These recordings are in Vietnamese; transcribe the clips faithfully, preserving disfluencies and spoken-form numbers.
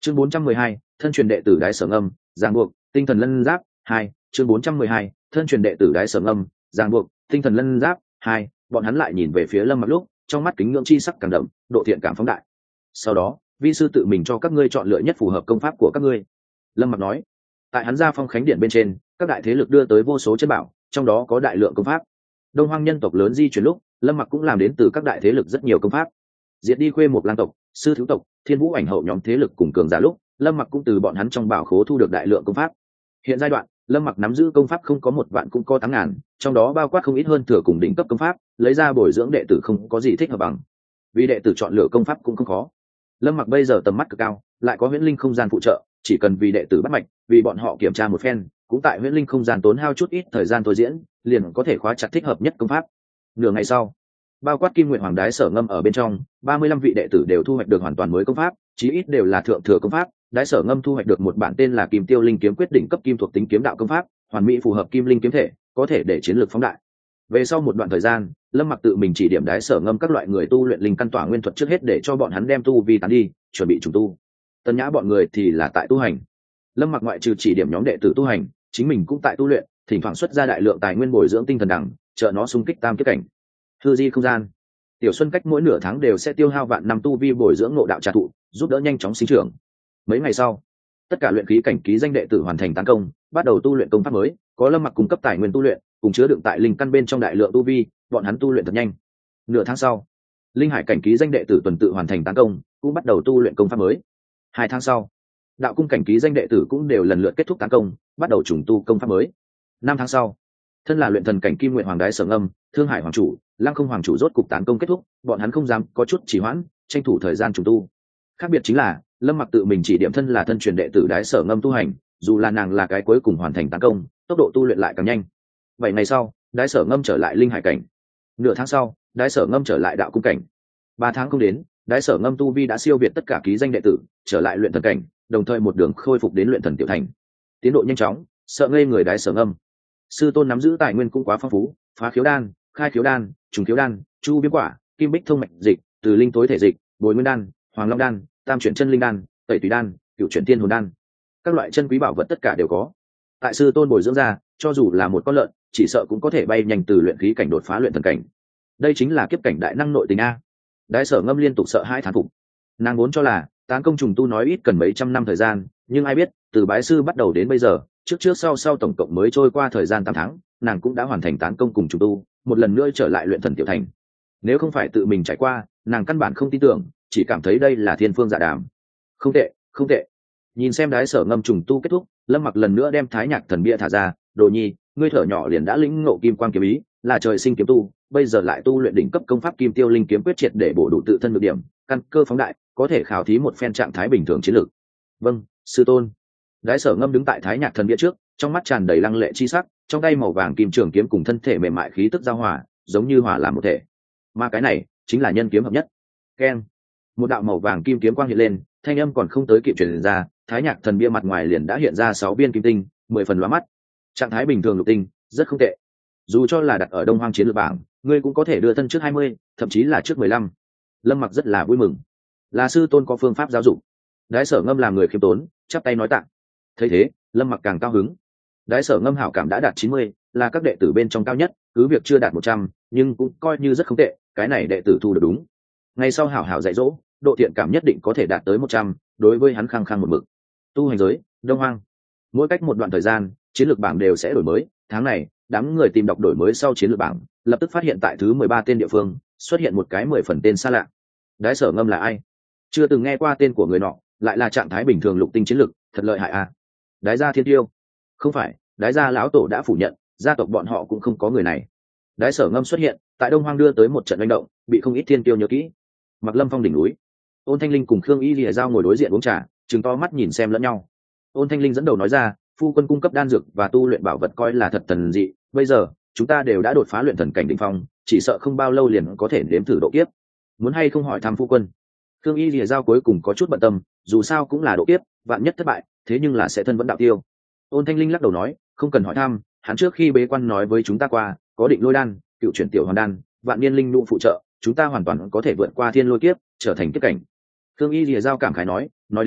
chương bốn trăm mười hai, thân truyền đệ tử Đái Sở Ngâm, ràng buộc, tinh thần lân giáp hai. chương bốn trăm mười hai, thân truyền đệ tử Đái Sở Ngâm, ràng buộc, tinh thần lân giáp hai. Bọn hắn lại nhìn về phía Lâm Mặc lúc, trong mắt kính ngưỡng chi sắc càng đậm, độ thiện cảm phóng đại. Sau đó, vi sư tự mình cho các ngươi chọn lựa nhất phù hợp công pháp của các ngươi. Lâm Mặc nói. Tại hắn Gia Phong Khánh Điện bên trên, các đại thế lực đưa tới vô số chân bảo, trong đó có đại lượng công pháp. Đông Hoang nhân tộc lớn di chuyển lúc, Lâm Mặc cũng làm đến từ các đại thế lực rất nhiều công pháp. Diệt đi Khuê Mộc Lang tộc, Sư Thiếu tộc, Thiên Vũ Ảnh hậu nhóm thế lực cùng cường giả lúc, Lâm Mặc cũng từ bọn hắn trong bảo khố thu được đại lượng công pháp. Hiện giai đoạn, Lâm Mặc nắm giữ công pháp không có một vạn cũng có tám ngàn, trong đó bao quát không ít hơn thừa cùng đỉnh cấp công pháp, lấy ra bồi dưỡng đệ tử không có gì thích hợp bằng. Vì đệ tử chọn lựa công pháp cũng không khó. Lâm Mặc bây giờ tầm mắt cực cao, lại có huyễn linh không gian phụ trợ, chỉ cần vì đệ tử bắt mạch, vì bọn họ kiểm tra một phen, cũng tại huyễn linh không gian tốn hao chút ít thời gian thôi diễn, liền có thể khóa chặt thích hợp nhất công pháp. Nửa ngày sau, bao quát Kim Nguyện Hoàng Đái Sở Ngâm ở bên trong, ba mươi lăm vị đệ tử đều thu hoạch được hoàn toàn mới công pháp, chí ít đều là thượng thừa công pháp. Đái Sở Ngâm thu hoạch được một bản tên là Kim Tiêu Linh Kiếm quyết định cấp kim thuộc tính kiếm đạo công pháp, hoàn mỹ phù hợp kim linh kiếm thể, có thể để chiến lược phóng đại. Về sau một đoạn thời gian, Lâm Mặc tự mình chỉ điểm Đái Sở Ngâm các loại người tu luyện linh căn tỏa nguyên thuật trước hết để cho bọn hắn đem tu vi tán đi, chuẩn bị trùng tu. Tân Nhã bọn người thì là tại tu hành. Lâm Mặc ngoại trừ chỉ điểm nhóm đệ tử tu hành, chính mình cũng tại tu luyện, thỉnh thoảng xuất ra đại lượng tài nguyên bồi dưỡng tinh thần đẳng, trợ nó xung kích tam kiếp cảnh. Hư di không gian, Tiểu Xuân cách mỗi nửa tháng đều sẽ tiêu hao vạn năm tu vi bồi dưỡng ngộ đạo trà thụ, giúp đỡ nhanh chóng sinh trưởng. Mấy ngày sau, tất cả luyện khí cảnh ký danh đệ tử hoàn thành tán công, bắt đầu tu luyện công pháp mới, có Lâm Mặc cung cấp tài nguyên tu luyện, cùng chứa đựng tại linh căn bên trong đại lượng tu vi, bọn hắn tu luyện thật nhanh. Nửa tháng sau, linh hải cảnh ký danh đệ tử tuần tự hoàn thành tán công, cũng bắt đầu tu luyện công pháp mới. Hai tháng sau, đạo cung cảnh ký danh đệ tử cũng đều lần lượt kết thúc tán công, bắt đầu trùng tu công pháp mới. Năm tháng sau, thân là luyện thần cảnh Kim Nguyện Hoàng Đái Sở Ngâm, Thương Hải Hoàng chủ, Lăng Không Hoàng chủ rốt cục tán công kết thúc, bọn hắn không dám có chút trì hoãn, tranh thủ thời gian trùng tu. Khác biệt chính là, Lâm Mặc tự mình chỉ điểm thân là thân truyền đệ tử Đái Sở Ngâm tu hành, dù là nàng là cái cuối cùng hoàn thành tán công, tốc độ tu luyện lại càng nhanh. Bảy ngày sau, Đái Sở Ngâm trở lại linh hải cảnh. Nửa tháng sau, Đái Sở Ngâm trở lại đạo cung cảnh. Ba tháng không đến, Đái Sở Ngâm tu vi đã siêu việt tất cả ký danh đệ tử, trở lại luyện thần cảnh, đồng thời một đường khôi phục đến luyện thần tiểu thành. Tiến độ nhanh chóng, sợ ngây người Đái Sở Ngâm. Sư tôn nắm giữ tài nguyên cũng quá phong phú, phá khiếu đan, khai khiếu đan, trùng khiếu đan, chu viêm quả, kim bích thông mạch dịch, từ linh tối thể dịch, bồi nguyên đan, hoàng long đan, tam chuyển chân linh đan, tẩy tùy đan, cựu chuyển tiên hồn đan, các loại chân quý bảo vật tất cả đều có. Tại sư tôn bồi dưỡng ra, cho dù là một con lợn, chỉ sợ cũng có thể bay nhanh từ luyện khí cảnh đột phá luyện thần cảnh. Đây chính là kiếp cảnh đại năng nội tình a. Đái Sở Ngâm liên tục sợ hai thán phục. Nàng vốn cho là tán công trùng tu nói ít cần mấy trăm năm thời gian, nhưng ai biết từ bái sư bắt đầu đến bây giờ, trước trước sau sau tổng cộng mới trôi qua thời gian tám tháng, nàng cũng đã hoàn thành tán công cùng trùng tu, một lần nữa trở lại luyện thần tiểu thành. Nếu không phải tự mình trải qua, nàng căn bản không tin tưởng, chỉ cảm thấy đây là thiên phương dạ đàm. Không tệ, không tệ. Nhìn xem Đái Sở Ngâm trùng tu kết thúc, Lâm Mặc lần nữa đem Thái Nhạc Thần Bia thả ra, "Đồ nhi, ngươi thở nhỏ liền đã lĩnh ngộ kim quang kiếm ý, là trời sinh kiếm tu, bây giờ lại tu luyện đỉnh cấp công pháp Kim Tiêu Linh Kiếm quyết triệt để bổ đủ tự thân nhược điểm, căn cơ phóng đại, có thể khảo thí một phen trạng thái bình thường chiến lược." "Vâng, sư tôn." Đái Sở Ngâm đứng tại Thái Nhạc Thần Bia trước, trong mắt tràn đầy lăng lệ chi sắc, trong tay màu vàng kim trường kiếm cùng thân thể mềm mại khí tức giao hòa, giống như hòa làm một thể. Mà cái này chính là nhân kiếm hợp nhất. Keng. Một đạo màu vàng kim kiếm quang hiện lên, thanh âm còn không tới kịp truyền ra, Thái Nhạc Thần Bia mặt ngoài liền đã hiện ra sáu viên kim tinh, mười phần lóa mắt. Trạng thái bình thường lục tinh, rất không tệ. Dù cho là đặt ở Đông Hoang chiến lược bảng, ngươi cũng có thể đưa thân trước hai mươi, thậm chí là trước mười lăm. Lâm Mặc rất là vui mừng. Là sư tôn có phương pháp giáo dục. Đái Sở Ngâm làm người khiêm tốn, chắp tay nói tạ. Thấy thế, Lâm Mặc càng cao hứng. Đái Sở Ngâm hảo cảm đã đạt chín mươi, là các đệ tử bên trong cao nhất, cứ việc chưa đạt một trăm, nhưng cũng coi như rất không tệ, cái này đệ tử thu được đúng. Ngay sau hảo hảo dạy dỗ, độ thiện cảm nhất định có thể đạt tới một trăm, đối với hắn khăng khăng một mực. Tu hành giới, Đông Hoang. Mỗi cách một đoạn thời gian, chiến lược bảng đều sẽ đổi mới, tháng này, đám người tìm đọc đổi mới sau chiến lược bảng, lập tức phát hiện tại thứ mười ba tên địa phương, xuất hiện một cái mười phần tên xa lạ. Đái Sở Ngâm là ai? Chưa từng nghe qua tên của người nọ, lại là trạng thái bình thường lục tinh chiến lược, thật lợi hại à. Đái gia thiên tiêu? Không phải, Đái gia lão tổ đã phủ nhận, gia tộc bọn họ cũng không có người này. Đái Sở Ngâm xuất hiện, tại Đông Hoang đưa tới một trận manh động, bị không ít thiên tiêu nhớ kỹ. Mặc Lâm Phong đỉnh núi, Ôn Thanh Linh cùng Khương Y Lìa Giao ngồi đối diện uống trà, trừng to mắt nhìn xem lẫn nhau. Ôn Thanh Linh dẫn đầu nói ra, phu quân cung cấp đan dược và tu luyện bảo vật coi là thật thần dị, bây giờ chúng ta đều đã đột phá luyện thần cảnh đỉnh phong, chỉ sợ không bao lâu liền có thể nếm thử độ kiếp. Muốn hay không hỏi thăm phu quân? Khương Y Lìa Giao cuối cùng có chút bận tâm, dù sao cũng là độ kiếp, vạn nhất thất bại, thế nhưng là sẽ thân vẫn đạo tiêu. Ôn Thanh Linh lắc đầu nói, không cần hỏi thăm, hắn trước khi bế quan nói với chúng ta qua, có định lôi đan, cựu chuyển tiểu hoàn đan, vạn niên linh nụ phụ trợ, chúng ta hoàn toàn có thể vượt qua thiên lôi kiếp, trở thành kiếp cảnh. Khương Y Lìa Giao cảm khái nói, nói đến,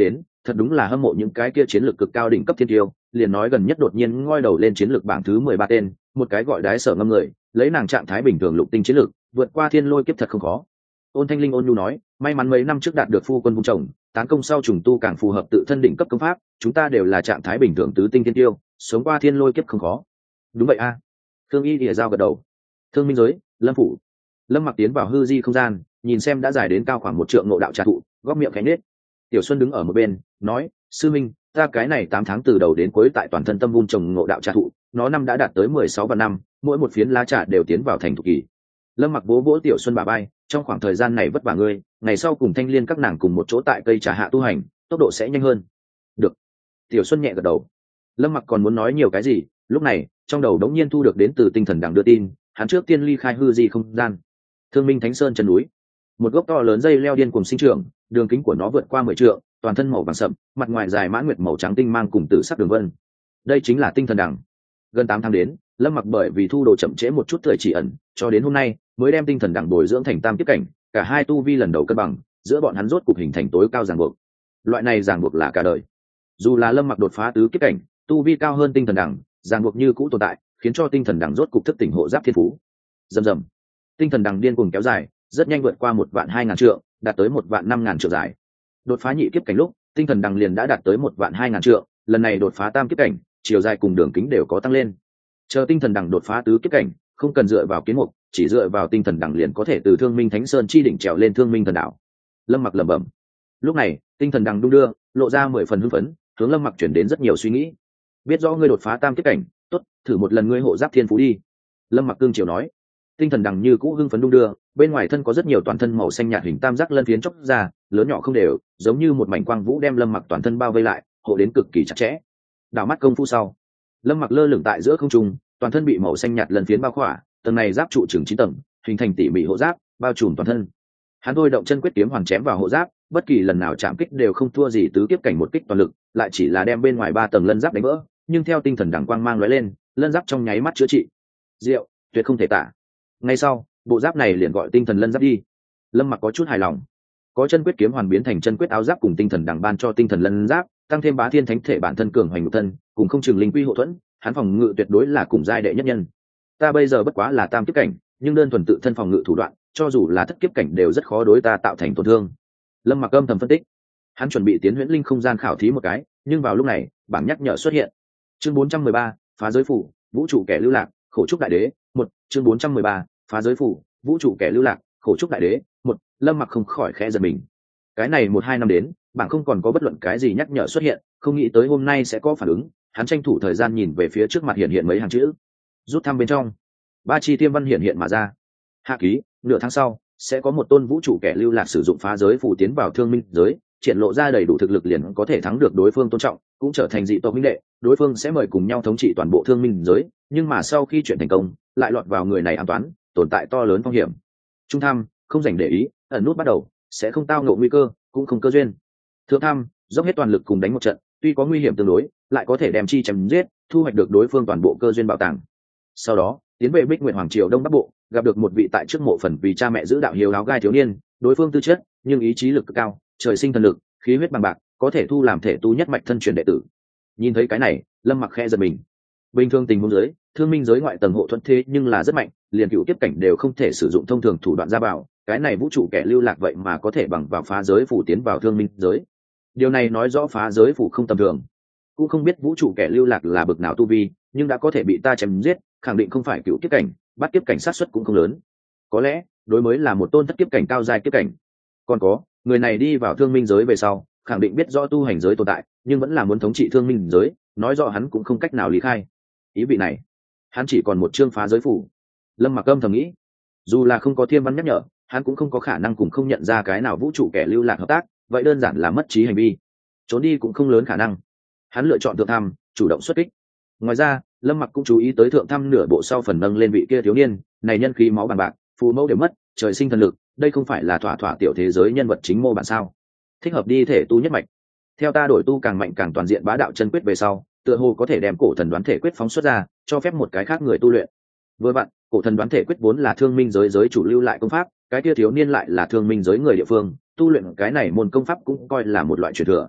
thật đúng là hâm mộ những cái kia chiến lược cực cao đỉnh cấp thiên tiêu, liền nói gần nhất đột nhiên ngoi đầu lên chiến lược bảng thứ mười ba tên, một cái gọi đái sở ngâm người, lấy nàng trạng thái bình thường lục tinh chiến lược, vượt qua thiên lôi kiếp thật không khó. Ôn Thanh Linh ôn nhu nói, may mắn mấy năm trước đạt được phu quân vung chồng, tán công sau trùng tu càng phù hợp tự thân đỉnh cấp công pháp, chúng ta đều là trạng thái bình thường tứ tinh thiên tiêu, sống qua thiên lôi kiếp không khó. Đúng vậy a. À. Thương Y Lìa Giao gật đầu. Thương minh giới, Lâm phủ. Lâm Mặc tiến vào hư di không gian, nhìn xem đã dài đến cao khoảng một trượng ngộ đạo trà thụ, góc miệng khẽ nết. Tiểu Xuân đứng ở một bên, nói, sư minh, ta cái này tám tháng từ đầu đến cuối tại toàn thân tâm vun trồng ngộ đạo trà thụ, nó năm đã đạt tới mười sáu vạn năm, mỗi một phiến lá trà đều tiến vào thành thụ kỳ. Lâm Mặc vỗ vỗ Tiểu Xuân bả vai, trong khoảng thời gian này vất vả ngươi, ngày sau cùng Thanh Liên các nàng cùng một chỗ tại cây trà hạ tu hành, tốc độ sẽ nhanh hơn. Được. Tiểu Xuân nhẹ gật đầu. Lâm Mặc còn muốn nói nhiều cái gì, lúc này trong đầu đống nhiên thu được đến từ tinh thần đằng đưa tin, hắn trước tiên ly khai hư di không gian. Thương Minh Thánh Sơn chân núi, một gốc to lớn dây leo điên cùng sinh trưởng, đường kính của nó vượt qua mười trượng, toàn thân màu vàng sậm, mặt ngoài dài mãn nguyệt màu trắng tinh mang cùng tử sắc đường vân. Đây chính là tinh thần đằng. Gần tám tháng đến, Lâm Mặc bởi vì thu đồ chậm trễ một chút thời chỉ ẩn, cho đến hôm nay mới đem tinh thần đằng bồi dưỡng thành tam kiếp cảnh, cả hai tu vi lần đầu cân bằng, giữa bọn hắn rốt cục hình thành tối cao ràng buộc. Loại này ràng buộc là cả đời. Dù là Lâm Mặc đột phá tứ kiếp cảnh, tu vi cao hơn tinh thần đằng, ràng buộc như cũ tồn tại, khiến cho tinh thần đằng rốt cục thức tỉnh hộ giáp thiên phú. Rầm rầm. Tinh thần đằng điên cuồng kéo dài, rất nhanh vượt qua một vạn hai ngàn trượng, đạt tới một vạn năm ngàn trượng dài. Đột phá nhị kiếp cảnh lúc, tinh thần đằng liền đã đạt tới một vạn hai ngàn trượng, lần này đột phá tam kiếp cảnh, chiều dài cùng đường kính đều có tăng lên. Chờ tinh thần đằng đột phá tứ kiếp cảnh, không cần dựa vào kiến mục, chỉ dựa vào tinh thần đằng liền có thể từ Thương Minh Thánh Sơn chi đỉnh trèo lên Thương Minh thần đảo. Lâm Mặc lẩm bẩm. Lúc này, tinh thần đằng đung đưa, lộ ra mười phần hưng phấn, hướng Lâm Mặc chuyển đến rất nhiều suy nghĩ. Biết rõ ngươi đột phá tam kiếp cảnh, tốt, thử một lần ngươi hộ giáp thiên phú đi. Lâm Mặc cương chiều nói. Tinh thần đằng như cũ hưng phấn đung đưa, bên ngoài thân có rất nhiều toàn thân màu xanh nhạt hình tam giác lân phiến chóc ra, lớn nhỏ không đều, giống như một mảnh quang vũ đem Lâm Mặc toàn thân bao vây lại, hộ đến cực kỳ chặt chẽ. Đảo mắt công phu sau, Lâm Mặc lơ lửng tại giữa không trung, toàn thân bị màu xanh nhạt lân phiến bao khỏa, tầng này giáp trụ chừng chín tầng, hình thành tỉ mỉ hộ giáp, bao trùm toàn thân. Hắn thôi động chân quyết kiếm hoàn chém vào hộ giáp, bất kỳ lần nào chạm kích đều không thua gì tứ kiếp cảnh một kích toàn lực, lại chỉ là đem bên ngoài ba tầng lân giáp đánh vỡ, nhưng theo tinh thần đằng quang mang lóe lên, lân giáp trong nháy mắt chữa trị. Diệu, tuyệt không thể tả. Ngay sau, bộ giáp này liền gọi tinh thần lân giáp đi. Lâm Mặc có chút hài lòng. Có chân quyết kiếm hoàn biến thành chân quyết áo giáp cùng tinh thần đằng ban cho tinh thần lân giáp, tăng thêm bá thiên thánh thể bản thân cường hoành nhục thân, cùng không chừng linh quy hộ thuẫn, hắn phòng ngự tuyệt đối là cùng giai đệ nhất nhân. Ta bây giờ bất quá là tam kiếp cảnh, nhưng đơn thuần tự thân phòng ngự thủ đoạn, cho dù là thất kiếp cảnh đều rất khó đối ta tạo thành tổn thương. Lâm Mặc âm thầm phân tích. Hắn chuẩn bị tiến huyễn linh không gian khảo thí một cái, nhưng vào lúc này, bảng nhắc nhở xuất hiện. Chương bốn trăm mười ba, phá giới phủ, vũ trụ kẻ lưu lạc, khổ trúc đại đế, một, chương bốn trăm mười ba, phá giới phủ, vũ trụ kẻ lưu lạc, khổ trúc đại đế, một. Lâm Mặc không khỏi khẽ giật mình. Cái này một hai năm đến, bảng không còn có bất luận cái gì nhắc nhở xuất hiện, không nghĩ tới hôm nay sẽ có phản ứng, hắn tranh thủ thời gian nhìn về phía trước mặt hiện hiện mấy hàng chữ. Rút thăm bên trong, ba chi tiêm văn hiện hiện mà ra. Hạ ký, nửa tháng sau sẽ có một tôn vũ trụ kẻ lưu lạc sử dụng phá giới phù tiến vào thương minh giới, triển lộ ra đầy đủ thực lực liền có thể thắng được đối phương tôn trọng, cũng trở thành dị tộc minh đệ, đối phương sẽ mời cùng nhau thống trị toàn bộ thương minh giới, nhưng mà sau khi chuyện thành công, lại lọt vào người này an toán, tồn tại to lớn phong hiểm. Trung tham, không dành để ý, ẩn nút bắt đầu, sẽ không tao ngộ nguy cơ, cũng không cơ duyên. Thượng tham, dốc hết toàn lực cùng đánh một trận, tuy có nguy hiểm tương đối, lại có thể đem chi chém giết, thu hoạch được đối phương toàn bộ cơ duyên bảo tàng. Sau đó, tiến về Bích Nguyệt Hoàng Triều Đông Bắc Bộ, gặp được một vị tại trước mộ phần vì cha mẹ giữ đạo hiếu áo gai thiếu niên, đối phương tư chất, nhưng ý chí lực cực cao, trời sinh thần lực, khí huyết bằng bạc, có thể thu làm thể tu nhất mạch thân truyền đệ tử. Nhìn thấy cái này, Lâm Mặc khẽ giật mình. Bình thường tình huống giới, thương minh giới ngoại tầng hộ thuẫn thế nhưng là rất mạnh, liền cựu tiếp cảnh đều không thể sử dụng thông thường thủ đoạn ra bảo, cái này vũ trụ kẻ lưu lạc vậy mà có thể bằng vào phá giới phủ tiến vào thương minh giới. Điều này nói rõ phá giới phủ không tầm thường. Cũng không biết vũ trụ kẻ lưu lạc là bực nào tu vi, nhưng đã có thể bị ta chém giết, khẳng định không phải cựu kiếp cảnh, bắt kiếp cảnh sát suất cũng không lớn. Có lẽ, đối mới là một tôn thất kiếp cảnh cao giai kiếp cảnh. Còn có, người này đi vào thương minh giới về sau, khẳng định biết rõ tu hành giới tồn tại, nhưng vẫn là muốn thống trị thương minh giới, nói rõ hắn cũng không cách nào lý khai. Ý vị này, hắn chỉ còn một chương phá giới phủ. Lâm Mặc âm thầm nghĩ, dù là không có thiên văn nhắc nhở, hắn cũng không có khả năng cùng không nhận ra cái nào vũ trụ kẻ lưu lạc hợp tác, vậy đơn giản là mất trí hành vi. Trốn đi cũng không lớn khả năng. Hắn lựa chọn thượng thăm, chủ động xuất kích. Ngoài ra, Lâm Mặc cũng chú ý tới thượng thăm nửa bộ sau phần nâng lên vị kia thiếu niên, này nhân khí máu bằng bạc, phù mẫu đều mất, trời sinh thần lực, đây không phải là thỏa thỏa tiểu thế giới nhân vật chính mô bản sao? Thích hợp đi thể tu nhất mạch. Theo ta đổi tu càng mạnh càng toàn diện bá đạo chân quyết về sau, tựa hồ có thể đem cổ thần đoán thể quyết phóng xuất ra, cho phép một cái khác người tu luyện. Vừa vặn, cổ thần đoán thể quyết vốn là thương minh giới giới chủ lưu lại công pháp, cái kia thiếu niên lại là thương minh giới người địa phương, tu luyện cái này môn công pháp cũng coi là một loại truyền thừa.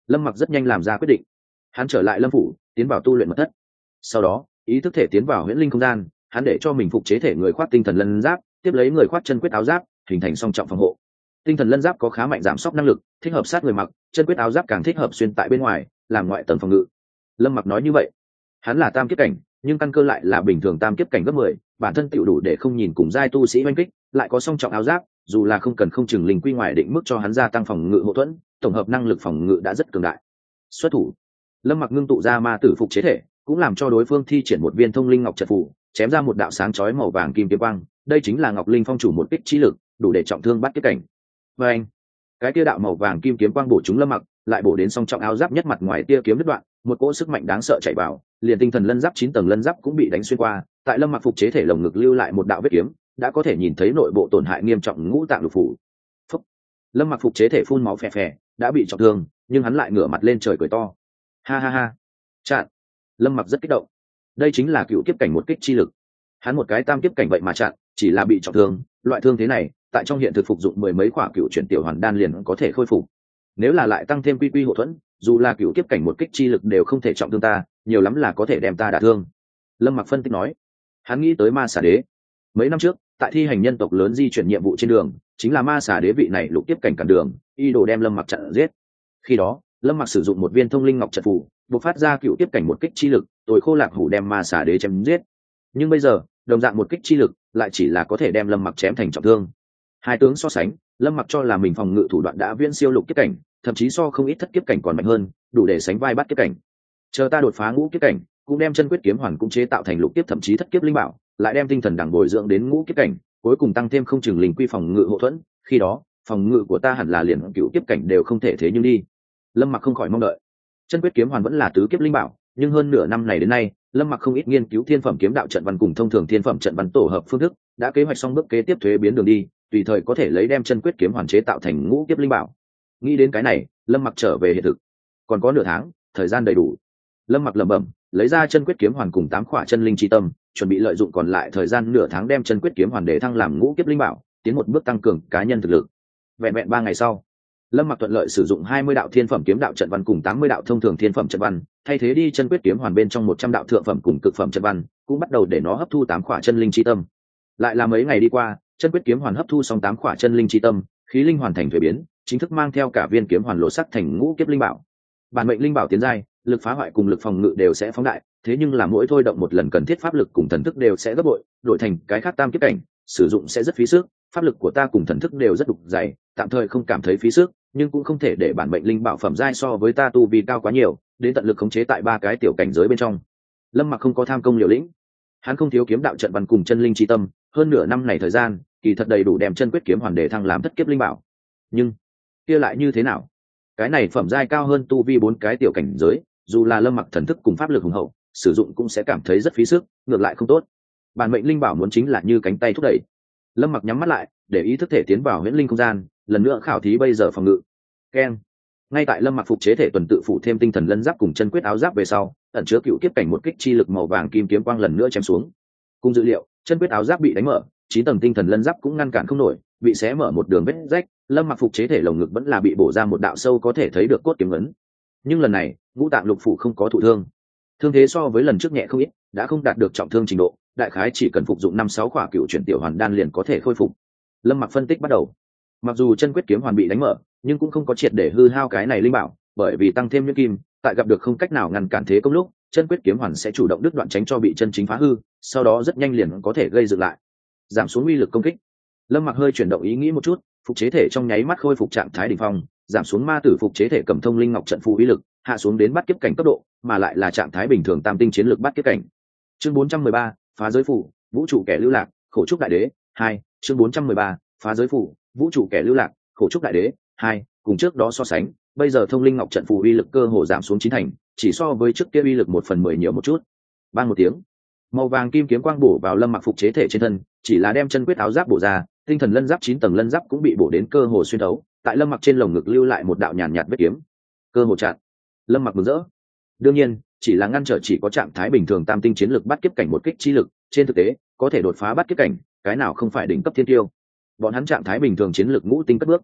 Lâm Mặc rất nhanh làm ra quyết định. Hắn trở lại Lâm phủ, tiến vào tu luyện mật thất. Sau đó ý thức thể tiến vào huyễn linh không gian, hắn để cho mình phục chế thể người khoác tinh thần lân giáp, tiếp lấy người khoác chân quyết áo giáp, hình thành song trọng phòng hộ. Tinh thần lân giáp có khá mạnh giảm sốc năng lực, thích hợp sát người mặc, chân quyết áo giáp càng thích hợp xuyên tại bên ngoài, làm ngoại tầng phòng ngự. Lâm Mặc nói như vậy, hắn là tam kiếp cảnh, nhưng căn cơ lại là bình thường tam kiếp cảnh gấp mười, bản thân tựu đủ để không nhìn cùng giai tu sĩ oanh kích, lại có song trọng áo giáp, dù là không cần không chừng linh quy ngoài định mức cho hắn gia tăng phòng ngự hậu thuẫn, tổng hợp năng lực phòng ngự đã rất cường đại. Xuất thủ, Lâm Mặc ngưng tụ ra ma tử phục chế thể, cũng làm cho đối phương thi triển một viên thông linh ngọc trận phù, chém ra một đạo sáng chói màu vàng kim kiếm quang, đây chính là Ngọc Linh Phong chủ một kích trí lực, đủ để trọng thương bắt kiếp cảnh. Và anh, cái tia đạo màu vàng kim kiếm quang bổ trúng Lâm Mặc, lại bổ đến song trọng áo giáp nhất mặt ngoài tia kiếm đứt đoạn, một cỗ sức mạnh đáng sợ chạy vào, liền tinh thần lân giáp chín tầng lân giáp cũng bị đánh xuyên qua, tại Lâm Mặc phục chế thể lồng ngực lưu lại một đạo vết kiếm, đã có thể nhìn thấy nội bộ tổn hại nghiêm trọng ngũ tạng lục phủ. Phúc. Lâm Mặc phục chế thể phun máu phè phè, đã bị trọng thương, nhưng hắn lại ngửa mặt lên trời cười to. Ha ha ha. Chặn. Lâm Mặc rất kích động. Đây chính là cựu kiếp cảnh một kích chi lực. Hắn một cái tam kiếp cảnh vậy mà chặn, chỉ là bị trọng thương, loại thương thế này, tại trong hiện thực phục dụng mười mấy quả cựu chuyển tiểu hoàn đan liền có thể khôi phục. Nếu là lại tăng thêm quy quy hộ thuẫn, dù là cựu kiếp cảnh một kích chi lực đều không thể trọng thương ta, nhiều lắm là có thể đem ta đả thương. Lâm Mặc phân tích nói. Hắn nghĩ tới ma xà đế. Mấy năm trước, tại thi hành nhân tộc lớn di chuyển nhiệm vụ trên đường, chính là ma xà đế vị này lục kiếp cảnh cản đường, y đồ đem Lâm Mặc chặn giết. Khi đó, Lâm Mặc sử dụng một viên thông linh ngọc trận phù, bộc phát ra cựu kiếp cảnh một kích chi lực, tôi khô lạc hủ đem ma xà đế chém giết. Nhưng bây giờ, đồng dạng một kích chi lực, lại chỉ là có thể đem Lâm Mặc chém thành trọng thương. Hai tướng so sánh, Lâm Mặc cho là mình phòng ngự thủ đoạn đã viễn siêu lục kiếp cảnh, thậm chí so không ít thất kiếp cảnh còn mạnh hơn, đủ để sánh vai bắt kiếp cảnh. Chờ ta đột phá ngũ kiếp cảnh, cũng đem chân quyết kiếm hoàn cũng chế tạo thành lục kiếp thậm chí thất kiếp linh bảo, lại đem tinh thần đẳng bồi dưỡng đến ngũ kiếp cảnh, cuối cùng tăng thêm không chừng linh quy phòng ngự hộ thuẫn, khi đó, phòng ngự của ta hẳn là liền cựu kiếp cảnh đều không thể thế nhưng đi. Lâm Mặc không khỏi mong đợi. Chân quyết kiếm hoàn vẫn là tứ kiếp linh bảo, nhưng hơn nửa năm này đến nay, Lâm Mặc không ít nghiên cứu thiên phẩm kiếm đạo trận văn cùng thông thường thiên phẩm trận văn tổ hợp phương thức, đã kế hoạch xong bước kế tiếp thuế biến đường đi, tùy thời có thể lấy đem chân quyết kiếm hoàn chế tạo thành ngũ kiếp linh bảo. Nghĩ đến cái này, Lâm Mặc trở về hiện thực. Còn có nửa tháng, thời gian đầy đủ. Lâm Mặc lẩm bẩm, lấy ra chân quyết kiếm hoàn cùng tám khỏa chân linh chi tâm, chuẩn bị lợi dụng còn lại thời gian nửa tháng đem chân quyết kiếm hoàn để thăng làm ngũ kiếp linh bảo, tiến một bước tăng cường cá nhân thực lực. Vẹn vẹn ba ngày sau, Lâm Mặc thuận lợi sử dụng hai mươi đạo thiên phẩm kiếm đạo trận văn cùng tám mươi đạo thông thường thiên phẩm trận văn, thay thế đi chân quyết kiếm hoàn bên trong một trăm đạo thượng phẩm cùng cực phẩm trận văn, cũng bắt đầu để nó hấp thu tám khỏa chân linh chi tâm. Lại là mấy ngày đi qua, chân quyết kiếm hoàn hấp thu xong tám khỏa chân linh chi tâm, khí linh hoàn thành thuế biến, chính thức mang theo cả viên kiếm hoàn lộ sắc thành ngũ kiếp linh bảo. Bản mệnh linh bảo tiến giai, lực phá hoại cùng lực phòng ngự đều sẽ phóng đại, thế nhưng là mỗi thôi động một lần cần thiết pháp lực cùng thần thức đều sẽ gấp bội, đổi thành cái khác tam kiếp cảnh, sử dụng sẽ rất phí sức, pháp lực của ta cùng thần thức đều rất đục dày, tạm thời không cảm thấy phí sức, nhưng cũng không thể để bản mệnh linh bảo phẩm giai so với ta tu vi cao quá nhiều, đến tận lực khống chế tại ba cái tiểu cảnh giới bên trong. Lâm Mặc không có tham công liều lĩnh, hắn không thiếu kiếm đạo trận văn cùng chân linh chi tâm, hơn nửa năm này thời gian, kỳ thật đầy đủ đem chân quyết kiếm hoàn để thăng làm thất kiếp linh bảo. Nhưng kia lại như thế nào? Cái này phẩm giai cao hơn tu vi bốn cái tiểu cảnh giới, dù là Lâm Mặc thần thức cùng pháp lực hùng hậu, sử dụng cũng sẽ cảm thấy rất phí sức, ngược lại không tốt. Bản mệnh linh bảo muốn chính là như cánh tay thúc đẩy. Lâm Mặc nhắm mắt lại, để ý thức thể tiến vào huyễn linh không gian, lần nữa khảo thí bây giờ phòng ngự. Keng. Ngay tại Lâm Mặc phục chế thể tuần tự phụ thêm tinh thần lân giáp cùng chân quyết áo giáp về sau, ẩn chứa cựu kiếp cảnh một kích chi lực màu vàng kim kiếm quang lần nữa chém xuống. Cùng dữ liệu, chân quyết áo giáp bị đánh mở, chín tầng tinh thần lân giáp cũng ngăn cản không nổi, bị xé mở một đường vết rách. Lâm Mặc phục chế thể lồng ngực vẫn là bị bổ ra một đạo sâu có thể thấy được cốt kiếm ấn. Nhưng lần này, ngũ tạng lục phủ không có thụ thương. Thương thế so với lần trước nhẹ không ít, đã không đạt được trọng thương trình độ, đại khái chỉ cần phục dụng năm sáu khỏa cựu chuyển tiểu hoàn đan liền có thể khôi phục. Lâm Mặc phân tích bắt đầu. Mặc dù chân quyết kiếm hoàn bị đánh mở, nhưng cũng không có triệt để hư hao cái này linh bảo, bởi vì tăng thêm nhuyễn kim, tại gặp được không cách nào ngăn cản thế công lúc, chân quyết kiếm hoàn sẽ chủ động đứt đoạn tránh cho bị chân chính phá hư, sau đó rất nhanh liền có thể gây dựng lại, giảm xuống uy lực công kích. Lâm Mặc hơi chuyển động ý nghĩ một chút, phục chế thể trong nháy mắt khôi phục trạng thái đỉnh phong, giảm xuống ma tử phục chế thể cầm thông linh ngọc trận phù uy lực, hạ xuống đến bắt kiếp cảnh cấp độ, mà lại là trạng thái bình thường tam tinh chiến lược bắt kiếp cảnh. Chương bốn trăm mười ba, phá giới phủ, vũ trụ kẻ lưu lạc, khổ trúc đại đế, hai, chương bốn trăm mười ba, phá giới phủ, vũ trụ kẻ lưu lạc, khổ trúc đại đế, hai, cùng trước đó so sánh, bây giờ thông linh ngọc trận phù uy lực cơ hồ giảm xuống chín thành, chỉ so với trước kia uy lực một phần mười nhiều một chút. Ban một tiếng, màu vàng kim kiếm quang bổ vào Lâm Mặc phục chế thể trên thân, chỉ là đem chân quyết áo giáp bổ ra, tinh thần lân giáp chín tầng lân giáp cũng bị bổ đến cơ hồ xuyên thấu, tại Lâm Mặc trên lồng ngực lưu lại một đạo nhàn nhạt vết kiếm. Cơ hồ chặn. Lâm Mặc mừng rỡ. Đương nhiên, chỉ là ngăn trở chỉ có trạng thái bình thường tam tinh chiến lực bắt kiếp cảnh một kích chi lực, trên thực tế, có thể đột phá bắt kiếp cảnh, cái nào không phải đỉnh cấp thiên tiêu. Bọn hắn trạng thái bình thường chiến lực ngũ tinh cất bước.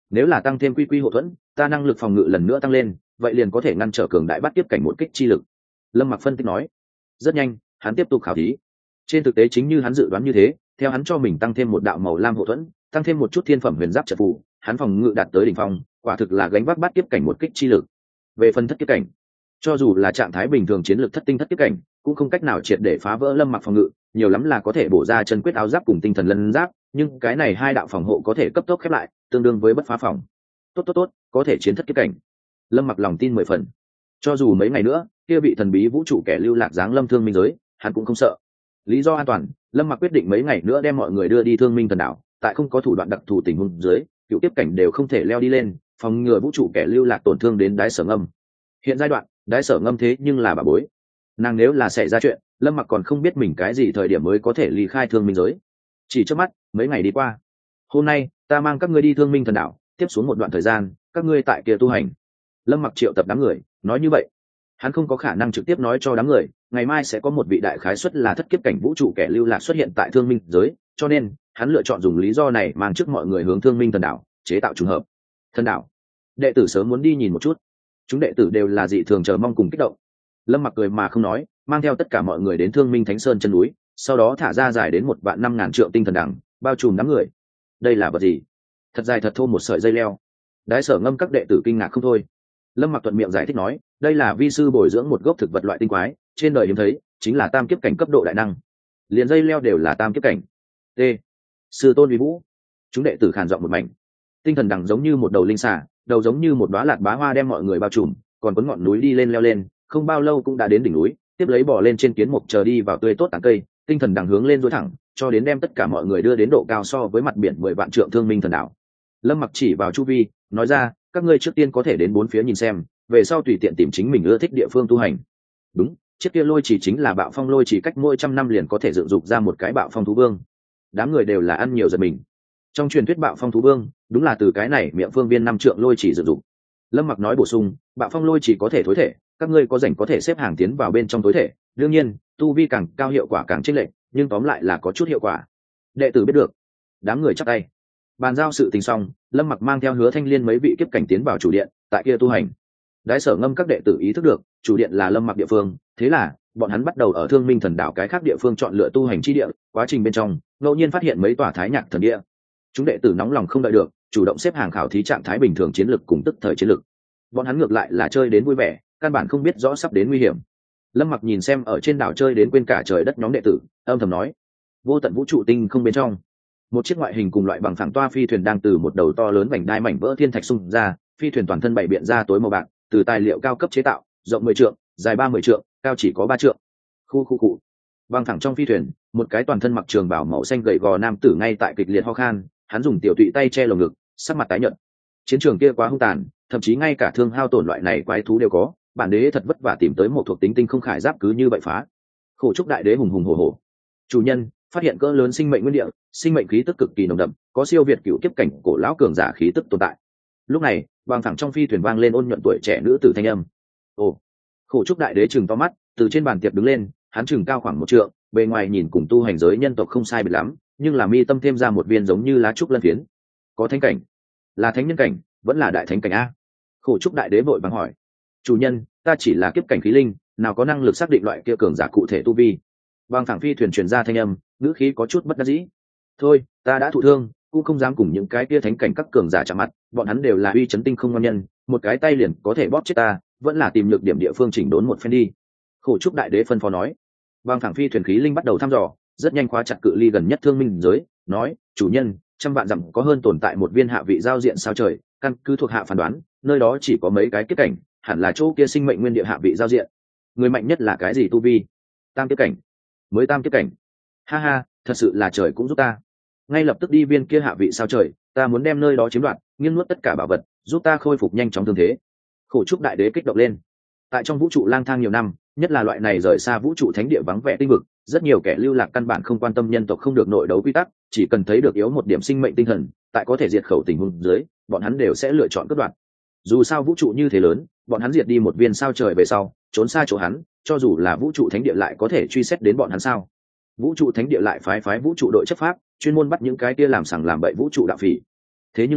nếu là tăng thêm quy quy hộ thuẫn, ta năng lực phòng ngự lần nữa tăng lên, vậy liền có thể ngăn trở cường đại bắt tiếp cảnh một kích chi lực. Lâm Mặc phân tích nói. Rất nhanh, hắn tiếp tục khảo thí. Trên thực tế chính như hắn dự đoán như thế, theo hắn cho mình tăng thêm một đạo màu lam hộ thuẫn, tăng thêm một chút thiên phẩm huyền giáp trận phù, hắn phòng ngự đạt tới đỉnh phong, quả thực là gánh vác bắt tiếp cảnh một kích chi lực. Về phần thất tiếp cảnh, cho dù là trạng thái bình thường chiến lược thất tinh thất tiếp cảnh, cũng không cách nào triệt để phá vỡ Lâm Mặc phòng ngự, nhiều lắm là có thể bổ ra chân quyết áo giáp cùng tinh thần lân giáp, nhưng cái này hai đạo phòng hộ có thể cấp tốc khép lại, tương đương với bất phá phòng. Tốt tốt tốt, có thể chiến thất tiếp cảnh. Lâm Mặc lòng tin mười phần. Cho dù mấy ngày nữa, kia vị thần bí vũ trụ kẻ lưu lạc giáng lâm thương minh giới, hắn cũng không sợ. Lý do an toàn, Lâm Mặc quyết định mấy ngày nữa đem mọi người đưa đi thương minh thần đảo, tại không có thủ đoạn đặc thù tình huống dưới, cựu tiếp cảnh đều không thể leo đi lên, phòng ngừa vũ trụ kẻ lưu lạc tổn thương đến đái sở ngâm. Hiện giai đoạn, đái sở ngâm thế nhưng là bà bối. Nàng nếu là xảy ra chuyện, Lâm Mặc còn không biết mình cái gì thời điểm mới có thể ly khai thương minh giới. Chỉ trước mắt, mấy ngày đi qua. Hôm nay, ta mang các ngươi đi thương minh thần đảo, tiếp xuống một đoạn thời gian, các ngươi tại kia tu hành. Lâm Mặc triệu tập đám người, nói như vậy. Hắn không có khả năng trực tiếp nói cho đám người, ngày mai sẽ có một vị đại khái xuất là thất kiếp cảnh vũ trụ kẻ lưu lạc xuất hiện tại thương minh giới, cho nên hắn lựa chọn dùng lý do này mang trước mọi người hướng thương minh thần đảo, chế tạo trùng hợp. Thần đảo, đệ tử sớm muốn đi nhìn một chút. Chúng đệ tử đều là dị thường chờ mong cùng kích động. Lâm Mặc cười mà không nói, mang theo tất cả mọi người đến thương minh thánh sơn chân núi, sau đó thả ra dài đến một vạn năm ngàn trượng tinh thần đằng, bao trùm đám người. Đây là vật gì? Thật dài thật thô một sợi dây leo. Đái sở ngâm các đệ tử kinh ngạc không thôi. Lâm Mặc thuận miệng giải thích nói, đây là vi sư bồi dưỡng một gốc thực vật loại tinh quái, trên đời hiếm thấy, chính là tam kiếp cảnh cấp độ đại năng. Liền dây leo đều là tam kiếp cảnh. T. Sư tôn uy vũ. Chúng đệ tử khàn giọng một mảnh. Tinh thần đằng giống như một đầu linh xà, đầu giống như một đóa lạt bá hoa đem mọi người bao trùm, còn cuốn ngọn núi đi lên leo lên, không bao lâu cũng đã đến đỉnh núi, tiếp lấy bò lên trên kiến mục chờ đi vào tươi tốt tán cây, tinh thần đằng hướng lên duỗi thẳng, cho đến đem tất cả mọi người đưa đến độ cao so với mặt biển mười vạn trượng thương minh thần đảo. Lâm Mặc chỉ vào chu vi, nói ra, các ngươi trước tiên có thể đến bốn phía nhìn xem, về sau tùy tiện tìm chính mình ưa thích địa phương tu hành. Đúng, chiếc kia lôi chỉ chính là bạo phong lôi chỉ, cách mỗi trăm năm liền có thể dựng dục ra một cái bạo phong thú vương. Đám người đều là ăn nhiều giật mình. Trong truyền thuyết bạo phong thú vương, đúng là từ cái này miệng phương viên năm trượng lôi chỉ dựng dục. Lâm Mặc nói bổ sung, bạo phong lôi chỉ có thể thối thể, các ngươi có rảnh có thể xếp hàng tiến vào bên trong tối thể, đương nhiên tu vi càng cao hiệu quả càng chênh lệch, nhưng tóm lại là có chút hiệu quả. Đệ tử biết được. Đám người chắp tay. Bàn giao sự tình xong, Lâm Mặc mang theo Hứa Thanh Liên mấy vị kiếp cảnh tiến vào chủ điện, tại kia tu hành. Đái sở ngâm các đệ tử ý thức được chủ điện là Lâm Mặc địa phương, thế là bọn hắn bắt đầu ở thương minh thần đảo cái khác địa phương chọn lựa tu hành chi địa. Quá trình bên trong ngẫu nhiên phát hiện mấy tòa thái nhạc thần địa. Chúng đệ tử nóng lòng không đợi được, chủ động xếp hàng khảo thí trạng thái bình thường chiến lực cùng tức thời chiến lực. Bọn hắn ngược lại là chơi đến vui vẻ, căn bản không biết rõ sắp đến nguy hiểm. Lâm Mặc nhìn xem ở trên đảo chơi đến quên cả trời đất nhóm đệ tử, âm thầm nói, vô tận vũ trụ tinh không bên trong, một chiếc ngoại hình cùng loại bằng phẳng toa phi thuyền đang từ một đầu to lớn vành đai mảnh vỡ thiên thạch xung ra. Phi thuyền toàn thân bảy biện ra tối màu bạc, từ tài liệu cao cấp chế tạo, rộng mười trượng, dài ba mươi trượng, cao chỉ có ba trượng. Khu khu cụ. Bằng thẳng trong phi thuyền, một cái toàn thân mặc trường bào màu xanh gầy gò nam tử ngay tại kịch liệt ho khan, hắn dùng tiểu tụy tay che lồng ngực, sắc mặt tái nhợt. Chiến trường kia quá hung tàn, thậm chí ngay cả thương hao tổn loại này quái thú đều có, bản đế thật vất vả tìm tới một thuộc tính tinh không khải giáp cứ như vậy phá. Khổ chúc đại đế hùng hùng hổ hổ. Chủ nhân phát hiện cỡ lớn sinh mệnh nguyên địa, sinh mệnh khí tức cực kỳ nồng đậm, có siêu việt cựu kiếp cảnh cổ lão cường giả khí tức tồn tại. Lúc này, bằng thẳng trong phi thuyền vang lên ôn nhuận tuổi trẻ nữ tử thanh âm. Ồ, khổ chúc đại đế chừng to mắt, từ trên bàn tiệc đứng lên, hắn chừng cao khoảng một trượng, bề ngoài nhìn cùng tu hành giới nhân tộc không sai biệt lắm, nhưng là mi tâm thêm ra một viên giống như lá trúc lân phiến. Có thánh cảnh, là thánh nhân cảnh, vẫn là đại thánh cảnh a? Khổ chúc đại đế vội vàng hỏi. Chủ nhân, ta chỉ là kiếp cảnh khí linh, nào có năng lực xác định loại kia cường giả cụ thể tu vi. Bằng thẳng phi thuyền truyền ra thanh âm, ngữ khí có chút bất đắc dĩ. Thôi, ta đã thụ thương, cũng không dám cùng những cái kia thánh cảnh các cường giả chạm mặt, bọn hắn đều là uy chấn tinh không ngon nhân, một cái tay liền có thể bóp chết ta, vẫn là tìm nhược điểm địa phương chỉnh đốn một phen đi. Khổ chúc đại đế phân phó nói. Bằng thẳng phi thuyền khí linh bắt đầu thăm dò, rất nhanh khóa chặt cự ly gần nhất thương minh giới, nói, chủ nhân, trăm vạn dặm có hơn tồn tại một viên hạ vị giao diện sao trời, căn cứ thuộc hạ phán đoán, nơi đó chỉ có mấy cái kiếp cảnh, hẳn là chỗ kia sinh mệnh nguyên địa hạ vị giao diện. Người mạnh nhất là cái gì tu vi? Tam kiếp cảnh. Mới tam kiếp cảnh. Ha ha, thật sự là trời cũng giúp ta. Ngay lập tức đi viên kia hạ vị sao trời, ta muốn đem nơi đó chiếm đoạt, nghiêng nuốt tất cả bảo vật, giúp ta khôi phục nhanh chóng thương thế. Khổ chúc đại đế kích động lên. Tại trong vũ trụ lang thang nhiều năm, nhất là loại này rời xa vũ trụ thánh địa vắng vẻ tinh vực, rất nhiều kẻ lưu lạc căn bản không quan tâm nhân tộc không được nội đấu quy tắc, chỉ cần thấy được yếu một điểm sinh mệnh tinh thần, tại có thể diệt khẩu tình huống dưới, bọn hắn đều sẽ lựa chọn cướp đoạt. Dù sao vũ trụ như thế lớn, bọn hắn diệt đi một viên sao trời về sau, trốn xa chỗ hắn, cho dù là vũ trụ thánh địa lại có thể truy xét đến bọn hắn sao? Vũ trụ thánh địa lại phái phái vũ trụ đội chấp pháp, chuyên môn bắt những cái kia làm sằng làm bậy vũ trụ đạo phỉ. Thế nhưng là,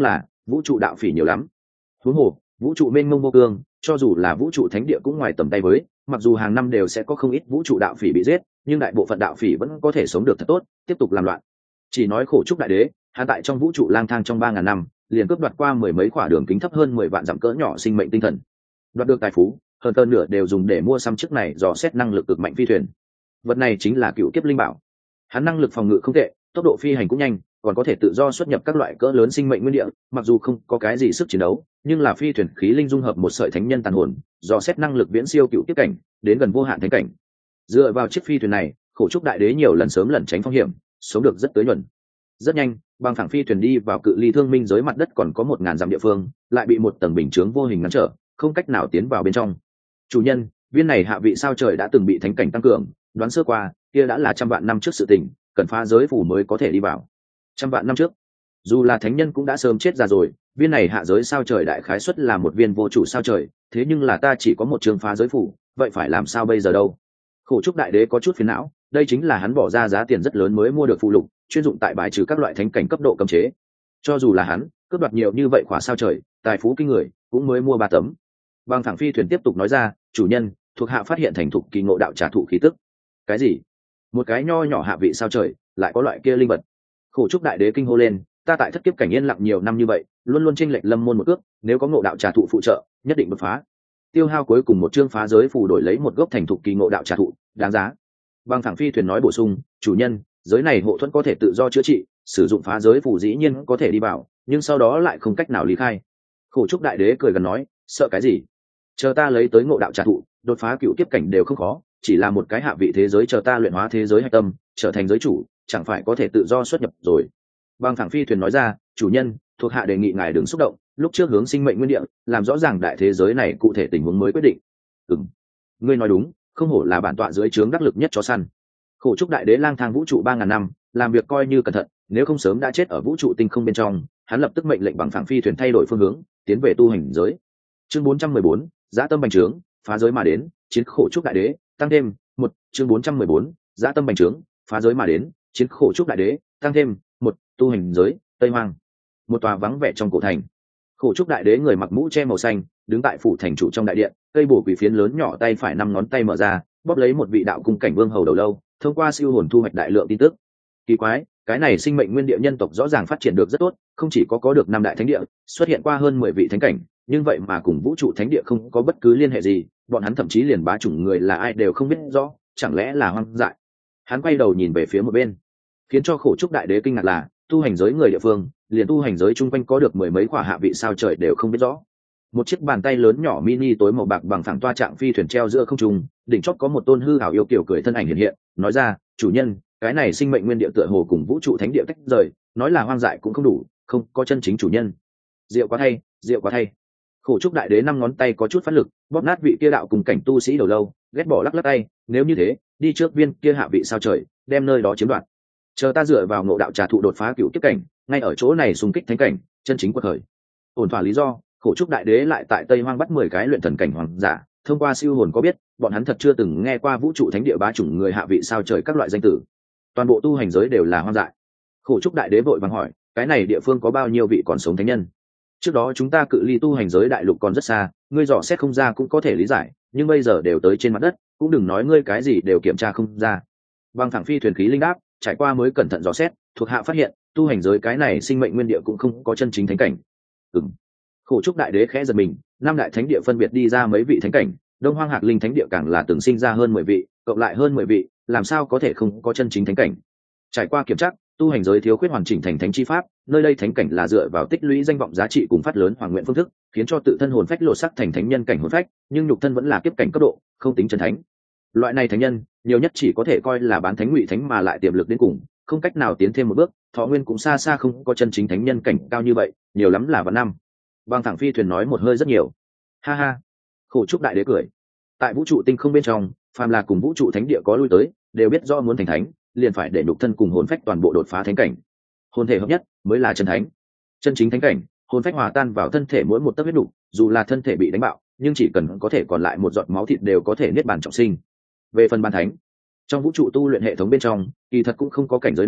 vũ trụ đạo phỉ nhiều lắm. Huống hồ vũ trụ mênh mông vô cương, cho dù là vũ trụ thánh địa cũng ngoài tầm tay với, mặc dù hàng năm đều sẽ có không ít vũ trụ đạo phỉ bị giết, nhưng đại bộ phận đạo phỉ vẫn có thể sống được thật tốt, tiếp tục làm loạn. Chỉ nói khổ trúc đại đế, hắn tại trong vũ trụ lang thang trong ba ngàn năm, liền cướp đoạt qua mười mấy quả đường kính thấp hơn mười vạn dặm cỡ nhỏ sinh mệnh tinh thần. Đoạt được tài phú, hơn phân nửa đều dùng để mua xăm chiếc này dò xét năng lực cực mạnh phi thuyền. Vật này chính là cựu kiếp linh bảo. Hắn năng lực phòng ngự không tệ, tốc độ phi hành cũng nhanh, còn có thể tự do xuất nhập các loại cỡ lớn sinh mệnh nguyên địa, mặc dù không có cái gì sức chiến đấu, nhưng là phi thuyền khí linh dung hợp một sợi thánh nhân tàn hồn, dò xét năng lực viễn siêu cựu kiếp cảnh, đến gần vô hạn thánh cảnh. Dựa vào chiếc phi thuyền này, khổ trúc đại đế nhiều lần sớm lẩn tránh phong hiểm, sống được rất tới nhuần. Rất nhanh, băng thẳng phi thuyền đi vào cự ly thương minh giới mặt đất còn có một ngàn dặm địa phương, lại bị một tầng bình chướng vô hình ngăn trở, không cách nào tiến vào bên trong. Chủ nhân, viên này hạ vị sao trời đã từng bị thánh cảnh tăng cường, đoán sơ qua, kia đã là trăm vạn năm trước sự tình, cần phá giới phủ mới có thể đi vào. Trăm vạn năm trước, dù là thánh nhân cũng đã sớm chết ra rồi, viên này hạ giới sao trời đại khái xuất là một viên vô chủ sao trời, thế nhưng là ta chỉ có một trường phá giới phủ, vậy phải làm sao bây giờ đâu? Khổ trúc đại đế có chút phiền não, đây chính là hắn bỏ ra giá tiền rất lớn mới mua được phụ lục, chuyên dụng tại bài trừ các loại thánh cảnh cấp độ cấm chế. Cho dù là hắn cướp đoạt nhiều như vậy khỏa sao trời, tài phú kinh người, cũng mới mua ba tấm. Băng thẳng phi thuyền tiếp tục nói ra, chủ nhân, thuộc hạ phát hiện thành thục kỳ ngộ đạo trả thụ khí tức. Cái gì? Một cái nho nhỏ hạ vị sao trời, lại có loại kia linh vật? Khổ trúc đại đế kinh hô lên, ta tại thất kiếp cảnh yên lặng nhiều năm như vậy, luôn luôn chênh lệch lâm môn một ước, nếu có ngộ đạo trà thụ phụ trợ, nhất định đột phá. Tiêu hao cuối cùng một chương phá giới phù đổi lấy một gốc thành thục kỳ ngộ đạo trà thụ, đáng giá. Băng thẳng phi thuyền nói bổ sung, chủ nhân, giới này hộ thuẫn có thể tự do chữa trị, sử dụng phá giới phù dĩ nhiên có thể đi vào, nhưng sau đó lại không cách nào lý khai. Khổ trúc đại đế cười gần nói, sợ cái gì? Chờ ta lấy tới ngộ đạo trà thụ, đột phá cựu kiếp cảnh đều không khó, chỉ là một cái hạ vị thế giới, chờ ta luyện hóa thế giới hạch tâm, trở thành giới chủ, chẳng phải có thể tự do xuất nhập rồi. Băng thẳng phi thuyền nói ra, chủ nhân, thuộc hạ đề nghị ngài đừng xúc động, lúc trước hướng sinh mệnh nguyên địa, làm rõ ràng đại thế giới này cụ thể tình huống mới quyết định. Ừm, ngươi nói đúng, không hổ là bản tọa dưới trướng đắc lực nhất chó săn. Khổ trúc đại đế lang thang vũ trụ ba ngàn năm, làm việc coi như cẩn thận, nếu không sớm đã chết ở vũ trụ tinh không bên trong. Hắn lập tức mệnh lệnh bằng thẳng phi thuyền thay đổi phương hướng, tiến về tu hành giới. Chương bốn trăm mười bốn, dã tâm bành trướng, phá giới mà đến, chiến khổ trúc đại đế, tăng thêm một. Chương bốn trăm mười bốn, dã tâm bành trướng, phá giới mà đến, chiến khổ trúc đại đế, tăng thêm một. Tu hành giới, Tây Hoang. Một tòa vắng vẻ trong cổ thành. Khổ trúc đại đế người mặc mũ che màu xanh, đứng tại phủ thành chủ trong đại điện, cây bổ quỷ phiến lớn nhỏ tay phải năm ngón tay mở ra, bóp lấy một vị đạo cung cảnh vương hầu đầu lâu, thông qua siêu hồn thu hoạch đại lượng tin tức. Kỳ quái, cái này sinh mệnh nguyên địa nhân tộc rõ ràng phát triển được rất tốt, không chỉ có có được năm đại thánh địa, xuất hiện qua hơn mười vị thánh cảnh, nhưng vậy mà cùng vũ trụ thánh địa không có bất cứ liên hệ gì, bọn hắn thậm chí liền bá chủng người là ai đều không biết rõ, chẳng lẽ là hoang dại? Hắn quay đầu nhìn về phía một bên, khiến cho khổ trúc đại đế kinh ngạc là, tu hành giới người địa phương, liền tu hành giới chung quanh có được mười mấy quả hạ vị sao trời đều không biết rõ. Một chiếc bàn tay lớn nhỏ mini tối màu bạc bằng phẳng toa trạng phi thuyền treo giữa không trung, đỉnh chót có một tôn hư ảo yêu kiều cười thân ảnh hiện hiện, nói ra, chủ nhân, cái này sinh mệnh nguyên địa tựa hồ cùng vũ trụ thánh địa tách rời, nói là hoang dại cũng không đủ, không có chân chính chủ nhân. Diệu quá thay, diệu quá thay. Khổ trúc đại đế năm ngón tay có chút phát lực, bóp nát vị kia đạo cùng cảnh tu sĩ đầu lâu, ghét bỏ lắc lắc tay, nếu như thế, đi trước viên kia hạ vị sao trời, đem nơi đó chiếm đoạt. Chờ ta dựa vào ngộ đạo trà thụ đột phá cựu kiếp cảnh, ngay ở chỗ này xung kích thánh cảnh, chân chính quật khởi. Ổn thỏa lý do, khổ trúc đại đế lại tại Tây Hoang bắt mười cái luyện thần cảnh hoàng giả, thông qua siêu hồn có biết, bọn hắn thật chưa từng nghe qua vũ trụ thánh địa bá chủng người hạ vị sao trời các loại danh tử. Toàn bộ tu hành giới đều là hoang dại. Khổ trúc đại đế vội vàng hỏi, cái này địa phương có bao nhiêu vị còn sống thánh nhân? Trước đó chúng ta cự ly tu hành giới đại lục còn rất xa, ngươi dò xét không ra cũng có thể lý giải, nhưng bây giờ đều tới trên mặt đất, cũng đừng nói ngươi cái gì đều kiểm tra không ra. Băng thẳng phi thuyền khí linh đáp, trải qua mới cẩn thận dò xét, thuộc hạ phát hiện tu hành giới cái này sinh mệnh nguyên địa cũng không có chân chính thánh cảnh. Ừm. Khổ trúc đại đế khẽ giật mình, năm đại thánh địa phân biệt đi ra mấy vị thánh cảnh, Đông Hoang Hạc Linh thánh địa càng là từng sinh ra hơn mười vị, cộng lại hơn mười vị, làm sao có thể không có chân chính thánh cảnh? Trải qua kiểm tra, tu hành giới thiếu khuyết hoàn chỉnh thành thánh chi pháp, nơi đây thánh cảnh là dựa vào tích lũy danh vọng giá trị cùng phát lớn hoàng nguyện phương thức, khiến cho tự thân hồn phách lột sắc thành thánh nhân cảnh hồn phách, nhưng nhục thân vẫn là kiếp cảnh cấp độ, không tính chân thánh. Loại này thánh nhân, nhiều nhất chỉ có thể coi là bán thánh ngụy thánh mà lại tiềm lực đến cùng, không cách nào tiến thêm một bước, thọ nguyên cũng xa xa không có chân chính thánh nhân cảnh cao như vậy, nhiều lắm là vạn năm. Băng thẳng phi thuyền nói một hơi rất nhiều. Ha ha. Khổ trúc đại đế cười. Tại vũ trụ tinh không bên trong, phàm là cùng vũ trụ thánh địa có lui tới, đều biết rõ muốn thành thánh, liền phải để nhục thân cùng hồn phách toàn bộ đột phá thánh cảnh. Hồn thể hợp nhất mới là chân thánh. Chân chính thánh cảnh, hồn phách hòa tan vào thân thể mỗi một tấc huyết đủ, dù là thân thể bị đánh bạo, nhưng chỉ cần có thể còn lại một giọt máu thịt đều có thể niết bàn trọng sinh. Về phần ban thánh, trong vũ trụ tu luyện hệ thống bên trong, kỳ thật cũng không có cảnh giới này,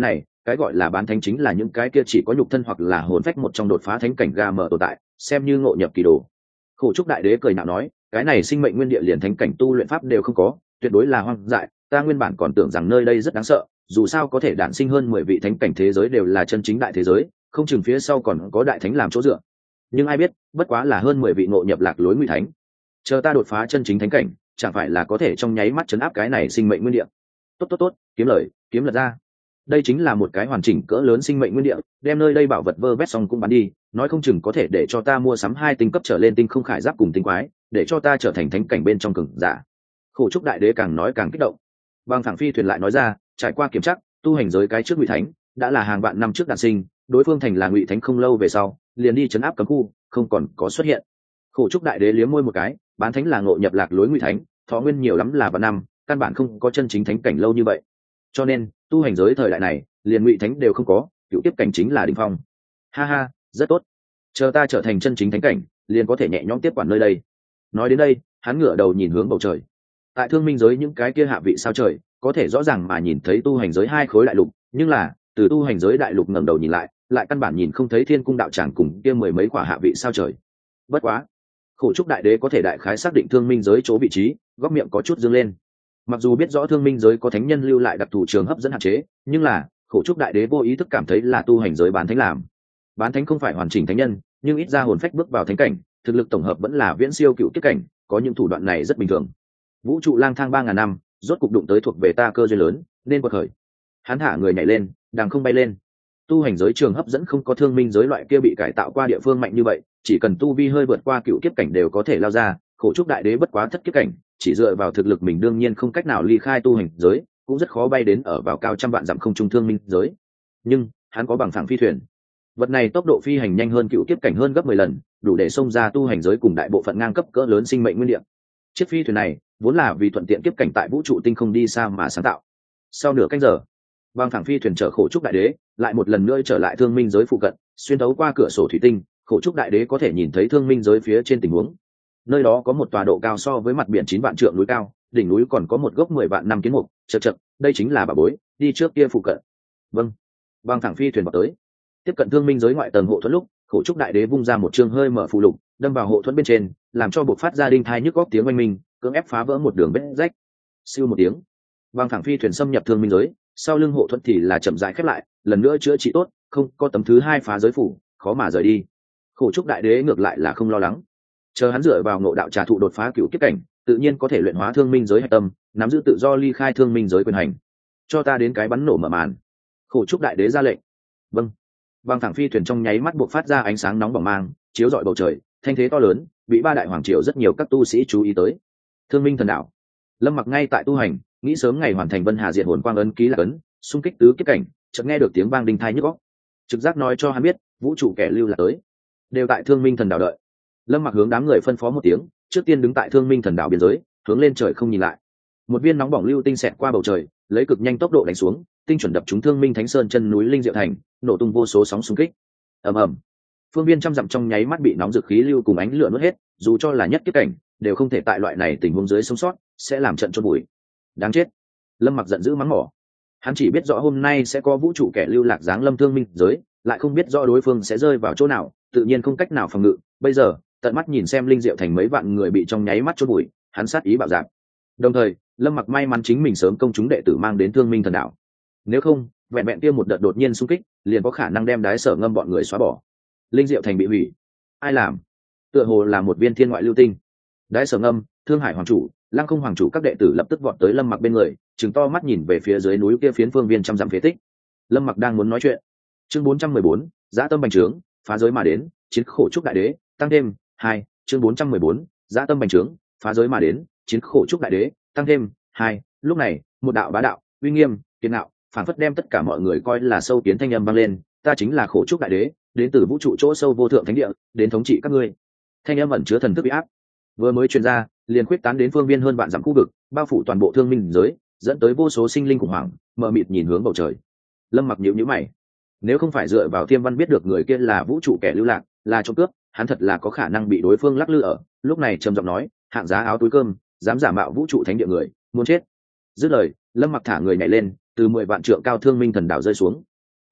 cái gọi là bán thánh chính là những cái kia chỉ có nhục thân hoặc là hồn phách một trong đột phá thánh cảnh ga mở tồn tại, xem như ngộ nhập kỳ đồ. Khổ trúc đại đế cười nhạo nói, cái này sinh mệnh nguyên địa liền thánh cảnh tu luyện pháp đều không có, tuyệt đối là hoang dại. Ta nguyên bản còn tưởng rằng nơi đây rất đáng sợ, dù sao có thể đản sinh hơn mười vị thánh cảnh thế giới đều là chân chính đại thế giới, không chừng phía sau còn có đại thánh làm chỗ dựa. Nhưng ai biết, bất quá là hơn mười vị ngộ nhập lạc lối nguy thánh. Chờ ta đột phá chân chính thánh cảnh, chẳng phải là có thể trong nháy mắt chấn áp cái này sinh mệnh nguyên địa. Tốt tốt tốt, kiếm lời, kiếm lật ra. Đây chính là một cái hoàn chỉnh cỡ lớn sinh mệnh nguyên địa, đem nơi đây bảo vật vơ vét xong cũng bán đi, nói không chừng có thể để cho ta mua sắm hai tinh cấp trở lên tinh không khải giáp cùng tinh quái, để cho ta trở thành thánh cảnh bên trong cường giả. Khổ trúc đại đế càng nói càng kích động. Băng thẳng phi thuyền lại nói ra, trải qua kiểm tra, tu hành giới cái trước ngụy thánh đã là hàng vạn năm trước đản sinh, đối phương thành là ngụy thánh không lâu về sau, liền đi chấn áp cấm khu, không còn có xuất hiện. Khổ trúc đại đế liếm môi một cái, bán thánh là ngộ nhập lạc lối ngụy thánh, thọ nguyên nhiều lắm là vạn năm, căn bản không có chân chính thánh cảnh lâu như vậy. Cho nên, tu hành giới thời đại này, liền ngụy thánh đều không có, cựu tiếp cảnh chính là đỉnh phong. Ha ha, rất tốt. Chờ ta trở thành chân chính thánh cảnh, liền có thể nhẹ nhõm tiếp quản nơi đây. Nói đến đây, hắn ngửa đầu nhìn hướng bầu trời. Tại thương minh giới những cái kia hạ vị sao trời, có thể rõ ràng mà nhìn thấy tu hành giới hai khối đại lục, nhưng là, từ tu hành giới đại lục ngẩng đầu nhìn lại, lại căn bản nhìn không thấy thiên cung đạo tràng cùng kia mười mấy quả hạ vị sao trời. Bất quá, khổ trúc đại đế có thể đại khái xác định thương minh giới chỗ vị trí, góc miệng có chút dương lên. Mặc dù biết rõ thương minh giới có thánh nhân lưu lại đặc thù trường hấp dẫn hạn chế, nhưng là khổ trúc đại đế vô ý thức cảm thấy là tu hành giới bán thánh làm. Bán thánh không phải hoàn chỉnh thánh nhân, nhưng ít ra hồn phách bước vào thánh cảnh, thực lực tổng hợp vẫn là viễn siêu cựu kiếp cảnh, có những thủ đoạn này rất bình thường. Vũ trụ lang thang ba ngàn năm, rốt cục đụng tới thuộc về ta cơ duyên lớn, nên quật khởi. Hắn thả người nhảy lên, đàng không bay lên. Tu hành giới trường hấp dẫn không có thương minh giới loại kia bị cải tạo qua địa phương mạnh như vậy, chỉ cần tu vi hơi vượt qua cựu kiếp cảnh đều có thể lao ra. Khổ trúc đại đế bất quá thất kiếp cảnh, chỉ dựa vào thực lực mình đương nhiên không cách nào ly khai tu hành giới, cũng rất khó bay đến ở vào cao trăm vạn dặm không trung thương minh giới. Nhưng hắn có bằng phẳng phi thuyền, vật này tốc độ phi hành nhanh hơn cựu kiếp cảnh hơn gấp mười lần, đủ để xông ra tu hành giới cùng đại bộ phận ngang cấp cỡ lớn sinh mệnh nguyên địa. Chiếc phi thuyền này vốn là vì thuận tiện kiếp cảnh tại vũ trụ tinh không đi xa mà sáng tạo. Sau nửa canh giờ, bằng thẳng phi thuyền chở khổ trúc đại đế lại một lần nữa trở lại thương minh giới phụ cận, xuyên thấu qua cửa sổ thủy tinh, khổ trúc đại đế có thể nhìn thấy thương minh giới phía trên tình huống. Nơi đó có một tòa độ cao so với mặt biển chín vạn trượng núi cao, đỉnh núi còn có một gốc mười vạn năm kiến mục, chật chật, đây chính là bà bối, đi trước kia phụ cận. Vâng. Bằng thẳng phi thuyền vào tới, tiếp cận thương minh giới ngoại tầng hộ thuẫn lúc, khổ trúc đại đế vung ra một chương hơi mở phù lục, đâm vào hộ thuẫn bên trên, làm cho bộc phát ra đinh thai nhức góc tiếng oanh minh, cưỡng ép phá vỡ một đường vết rách. Siêu một tiếng, bằng thẳng phi thuyền xâm nhập thương minh giới, sau lưng hộ thuẫn thì là chậm rãi khép lại, lần nữa chữa trị tốt, không có tấm thứ hai phá giới phủ, khó mà rời đi. Khổ trúc đại đế ngược lại là không lo lắng, chờ hắn dựa vào ngộ đạo trà thụ đột phá cựu kiếp cảnh, tự nhiên có thể luyện hóa thương minh giới hạch tâm, nắm giữ tự do ly khai thương minh giới quyền hành. Cho ta đến cái bắn nổ mở màn. Khổ trúc đại đế ra lệnh. Vâng. Băng thẳng phi thuyền trong nháy mắt buộc phát ra ánh sáng nóng bỏng mang, chiếu rọi bầu trời, thanh thế to lớn, bị ba đại hoàng triều rất nhiều các tu sĩ chú ý tới. Thương minh thần đạo, Lâm Mặc ngay tại tu hành, nghĩ sớm ngày hoàn thành Vân Hà Diệt hồn quang ấn ký là ấn, xung kích tứ kiếp cảnh, chợt nghe được tiếng vang đinh thai nhức óc. Trực giác nói cho hắn biết, vũ trụ kẻ lưu là tới, đều tại Thương Minh thần đạo đợi. Lâm Mặc hướng đám người phân phó một tiếng, trước tiên đứng tại Thương Minh thần đạo biên giới, hướng lên trời không nhìn lại. Một viên nóng bỏng lưu tinh xẹt qua bầu trời, lấy cực nhanh tốc độ đánh xuống, tinh chuẩn đập trúng Thương Minh Thánh Sơn chân núi Linh Diệu Thành, nổ tung vô số sóng xung kích. Ầm ầm. Phương viên trăm dặm trong nháy mắt bị nóng dực khí lưu cùng ánh lửa nuốt hết, dù cho là nhất kiếp cảnh, đều không thể tại loại này tình huống dưới sống sót, sẽ làm trận chôn bụi. Đáng chết. Lâm Mặc giận dữ mắng mỏ. Hắn chỉ biết rõ hôm nay sẽ có vũ trụ kẻ lưu lạc giáng lâm thương minh giới, lại không biết rõ đối phương sẽ rơi vào chỗ nào, tự nhiên không cách nào phòng ngự. Bây giờ, tận mắt nhìn xem Linh Diệu Thành mấy vạn người bị trong nháy mắt chôn bụi, hắn sát ý bạo dạn. Đồng thời, Lâm Mặc may mắn chính mình sớm công chúng đệ tử mang đến Thương Minh thần đạo. Nếu không, vẹn vẹn kia một đợt đột nhiên xung kích, liền có khả năng đem Đái Sở Ngâm bọn người xóa bỏ. Linh Diệu Thành bị hủy, ai làm? Tựa hồ là một viên thiên ngoại lưu tinh. Đái Sở Ngâm, Thương Hải hoàng chủ, Lăng Không hoàng chủ các đệ tử lập tức vọt tới Lâm Mặc bên người, trừng to mắt nhìn về phía dưới núi kia phiến phương viên trăm dặm phế tích. Lâm Mặc đang muốn nói chuyện. Chương bốn trăm mười bốn, Dã tâm bành trướng, phá giới mà đến, chiến khổ trúc đại đế, tăng thêm hai. Chương bốn trăm mười bốn, Dã tâm bành trướng, phá giới mà đến, chiến khổ trúc đại đế, tăng thêm hai. Lúc này, một đạo bá đạo, uy nghiêm, kiên ngạo, phản phất đem tất cả mọi người coi là sâu kiến thanh âm vang lên, ta chính là khổ trúc đại đế, đến từ vũ trụ chỗ sâu vô thượng thánh địa, đến thống trị các ngươi. Thanh âm ẩn chứa thần thức uy áp, vừa mới truyền ra, liền khuyết tán đến phương viên hơn vạn dặm khu vực, bao phủ toàn bộ thương minh giới, dẫn tới vô số sinh linh khủng hoảng, mờ mịt nhìn hướng bầu trời. Lâm Mặc nhíu nhíu mày, nếu không phải dựa vào Tiêm Văn biết được người kia là vũ trụ kẻ lưu lạc, là trộm cướp, hắn thật là có khả năng bị đối phương lắc lư ở. Lúc này trầm giọng nói, hạng giá áo túi cơm, dám giả mạo vũ trụ thánh địa người, muốn chết. Dứt lời, Lâm Mặc thả người nhảy lên, từ mười vạn trượng cao thương minh thần đảo rơi xuống.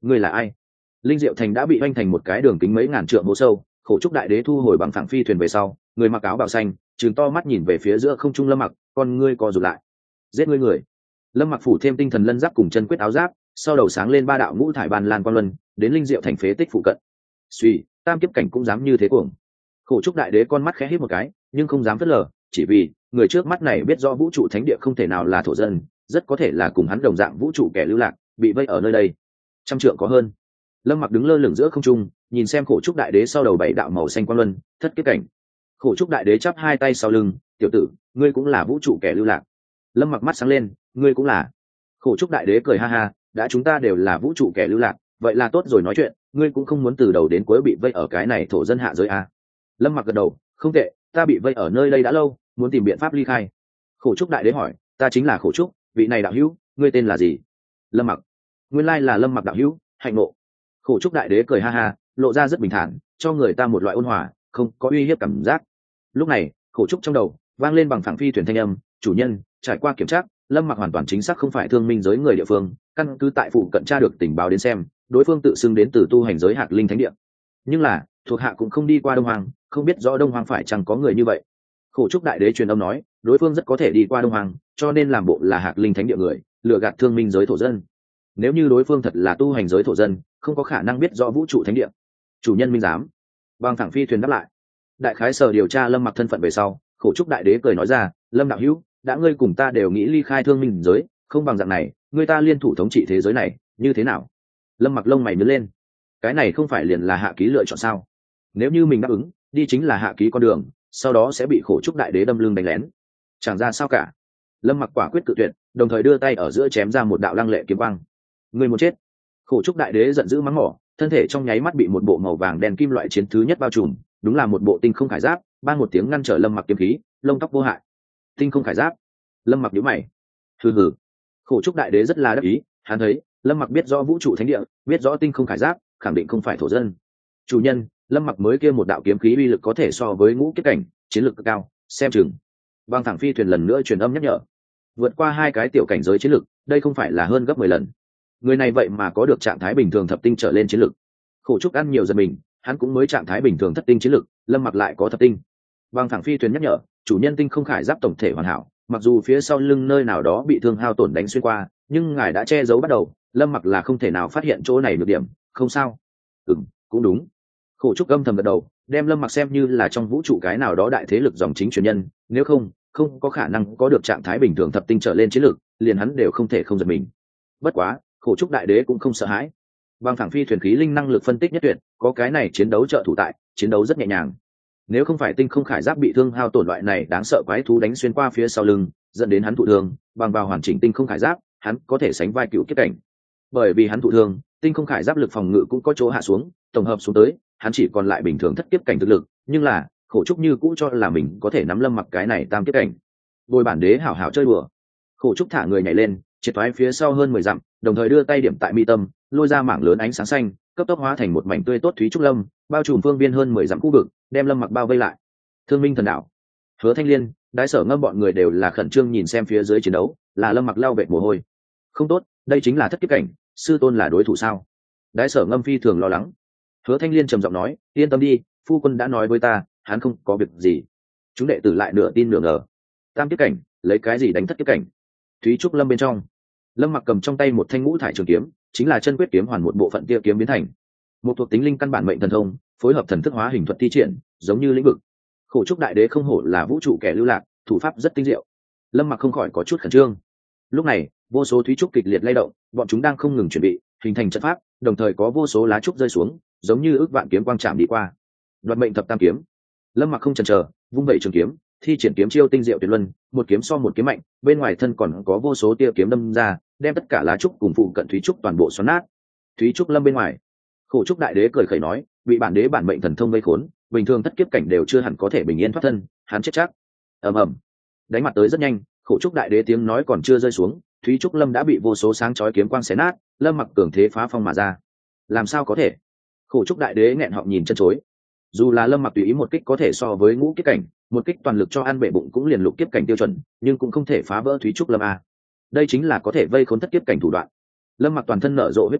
ngươi là ai? Linh Diệu Thành đã bị oanh thành một cái đường kính mấy ngàn trượng hố sâu. Khổ trúc đại đế thu hồi bằng phẳng phi thuyền về sau, người mặc áo bào xanh trừng to mắt nhìn về phía giữa không trung Lâm Mặc, con ngươi co rụt lại. Giết ngươi người. Lâm Mặc phủ thêm tinh thần lân giáp cùng chân quyết áo giáp, sau đầu sáng lên ba đạo ngũ thải ban lan quang luân, đến Linh Diệu Thành phế tích phụ cận. Suy, tam kiếp cảnh cũng dám như thế cuồng. Khổ trúc đại đế con mắt khẽ híp một cái, nhưng không dám phớt lờ, chỉ vì người trước mắt này biết rõ vũ trụ thánh địa không thể nào là thổ dân, rất có thể là cùng hắn đồng dạng vũ trụ kẻ lưu lạc, bị vây ở nơi đây trăm trượng có hơn. Lâm Mặc đứng lơ lửng giữa không trung, nhìn xem khổ trúc đại đế sau đầu bảy đạo màu xanh quang luân, thất kiếp cảnh. Khổ trúc đại đế chắp hai tay sau lưng, tiểu tử, ngươi cũng là vũ trụ kẻ lưu lạc. Lâm Mặc mắt sáng lên, ngươi cũng là. Khổ trúc đại đế cười ha ha, đã chúng ta đều là vũ trụ kẻ lưu lạc, vậy là tốt rồi nói chuyện, ngươi cũng không muốn từ đầu đến cuối bị vây ở cái này thổ dân hạ giới à. Lâm Mặc gật đầu, không tệ, ta bị vây ở nơi đây đã lâu, muốn tìm biện pháp ly khai. Khổ trúc đại đế hỏi, ta chính là khổ trúc, vị này đạo hữu, ngươi tên là gì? Lâm Mặc. Nguyên lai là Lâm Mặc đạo hữu, hạnh ngộ. Khổ trúc đại đế cười ha ha, lộ ra rất bình thản, cho người ta một loại ôn hòa, không có uy hiếp cảm giác. Lúc này, khổ trúc trong đầu vang lên bằng phẳng phi thuyền thanh âm, chủ nhân, trải qua kiểm tra, Lâm Mặc hoàn toàn chính xác không phải thương minh giới người địa phương, căn cứ tại phụ cận tra được tình báo đến xem, đối phương tự xưng đến từ tu hành giới Hạc Linh Thánh Địa. Nhưng là, thuộc hạ cũng không đi qua Đông Hoàng, không biết rõ Đông Hoàng phải chăng có người như vậy. Khổ trúc đại đế truyền âm nói, đối phương rất có thể đi qua Đông Hoàng, cho nên làm bộ là Hạc Linh Thánh Địa người, lừa gạt thương minh giới thổ dân. Nếu như đối phương thật là tu hành giới thổ dân, không có khả năng biết rõ vũ trụ thánh địa. Chủ nhân minh giám. Bằng thẳng phi thuyền đáp lại. Đại khái sở điều tra Lâm Mặc thân phận về sau, khổ trúc đại đế cười nói ra, Lâm đạo hữu, đã ngươi cùng ta đều nghĩ ly khai thương minh giới, không bằng dạng này, ngươi ta liên thủ thống trị thế giới này, như thế nào? Lâm Mặc lông mày nhướng lên. Cái này không phải liền là hạ ký lựa chọn sao? Nếu như mình đáp ứng, đi chính là hạ ký con đường, sau đó sẽ bị khổ trúc đại đế đâm lưng đánh lén. Chẳng ra sao cả. Lâm Mặc quả quyết cự tuyệt, đồng thời đưa tay ở giữa chém ra một đạo lăng lệ kiếm quang. Ngươi muốn chết. Khổ trúc đại đế giận dữ mắng mỏ, thân thể trong nháy mắt bị một bộ màu vàng đen kim loại chiến thứ nhất bao trùm, đúng là một bộ tinh không khải giáp, ban một tiếng ngăn trở Lâm Mặc kiếm khí, lông tóc vô hại. Tinh không khải giáp. Lâm Mặc nhíu mày. Hừ hừ. Khổ trúc đại đế rất là đắc ý, hắn thấy Lâm Mặc biết rõ vũ trụ thánh địa, biết rõ tinh không khải giáp, khẳng định không phải thổ dân. Chủ nhân, Lâm Mặc mới kia một đạo kiếm khí uy lực có thể so với ngũ kiếp cảnh, chiến lực cực cao, xem chừng. Băng thẳng phi thuyền lần nữa truyền âm nhắc nhở. Vượt qua hai cái tiểu cảnh giới chiến lực, đây không phải là hơn gấp mười lần. Người này vậy mà có được trạng thái bình thường thập tinh trở lên chiến lực. Khổ trúc ăn nhiều giật mình, hắn cũng mới trạng thái bình thường thất tinh chiến lực, Lâm Mặc lại có thập tinh. Băng thẳng phi thuyền nhắc nhở, chủ nhân tinh không khải giáp tổng thể hoàn hảo, mặc dù phía sau lưng nơi nào đó bị thương hao tổn đánh xuyên qua, nhưng ngài đã che giấu bắt đầu, Lâm Mặc là không thể nào phát hiện chỗ này được điểm, không sao. Ừm, cũng đúng. Khổ trúc âm thầm gật đầu, đem Lâm Mặc xem như là trong vũ trụ cái nào đó đại thế lực dòng chính truyền nhân, nếu không, không có khả năng có được trạng thái bình thường thập tinh trở lên chiến lực, liền hắn đều không thể không giật mình. Bất quá, khổ trúc đại đế cũng không sợ hãi. Băng thẳng phi thuyền khí linh năng lực phân tích nhất tuyệt, có cái này chiến đấu trợ thủ tại, chiến đấu rất nhẹ nhàng. Nếu không phải tinh không khải giáp bị thương hao tổn loại này đáng sợ quái thú đánh xuyên qua phía sau lưng, dẫn đến hắn thụ thương, bằng vào hoàn chỉnh tinh không khải giáp, hắn có thể sánh vai cựu kiếp cảnh. Bởi vì hắn thụ thương, tinh không khải giáp lực phòng ngự cũng có chỗ hạ xuống, tổng hợp xuống tới, hắn chỉ còn lại bình thường thất kiếp cảnh thực lực, nhưng là, khổ trúc như cũ cho là mình có thể nắm Lâm Mặc cái này tam kiếp cảnh. Bồi bản đế hảo hảo chơi đùa. Khổ trúc thả người nhảy lên, triệt thoái phía sau hơn mười dặm, đồng thời đưa tay điểm tại mi tâm, lôi ra mảng lớn ánh sáng xanh, cấp tốc hóa thành một mảnh tươi tốt thúy trúc lâm, bao trùm phương viên hơn mười dặm khu vực, đem Lâm Mặc bao vây lại. Thương Minh thần đạo, Hứa Thanh Liên, Đái Sở Ngâm bọn người đều là khẩn trương nhìn xem phía dưới chiến đấu, là Lâm Mặc lao vệt mồ hôi. Không tốt, đây chính là thất kiếp cảnh, sư tôn là đối thủ sao? Đái Sở Ngâm phi thường lo lắng. Hứa Thanh Liên trầm giọng nói, yên tâm đi, phu quân đã nói với ta, hắn không có việc gì. Chúng đệ tử lại nửa tin nửa ngờ. Tam kiếp cảnh, lấy cái gì đánh thất kiếp cảnh? Thúy trúc lâm bên trong, Lâm Mặc cầm trong tay một thanh ngũ thải trường kiếm, chính là chân quyết kiếm hoàn một bộ phận tia kiếm biến thành. Một thuộc tính linh căn bản mệnh thần thông, phối hợp thần thức hóa hình thuật thi triển, giống như lĩnh vực. Khổ trúc đại đế không hổ là vũ trụ kẻ lưu lạc, thủ pháp rất tinh diệu. Lâm Mặc không khỏi có chút khẩn trương. Lúc này, vô số thúy trúc kịch liệt lay động, bọn chúng đang không ngừng chuẩn bị, hình thành trận pháp, đồng thời có vô số lá trúc rơi xuống, giống như ước vạn kiếm quang chạm đi qua. Đoạt mệnh thập tam kiếm. Lâm Mặc không chần chờ, vung vẩy trường kiếm, thi triển kiếm chiêu tinh diệu tuyệt luân, một kiếm so một kiếm mạnh, bên ngoài thân còn có vô số tia kiếm đâm ra, đem tất cả lá trúc cùng phụ cận thúy trúc toàn bộ xoắn nát. Thúy trúc lâm bên ngoài, khổ trúc đại đế cười khẩy nói, bị bản đế bản mệnh thần thông vây khốn, bình thường thất kiếp cảnh đều chưa hẳn có thể bình yên thoát thân, hắn chết chắc. Ầm ầm, đánh mặt tới rất nhanh, khổ trúc đại đế tiếng nói còn chưa rơi xuống, thúy trúc lâm đã bị vô số sáng chói kiếm quang xé nát, Lâm Mặc cường thế phá phong mà ra. Làm sao có thể? Khổ trúc đại đế nghẹn họng nhìn chân chối. Dù là Lâm Mặc tùy ý một kích có thể so với ngũ kiếp cảnh, một kích toàn lực cho ăn bể bụng cũng liền lục kiếp cảnh tiêu chuẩn, nhưng cũng không thể phá vỡ thúy trúc lâm a. Đây chính là có thể vây khốn thất kiếp cảnh thủ đoạn. Lâm Mặc toàn thân nở rộ huyết quang,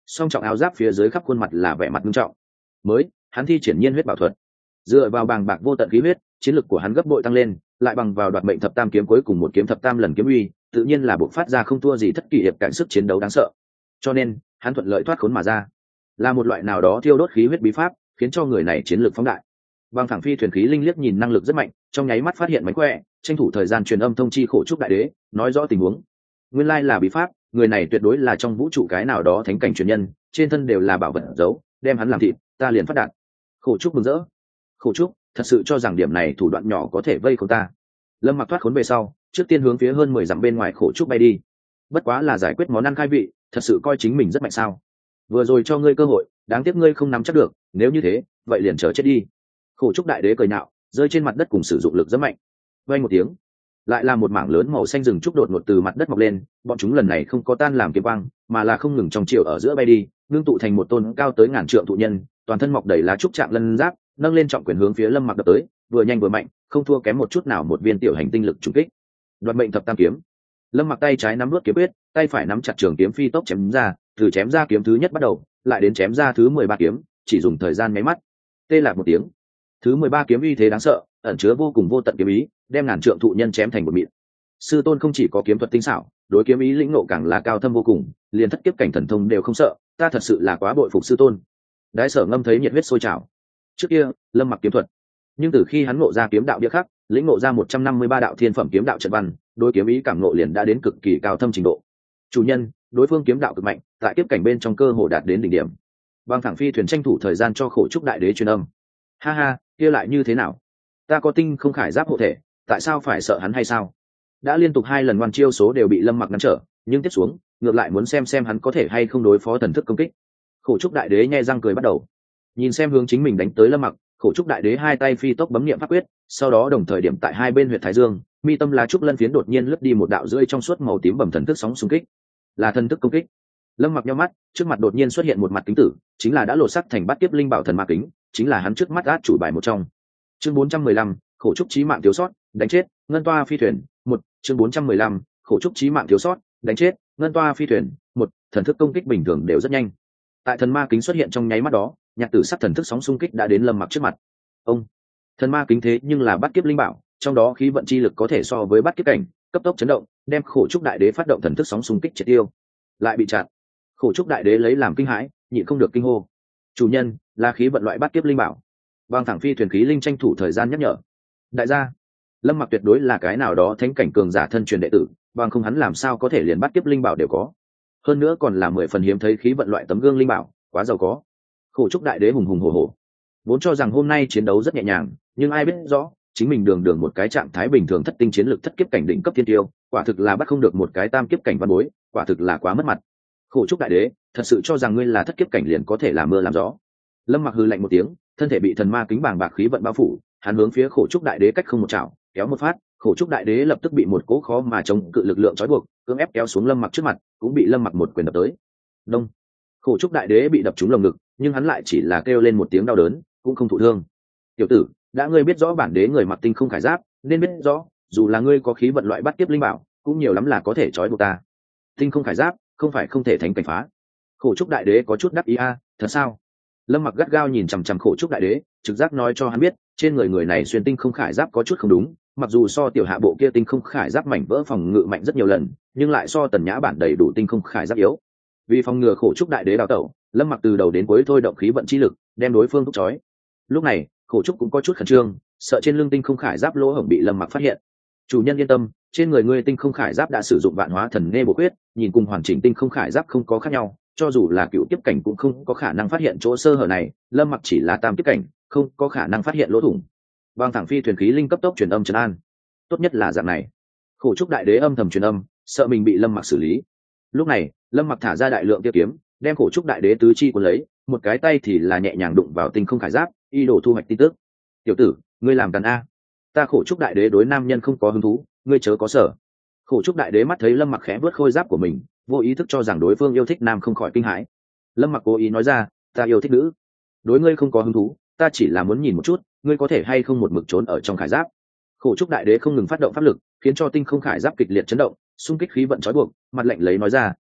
song trọng áo giáp phía dưới khắp khuôn mặt là vẻ mặt nghiêm trọng. Mới, hắn thi triển nhiên huyết bảo thuật, dựa vào bàng bạc vô tận khí huyết, chiến lực của hắn gấp bội tăng lên, lại bằng vào đoạt mệnh thập tam kiếm cuối cùng một kiếm thập tam lần kiếm uy, tự nhiên là buộc phát ra không thua gì thất kỷ hiệp cảnh sức chiến đấu đáng sợ. Cho nên, hắn thuận lợi thoát khốn mà ra, là một loại nào đó thiêu đốt khí huyết bí pháp, khiến cho người này chiến lực phóng đại. Băng thẳng phi thuyền khí linh liếc nhìn năng lực rất mạnh, trong nháy mắt phát hiện mánh khỏe, tranh thủ thời gian truyền âm thông chi Khổ Trúc đại đế, nói rõ tình huống. Nguyên lai là bí pháp, người này tuyệt đối là trong vũ trụ cái nào đó thánh cảnh truyền nhân, trên thân đều là bảo vật giấu, đem hắn làm thịt, ta liền phát đạt. Khổ Trúc mừng rỡ. Khổ Trúc, thật sự cho rằng điểm này thủ đoạn nhỏ có thể vây khốn ta. Lâm Mặc thoát khốn về sau, trước tiên hướng phía hơn mười dặm bên ngoài Khổ Trúc bay đi. Bất quá là giải quyết món ăn khai vị, thật sự coi chính mình rất mạnh sao? Vừa rồi cho ngươi cơ hội, đáng tiếc ngươi không nắm chắc được, nếu như thế, vậy liền chờ chết đi. Khổ Trúc đại đế cười nhạo, rơi trên mặt đất cùng sử dụng lực rất mạnh. Vang một tiếng, lại là một mảng lớn màu xanh rừng trúc đột ngột từ mặt đất mọc lên, bọn chúng lần này không có tan làm kiếm quang, mà là không ngừng trong chiều ở giữa bay đi, ngưng tụ thành một tôn cao tới ngàn trượng thụ nhân, toàn thân mọc đầy lá trúc trạng lân giáp, nâng lên trọng quyền hướng phía Lâm Mặc đập tới, vừa nhanh vừa mạnh, không thua kém một chút nào một viên tiểu hành tinh lực trùng kích. Đoạt mệnh thập tam kiếm. Lâm Mặc tay trái nắm nuốt kiếm quyết, tay phải nắm chặt trường kiếm phi tốc chém ra, từ chém ra kiếm thứ nhất bắt đầu, lại đến chém ra thứ mười ba kiếm, chỉ dùng thời gian mấy mắt. Tê lạc một tiếng. Thứ mười ba kiếm uy thế đáng sợ, ẩn chứa vô cùng vô tận kiếm ý, đem ngàn trượng thụ nhân chém thành một mịn. Sư tôn không chỉ có kiếm thuật tinh xảo, đối kiếm ý lĩnh ngộ càng là cao thâm vô cùng, liền thất kiếp cảnh thần thông đều không sợ, ta thật sự là quá bội phục sư tôn. Đái Sở Ngâm thấy nhiệt huyết sôi trào. Trước kia, Lâm Mặc kiếm thuật, nhưng từ khi hắn ngộ ra kiếm đạo địa khắc, lĩnh ngộ ra một trăm năm mươi ba đạo thiên phẩm kiếm đạo trận văn, đối kiếm ý cảm ngộ liền đã đến cực kỳ cao thâm trình độ. Chủ nhân, đối phương kiếm đạo cực mạnh, tại kiếp cảnh bên trong cơ hồ đạt đến đỉnh điểm. Băng thẳng phi thuyền tranh thủ thời gian cho Khổ Trúc đại đế truyền âm. Ha ha, kia lại như thế nào? Ta có tinh không khải giáp hộ thể, tại sao phải sợ hắn hay sao? Đã liên tục hai lần ngoan chiêu số đều bị Lâm Mặc ngăn trở, nhưng tiếp xuống, ngược lại muốn xem xem hắn có thể hay không đối phó thần thức công kích. Khổ Trúc đại đế nhe răng cười bắt đầu, nhìn xem hướng chính mình đánh tới Lâm Mặc. Khổ Trúc đại đế hai tay phi tốc bấm niệm pháp quyết, sau đó đồng thời điểm tại hai bên huyệt thái dương, mi tâm lá trúc lân phiến đột nhiên lướt đi một đạo rưỡi trong suốt màu tím bầm thần thức sóng xung kích. Là thần thức công kích. Lâm Mặc nhíu mắt, trước mặt đột nhiên xuất hiện một mặt kính tử, chính là đã lột sắc thành bát tiếp linh bảo thần ma kính, chính là hắn trước mắt át chủ bài một trong. Chương bốn trăm mười lăm, Khổ Trúc chí mạng thiếu sót, đánh chết, ngân toa phi thuyền, một, chương bốn trăm mười lăm, Khổ Trúc chí mạng thiếu sót, đánh chết, ngân toa phi thuyền, một, thần thức công kích bình thường đều rất nhanh. Tại thần ma kính xuất hiện trong nháy mắt đó, nhạc tử sắc thần thức sóng xung kích đã đến Lâm Mặc trước mặt. Ông, thần ma kính thế nhưng là bát kiếp linh bảo, trong đó khí vận chi lực có thể so với bát kiếp cảnh, cấp tốc chấn động, đem Khổ Trúc đại đế phát động thần thức sóng xung kích triệt tiêu. Lại bị chặn. Khổ Trúc đại đế lấy làm kinh hãi, nhịn không được kinh hô. Chủ nhân, là khí vận loại bát kiếp linh bảo. Băng thẳng phi thuyền khí linh tranh thủ thời gian nhắc nhở. Đại gia, Lâm Mặc tuyệt đối là cái nào đó thánh cảnh cường giả thân truyền đệ tử, bằng không hắn làm sao có thể liền bát kiếp linh bảo đều có. Hơn nữa còn là mười phần hiếm thấy khí vận loại tấm gương linh bảo, quá giàu có. Khổ Trúc đại đế hùng hùng hổ hổ, vốn cho rằng hôm nay chiến đấu rất nhẹ nhàng, nhưng ai biết rõ, chính mình đường đường một cái trạng thái bình thường thất tinh chiến lực thất kiếp cảnh đỉnh cấp thiên tiêu, quả thực là bắt không được một cái tam kiếp cảnh văn bối, quả thực là quá mất mặt. Khổ Trúc đại đế, thật sự cho rằng ngươi là thất kiếp cảnh liền có thể làm mưa làm gió? Lâm Mặc hừ lạnh một tiếng, thân thể bị thần ma kính bàng bạc khí vận bao phủ, hắn hướng phía Khổ Trúc đại đế cách không một chảo, kéo một phát, Khổ Trúc đại đế lập tức bị một cỗ khó mà chống cự lực lượng trói buộc, cưỡng ép kéo xuống Lâm Mặc trước mặt, cũng bị Lâm Mặc một quyền đập tới. Đông. Khổ Trúc đại đế bị đập trúng lồng ngực, nhưng hắn lại chỉ là kêu lên một tiếng đau đớn, cũng không thụ thương. Tiểu tử, đã ngươi biết rõ bản đế người mặc tinh không khải giáp, nên biết rõ, dù là ngươi có khí vận loại bắt tiếp linh bảo, cũng nhiều lắm là có thể trói buộc ta. Tinh không khải giáp, không phải không thể thánh cảnh phá. Khổ Trúc đại đế có chút đắc ý a, thật sao? Lâm Mặc gắt gao nhìn chằm chằm Khổ Trúc đại đế, trực giác nói cho hắn biết, trên người người này xuyên tinh không khải giáp có chút không đúng, mặc dù so tiểu hạ bộ kia tinh không khải giáp mảnh vỡ phòng ngự mạnh rất nhiều lần, nhưng lại so tần nhã bản đầy đủ tinh không khải giáp yếu. Vì phòng ngừa Khổ Trúc đại đế đào tẩu, Lâm Mặc từ đầu đến cuối thôi động khí vận chi lực, đem đối phương thúc trói. Lúc này, Khổ Trúc cũng có chút khẩn trương, sợ trên lưng tinh không khải giáp lỗ hổng bị Lâm Mặc phát hiện. Chủ nhân yên tâm, trên người ngươi tinh không khải giáp đã sử dụng vạn hóa thần nghe bổ quyết, nhìn cùng hoàn chỉnh tinh không khải giáp không có khác nhau, cho dù là cựu tiếp cảnh cũng không có khả năng phát hiện chỗ sơ hở này. Lâm Mặc chỉ là tam tiếp cảnh, không có khả năng phát hiện lỗ thủng. Băng thẳng phi thuyền khí linh cấp tốc truyền âm trấn an. Tốt nhất là dạng này. Khổ Trúc đại đế âm thầm truyền âm, sợ mình bị Lâm Mặc xử lý. Lúc này, Lâm Mặc thả ra đại lượng tiêu kiếm, đem Khổ Trúc đại đế tứ chi cuốn lấy, một cái tay thì là nhẹ nhàng đụng vào tinh không khải giáp, y đồ thu hoạch tin tức. Tiểu tử, ngươi làm càn a? Ta Khổ Trúc đại đế đối nam nhân không có hứng thú, ngươi chớ có sở. Khổ Trúc đại đế mắt thấy Lâm Mặc khẽ vớt khôi giáp của mình, vô ý thức cho rằng đối phương yêu thích nam, không khỏi kinh hãi. Lâm Mặc cố ý nói ra, ta yêu thích nữ. Đối ngươi không có hứng thú, ta chỉ là muốn nhìn một chút, ngươi có thể hay không một mực trốn ở trong khải giáp. Khổ Trúc đại đế không ngừng phát động pháp lực, khiến cho tinh không khải giáp kịch liệt chấn động, xung kích khí vận trói buộc, mặt lạnh lấy nói ra,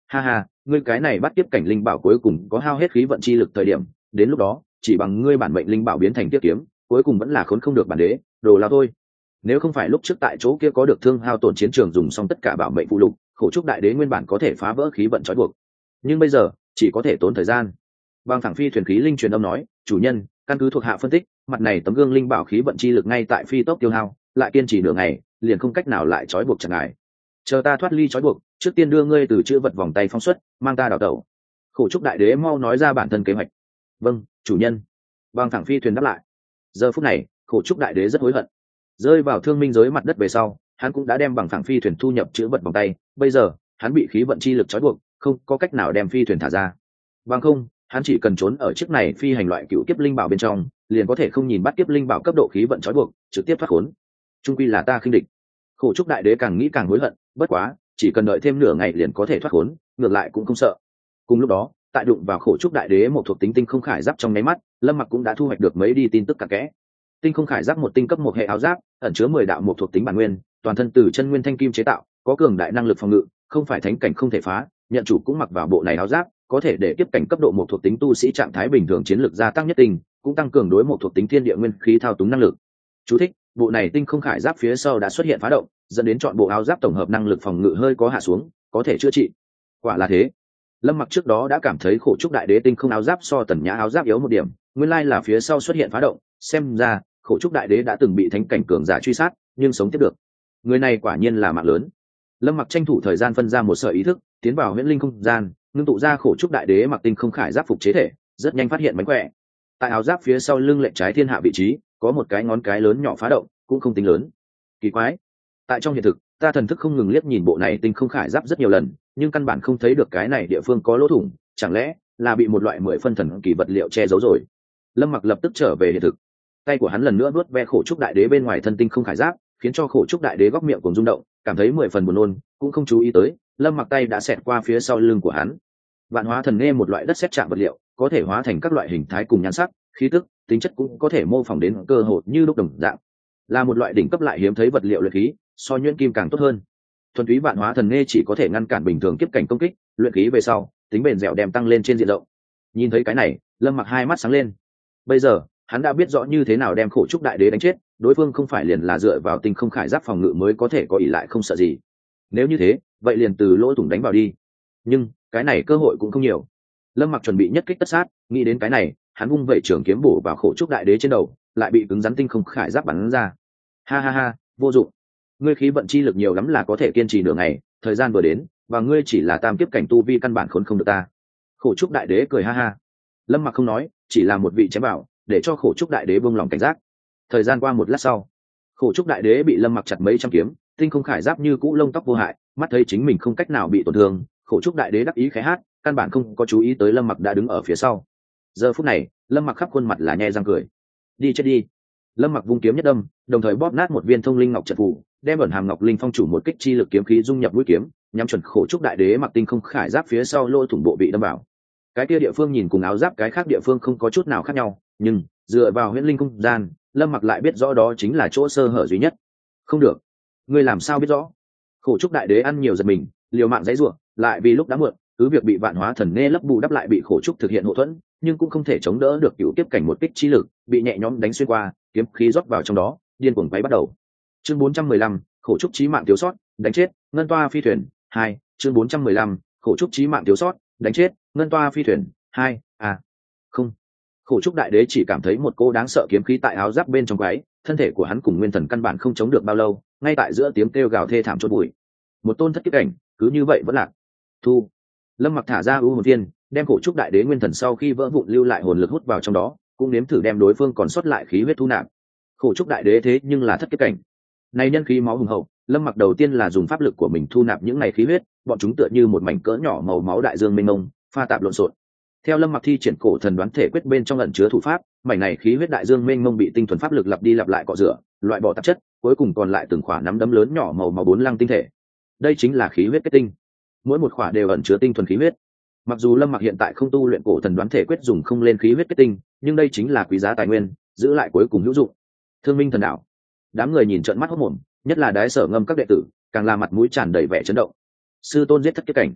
Ha ha, ngươi cái này bắt tiếp cảnh linh bảo cuối cùng có hao hết khí vận chi lực thời điểm, đến lúc đó chỉ bằng ngươi bản mệnh linh bảo biến thành tiếp kiếm, cuối cùng vẫn là khốn không được bản đế, đồ lao thôi. Nếu không phải lúc trước tại chỗ kia có được thương hao tổn chiến trường dùng xong tất cả bảo mệnh phụ lục, khổ trúc đại đế nguyên bản có thể phá vỡ khí vận trói buộc, nhưng bây giờ chỉ có thể tốn thời gian. Băng thẳng phi thuyền khí linh truyền âm nói, chủ nhân, căn cứ thuộc hạ phân tích, mặt này tấm gương linh bảo khí vận chi lực ngay tại phi tốc tiêu hao, lại kiên trì nửa ngày, liền không cách nào lại trói buộc chặt ngài. Chờ ta thoát ly trói buộc, trước tiên đưa ngươi từ chữ vật vòng tay phong xuất, mang ta đào tẩu. Khổ trúc đại đế mau nói ra bản thân kế hoạch. Vâng, chủ nhân. Băng thẳng phi thuyền đáp lại. Giờ phút này, khổ trúc đại đế rất hối hận. Rơi vào thương minh giới mặt đất về sau, hắn cũng đã đem bằng thẳng phi thuyền thu nhập chữ vật vòng tay, bây giờ hắn bị khí vận chi lực trói buộc, không có cách nào đem phi thuyền thả ra. Bằng không, hắn chỉ cần trốn ở chiếc này phi hành loại cựu kiếp linh bảo bên trong, liền có thể không nhìn bắt kiếp linh bảo cấp độ khí vận trói buộc, trực tiếp thoát khốn. Trung quy là ta khinh địch. Khổ trúc đại đế càng nghĩ càng hối hận, bất quá, chỉ cần đợi thêm nửa ngày liền có thể thoát khốn, ngược lại cũng không sợ. Cùng lúc đó, tại đụng vào khổ trúc đại đế một thuộc tính tinh không khải giáp trong nháy mắt, Lâm Mặc cũng đã thu hoạch được mấy đi tin tức cặn kẽ. Tinh không khải giáp một tinh cấp một hệ áo giáp, ẩn chứa mười đạo một thuộc tính bản nguyên, toàn thân từ chân nguyên thanh kim chế tạo, có cường đại năng lực phòng ngự, không phải thánh cảnh không thể phá. Nhận chủ cũng mặc vào bộ này áo giáp, có thể để tiếp cảnh cấp độ một thuộc tính tu sĩ trạng thái bình thường chiến lược gia tăng nhất định, cũng tăng cường đối một thuộc tính thiên địa nguyên khí thao túng năng lực. Chú thích: bộ này tinh không khải giáp phía sau đã xuất hiện phá động, dẫn đến chọn bộ áo giáp tổng hợp năng lực phòng ngự hơi có hạ xuống, có thể chữa trị. Quả là thế. Lâm Mặc trước đó đã cảm thấy khổ trúc đại đế tinh không áo giáp so tần nhã áo giáp yếu một điểm, nguyên lai là phía sau xuất hiện phá động, xem ra khổ trúc đại đế đã từng bị thánh cảnh cường giả truy sát, nhưng sống tiếp được. Người này quả nhiên là mạng lớn. Lâm Mặc tranh thủ thời gian phân ra một sợi ý thức, tiến vào huyễn linh không gian, ngưng tụ ra khổ trúc đại đế mặc tinh không khải giáp phục chế thể, rất nhanh phát hiện mánh khỏe. Tại áo giáp phía sau lưng lệnh trái thiên hạ vị trí, có một cái ngón cái lớn nhỏ phá động, cũng không tính lớn. Kỳ quái, tại trong hiện thực, ta thần thức không ngừng liếc nhìn bộ này tinh không khải giáp rất nhiều lần, nhưng căn bản không thấy được cái này địa phương có lỗ thủng, chẳng lẽ là bị một loại mười phân thần kỳ vật liệu che giấu rồi? Lâm Mặc lập tức trở về hiện thực, tay của hắn lần nữa nuốt ve khổ trúc đại đế bên ngoài thân tinh không khải giáp, khiến cho khổ trúc đại đế góc miệng cùng rung động, cảm thấy mười phần buồn nôn, cũng không chú ý tới Lâm Mặc tay đã xẹt qua phía sau lưng của hắn. Vạn hóa thần nghe một loại đất sét chạm vật liệu, có thể hóa thành các loại hình thái cùng nhan sắc, khí tức, tính chất cũng có thể mô phỏng đến cơ hội như lúc đồng dạng, là một loại đỉnh cấp lại hiếm thấy vật liệu luyện khí, so nhuyễn kim càng tốt hơn. Thuần túy vạn hóa thần nghe chỉ có thể ngăn cản bình thường kiếp cảnh công kích, luyện khí về sau, tính bền dẻo đem tăng lên trên diện rộng. Nhìn thấy cái này, Lâm Mặc hai mắt sáng lên. Bây giờ, hắn đã biết rõ như thế nào đem khổ trúc đại đế đánh chết, đối phương không phải liền là dựa vào tinh không khải giáp phòng ngự mới có thể có ỷ lại không sợ gì. Nếu như thế, vậy liền từ lỗ thủng đánh vào đi. Nhưng cái này cơ hội cũng không nhiều. Lâm Mặc chuẩn bị nhất kích tất sát, nghĩ đến cái này, hắn vung vẩy trường kiếm bổ vào khổ trúc đại đế trên đầu, lại bị cứng rắn tinh không khải giáp bắn ra. Ha ha ha, vô dụng. Ngươi khí vận chi lực nhiều lắm là có thể kiên trì nửa ngày, thời gian vừa đến, và ngươi chỉ là tam kiếp cảnh tu vi căn bản khốn không được ta. Khổ trúc đại đế cười ha ha. Lâm Mặc không nói, chỉ là một vị chém bảo, để cho khổ trúc đại đế buông lòng cảnh giác. Thời gian qua một lát sau, khổ trúc đại đế bị Lâm Mặc chặt mấy trăm kiếm, tinh không khải giáp như cũ lông tóc vô hại, mắt thấy chính mình không cách nào bị tổn thương, khổ trúc đại đế đắc ý khẽ hát, căn bản không có chú ý tới Lâm Mặc đã đứng ở phía sau. Giờ phút này, Lâm Mặc khắp khuôn mặt là nhe răng cười. Đi chết đi. Lâm Mặc vung kiếm nhất đâm, đồng thời bóp nát một viên thông linh ngọc trận phù, đem ẩn hàm ngọc linh phong chủ một kích chi lực kiếm khí dung nhập mũi kiếm, nhắm chuẩn khổ trúc đại đế mặc tinh không khải giáp phía sau lỗ thủng bộ bị đâm vào. Cái kia địa phương nhìn cùng áo giáp cái khác địa phương không có chút nào khác nhau, nhưng dựa vào huyễn linh không gian, Lâm Mặc lại biết rõ đó chính là chỗ sơ hở duy nhất. Không được, ngươi làm sao biết rõ? Khổ trúc đại đế ăn nhiều giật mình, liều mạng giãy giụa, lại vì lúc đã muộn, cứ việc bị vạn hóa thần nghe lấp bù đắp lại bị khổ trúc thực hiện hộ thuẫn, nhưng cũng không thể chống đỡ được cựu tiếp cảnh một kích chi lực, bị nhẹ nhõm đánh xuyên qua, kiếm khí rót vào trong đó, điên cuồng quay bắt đầu. Chương bốn trăm mười lăm, khổ trúc chí mạng thiếu sót, đánh chết ngân toa phi thuyền hai. Chương bốn trăm mười lăm, khổ trúc chí mạng thiếu sót, đánh chết ngân toa phi thuyền hai. À, không. Khổ trúc đại đế chỉ cảm thấy một cô đáng sợ kiếm khí tại áo giáp bên trong quái, thân thể của hắn cùng nguyên thần căn bản không chống được bao lâu, ngay tại giữa tiếng kêu gào thê thảm chôn bụi. Một tôn thất kiếp cảnh, cứ như vậy vẫn lạc. Thu. Lâm Mặc thả ra u hồn thiên, đem khổ trúc đại đế nguyên thần sau khi vỡ vụn lưu lại hồn lực hút vào trong đó, cũng nếm thử đem đối phương còn sót lại khí huyết thu nạp. Khổ trúc đại đế thế nhưng là thất kiếp cảnh, này nhân khí máu hùng hậu. Lâm Mặc đầu tiên là dùng pháp lực của mình thu nạp những này khí huyết, bọn chúng tựa như một mảnh cỡ nhỏ màu máu đại dương mênh mông, pha tạp lộn xộn. Theo Lâm Mặc thi triển cổ thần đoán thể quyết bên trong ẩn chứa thủ pháp, mảnh này khí huyết đại dương mênh mông bị tinh thuần pháp lực lặp đi lặp lại cọ rửa, loại bỏ tạp chất, cuối cùng còn lại từng khỏa nắm đấm lớn nhỏ màu máu bốn lăng tinh thể. Đây chính là khí huyết kết tinh, mỗi một khỏa đều ẩn chứa tinh thuần khí huyết. Mặc dù Lâm Mặc hiện tại không tu luyện cổ thần đoán thể quyết dùng không lên khí huyết kết tinh, nhưng đây chính là quý giá tài nguyên, giữ lại cuối cùng hữu dụng. Thương Minh thần đạo, đám người nhìn trợn mắt hốt mồm, nhất là Đái Sở Ngâm các đệ tử, càng là mặt mũi tràn đầy vẻ chấn động. Sư tôn giết thất kiếp cảnh,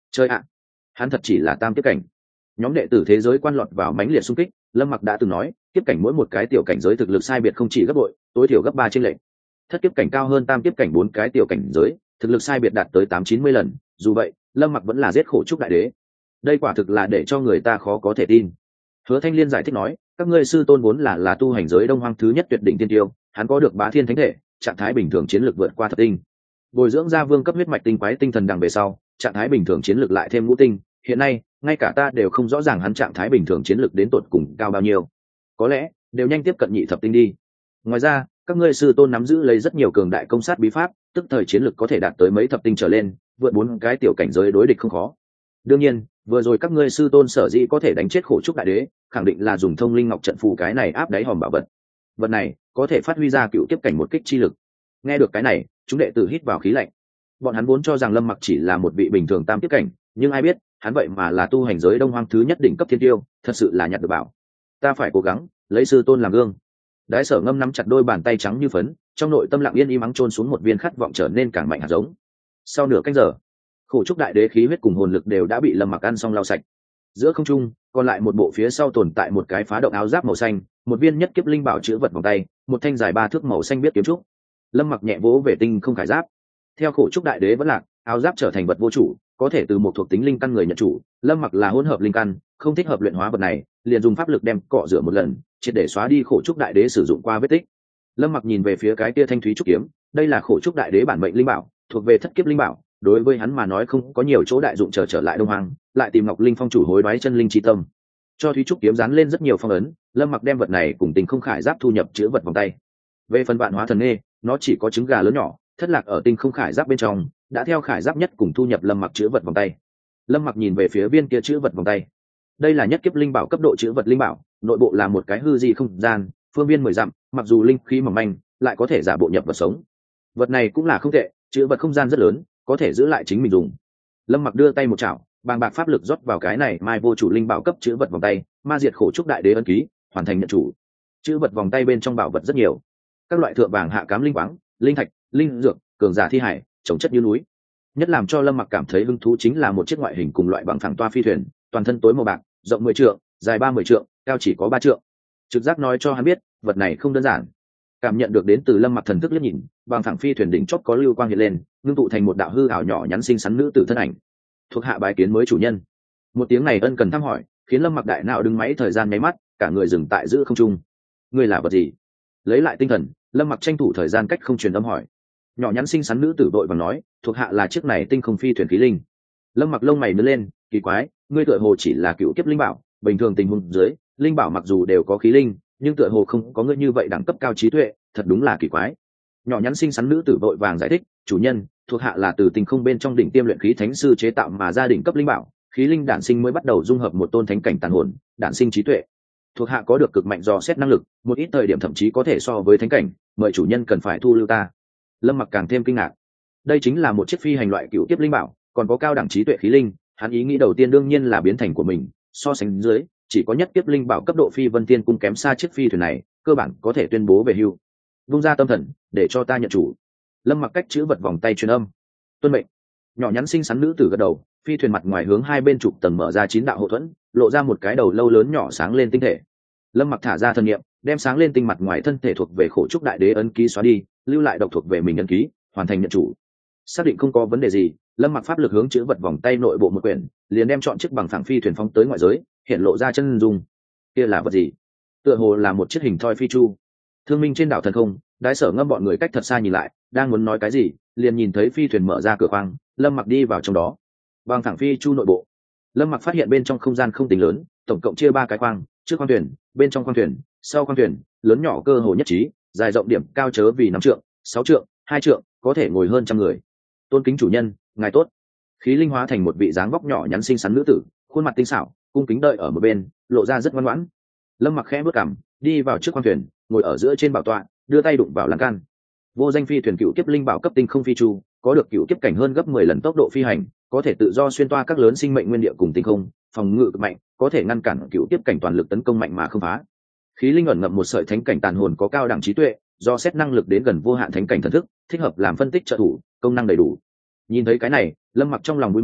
Chơi ạ, hắn thật chỉ là tam kiếp cảnh. Nhóm đệ tử thế giới quan lọt vào mãnh liệt xung kích, Lâm Mặc đã từng nói kiếp cảnh mỗi một cái tiểu cảnh giới thực lực sai biệt không chỉ gấp bội, tối thiểu gấp ba trên lệnh. Thất kiếp cảnh cao hơn tam kiếp cảnh bốn cái tiểu cảnh giới, thực lực sai biệt đạt tới tám chín mươi lần. Dù vậy, Lâm Mặc vẫn là giết khổ trúc đại đế. Đây quả thực là để cho người ta khó có thể tin. Hứa Thanh Liên giải thích nói, các ngươi sư tôn vốn là là tu hành giới đông hoang thứ nhất tuyệt đỉnh tiên tiêu, hắn có được bá thiên thánh thể, trạng thái bình thường chiến lược vượt qua thập tinh. Bồi dưỡng ra vương cấp huyết mạch tinh quái tinh thần đằng về sau, trạng thái bình thường chiến lược lại thêm ngũ tinh, hiện nay ngay cả ta đều không rõ ràng hắn trạng thái bình thường chiến lược đến tột cùng cao bao nhiêu, có lẽ đều nhanh tiếp cận nhị thập tinh đi. Ngoài ra, các ngươi sư tôn nắm giữ lấy rất nhiều cường đại công sát bí pháp, tức thời chiến lược có thể đạt tới mấy thập tinh trở lên, vượt bốn cái tiểu cảnh giới đối địch không khó. Đương nhiên, vừa rồi các ngươi sư tôn sở dĩ có thể đánh chết khổ trúc đại đế, khẳng định là dùng thông linh ngọc trận phù cái này áp đáy hòm bảo vật. Vật này có thể phát huy ra cựu tiếp cảnh một kích chi lực. Nghe được cái này, chúng đệ tử hít vào khí lạnh. Bọn hắn vốn cho rằng Lâm Mặc chỉ là một vị bình thường tam tiếp cảnh, nhưng ai biết hắn vậy mà là tu hành giới đông hoang thứ nhất đỉnh cấp thiên tiêu, thật sự là nhặt được bảo. Ta phải cố gắng lấy sư tôn làm gương. Đái Sở Ngâm nắm chặt đôi bàn tay trắng như phấn, trong nội tâm lặng yên im ắng chôn xuống một viên khát vọng trở nên càng mạnh hạt giống. Sau nửa canh giờ, khổ trúc đại đế khí huyết cùng hồn lực đều đã bị Lâm Mặc ăn xong lau sạch. Giữa không trung còn lại một bộ phía sau tồn tại một cái phá động áo giáp màu xanh, một viên nhất kiếp linh bảo chữ vật vòng tay, một thanh dài ba thước màu xanh biết kiếm trúc. Lâm Mặc nhẹ vỗ về tinh không khải giáp. Theo khổ trúc đại đế vẫn lạc, áo giáp trở thành vật vô chủ, có thể từ một thuộc tính linh căn người nhận chủ. Lâm Mặc là hỗn hợp linh căn, không thích hợp luyện hóa vật này, liền dùng pháp lực đem cọ rửa một lần, triệt để xóa đi khổ trúc đại đế sử dụng qua vết tích. Lâm Mặc nhìn về phía cái tia thanh thúy trúc kiếm, đây là khổ trúc đại đế bản mệnh linh bảo, thuộc về thất kiếp linh bảo, đối với hắn mà nói không có nhiều chỗ đại dụng, trở trở lại đông hoàng, lại tìm Ngọc Linh Phong chủ hối đoái chân linh chi tâm, cho thúy trúc kiếm dán lên rất nhiều phong ấn. Lâm Mặc đem vật này cùng tinh không khải giáp thu nhập chữ vật vòng tay. Về phần vạn hóa thần nghê, nó chỉ có trứng gà lớn nhỏ, thất lạc ở tinh không khải giáp bên trong, đã theo khải giáp nhất cùng thu nhập Lâm Mặc chữ vật vòng tay. Lâm Mặc nhìn về phía viên kia chữ vật vòng tay, đây là nhất kiếp linh bảo cấp độ chữ vật linh bảo, nội bộ là một cái hư di không gian, phương viên mười dặm, mặc dù linh khí mỏng manh, lại có thể giả bộ nhập vật sống. Vật này cũng là không tệ, chữ vật không gian rất lớn, có thể giữ lại chính mình dùng. Lâm Mặc đưa tay một chảo, bàng bạc pháp lực rót vào cái này mai vô chủ linh bảo cấp chữ vật vòng tay, ma diệt khổ trúc đại đế ấn ký, hoàn thành nhận chủ. Chữ vật vòng tay bên trong bảo vật rất nhiều, các loại thượng vàng hạ cám linh quáng, linh thạch, linh dược, cường giả thi hải, trồng chất như núi. Nhất làm cho Lâm Mặc cảm thấy hứng thú chính là một chiếc ngoại hình cùng loại bằng phẳng toa phi thuyền, toàn thân tối màu bạc, rộng mười trượng, dài ba mươi trượng, cao chỉ có ba trượng. Trực giác nói cho hắn biết, vật này không đơn giản. Cảm nhận được đến từ Lâm Mặc thần thức liếc nhìn, bằng phẳng phi thuyền đỉnh chót có lưu quang hiện lên, ngưng tụ thành một đạo hư ảo nhỏ nhắn xinh xắn nữ tử thân ảnh. Thuộc hạ bái kiến mới chủ nhân. Một tiếng này ân cần thăm hỏi, khiến Lâm Mặc đại não đứng máy thời gian nháy mắt, cả người dừng tại giữa không trung. Ngươi là vật gì? Lấy lại tinh thần, Lâm Mặc tranh thủ thời gian cách không truyền âm hỏi. Nhỏ nhắn xinh xắn nữ tử vội vàng nói, thuộc hạ là chiếc này tinh không phi thuyền khí linh. Lâm Mặc lông mày nhướng lên, kỳ quái, ngươi tựa hồ chỉ là cựu kiếp linh bảo, bình thường tình huống dưới, linh bảo mặc dù đều có khí linh, nhưng tựa hồ không có ngươi như vậy đẳng cấp cao trí tuệ, thật đúng là kỳ quái. Nhỏ nhắn xinh xắn nữ tử vội vàng giải thích, chủ nhân, thuộc hạ là từ tinh không bên trong đỉnh tiêm luyện khí thánh sư chế tạo mà ra đỉnh cấp linh bảo, khí linh đản sinh mới bắt đầu dung hợp một tôn thánh cảnh tàn hồn, đản sinh trí tuệ. Thuộc hạ có được cực mạnh dò xét năng lực, một ít thời điểm thậm chí có thể so với thánh cảnh, mời chủ nhân cần phải thu lưu ta. Lâm Mặc càng thêm kinh ngạc, đây chính là một chiếc phi hành loại cựu kiếp linh bảo, còn có cao đẳng trí tuệ khí linh. Hắn ý nghĩ đầu tiên đương nhiên là biến thành của mình, so sánh dưới, chỉ có nhất kiếp linh bảo cấp độ phi vân tiên cung kém xa chiếc phi thuyền này, cơ bản có thể tuyên bố về hưu. Vung ra tâm thần, để cho ta nhận chủ. Lâm Mặc cách chữ vật vòng tay truyền âm. Tuân mệnh. Nhỏ nhắn xinh xắn nữ tử gật đầu, phi thuyền mặt ngoài hướng hai bên trục tầng mở ra chín đạo hộ thuẫn, lộ ra một cái đầu lâu lớn nhỏ sáng lên tinh thể. Lâm Mặc thả ra thần niệm, đem sáng lên tinh mặt ngoài thân thể thuộc về khổ trúc đại đế ấn ký xóa đi, lưu lại độc thuộc về mình ấn ký, hoàn thành nhận chủ. Xác định không có vấn đề gì, Lâm Mặc pháp lực hướng chữ vật vòng tay nội bộ một quyển, liền đem chọn chiếc bằng phẳng phi thuyền phóng tới ngoại giới, hiện lộ ra chân dung. Kia là vật gì? Tựa hồ là một chiếc hình thoi phi chu. Thương minh trên đảo thần không, Đái Sở Ngâm bọn người cách thật xa nhìn lại, đang muốn nói cái gì, liền nhìn thấy phi thuyền mở ra cửa khoang, Lâm Mặc đi vào trong đó. Bằng thẳng phi chu nội bộ, Lâm Mặc phát hiện bên trong không gian không tính lớn, tổng cộng chia ba cái khoang, trước khoang thuyền, bên trong khoang thuyền, sau khoang thuyền, lớn nhỏ cơ hồ nhất trí, dài rộng điểm cao chớ vì năm trượng, sáu trượng, hai trượng, có thể ngồi hơn trăm người. Tôn kính chủ nhân, ngài tốt. Khí linh hóa thành một vị dáng vóc nhỏ nhắn xinh xắn nữ tử, khuôn mặt tinh xảo, cung kính đợi ở một bên, lộ ra rất ngoan ngoãn. Lâm Mặc khẽ bước cằm, đi vào trước khoang thuyền, ngồi ở giữa trên bảo tọa, đưa tay đụng vào lan can. Vô danh phi thuyền cựu kiếp linh bảo cấp tinh không phi chu, có được cựu kiếp cảnh hơn gấp mười lần tốc độ phi hành, có thể tự do xuyên toa các lớn sinh mệnh nguyên địa cùng tinh không, phòng ngự cực mạnh, có thể ngăn cản cựu kiếp cảnh toàn lực tấn công mạnh mà không phá. Khí linh ẩn ngậm một sợi thánh cảnh tàn hồn, có cao đẳng trí tuệ, do xét năng lực đến gần vô hạn thánh cảnh thần thức, thích hợp làm phân tích trợ thủ, công năng đầy đủ. Nhìn thấy cái này, Lâm Mặc trong lòng vui mừng,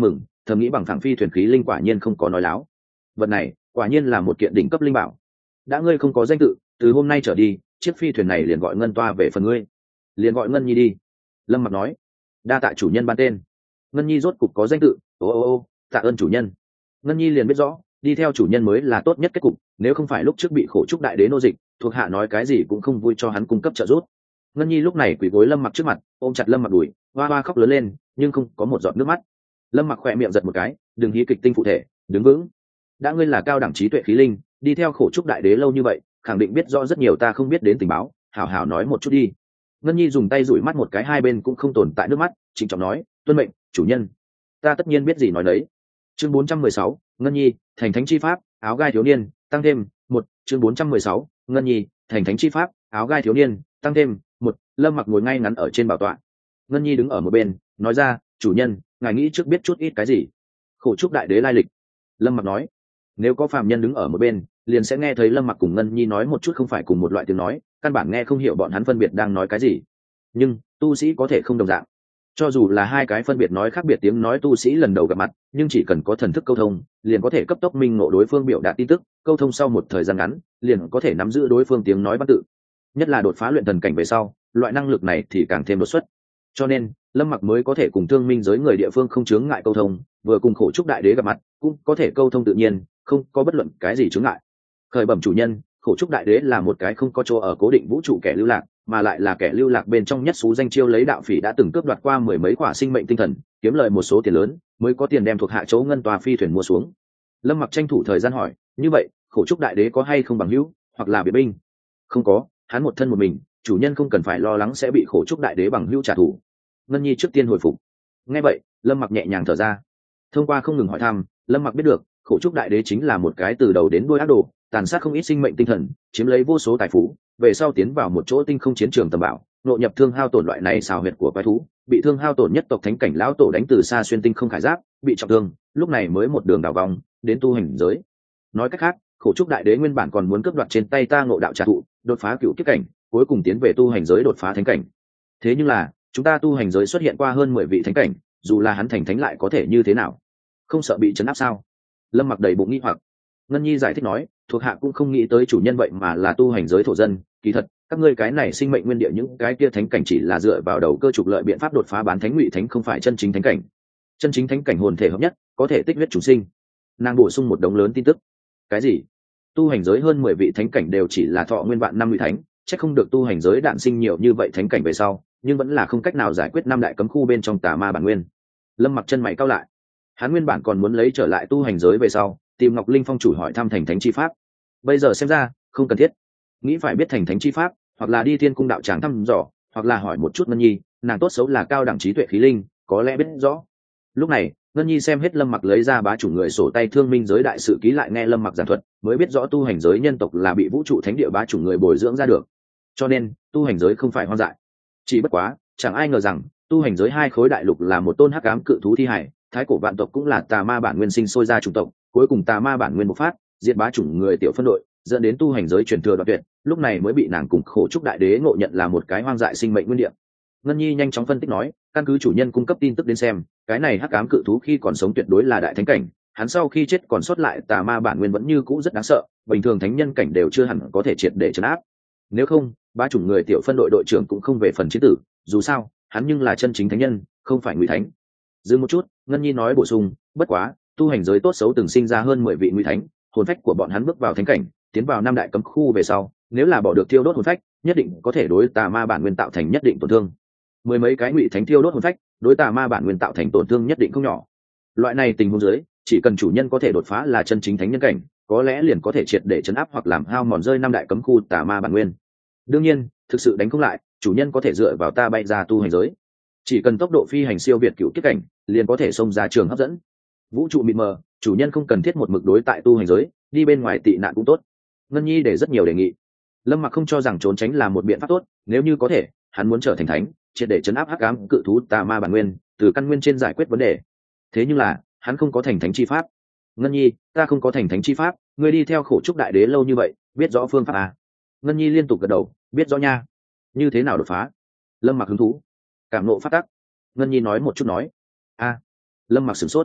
thầm nghĩ bằng thẳng phi thuyền khí linh quả nhiên không có nói láo. Vật này quả nhiên là một kiện đỉnh cấp linh bảo. Đã ngươi không có danh tự, từ hôm nay trở đi chiếc phi thuyền này liền gọi Ngân Toa về phần ngươi, liền gọi Ngân Nhi đi. Lâm Mặc nói. Đa tạ chủ nhân ban tên. Ngân Nhi rốt cục có danh tự. Ô ô ô tạ ơn chủ nhân. Ngân Nhi liền biết rõ đi theo chủ nhân mới là tốt nhất kết cục, nếu không phải lúc trước bị khổ trúc đại đế nô dịch, thuộc hạ nói cái gì cũng không vui cho hắn cung cấp trợ giúp. Ngân Nhi lúc này quỳ gối Lâm Mặc trước mặt, ôm chặt Lâm Mặc đùi, hoa hoa khóc lớn lên, nhưng không có một giọt nước mắt. Lâm Mặc khỏe miệng giật một cái, đừng hí kịch tinh phụ thể, đứng vững. Đã ngươi là cao đẳng trí tuệ khí linh, đi theo khổ trúc đại đế lâu như vậy, khẳng định biết rõ rất nhiều ta không biết đến tình báo, hảo hảo nói một chút đi. Ngân Nhi dùng tay dụi mắt một cái, hai bên cũng không tồn tại nước mắt, trịnh trọng nói, tuân mệnh chủ nhân. Ta tất nhiên biết gì nói đấy. Chương bốn trăm mười sáu, Ngân Nhi thành thánh chi pháp, áo gai thiếu niên tăng thêm một. Chương bốn trăm mười sáu, Ngân Nhi thành thánh chi pháp, áo gai thiếu niên tăng thêm một. Lâm Mặc ngồi ngay ngắn ở trên bảo tọa. Ngân Nhi đứng ở một bên nói ra, chủ nhân, ngài nghĩ trước biết chút ít cái gì? Khổ trúc đại đế lai lịch. Lâm Mặc nói. Nếu có phàm nhân đứng ở một bên liền sẽ nghe thấy Lâm Mặc cùng Ngân Nhi nói một chút không phải cùng một loại tiếng nói, căn bản nghe không hiểu bọn hắn phân biệt đang nói cái gì. Nhưng tu sĩ có thể không đồng dạng, cho dù là hai cái phân biệt nói khác biệt tiếng nói tu sĩ lần đầu gặp mặt, nhưng chỉ cần có thần thức câu thông liền có thể cấp tốc minh ngộ đối phương biểu đạt tin tức, câu thông sau một thời gian ngắn liền có thể nắm giữ đối phương tiếng nói văn tự. Nhất là đột phá luyện thần cảnh về sau, loại năng lực này thì càng thêm đột xuất. Cho nên Lâm Mặc mới có thể cùng thương minh giới người địa phương không chướng ngại câu thông, vừa cùng khổ trúc đại đế gặp mặt cũng có thể câu thông tự nhiên, không có bất luận cái gì chướng ngại. Khởi bẩm chủ nhân, khổ trúc đại đế là một cái không có chỗ ở cố định vũ trụ kẻ lưu lạc, mà lại là kẻ lưu lạc bên trong nhất xú danh chiêu lấy đạo phỉ đã từng cướp đoạt qua mười mấy quả sinh mệnh tinh thần, kiếm lời một số tiền lớn, mới có tiền đem thuộc hạ chỗ Ngân Toa phi thuyền mua xuống. Lâm Mặc tranh thủ thời gian hỏi, như vậy khổ trúc đại đế có hay không bằng hữu hoặc là biệt binh? Không có, hắn một thân một mình, chủ nhân không cần phải lo lắng sẽ bị khổ trúc đại đế bằng hữu trả thù. Ngân Nhi trước tiên hồi phục. Nghe vậy Lâm Mặc nhẹ nhàng thở ra. Thông qua không ngừng hỏi thăm, Lâm Mặc biết được khổ trúc đại đế chính là một cái từ đầu đến đuôi ác đồ, tàn sát không ít sinh mệnh tinh thần, chiếm lấy vô số tài phú, về sau tiến vào một chỗ tinh không chiến trường tầm bảo, nội nhập thương hao tổn loại này xào huyệt của quái thú, bị thương hao tổn nhất tộc thánh cảnh lão tổ đánh từ xa xuyên tinh không khải giáp, bị trọng thương, lúc này mới một đường đảo vòng đến tu hành giới. Nói cách khác, khổ trúc đại đế nguyên bản còn muốn cướp đoạt trên tay ta ngộ đạo trà thụ, đột phá cựu kiếp cảnh, cuối cùng tiến về tu hành giới đột phá thánh cảnh. Thế nhưng là chúng ta tu hành giới xuất hiện qua hơn mười vị thánh cảnh, dù là hắn thành thánh lại có thể như thế nào? Không sợ bị trấn áp sao? Lâm Mặc đầy bụng nghi hoặc. Ngân Nhi giải thích nói, thuộc hạ cũng không nghĩ tới chủ nhân vậy mà là tu hành giới thổ dân, kỳ thật các ngươi cái này sinh mệnh nguyên địa những cái kia thánh cảnh chỉ là dựa vào đầu cơ trục lợi biện pháp đột phá bán thánh ngụy thánh, không phải chân chính thánh cảnh. Chân chính thánh cảnh hồn thể hợp nhất, có thể tích huyết chủ sinh. Nàng bổ sung một đống lớn tin tức. Cái gì? Tu hành giới hơn mười vị thánh cảnh đều chỉ là thọ nguyên vạn năm ngụy thánh, chắc không được tu hành giới đạn sinh nhiều như vậy thánh cảnh về sau, nhưng vẫn là không cách nào giải quyết năm đại cấm khu bên trong tà ma bản nguyên. Lâm Mặc chân mày cau lại. Hắn nguyên bản còn muốn lấy trở lại tu hành giới về sau, tìm Ngọc Linh Phong chủ hỏi thăm thành thánh chi pháp. Bây giờ xem ra không cần thiết, nghĩ phải biết thành thánh chi pháp, hoặc là đi Thiên Cung đạo tràng thăm dò, hoặc là hỏi một chút Ngân Nhi, nàng tốt xấu là cao đẳng trí tuệ khí linh, có lẽ biết rõ. Lúc này Ngân Nhi xem hết Lâm Mặc lấy ra bá chủ người sổ tay thương minh giới đại sự ký, lại nghe Lâm Mặc giảng thuật, mới biết rõ tu hành giới nhân tộc là bị vũ trụ thánh địa bá chủ người bồi dưỡng ra được, cho nên tu hành giới không phải hoang dại. Chỉ bất quá chẳng ai ngờ rằng tu hành giới hai khối đại lục là một tôn hắc ám cự thú thi hải, thái cổ vạn tộc cũng là tà ma bản nguyên sinh sôi ra chủng tộc, cuối cùng tà ma bản nguyên bộc phát, diệt bá chủng người tiểu phân đội, dẫn đến tu hành giới truyền thừa đoạn tuyệt, lúc này mới bị nàng cùng khổ trúc đại đế ngộ nhận là một cái hoang dại sinh mệnh nguyên địa. Ngân Nhi nhanh chóng phân tích nói, căn cứ chủ nhân cung cấp tin tức đến xem, cái này hắc ám cự thú khi còn sống tuyệt đối là đại thánh cảnh, hắn sau khi chết còn sót lại tà ma bản nguyên vẫn như cũ rất đáng sợ, bình thường thánh nhân cảnh đều chưa hẳn có thể triệt để trấn áp. Nếu không, bá chủng người tiểu phân đội đội trưởng cũng không về phần chiến tử, dù sao hắn nhưng là chân chính thánh nhân, không phải ngụy thánh. Dừng một chút, Ngân Nhi nói bổ sung, bất quá tu hành giới tốt xấu từng sinh ra hơn mười vị ngụy thánh, hồn phách của bọn hắn bước vào thánh cảnh, tiến vào năm đại cấm khu về sau, nếu là bỏ được thiêu đốt hồn phách, nhất định có thể đối tà ma bản nguyên tạo thành nhất định tổn thương. Mười mấy cái ngụy thánh thiêu đốt hồn phách, đối tà ma bản nguyên tạo thành tổn thương nhất định không nhỏ. Loại này tình huống dưới, chỉ cần chủ nhân có thể đột phá là chân chính thánh nhân cảnh, có lẽ liền có thể triệt để chấn áp hoặc làm hao mòn rơi năm đại cấm khu tà ma bản nguyên. Đương nhiên, thực sự đánh không lại, chủ nhân có thể dựa vào ta bay ra tu hành giới, chỉ cần tốc độ phi hành siêu việt cựu kiếp cảnh, liền có thể xông ra trường hấp dẫn. Vũ trụ mịt mờ, chủ nhân không cần thiết một mực đối tại tu hành giới, đi bên ngoài tị nạn cũng tốt. Ngân Nhi để rất nhiều đề nghị. Lâm Mặc không cho rằng trốn tránh là một biện pháp tốt, nếu như có thể, hắn muốn trở thành thánh, triệt để chấn áp hắc ám cự thú tà ma bản nguyên, từ căn nguyên trên giải quyết vấn đề. Thế nhưng là hắn không có thành thánh chi pháp. Ngân Nhi, ta không có thành thánh chi pháp, ngươi đi theo khổ trúc đại đế lâu như vậy, biết rõ phương pháp à? Ngân Nhi liên tục gật đầu, biết rõ nha. Như thế nào đột phá? Lâm Mặc hứng thú. Cảm nộ phát tắc. Ngân Nhi nói một chút nói. A. Lâm Mặc sửng sốt.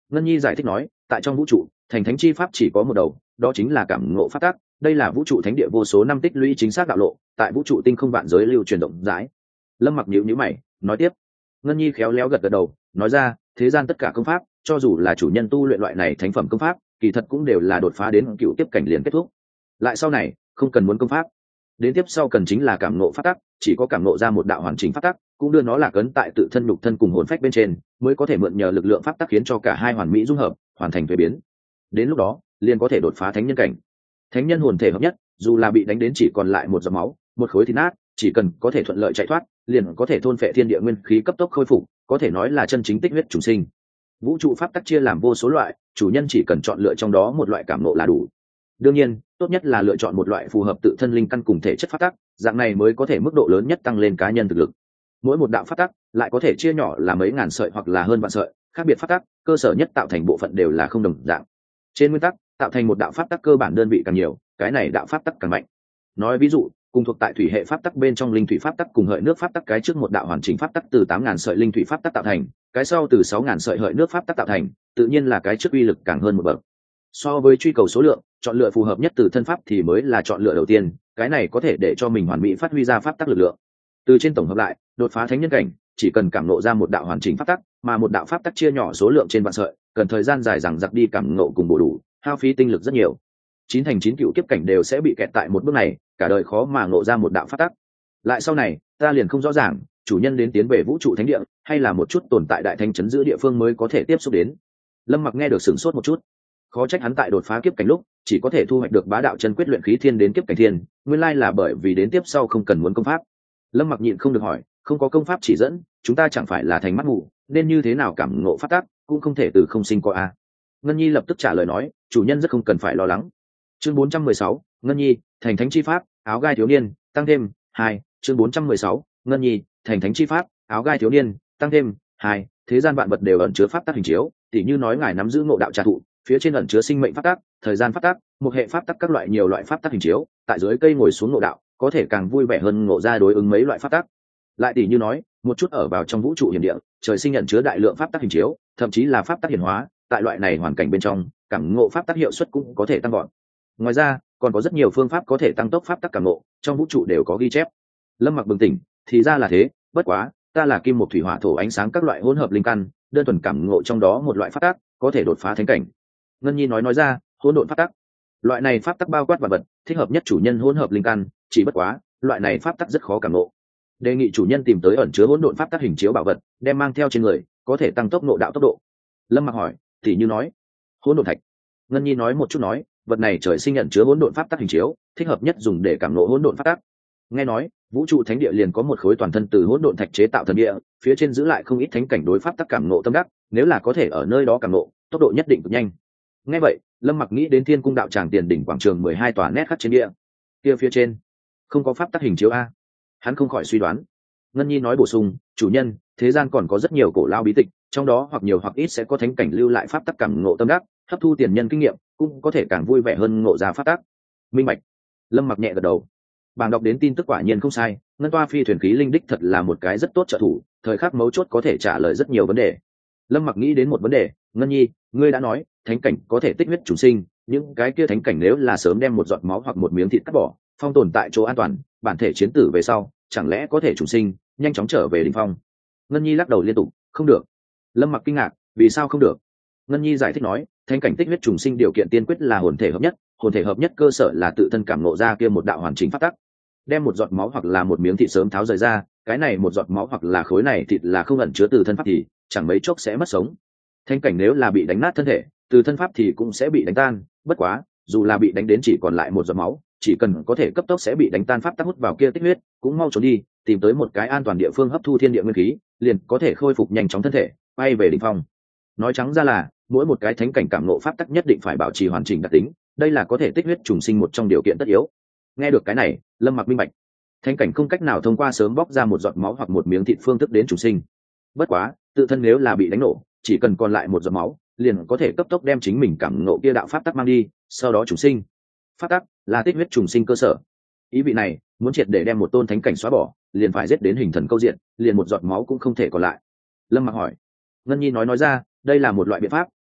Ngân Nhi giải thích nói, tại trong vũ trụ thành thánh chi pháp chỉ có một đầu, đó chính là cảm ngộ pháp tắc. Đây là vũ trụ thánh địa vô số năm tích lũy chính xác đạo lộ, tại vũ trụ tinh không vạn giới lưu truyền rộng rãi. Lâm Mặc nhíu nhíu mày nói tiếp. Ngân Nhi khéo léo gật gật đầu nói ra, thế gian tất cả công pháp cho dù là chủ nhân tu luyện loại này thánh phẩm công pháp kỳ thật cũng đều là đột phá đến cựu tiếp cảnh liền kết thúc, lại sau này không cần muốn công pháp, đến tiếp sau cần chính là cảm ngộ pháp tắc. Chỉ có cảm ngộ ra một đạo hoàn chỉnh pháp tắc, cũng đưa nó là cấn tại tự thân nhục thân cùng hồn phách bên trên, mới có thể mượn nhờ lực lượng pháp tắc khiến cho cả hai hoàn mỹ dung hợp, hoàn thành thuế biến. Đến lúc đó liền có thể đột phá thánh nhân cảnh. Thánh nhân hồn thể hợp nhất, dù là bị đánh đến chỉ còn lại một giọt máu, một khối thịt nát, chỉ cần có thể thuận lợi chạy thoát, liền có thể thôn phệ thiên địa nguyên khí cấp tốc khôi phục, có thể nói là chân chính tích huyết chủ sinh. Vũ trụ pháp tắc chia làm vô số loại, chủ nhân chỉ cần chọn lựa trong đó một loại cảm ngộ là đủ. Đương nhiên, tốt nhất là lựa chọn một loại phù hợp tự thân linh căn cùng thể chất pháp tắc, dạng này mới có thể mức độ lớn nhất tăng lên cá nhân thực lực. Mỗi một đạo pháp tắc lại có thể chia nhỏ là mấy ngàn sợi hoặc là hơn vạn sợi, khác biệt pháp tắc, cơ sở nhất tạo thành bộ phận đều là không đồng dạng. Trên nguyên tắc, tạo thành một đạo pháp tắc cơ bản đơn vị càng nhiều, cái này đạo pháp tắc càng mạnh. Nói ví dụ, cùng thuộc tại thủy hệ pháp tắc bên trong linh thủy pháp tắc cùng hợi nước pháp tắc, cái trước một đạo hoàn chỉnh pháp tắc từ tám ngàn sợi linh thủy pháp tắc tạo thành, cái sau từ sáu ngàn sợi hợi nước pháp tắc tạo thành, tự nhiên là cái trước uy lực càng hơn một bậc. So với truy cầu số lượng, chọn lựa phù hợp nhất từ thân pháp thì mới là chọn lựa đầu tiên, cái này có thể để cho mình hoàn mỹ phát huy ra pháp tắc lực lượng. Từ trên tổng hợp lại, đột phá thánh nhân cảnh chỉ cần cảm ngộ ra một đạo hoàn chỉnh pháp tắc, mà một đạo pháp tắc chia nhỏ số lượng trên vạn sợi, cần thời gian dài dằng dặc đi cảm ngộ cùng bổ đủ, hao phí tinh lực rất nhiều. Chín thành chín cựu kiếp cảnh đều sẽ bị kẹt tại một bước này, cả đời khó mà ngộ ra một đạo pháp tắc. Lại sau này, ta liền không rõ ràng, chủ nhân đến tiến về vũ trụ thánh địa, hay là một chút tồn tại đại thánh chấn giữ địa phương mới có thể tiếp xúc đến. Lâm Mặc nghe được sửng sốt một chút, khó trách hắn tại đột phá kiếp cảnh lúc chỉ có thể thu hoạch được bá đạo chân quyết luyện khí thiên đến kiếp cảnh thiên, nguyên lai là bởi vì đến tiếp sau không cần muốn công pháp. Lâm Mặc nhịn không được hỏi, không có công pháp chỉ dẫn, chúng ta chẳng phải là thành mắt mù, nên như thế nào cảm ngộ pháp tắc, cũng không thể từ không sinh có a. Ngân Nhi lập tức trả lời nói, chủ nhân rất không cần phải lo lắng. Chương bốn trăm mười sáu, Ngân Nhi, thành thánh chi pháp, áo gai thiếu niên, tăng thêm hai. Chương bốn trăm mười sáu, Ngân Nhi, thành thánh chi pháp, áo gai thiếu niên, tăng thêm hai. Thế gian vạn vật đều ẩn chứa pháp tắc hình chiếu, tỉ như nói ngài nắm giữ ngộ đạo trà thụ, phía trên ẩn chứa sinh mệnh pháp tắc, thời gian pháp tắc, một hệ pháp tắc, các loại nhiều loại pháp tắc hình chiếu, tại dưới cây ngồi xuống ngộ đạo, có thể càng vui vẻ hơn ngộ ra đối ứng mấy loại pháp tắc. Lại tỉ như nói, một chút ở vào trong vũ trụ hiển địa, trời sinh nhận chứa đại lượng pháp tắc hình chiếu, thậm chí là pháp tắc hiển hóa, tại loại này hoàn cảnh bên trong, cảm ngộ pháp tắc hiệu suất cũng có thể tăng gọn. Ngoài ra, còn có rất nhiều phương pháp có thể tăng tốc pháp tắc cảm ngộ, trong vũ trụ đều có ghi chép. Lâm Mặc bừng tỉnh, thì ra là thế, bất quá, ta là kim một thủy hỏa thổ ánh sáng các loại hỗn hợp linh căn, đơn thuần cảm ngộ trong đó một loại pháp tắc, có thể đột phá thánh cảnh. Ngân Nhi nói nói ra, hỗn độn pháp tắc. Loại này pháp tắc bao quát vạn vật, thích hợp nhất chủ nhân hỗn hợp linh căn, chỉ bất quá, loại này pháp tắc rất khó cảm ngộ. Đề nghị chủ nhân tìm tới ẩn chứa hỗn độn pháp tắc hình chiếu bảo vật, đem mang theo trên người, có thể tăng tốc ngộ đạo tốc độ. Lâm Mặc hỏi, thì như nói, hỗn độn thạch. Ngân Nhi nói một chút nói, vật này trời sinh nhận chứa hỗn độn pháp tắc hình chiếu, thích hợp nhất dùng để cảm ngộ hỗn độn pháp tắc. Nghe nói, vũ trụ thánh địa liền có một khối toàn thân từ hỗn độn thạch chế tạo thần địa, phía trên giữ lại không ít thánh cảnh đối pháp tắc cảm ngộ tâm đắc, nếu là có thể ở nơi đó cảm ngộ, tốc độ nhất định cực nhanh. Nghe vậy, Lâm Mặc nghĩ đến Thiên Cung đạo tràng tiền đỉnh quảng trường mười hai tòa nét khắc trên địa. Kia phía trên không có pháp tắc hình chiếu a? Hắn không khỏi suy đoán. Ngân Nhi nói bổ sung, chủ nhân, thế gian còn có rất nhiều cổ lao bí tịch, trong đó hoặc nhiều hoặc ít sẽ có thánh cảnh lưu lại pháp tắc cảm ngộ tâm đắc, hấp thu tiền nhân kinh nghiệm, cũng có thể càng vui vẻ hơn ngộ ra pháp tắc. Minh bạch. Lâm Mặc nhẹ gật đầu. Bàng đọc đến tin tức quả nhiên không sai, ngân toa phi thuyền khí linh đích thật là một cái rất tốt trợ thủ, thời khắc mấu chốt có thể trả lời rất nhiều vấn đề. Lâm Mặc nghĩ đến một vấn đề, Ngân Nhi, ngươi đã nói thánh cảnh có thể tích huyết chủ sinh, những cái kia thánh cảnh nếu là sớm đem một giọt máu hoặc một miếng thịt cắt bỏ, phong tồn tại chỗ an toàn, bản thể chiến tử về sau, chẳng lẽ có thể chủ sinh, nhanh chóng trở về đỉnh phong? Ngân Nhi lắc đầu liên tục, không được. Lâm Mặc kinh ngạc, vì sao không được? Ngân Nhi giải thích nói, thánh cảnh tích huyết trùng sinh điều kiện tiên quyết là hồn thể hợp nhất, hồn thể hợp nhất cơ sở là tự thân cảm ngộ ra kia một đạo hoàn chỉnh pháp tắc. Đem một giọt máu hoặc là một miếng thịt sớm tháo rời ra, cái này một giọt máu hoặc là khối này thịt là không ẩn chứa từ thân pháp thì chẳng mấy chốc sẽ mất sống. Thánh cảnh nếu là bị đánh nát thân thể, từ thân pháp thì cũng sẽ bị đánh tan, bất quá, dù là bị đánh đến chỉ còn lại một giọt máu, chỉ cần có thể cấp tốc sẽ bị đánh tan pháp tắc hút vào kia tích huyết, cũng mau trốn đi, tìm tới một cái an toàn địa phương hấp thu thiên địa nguyên khí, liền có thể khôi phục nhanh chóng thân thể, bay về đỉnh phong. Nói trắng ra là, mỗi một cái thánh cảnh cảm ngộ pháp tắc nhất định phải bảo trì hoàn chỉnh đặc tính, đây là có thể tích huyết trùng sinh một trong điều kiện tất yếu. Nghe được cái này, Lâm Mặc minh bạch. Thánh cảnh không cách nào thông qua sớm bóc ra một giọt máu hoặc một miếng thịt phương thức đến trùng sinh. Bất quá, tự thân nếu là bị đánh nổ, chỉ cần còn lại một giọt máu, liền có thể cấp tốc đem chính mình cảm ngộ kia đạo pháp tắc mang đi, sau đó trùng sinh. Pháp tắc là tích huyết trùng sinh cơ sở. Ý vị này, muốn triệt để đem một tôn thánh cảnh xóa bỏ, liền phải giết đến hình thần câu diện, liền một giọt máu cũng không thể còn lại. Lâm Mặc hỏi. Ngân Nhi nói nói ra, đây là một loại biện pháp,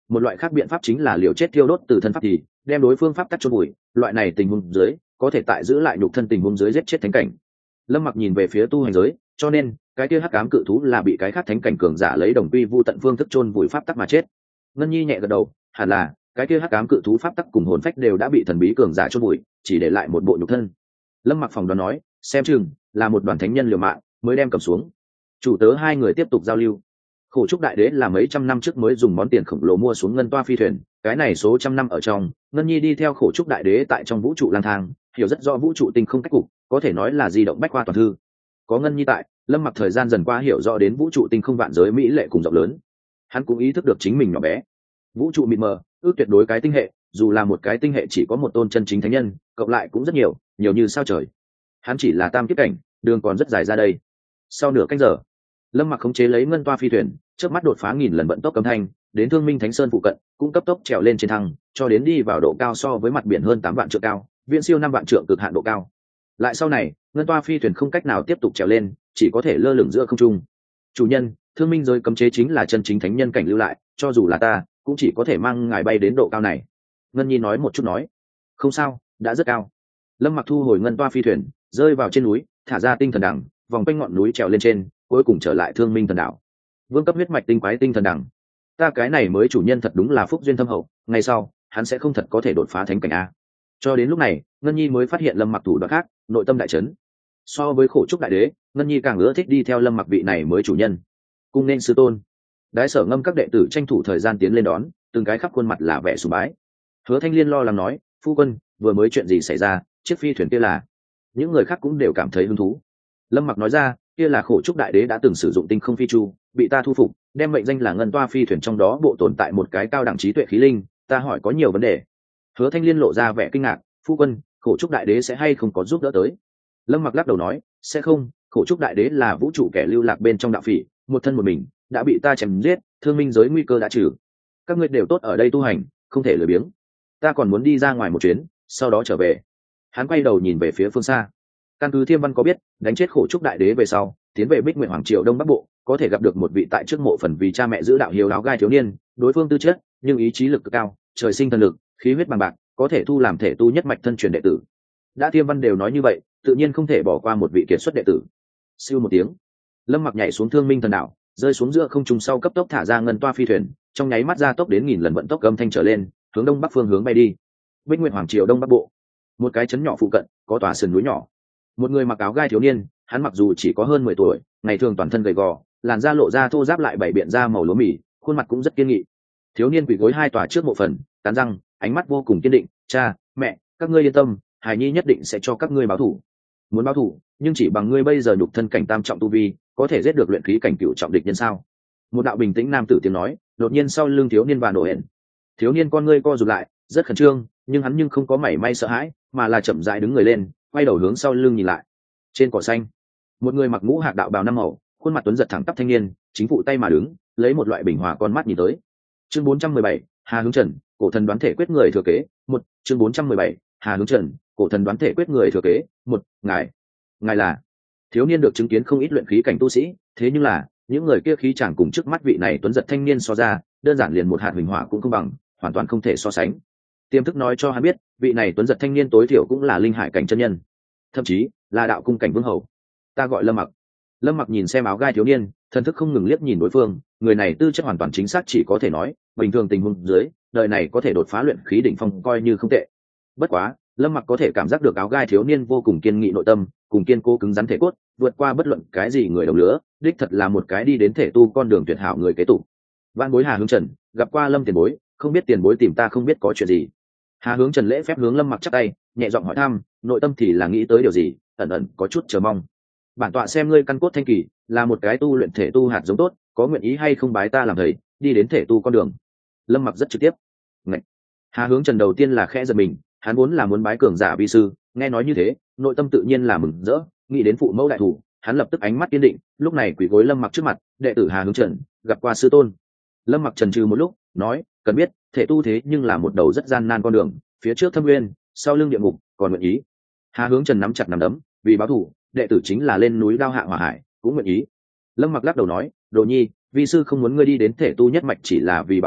một loại khác biện pháp chính là liều chết tiêu đốt từ thân pháp thì đem đối phương pháp tắc chôn bụi, loại này tình huống dưới có thể tại giữ lại nhục thân tình huống dưới giết chết thánh cảnh. Lâm Mặc nhìn về phía tu hành giới, cho nên cái kia hắc ám cự thú là bị cái khác thánh cảnh cường giả lấy đồng quy vu tận phương thức chôn vùi pháp tắc mà chết. Ngân Nhi nhẹ gật đầu, hẳn là cái kia hắc ám cự thú pháp tắc cùng hồn phách đều đã bị thần bí cường giả chôn vùi, chỉ để lại một bộ nhục thân. Lâm Mặc phỏng đoán nói, xem chừng là một đoàn thánh nhân liều mạng mới đem cầm xuống. Chủ tớ hai người tiếp tục giao lưu. Khổ trúc đại đế là mấy trăm năm trước mới dùng món tiền khổng lồ mua xuống ngân toa phi thuyền, cái này số trăm năm ở trong, Ngân Nhi đi theo khổ trúc đại đế tại trong vũ trụ lang thang, hiểu rất rõ vũ trụ tinh không cách cục, có thể nói là di động bách khoa toàn thư. Có Ngân Nhi tại, Lâm Mặc thời gian dần qua hiểu rõ đến vũ trụ tinh không vạn giới mỹ lệ cùng rộng lớn. Hắn cũng ý thức được chính mình nhỏ bé. Vũ trụ mịt mờ, ước tuyệt đối cái tinh hệ, dù là một cái tinh hệ chỉ có một tôn chân chính thánh nhân, cộng lại cũng rất nhiều, nhiều như sao trời. Hắn chỉ là tam kiếp cảnh, đường còn rất dài ra đây. Sau nửa canh giờ, Lâm Mặc khống chế lấy ngân toa phi thuyền, trước mắt đột phá nghìn lần vận tốc cấm thanh, đến Thương Minh Thánh Sơn phụ cận, cũng cấp tốc trèo lên trên thăng, cho đến đi vào độ cao so với mặt biển hơn tám vạn trượng cao, viễn siêu năm vạn trượng cực hạn độ cao. Lại sau này, ngân toa phi thuyền không cách nào tiếp tục trèo lên, chỉ có thể lơ lửng giữa không trung. Chủ nhân, Thương Minh giới cấm chế chính là chân chính thánh nhân cảnh lưu lại, cho dù là ta, cũng chỉ có thể mang ngài bay đến độ cao này. Ngân Nhi nói một chút nói, không sao, đã rất cao. Lâm Mặc thu hồi ngân toa phi thuyền, rơi vào trên núi, thả ra tinh thần đằng, vòng quanh ngọn núi trèo lên trên, cuối cùng trở lại Thương Minh thần đảo. Vương cấp huyết mạch tinh quái tinh thần đằng, ta cái này mới chủ nhân thật đúng là phúc duyên thâm hậu, ngày sau hắn sẽ không thật có thể đột phá thánh cảnh a. Cho đến lúc này, Ngân Nhi mới phát hiện Lâm Mặc thủ đoạn khác, nội tâm đại chấn. So với khổ trúc đại đế, Ngân Nhi càng ưa thích đi theo Lâm Mặc vị này mới chủ nhân. Cung nên sư tôn. Đái Sở Ngâm các đệ tử tranh thủ thời gian tiến lên đón, từng cái khắp khuôn mặt là vẻ sùng bái. Hứa Thanh Liên lo lắng nói, phu quân, vừa mới chuyện gì xảy ra, chiếc phi thuyền kia là? Những người khác cũng đều cảm thấy hứng thú. Lâm Mặc nói ra, kia là khổ trúc đại đế đã từng sử dụng tinh không phi chu, bị ta thu phục, đem mệnh danh là ngân toa phi thuyền, trong đó bộ tồn tại một cái cao đẳng trí tuệ khí linh, ta hỏi có nhiều vấn đề. Hứa Thanh Liên lộ ra vẻ kinh ngạc, phu quân, khổ trúc đại đế sẽ hay không có giúp đỡ tới? Lâm Mặc lắc đầu nói, sẽ không, khổ trúc đại đế là vũ trụ kẻ lưu lạc bên trong đạo phỉ, một thân một mình, đã bị ta chém giết, Thương Minh giới nguy cơ đã trừ. Các ngươi đều tốt ở đây tu hành, không thể lười biếng. Ta còn muốn đi ra ngoài một chuyến, sau đó trở về. Hắn quay đầu nhìn về phía phương xa. Căn cứ Thiêm Văn có biết, đánh chết khổ trúc đại đế về sau, tiến về Bích Nguyện Hoàng Triều Đông Bắc Bộ, có thể gặp được một vị tại trước mộ phần vì cha mẹ giữ đạo hiếu áo gai thiếu niên, đối phương tư chất, nhưng ý chí lực cực cao, trời sinh thần lực, khí huyết bằng bạc, có thể thu làm thể tu nhất mạch thân truyền đệ tử. Đã Thiêm Văn đều nói như vậy, tự nhiên không thể bỏ qua một vị kiệt xuất đệ tử. Siêu một tiếng, Lâm Mặc nhảy xuống Thương Minh thần đảo, rơi xuống giữa không trung sau cấp tốc thả ra ngân toa phi thuyền, trong nháy mắt ra tốc đến nghìn lần vận tốc âm thanh trở lên, hướng đông bắc phương hướng bay đi. Bích Nguyện Hoàng Triều Đông Bắc Bộ, một cái trấn nhỏ phụ cận, có tòa sườn núi nhỏ. Một người mặc áo gai thiếu niên, hắn mặc dù chỉ có hơn mười tuổi, ngày thường toàn thân gầy gò, làn da lộ ra thô ráp lại bảy biện da màu lúa mì, khuôn mặt cũng rất kiên nghị. Thiếu niên quỳ gối hai tòa trước mộ phần, cắn răng, ánh mắt vô cùng kiên định, "Cha, mẹ, các ngươi yên tâm, Hải Nhi nhất định sẽ cho các ngươi báo thù." Muốn báo thù, nhưng chỉ bằng ngươi bây giờ nhục thân cảnh tam trọng tu vi, có thể giết được luyện khí cảnh cửu trọng địch nhân sao? Một đạo bình tĩnh nam tử tiếng nói, đột nhiên sau lưng thiếu niên và nổ hển. Thiếu niên con ngươi co rụt lại, rất khẩn trương, nhưng hắn nhưng không có mảy may sợ hãi, mà là chậm rãi đứng người lên, quay đầu hướng sau lưng nhìn lại. Trên cỏ xanh, một người mặc mũ hạc đạo bào năm màu, khuôn mặt tuấn giật thẳng tắp thanh niên, chính phụ tay mà đứng, lấy một loại bình hòa con mắt nhìn tới. Chương bốn trăm mười bảy, Hà Hướng Trần, cổ thần đoán thể quyết người thừa kế, một. Chương bốn trăm mười bảy, Hà Hướng Trần, cổ thần đoán thể quyết người thừa kế, một. Ngài, ngài là? Thiếu niên được chứng kiến không ít luyện khí cảnh tu sĩ, thế nhưng là, những người kia khí chẳng cùng trước mắt vị này tuấn giật thanh niên so ra, đơn giản liền một hạt huỳnh hỏa cũng không bằng, hoàn toàn không thể so sánh. Tiềm thức nói cho hắn biết, vị này tuấn giật thanh niên tối thiểu cũng là linh hải cảnh chân nhân, thậm chí là đạo cung cảnh vương hầu. Ta gọi Lâm Mặc. Lâm Mặc nhìn xem áo gai thiếu niên, thần thức không ngừng liếc nhìn đối phương, người này tư chất hoàn toàn chính xác, chỉ có thể nói bình thường tình huống dưới, đời này có thể đột phá luyện khí đỉnh phong coi như không tệ. Bất quá, Lâm Mặc có thể cảm giác được áo gai thiếu niên vô cùng kiên nghị nội tâm, cùng kiên cố cứng rắn thể cốt, vượt qua bất luận cái gì người đồng lứa, đích thật là một cái đi đến thể tu con đường tuyệt hảo người kế tục. Vạn bối Hà Hướng Trần, gặp qua Lâm tiền bối, không biết tiền bối tìm ta không biết có chuyện gì. Hà Hướng Trần lễ phép hướng Lâm Mặc chắp tay, nhẹ giọng hỏi thăm, nội tâm thì là nghĩ tới điều gì, ẩn ẩn có chút chờ mong. Bản tọa xem ngươi căn cốt thanh kỳ, là một cái tu luyện thể tu hạt giống tốt, có nguyện ý hay không bái ta làm thầy, đi đến thể tu con đường? Lâm Mặc rất trực tiếp. Ngậy. Hà Hướng Trần đầu tiên là khẽ giật mình, hắn vốn là muốn bái cường giả vi sư, nghe nói như thế, nội tâm tự nhiên là mừng rỡ, nghĩ đến phụ mẫu đại thủ, hắn lập tức ánh mắt kiên định, lúc này quỳ gối Lâm Mặc trước mặt, đệ tử Hà Hướng Trần, gặp qua sư tôn. Lâm Mặc chần chừ một lúc, nói, cần biết, thể tu thế nhưng là một đầu rất gian nan con đường, phía trước thâm nguyên, sau lưng địa ngục, còn nguyện ý. Hà Hướng Trần nắm chặt nắm đấm, vì báo thù, đệ tử chính là lên núi đao hạ hỏa hải, cũng nguyện ý. Lâm Mặc lắc đầu nói, đồ nhi, vi sư không muốn ngươi đi đến thể tu nhất mạch chỉ là vì báo thù,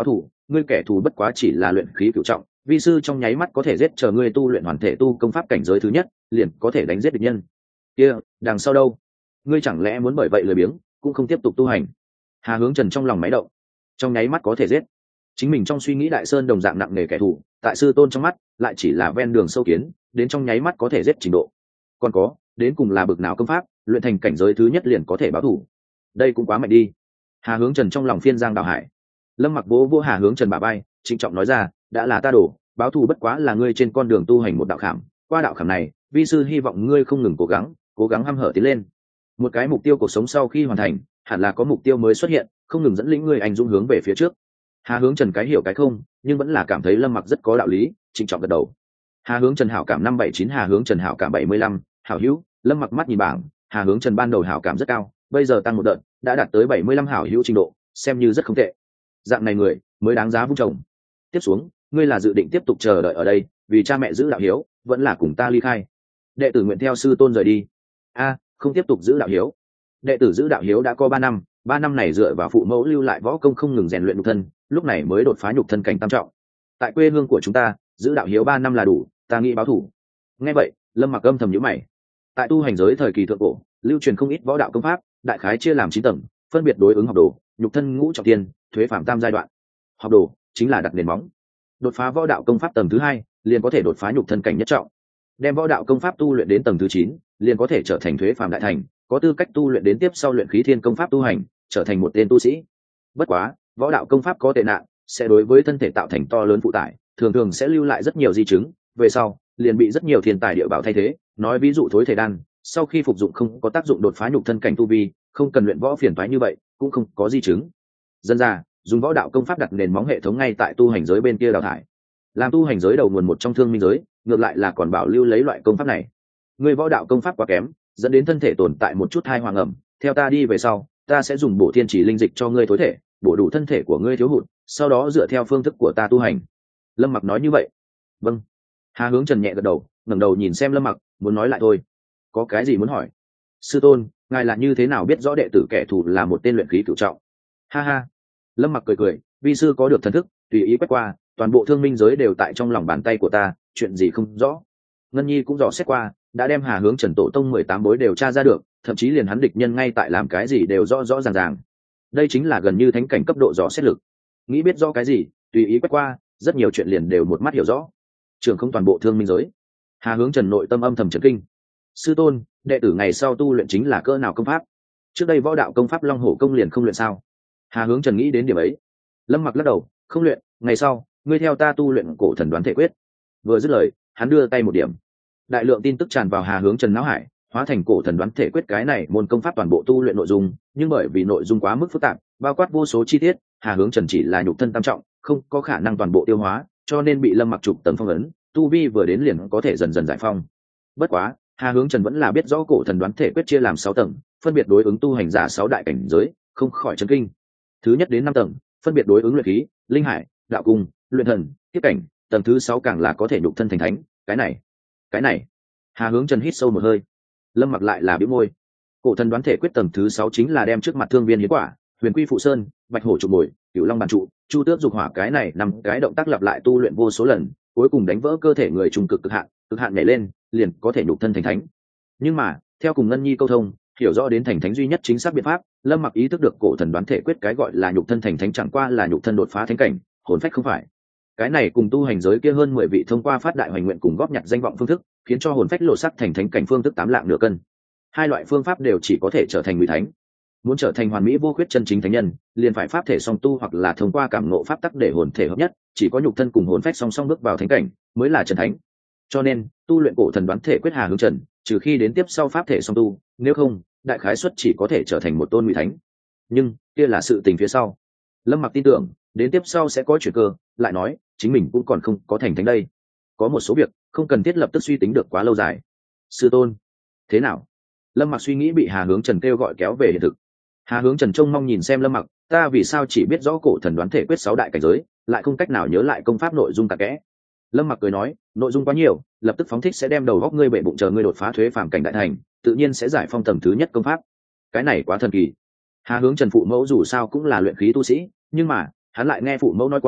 ngươi kẻ thù bất quá chỉ là luyện khí cửu trọng, vi sư trong nháy mắt có thể giết, chờ ngươi tu luyện hoàn thể tu công pháp cảnh giới thứ nhất liền có thể đánh giết địch nhân. Kia đằng sau đâu? Ngươi chẳng lẽ muốn bởi vậy lười biếng cũng không tiếp tục tu hành? Hà Hướng Trần trong lòng máy động, trong nháy mắt có thể giết chính mình trong suy nghĩ đại sơn đồng dạng nặng nề kẻ thù, tại sư tôn trong mắt lại chỉ là ven đường sâu kiến, đến trong nháy mắt có thể giết trình độ. Còn có đến cùng là bực nào công pháp luyện thành cảnh giới thứ nhất liền có thể báo thù? Đây cũng quá mạnh đi. Hà Hướng Trần trong lòng phiên giang đào hải. Lâm Mặc bố vô Hà Hướng Trần bả bay, trịnh trọng nói ra, đã là ta đổ, báo thù bất quá là ngươi trên con đường tu hành một đạo khảm, qua đạo khảm này vi sư hy vọng ngươi không ngừng cố gắng cố gắng hăm hở tiến lên. Một cái mục tiêu cuộc sống sau khi hoàn thành hẳn là có mục tiêu mới xuất hiện, không ngừng dẫn lĩnh ngươi anh dũng hướng về phía trước. Hà Hướng Trần cái hiểu cái không, nhưng vẫn là cảm thấy Lâm Mặc rất có đạo lý, trịnh trọng gật đầu. Hà Hướng Trần hảo cảm năm bảy chín, Hà Hướng Trần hảo cảm bảy mươi lăm, hảo hữu. Lâm Mặc mắt nhìn bảng, Hà Hướng Trần ban đầu hảo cảm rất cao, bây giờ tăng một đợt đã đạt tới bảy mươi lăm hảo hữu trình độ, xem như rất không tệ. Dạng này người mới đáng giá vung trồng. Tiếp xuống ngươi là dự định tiếp tục chờ đợi ở đây vì cha mẹ giữ đạo hiếu, vẫn là cùng ta ly khai? Đệ tử nguyện theo sư tôn rời đi. A, không tiếp tục giữ đạo hiếu. Đệ tử giữ đạo hiếu đã có ba năm, ba năm này dựa vào phụ mẫu lưu lại võ công không ngừng rèn luyện nhục thân, lúc này mới đột phá nhục thân cảnh tam trọng. Tại quê hương của chúng ta giữ đạo hiếu ba năm là đủ, ta nghĩ báo thủ. Nghe vậy Lâm Mặc âm thầm nhíu mày. Tại tu hành giới thời kỳ thượng cổ lưu truyền không ít võ đạo công pháp, đại khái chia làm chín tầng, phân biệt đối ứng học đồ, nhục thân ngũ trọng tiên, thuế phạm tam giai đoạn. Học đồ chính là đặt nền móng, đột phá võ đạo công pháp tầng thứ hai liền có thể đột phá nhục thân cảnh nhất trọng, đem võ đạo công pháp tu luyện đến tầng thứ chín liền có thể trở thành thuế phạm đại thành, có tư cách tu luyện đến tiếp sau luyện khí thiên công pháp tu hành, trở thành một tên tu sĩ. Bất quá võ đạo công pháp có tệ nạn, sẽ đối với thân thể tạo thành to lớn phụ tải, thường thường sẽ lưu lại rất nhiều di chứng, về sau liền bị rất nhiều thiên tài địa bảo thay thế. Nói ví dụ thối thể đan, sau khi phục dụng không có tác dụng đột phá nhục thân cảnh tu vi, không cần luyện võ phiền toái như vậy, cũng không có di chứng. Dân ra dùng võ đạo công pháp đặt nền móng hệ thống ngay tại tu hành giới bên kia đào thải, làm tu hành giới đầu nguồn một trong thương minh giới, ngược lại là còn bảo lưu lấy loại công pháp này. Người võ đạo công pháp quá kém, dẫn đến thân thể tồn tại một chút thai hoàng ẩm, theo ta đi về sau ta sẽ dùng bổ thiên chỉ linh dịch cho ngươi tối thể, bổ đủ thân thể của ngươi thiếu hụt, sau đó dựa theo phương thức của ta tu hành. Lâm Mặc nói như vậy. Vâng. Hà Hướng Trần nhẹ gật đầu, ngẩng đầu nhìn xem Lâm Mặc, muốn nói lại thôi. Có cái gì muốn hỏi? Sư tôn, ngài là như thế nào biết rõ đệ tử kẻ thù là một tên luyện khí cửu trọng? Ha ha. Lâm Mặc cười cười, vi sư có được thần thức tùy ý quét qua, toàn bộ thương minh giới đều tại trong lòng bàn tay của ta, chuyện gì không rõ. Ngân Nhi cũng dò xét qua, đã đem Hà Hướng Trần tổ tông mười tám bối đều tra ra được, thậm chí liền hắn địch nhân ngay tại làm cái gì đều rõ rõ ràng ràng. Đây chính là gần như thánh cảnh cấp độ dò xét lực. Nghĩ biết rõ cái gì, tùy ý quét qua, rất nhiều chuyện liền đều một mắt hiểu rõ. Trưởng không toàn bộ thương minh giới. Hà Hướng Trần nội tâm âm thầm chấn kinh. Sư tôn, đệ tử ngày sau tu luyện chính là cỡ nào công pháp? Trước đây võ đạo công pháp Long Hổ công liền không luyện sao? Hà Hướng Trần nghĩ đến điểm ấy. Lâm Mặc lắc đầu, không luyện, ngày sau ngươi theo ta tu luyện cổ thần đoán thể quyết. Vừa dứt lời hắn đưa tay một điểm, đại lượng tin tức tràn vào Hà Hướng Trần não hải, hóa thành cổ thần đoán thể quyết cái này môn công pháp toàn bộ tu luyện nội dung. Nhưng bởi vì nội dung quá mức phức tạp, bao quát vô số chi tiết, Hà Hướng Trần chỉ là nhục thân tam trọng, không có khả năng toàn bộ tiêu hóa, cho nên bị Lâm Mặc chụp tầng phong ấn, tu vi vừa đến liền có thể dần dần giải phong. Bất quá Hà Hướng Trần vẫn là biết rõ cổ thần đoán thể quyết chia làm sáu tầng, phân biệt đối ứng tu hành giả sáu đại cảnh giới, không khỏi chấn kinh. Thứ nhất đến năm tầng phân biệt đối ứng luyện khí, linh hải, đạo cung, luyện thần, tiếp cảnh, tầng thứ sáu càng là có thể nhục thân thành thánh. Cái này cái này Hà Hướng Trần hít sâu một hơi. Lâm Mặc lại là bĩu môi. Cổ thần đoán thể quyết tầng thứ sáu chính là đem trước mặt thương viên hiến quả, huyền quy phụ sơn, bạch hổ trụ bồi, cửu long bàn trụ, chu tước dục hỏa cái này nằm cái động tác lặp lại tu luyện vô số lần, cuối cùng đánh vỡ cơ thể người trùng cực cực hạn, cực hạn nhảy lên liền có thể nhục thân thành thánh. Nhưng mà theo cùng Ngân Nhi câu thông, hiểu rõ đến thành thánh duy nhất chính xác biện pháp, Lâm Mặc ý thức được cổ thần đoán thể quyết cái gọi là nhục thân thành thánh chẳng qua là nhục thân đột phá thánh cảnh, hồn phách không phải. Cái này cùng tu hành giới kia hơn mười vị thông qua phát đại hoành nguyện cùng góp nhặt danh vọng phương thức, khiến cho hồn phách lộ sắc thành thánh cảnh phương thức tám lạng nửa cân. Hai loại phương pháp đều chỉ có thể trở thành ngụy thánh. Muốn trở thành hoàn mỹ vô khuyết chân chính thánh nhân, liền phải pháp thể song tu hoặc là thông qua cảm ngộ pháp tắc để hồn thể hợp nhất, chỉ có nhục thân cùng hồn phách song song bước vào thánh cảnh mới là chân thánh. Cho nên tu luyện cổ thần đoán thể quyết Hà Hướng Trần, trừ khi đến tiếp sau pháp thể song tu, nếu không đại khái suất chỉ có thể trở thành một tôn ngụy thánh. Nhưng kia là sự tình phía sau. Lâm Mặc tin tưởng đến tiếp sau sẽ có chuyển cơ, lại nói chính mình cũng còn không có thành thánh đây, có một số việc không cần thiết lập tức suy tính được quá lâu dài. Sư tôn, thế nào? Lâm Mặc suy nghĩ bị Hà Hướng Trần kêu gọi kéo về hiện thực. Hà Hướng Trần trông mong nhìn xem Lâm Mặc, ta vì sao chỉ biết rõ cổ thần đoán thể quyết sáu đại cảnh giới, lại không cách nào nhớ lại công pháp nội dung cặn kẽ. Lâm Mặc cười nói, nội dung quá nhiều, lập tức phóng thích sẽ đem đầu góc ngươi bệ bụng, chờ ngươi đột phá thuế phàm cảnh đại thành, tự nhiên sẽ giải phong tầng thứ nhất công pháp. Cái này quá thần kỳ. Hà Hướng Trần phụ mẫu dù sao cũng là luyện khí tu sĩ, nhưng mà hắn lại nghe phụ mẫu nói qua,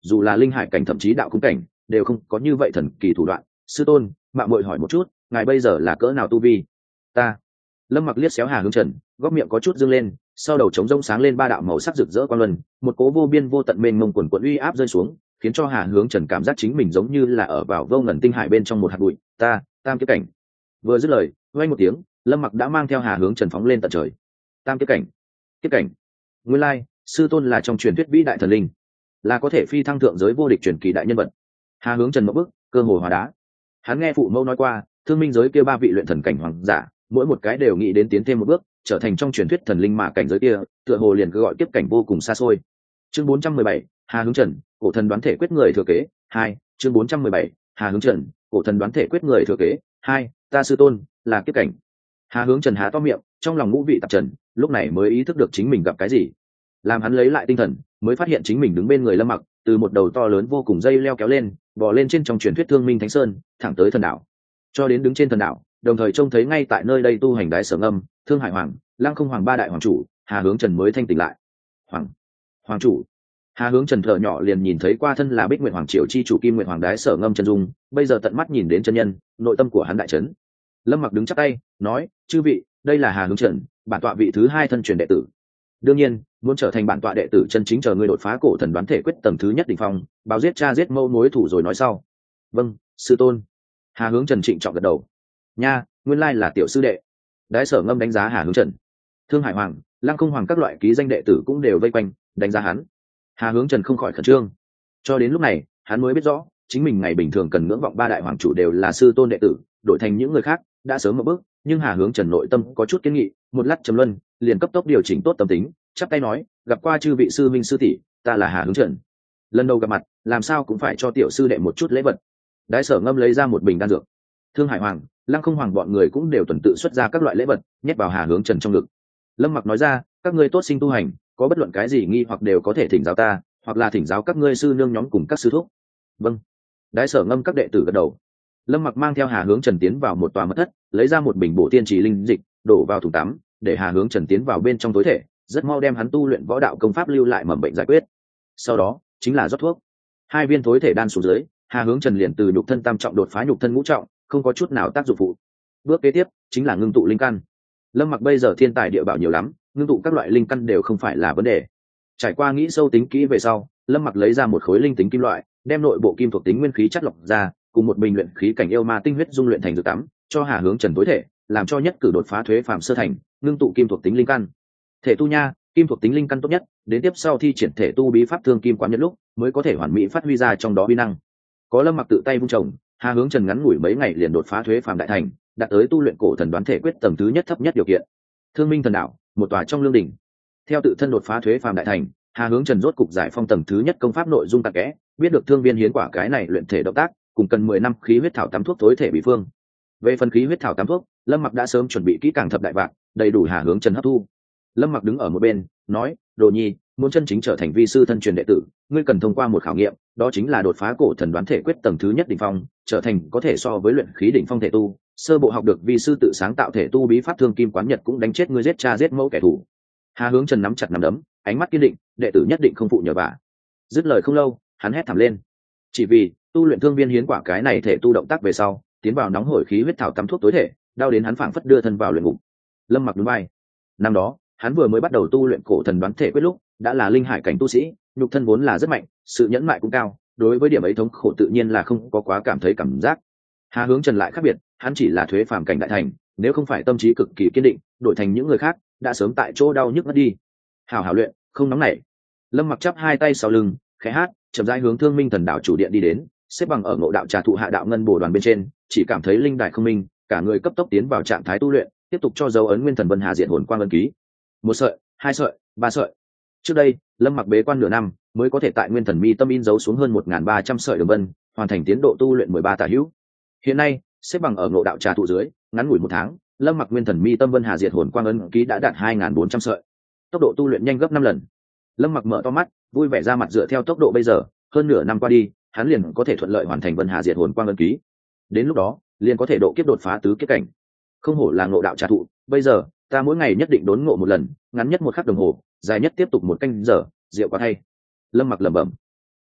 dù là linh hải cảnh thậm chí đạo cung cảnh đều không có như vậy thần kỳ thủ đoạn. Sư tôn, mạng muội hỏi một chút, ngài bây giờ là cỡ nào tu vi? Ta. Lâm Mặc liếc xéo Hà Hướng Trần, góc miệng có chút dương lên, sau đầu trống rông sáng lên ba đạo màu sắc rực rỡ quang luân, một cố vô biên vô tận mênh mông quần quần uy áp rơi xuống, khiến cho Hà Hướng Trần cảm giác chính mình giống như là ở vào vô ngần tinh hải bên trong một hạt bụi. Ta, tam kiếp cảnh. Vừa dứt lời, vang một tiếng, Lâm Mặc đã mang theo Hà Hướng Trần phóng lên tận trời. Tam kiếp cảnh, kiếp cảnh. Nguyên lai, sư tôn là trong truyền thuyết vĩ đại thần linh, là có thể phi thăng thượng giới vô địch truyền kỳ đại nhân vật. Hà Hướng Trần một bước, cơ hồ hóa đá. Hắn nghe phụ mẫu nói qua, thương minh giới kia ba vị luyện thần cảnh hoàng giả, mỗi một cái đều nghĩ đến tiến thêm một bước, trở thành trong truyền thuyết thần linh mà cảnh giới kia, tựa hồ liền cứ gọi kiếp cảnh vô cùng xa xôi. Chương bốn trăm mười bảy, Hà Hướng Trần, cổ thần đoán thể quyết người thừa kế, hai. Chương bốn trăm mười bảy, Hà Hướng Trần, cổ thần đoán thể quyết người thừa kế, hai. Ta sư tôn là kiếp cảnh. Hà Hướng Trần há to miệng, trong lòng ngũ vị tạp trần, lúc này mới ý thức được chính mình gặp cái gì. Làm hắn lấy lại tinh thần, mới phát hiện chính mình đứng bên người Lâm Mặc, từ một đầu to lớn vô cùng dây leo kéo lên, bò lên trên trong truyền thuyết Thương Minh Thánh Sơn, thẳng tới thần đảo. Cho đến đứng trên thần đảo, đồng thời trông thấy ngay tại nơi đây tu hành Đái Sở Ngâm, Thương Hải Hoàng, Lăng Không Hoàng ba đại hoàng chủ, Hà Hướng Trần mới thanh tỉnh lại. Hoàng, hoàng chủ. Hà Hướng Trần thở nhỏ liền nhìn thấy qua thân là Bích Nguyệt Hoàng triều chi chủ Kim Nguyệt Hoàng Đái Sở Ngâm chân dung, bây giờ tận mắt nhìn đến chân nhân, nội tâm của hắn đại chấn. Lâm Mặc đứng chắp tay, nói: "Chư vị, đây là Hà Hướng Trần, bản tọa vị thứ hai thân truyền đệ tử. Đương nhiên, muốn trở thành bản tọa đệ tử chân chính chờ ngươi đột phá cổ thần đoán thể quyết tầng thứ nhất đỉnh phong, báo giết cha giết mâu mối thủ rồi nói sau." "Vâng, sư tôn." Hà Hướng Trần trịnh trọng gật đầu. "Nha, nguyên lai là tiểu sư đệ." Đái Sở Ngâm đánh giá Hà Hướng Trần. Thương Hải Hoàng, Lăng Không Hoàng các loại ký danh đệ tử cũng đều vây quanh, đánh giá hắn. Hà Hướng Trần không khỏi khẩn trương. Cho đến lúc này, hắn mới biết rõ, chính mình ngày bình thường cần ngưỡng vọng ba đại hoàng chủ đều là sư tôn đệ tử, đổi thành những người khác, đã sớm một bước, nhưng Hà Hướng Trần nội tâm có chút kiến nghị, một lát trầm luân, liền cấp tốc điều chỉnh tốt tâm tính, chắp tay nói: "Gặp qua chư vị sư minh sư tỷ, ta là Hà Hướng Trần. Lần đầu gặp mặt, làm sao cũng phải cho tiểu sư đệ một chút lễ vật." Đái Sở Ngâm lấy ra một bình đan dược. Thương Hải Hoàng, Lăng Không Hoàng bọn người cũng đều tuần tự xuất ra các loại lễ vật, nhét vào Hà Hướng Trần trong ngực. Lâm Mặc nói ra: "Các ngươi tốt sinh tu hành, có bất luận cái gì nghi hoặc đều có thể thỉnh giáo ta, hoặc là thỉnh giáo các ngươi sư nương nhóm cùng các sư thúc." "Vâng." Đái Sở Ngâm các đệ tử gật đầu. Lâm Mặc mang theo Hà Hướng Trần tiến vào một tòa mật thất, lấy ra một bình bổ tiên trì linh dịch, đổ vào thùng tắm, để Hà Hướng Trần tiến vào bên trong tối thể, rất mau đem hắn tu luyện võ đạo công pháp lưu lại mầm bệnh giải quyết. Sau đó chính là rót thuốc. Hai viên thối thể đan xuống dưới, Hà Hướng Trần liền từ nhục thân tam trọng đột phá nhục thân ngũ trọng, không có chút nào tác dụng phụ. Bước kế tiếp chính là ngưng tụ linh căn. Lâm Mặc bây giờ thiên tài địa bảo nhiều lắm, ngưng tụ các loại linh căn đều không phải là vấn đề. Trải qua nghĩ sâu tính kỹ về sau, Lâm Mặc lấy ra một khối linh tính kim loại, đem nội bộ kim thuộc tính nguyên khí chất lọc ra, cùng một bình luyện khí cảnh yêu ma tinh huyết dung luyện thành dược tắm, cho Hà Hướng Trần tối thể, làm cho nhất cử đột phá thuế phàm sơ thành, ngưng tụ kim thuộc tính linh căn. Thể tu nha, kim thuộc tính linh căn tốt nhất, đến tiếp sau thi triển thể tu bí pháp thương kim quán nhất lúc, mới có thể hoàn mỹ phát huy ra trong đó uy năng. Có Lâm Mặc tự tay vung trồng, Hà Hướng Trần ngắn ngủi mấy ngày liền đột phá thuế phàm đại thành, đạt tới tu luyện cổ thần đoán thể quyết tầng thứ nhất thấp nhất điều kiện. Thương Minh thần đạo, một tòa trong lương đỉnh. Theo tự thân đột phá thuế phàm đại thành, Hà Hướng Trần rốt cục giải phong tầng thứ nhất công pháp nội dung tạc kẽ, biết được thương viên hiến quả cái này luyện thể động tác, cùng cần mười năm khí huyết thảo tắm thuốc tối thể bị phương. Về phần khí huyết thảo tắm thuốc, Lâm Mặc đã sớm chuẩn bị kỹ càng thập đại vạn, đầy đủ Hà Hướng Trần hấp thu. Lâm Mặc đứng ở một bên, nói: "Đồ Nhi, muốn chân chính trở thành vi sư thân truyền đệ tử, ngươi cần thông qua một khảo nghiệm, đó chính là đột phá cổ thần đoán thể quyết tầng thứ nhất đỉnh phong, trở thành có thể so với luyện khí đỉnh phong thể tu. Sơ bộ học được vi sư tự sáng tạo thể tu bí pháp thương kim quán nhật cũng đánh chết ngươi giết cha giết mẫu kẻ thù." Hà Hướng Trần nắm chặt nắm đấm, ánh mắt kiên định, đệ tử nhất định không phụ nhờ vả. Dứt lời không lâu, hắn hét thảm lên. Chỉ vì tu luyện thương viên hiến quả cái này thể tu động tác về sau, tiến vào nóng hổi khí huyết thảo tắm thuốc tối thể, đau đến hắn phảng phất đưa thân vào luyện ngục. Lâm Mặc nhún vai. Năm đó, hắn vừa mới bắt đầu tu luyện cổ thần đoán thể quyết lúc, đã là linh hải cảnh tu sĩ, nhục thân vốn là rất mạnh, sự nhẫn mại cũng cao, đối với điểm ấy thống khổ tự nhiên là không có quá cảm thấy cảm giác. Hà Hướng Trần lại khác biệt, hắn chỉ là thuế phàm cảnh đại thành, nếu không phải tâm trí cực kỳ kiên định, đổi thành những người khác, đã sớm tại chỗ đau nhức mất đi. Hảo hảo luyện, không nóng nảy. Lâm Mặc chắp hai tay sau lưng, khẽ hát, chậm rãi hướng Thương Minh thần đảo chủ điện đi đến, xếp bằng ở ngộ đạo trà thụ hạ đạo ngân bổ đoàn bên trên, chỉ cảm thấy linh đài không minh, cả người cấp tốc tiến vào trạng thái tu luyện, tiếp tục cho dấu ấn nguyên thần vân hà diện hồn quang ấn ký. Một sợi, hai sợi, ba sợi. Trước đây, Lâm Mặc bế quan nửa năm, mới có thể tại nguyên thần mi tâm in dấu xuống hơn một nghìn ba trăm sợi đường vân, hoàn thành tiến độ tu luyện mười ba tả hữu. Hiện nay, xếp bằng ở ngộ đạo trà thụ dưới, ngắn ngủi một tháng, Lâm Mặc nguyên thần mi tâm vân hà diệt hồn quang ấn ký đã đạt hai nghìn bốn trăm sợi, tốc độ tu luyện nhanh gấp năm lần. Lâm Mặc mở to mắt, vui vẻ ra mặt, dựa theo tốc độ bây giờ, hơn nửa năm qua đi, hắn liền có thể thuận lợi hoàn thành vân hà diệt hồn quang ấn ký. Đến lúc đó, liền có thể độ kiếp đột phá tứ kiếp cảnh. Không hổ là ngộ đạo trà thụ, bây giờ, ta mỗi ngày nhất định đốn ngộ một lần, ngắn nhất một khắc đồng hồ, dài nhất tiếp tục một canh giờ, rượu quá thay. Lâm Mặc lẩm bẩm.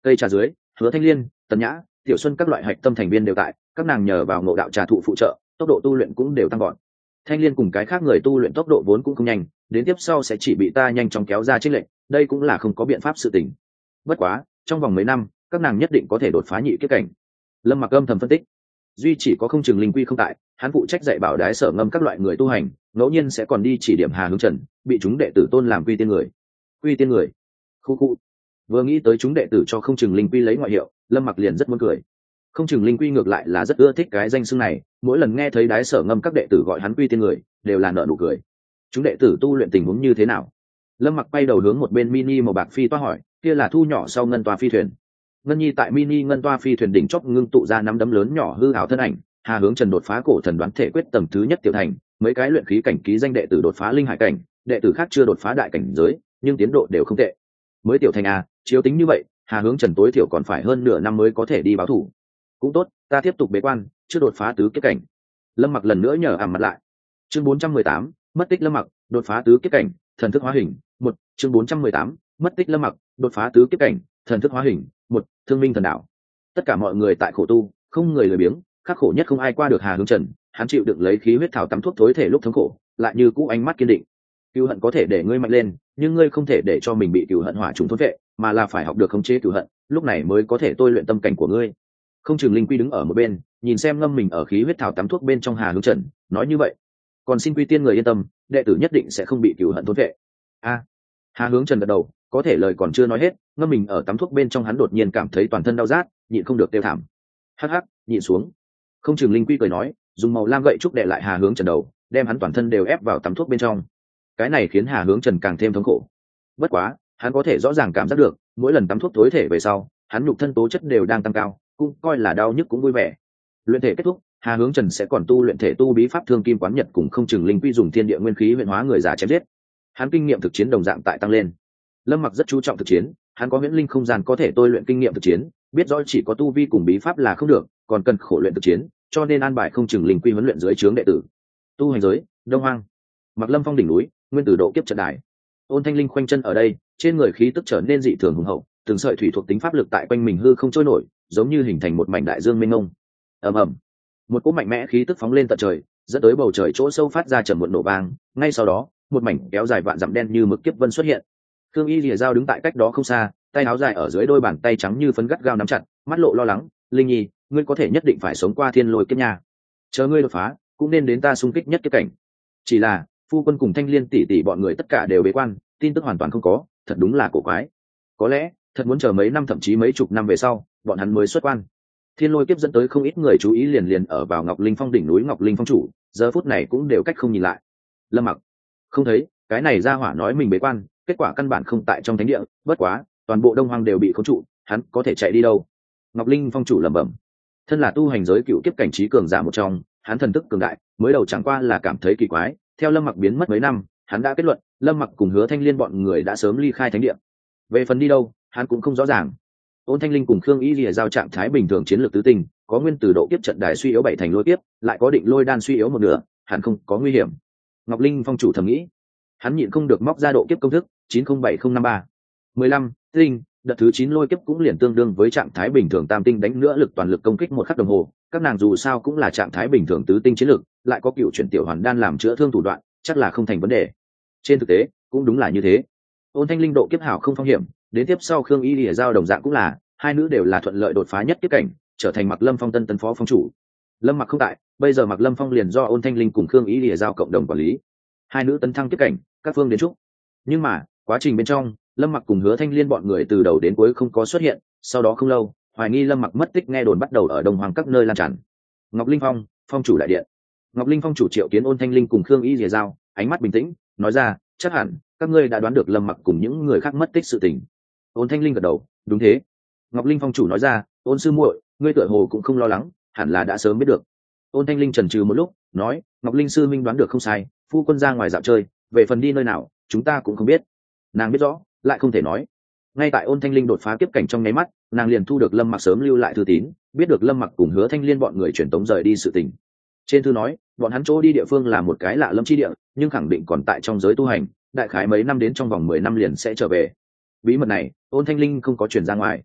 cây trà dưới, Hứa Thanh Liên, Tần Nhã, Tiểu Xuân các loại hạch tâm thành viên đều tại, các nàng nhờ vào ngộ đạo trà thụ phụ trợ, tốc độ tu luyện cũng đều tăng gọn. Thanh Liên cùng cái khác người tu luyện tốc độ vốn cũng không nhanh, đến tiếp sau sẽ chỉ bị ta nhanh chóng kéo ra chênh lệch, đây cũng là không có biện pháp sự tình. Bất quá, trong vòng mấy năm, các nàng nhất định có thể đột phá nhị kiếp cảnh. Lâm Mặc âm thầm phân tích, duy chỉ có không chừng linh quy không tại, hắn phụ trách dạy bảo đái sở ngâm các loại người tu hành, ngẫu nhiên sẽ còn đi chỉ điểm Hà Hướng Trần, bị chúng đệ tử tôn làm quy tiên người. Quy tiên người? Khu khu. Vừa nghĩ tới chúng đệ tử cho không chừng linh quy lấy ngoại hiệu, Lâm Mặc liền rất muốn cười. Không chừng linh quy ngược lại là rất ưa thích cái danh xưng này, mỗi lần nghe thấy đái sở ngâm các đệ tử gọi hắn quy tiên người, đều là nở nụ cười. Chúng đệ tử tu luyện tình huống như thế nào? Lâm Mặc bay đầu hướng một bên mini màu bạc phi toa hỏi, kia là thu nhỏ sau ngân toa phi thuyền. Ngân Nhi tại mini ngân toa phi thuyền đỉnh chót ngưng tụ ra năm đấm lớn nhỏ hư ảo thân ảnh, Hà Hướng Trần đột phá cổ thần đoán thể quyết tầng thứ nhất tiểu thành, mấy cái luyện khí cảnh ký danh đệ tử đột phá linh hải cảnh, đệ tử khác chưa đột phá đại cảnh giới, nhưng tiến độ đều không tệ. Mới tiểu thành a, chiếu tính như vậy, Hà Hướng Trần tối thiểu còn phải hơn nửa năm mới có thể đi báo thủ. Cũng tốt, ta tiếp tục bế quan, chưa đột phá tứ kiếp cảnh. Lâm Mặc lần nữa nhờ ảm mặt lại. Chương bốn trăm mười tám, mất tích Lâm Mặc, đột phá tứ kiếp cảnh, thần thức hóa hình. Một, chương bốn trăm mười tám, mất tích Lâm Mặc, đột phá tứ kiếp cảnh, thần thức hóa hình. Một, thương minh thần đạo. Tất cả mọi người tại khổ tu, không người lười biếng, khắc khổ nhất không ai qua được Hà Hướng Trần, hắn chịu đựng lấy khí huyết thảo tắm thuốc thối thể lúc thống khổ, lại như cũ ánh mắt kiên định. Cừu hận có thể để ngươi mạnh lên, nhưng ngươi không thể để cho mình bị cừu hận hỏa trùng thôn vệ, mà là phải học được khống chế cừu hận, lúc này mới có thể tôi luyện tâm cảnh của ngươi. Không chừng linh quy đứng ở một bên, nhìn xem ngâm mình ở khí huyết thảo tắm thuốc bên trong Hà Hướng Trần, nói như vậy, còn xin quy tiên người yên tâm, đệ tử nhất định sẽ không bị cừu hận thôn vệ. A. Hà Hướng Trần gật đầu, có thể lời còn chưa nói hết, ngâm mình ở tắm thuốc bên trong hắn đột nhiên cảm thấy toàn thân đau rát, nhịn không được tiêu thảm. Hắc hắc, nhịn xuống. Không chừng linh quy cười nói, dùng màu lam gậy trúc đè lại Hà Hướng Trần đầu, đem hắn toàn thân đều ép vào tắm thuốc bên trong. Cái này khiến Hà Hướng Trần càng thêm thống khổ. Bất quá, hắn có thể rõ ràng cảm giác được, mỗi lần tắm thuốc tối thể về sau, hắn nhục thân tố chất đều đang tăng cao, cũng coi là đau nhức cũng vui vẻ. Luyện thể kết thúc, Hà Hướng Trần sẽ còn tu luyện thể tu bí pháp thương kim quán nhật cùng không chừng linh quy dùng thiên địa nguyên khí luyện hóa người già chém giết. Hắn kinh nghiệm thực chiến đồng dạng tại tăng lên. Lâm Mặc rất chú trọng thực chiến, hắn có huyễn linh không gian có thể tôi luyện kinh nghiệm thực chiến, biết rõ chỉ có tu vi cùng bí pháp là không được, còn cần khổ luyện thực chiến, cho nên an bài không chừng linh quy huấn luyện dưới trướng đệ tử. Tu hành giới, Đông Hoang, Mặc Lâm Phong đỉnh núi, nguyên tử độ kiếp trận đài. Ôn Thanh Linh khoanh chân ở đây, trên người khí tức trở nên dị thường hùng hậu, từng sợi thủy thuộc tính pháp lực tại quanh mình hư không trôi nổi, giống như hình thành một mảnh đại dương mênh mông. Ầm ầm, một cỗ mạnh mẽ khí tức phóng lên tận trời, dẫn tới bầu trời chỗ sâu phát ra trầm muộn nổ vang, ngay sau đó, một mảnh kéo dài vạn dặm đen như mực kiếp vân xuất hiện. Khương Y Lìa Dao đứng tại cách đó không xa, tay áo dài ở dưới đôi bàn tay trắng như phấn gắt gao nắm chặt, mắt lộ lo lắng, "Linh Nhi, ngươi có thể nhất định phải sống qua thiên lôi kiếp nhà. Chờ ngươi đột phá, cũng nên đến ta xung kích nhất kiếp cảnh." Chỉ là, phu quân cùng Thanh Liên tỷ tỷ bọn người tất cả đều bế quan, tin tức hoàn toàn không có, thật đúng là cổ quái. Có lẽ, thật muốn chờ mấy năm thậm chí mấy chục năm về sau, bọn hắn mới xuất quan. Thiên lôi kiếp dẫn tới không ít người chú ý liền liền ở vào Ngọc Linh Phong đỉnh núi Ngọc Linh Phong chủ, giờ phút này cũng đều cách không nhìn lại. Lâm Mặc không thấy, cái này ra hỏa nói mình bế quan, kết quả căn bản không tại trong thánh địa, bất quá, toàn bộ Đông Hoang đều bị khống trụ, hắn có thể chạy đi đâu? Ngọc Linh Phong chủ lẩm bẩm. Thân là tu hành giới cựu kiếp cảnh trí cường giả một trong, hắn thần thức cường đại, mới đầu chẳng qua là cảm thấy kỳ quái, theo Lâm Mặc biến mất mấy năm, hắn đã kết luận, Lâm Mặc cùng Hứa Thanh Liên bọn người đã sớm ly khai thánh địa. Về phần đi đâu, hắn cũng không rõ ràng. Ôn Thanh Linh cùng Khương Y Lìa giao trạng thái bình thường chiến lược tứ tinh, có nguyên từ độ kiếp trận đài suy yếu bảy thành lôi kiếp, lại có định lôi đan suy yếu một nửa, hẳn không có nguy hiểm. Ngọc Linh Phong chủ thầm nghĩ, hắn nhịn không được móc ra độ kiếp công thức chín không bảy không năm ba mười lăm tinh, đợt thứ chín lôi kiếp cũng liền tương đương với trạng thái bình thường tam tinh đánh nữa lực toàn lực công kích một khắc đồng hồ, các nàng dù sao cũng là trạng thái bình thường tứ tinh chiến lực, lại có cựu chuyển tiểu hoàn đan làm chữa thương thủ đoạn, chắc là không thành vấn đề. Trên thực tế, cũng đúng là như thế. Ôn Thanh Linh độ kiếp hảo không phong hiểm, đến tiếp sau Khương Y Lìa Giao đồng dạng cũng là, hai nữ đều là thuận lợi đột phá nhất kiếp cảnh, trở thành Mặc Lâm Phong tân tân phó phong chủ. Lâm Mặc không tại, bây giờ Mặc Lâm Phong liền do Ôn Thanh Linh cùng Khương Y Lìa Giao cộng đồng quản lý. Hai nữ tấn thăng kiếp cảnh, các phương đến chúc. Nhưng mà, quá trình bên trong, Lâm Mặc cùng Hứa Thanh Liên bọn người từ đầu đến cuối không có xuất hiện, sau đó không lâu, hoài nghi Lâm Mặc mất tích nghe đồn bắt đầu ở Đông Hoàng các nơi lan tràn. Ngọc Linh Phong, phong chủ đại điện. Ngọc Linh Phong chủ triệu kiến Ôn Thanh Linh cùng Khương Y Lìa Giao, ánh mắt bình tĩnh, nói ra, chắc hẳn các ngươi đã đoán được Lâm Mặc cùng những người khác mất tích sự tình. Ôn Thanh Linh gật đầu, đúng thế. Ngọc Linh Phong chủ nói ra, Ôn sư muội, ngươi tựa hồ cũng không lo lắng, hẳn là đã sớm biết được. Ôn Thanh Linh chần chừ một lúc, nói, Ngọc Linh sư minh đoán được không sai, phu quân ra ngoài dạo chơi, về phần đi nơi nào, chúng ta cũng không biết. Nàng biết rõ, lại không thể nói. Ngay tại Ôn Thanh Linh đột phá kiếp cảnh trong nháy mắt, nàng liền thu được Lâm Mặc sớm lưu lại thư tín, biết được Lâm Mặc cùng Hứa Thanh Liên bọn người chuyển tống rời đi sự tình. Trên thư nói, bọn hắn chỗ đi địa phương là một cái lạ lâm chi địa, nhưng khẳng định còn tại trong giới tu hành, đại khái mấy năm đến trong vòng mười năm liền sẽ trở về. Bí mật này, Ôn Thanh Linh không có truyền ra ngoài.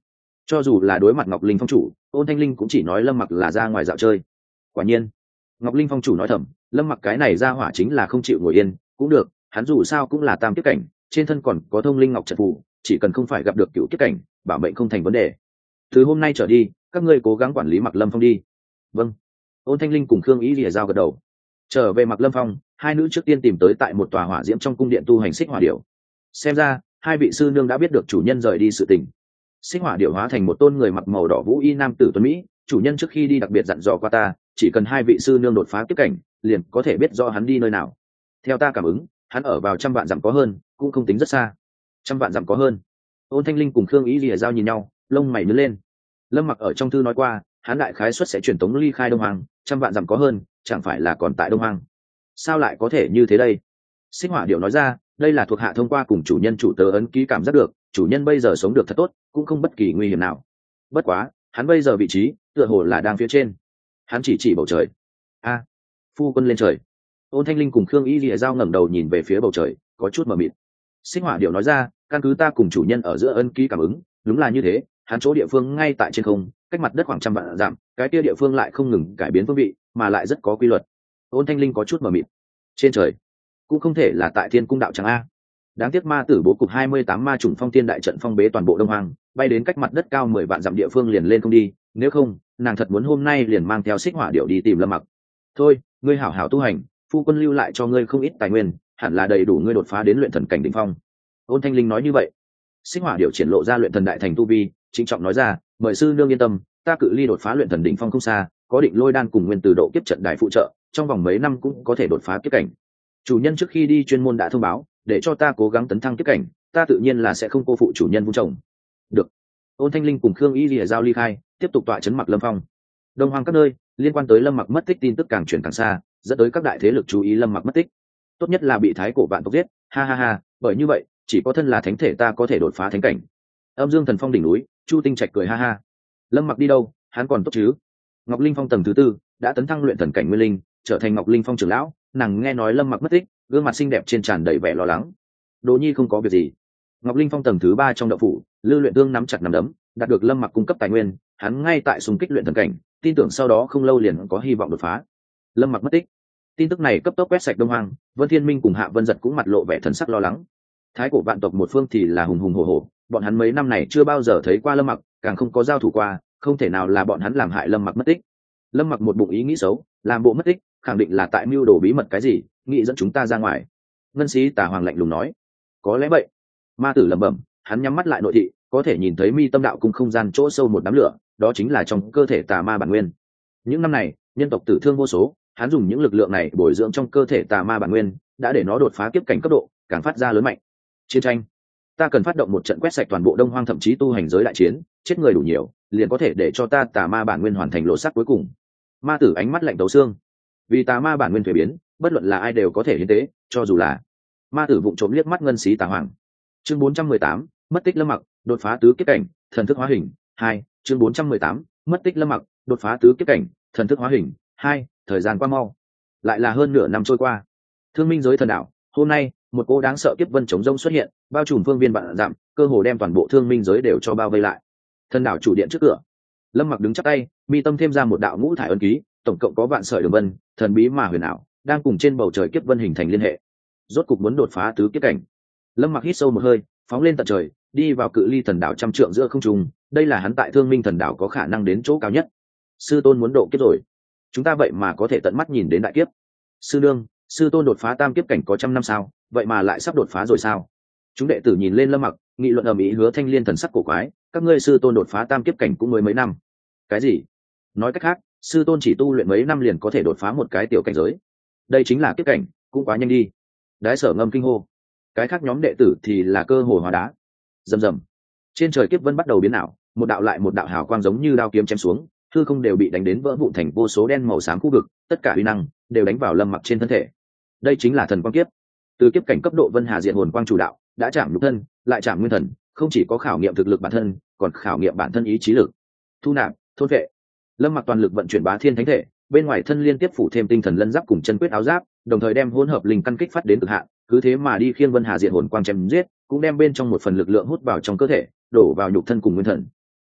cho dù là đối mặt Ngọc Linh Phong chủ, Ôn Thanh Linh cũng chỉ nói Lâm Mặc là ra ngoài dạo chơi. Quả nhiên, Ngọc Linh Phong chủ nói thầm, Lâm Mặc cái này ra hỏa chính là không chịu ngồi yên, cũng được, hắn dù sao cũng là tam kiếp cảnh, trên thân còn có thông linh ngọc trận phù, chỉ cần không phải gặp được cựu kiếp cảnh, bảo mệnh không thành vấn đề. Từ hôm nay trở đi, các ngươi cố gắng quản lý Mặc Lâm Phong đi. Vâng. Ôn Thanh Linh cùng Khương Ý Lìa giao gật đầu. Trở về Mặc Lâm Phong, hai nữ trước tiên tìm tới tại một tòa hỏa diễm trong cung điện tu hành xích hỏa điểu. Xem ra, hai vị sư nương đã biết được chủ nhân rời đi sự tình. Xích hỏa điểu hóa thành một tôn người mặc màu đỏ vũ y nam tử tuấn mỹ, chủ nhân trước khi đi đặc biệt dặn dò qua ta, chỉ cần hai vị sư nương đột phá kiếp cảnh, liền có thể biết rõ hắn đi nơi nào. Theo ta cảm ứng, hắn ở vào trăm vạn dặm có hơn, cũng không tính rất xa. Trăm vạn dặm có hơn. Ôn Thanh Linh cùng Khương Ý Lìa giao nhìn nhau, lông mày nhướng lên. Lâm Mặc ở trong thư nói qua, hắn đại khái suất sẽ truyền tống ly khai Đông Hoàng, trăm vạn dặm có hơn, chẳng phải là còn tại Đông Hoàng. Sao lại có thể như thế đây? Xích hỏa điểu nói ra, đây là thuộc hạ thông qua cùng chủ nhân chủ tớ ấn ký cảm giác được, chủ nhân bây giờ sống được thật tốt, cũng không bất kỳ nguy hiểm nào. Bất quá, hắn bây giờ vị trí, tựa hồ là đang phía trên. Hắn chỉ chỉ bầu trời. A, phu quân lên trời. Ôn Thanh Linh cùng Khương Y Lìa Giao ngẩng đầu nhìn về phía bầu trời, có chút mờ mịt. Xích hỏa điểu nói ra, căn cứ ta cùng chủ nhân ở giữa ấn ký cảm ứng, đúng là như thế, hắn chỗ địa phương ngay tại trên không, cách mặt đất khoảng trăm vạn dặm, cái kia địa phương lại không ngừng cải biến phương vị, mà lại rất có quy luật. Ôn Thanh Linh có chút mờ mịt. Trên trời, cũng không thể là tại Thiên Cung đạo tràng a. Đáng tiếc ma tử bố cục hai mươi tám ma trùng phong thiên đại trận phong bế toàn bộ Đông Hoang, bay đến cách mặt đất cao mười vạn dặm địa phương liền lên không đi, nếu không, nàng thật muốn hôm nay liền mang theo xích hỏa điểu đi tìm Lâm Mặc. Thôi, ngươi hảo hảo tu hành, phu quân lưu lại cho ngươi không ít tài nguyên, hẳn là đầy đủ ngươi đột phá đến luyện thần cảnh đỉnh phong. Ôn Thanh Linh nói như vậy. Xích hỏa điểu triển lộ ra luyện thần đại thành tu vi, chính trọng nói ra, mời sư nương yên tâm, ta cự ly đột phá luyện thần đỉnh phong không xa, có định lôi đan cùng nguyên từ độ kiếp trận đại phụ trợ, trong vòng mấy năm cũng có thể đột phá kiếp cảnh. Chủ nhân trước khi đi chuyên môn đã thông báo, để cho ta cố gắng tấn thăng kiếp cảnh, ta tự nhiên là sẽ không cô phụ chủ nhân vun trồng. Được. Ôn Thanh Linh cùng Khương Y Lìa Giao ly khai, tiếp tục tọa chấn Mặc Lâm Phong. Đông Hoang các nơi liên quan tới Lâm Mặc mất tích tin tức càng chuyển càng xa, dẫn tới các đại thế lực chú ý Lâm Mặc mất tích. Tốt nhất là bị thái cổ vạn tộc giết, ha ha ha, bởi như vậy, chỉ có thân là thánh thể ta có thể đột phá thánh cảnh. Âm Dương Thần Phong đỉnh núi, Chu Tinh Trạch cười ha ha. Lâm Mặc đi đâu, hắn còn tốt chứ? Ngọc Linh Phong tầng thứ tư đã tấn thăng luyện thần cảnh nguyên linh, trở thành Ngọc Linh Phong trưởng lão, nàng nghe nói Lâm Mặc mất tích, gương mặt xinh đẹp trên tràn đầy vẻ lo lắng. Đỗ Nhi không có việc gì. Ngọc Linh Phong tầng thứ ba trong đậu phủ, Lư Luyện Tương nắm chặt nắm đấm, đạt được Lâm Mặc cung cấp tài nguyên, hắn ngay tại xung kích luyện thần cảnh, tin tưởng sau đó không lâu liền có hy vọng đột phá. Lâm Mặc mất tích, tin tức này cấp tốc quét sạch Đông Hoang, Vân Thiên Minh cùng Hạ Vân Giật cũng mặt lộ vẻ thần sắc lo lắng. Thái cổ vạn tộc một phương thì là hùng hùng hổ hổ, bọn hắn mấy năm này chưa bao giờ thấy qua Lâm Mặc, càng không có giao thủ qua, không thể nào là bọn hắn làm hại Lâm Mặc mất tích. Lâm Mặc một bụng ý nghĩ xấu, làm bộ mất tích, khẳng định là tại mưu đồ bí mật cái gì, nghĩ dẫn chúng ta ra ngoài. Ngân Sĩ Tà Hoàng lạnh lùng nói, có lẽ vậy. Ma tử lẩm bẩm, hắn nhắm mắt lại nội thị, có thể nhìn thấy mi tâm đạo cung không gian chỗ sâu một đám lửa, đó chính là trong cơ thể tà ma bản nguyên. Những năm này, nhân tộc tử thương vô số, hắn dùng những lực lượng này bồi dưỡng trong cơ thể tà ma bản nguyên, đã để nó đột phá kiếp cảnh cấp độ, càng phát ra lớn mạnh. Chiến tranh, ta cần phát động một trận quét sạch toàn bộ Đông Hoang, thậm chí tu hành giới đại chiến, chết người đủ nhiều, liền có thể để cho ta tà ma bản nguyên hoàn thành lộ sắc cuối cùng. Ma tử ánh mắt lạnh tấu xương, vì tà ma bản nguyên thuế biến, bất luận là ai đều có thể hiến tế, cho dù là ma tử vụng trộm liếc mắt Ngân Sĩ Tà Hoàng. Chương bốn trăm mười tám, mất tích Lâm Mặc, đột phá tứ kiếp cảnh, thần thức hóa hình hai. Chương bốn trăm mười tám, mất tích Lâm Mặc, đột phá tứ kiếp cảnh, thần thức hóa hình hai. Thời gian qua mau, lại là hơn nửa năm trôi qua. Thương Minh giới thần đạo, hôm nay một cô đáng sợ kiếp vân chống rông xuất hiện, bao trùm phương viên vạn dặm, cơ hồ đem toàn bộ Thương Minh giới đều cho bao vây lại. Thần đạo chủ điện trước cửa, Lâm Mặc đứng chắp tay, mi tâm thêm ra một đạo ngũ thải ấn ký, tổng cộng có vạn sợi đường vân, thần bí mà huyền ảo, đang cùng trên bầu trời kiếp vân hình thành liên hệ. Rốt cục muốn đột phá tứ kiếp cảnh. Lâm Mặc hít sâu một hơi, phóng lên tận trời, đi vào cự ly thần đảo trăm trượng giữa không trung, đây là hắn tại Thương Minh thần đảo có khả năng đến chỗ cao nhất. Sư tôn muốn độ kiếp rồi, chúng ta vậy mà có thể tận mắt nhìn đến đại kiếp. Sư nương, sư tôn đột phá tam kiếp cảnh có trăm năm sao, vậy mà lại sắp đột phá rồi sao? Chúng đệ tử nhìn lên Lâm Mặc, nghị luận ầm ĩ. Hứa Thanh Liên thần sắc cổ quái, các ngươi sư tôn đột phá tam kiếp cảnh cũng mới mấy năm. Cái gì? Nói cách khác, sư tôn chỉ tu luyện mấy năm liền có thể đột phá một cái tiểu cảnh giới. Đây chính là kiếp cảnh, cũng quá nhanh đi. Đái Sở ngâm kinh hô. Cái khác nhóm đệ tử thì là cơ hồ hóa đá. Rầm rầm, trên trời kiếp vân bắt đầu biến ảo, một đạo lại một đạo hào quang giống như đao kiếm chém xuống, hư không đều bị đánh đến vỡ vụn thành vô số đen màu xám khu vực, tất cả uy năng đều đánh vào Lâm Mặc trên thân thể. Đây chính là thần quang kiếp. Từ kiếp cảnh cấp độ Vân Hà Diện hồn quang chủ đạo, đã chạm nhục thân, lại chạm nguyên thần, không chỉ có khảo nghiệm thực lực bản thân, còn khảo nghiệm bản thân ý chí lực. Thu nạp, thôn vệ. Lâm Mặc toàn lực vận chuyển Bá Thiên Thánh Thể, bên ngoài thân liên tiếp phủ thêm tinh thần lân giáp cùng chân quyết áo giáp, đồng thời đem hỗn hợp linh căn kích phát đến cực hạn, cứ thế mà đi khiêng Vân Hà Diện hồn quang chém giết, cũng đem bên trong một phần lực lượng hút vào trong cơ thể, đổ vào nhục thân cùng nguyên thần.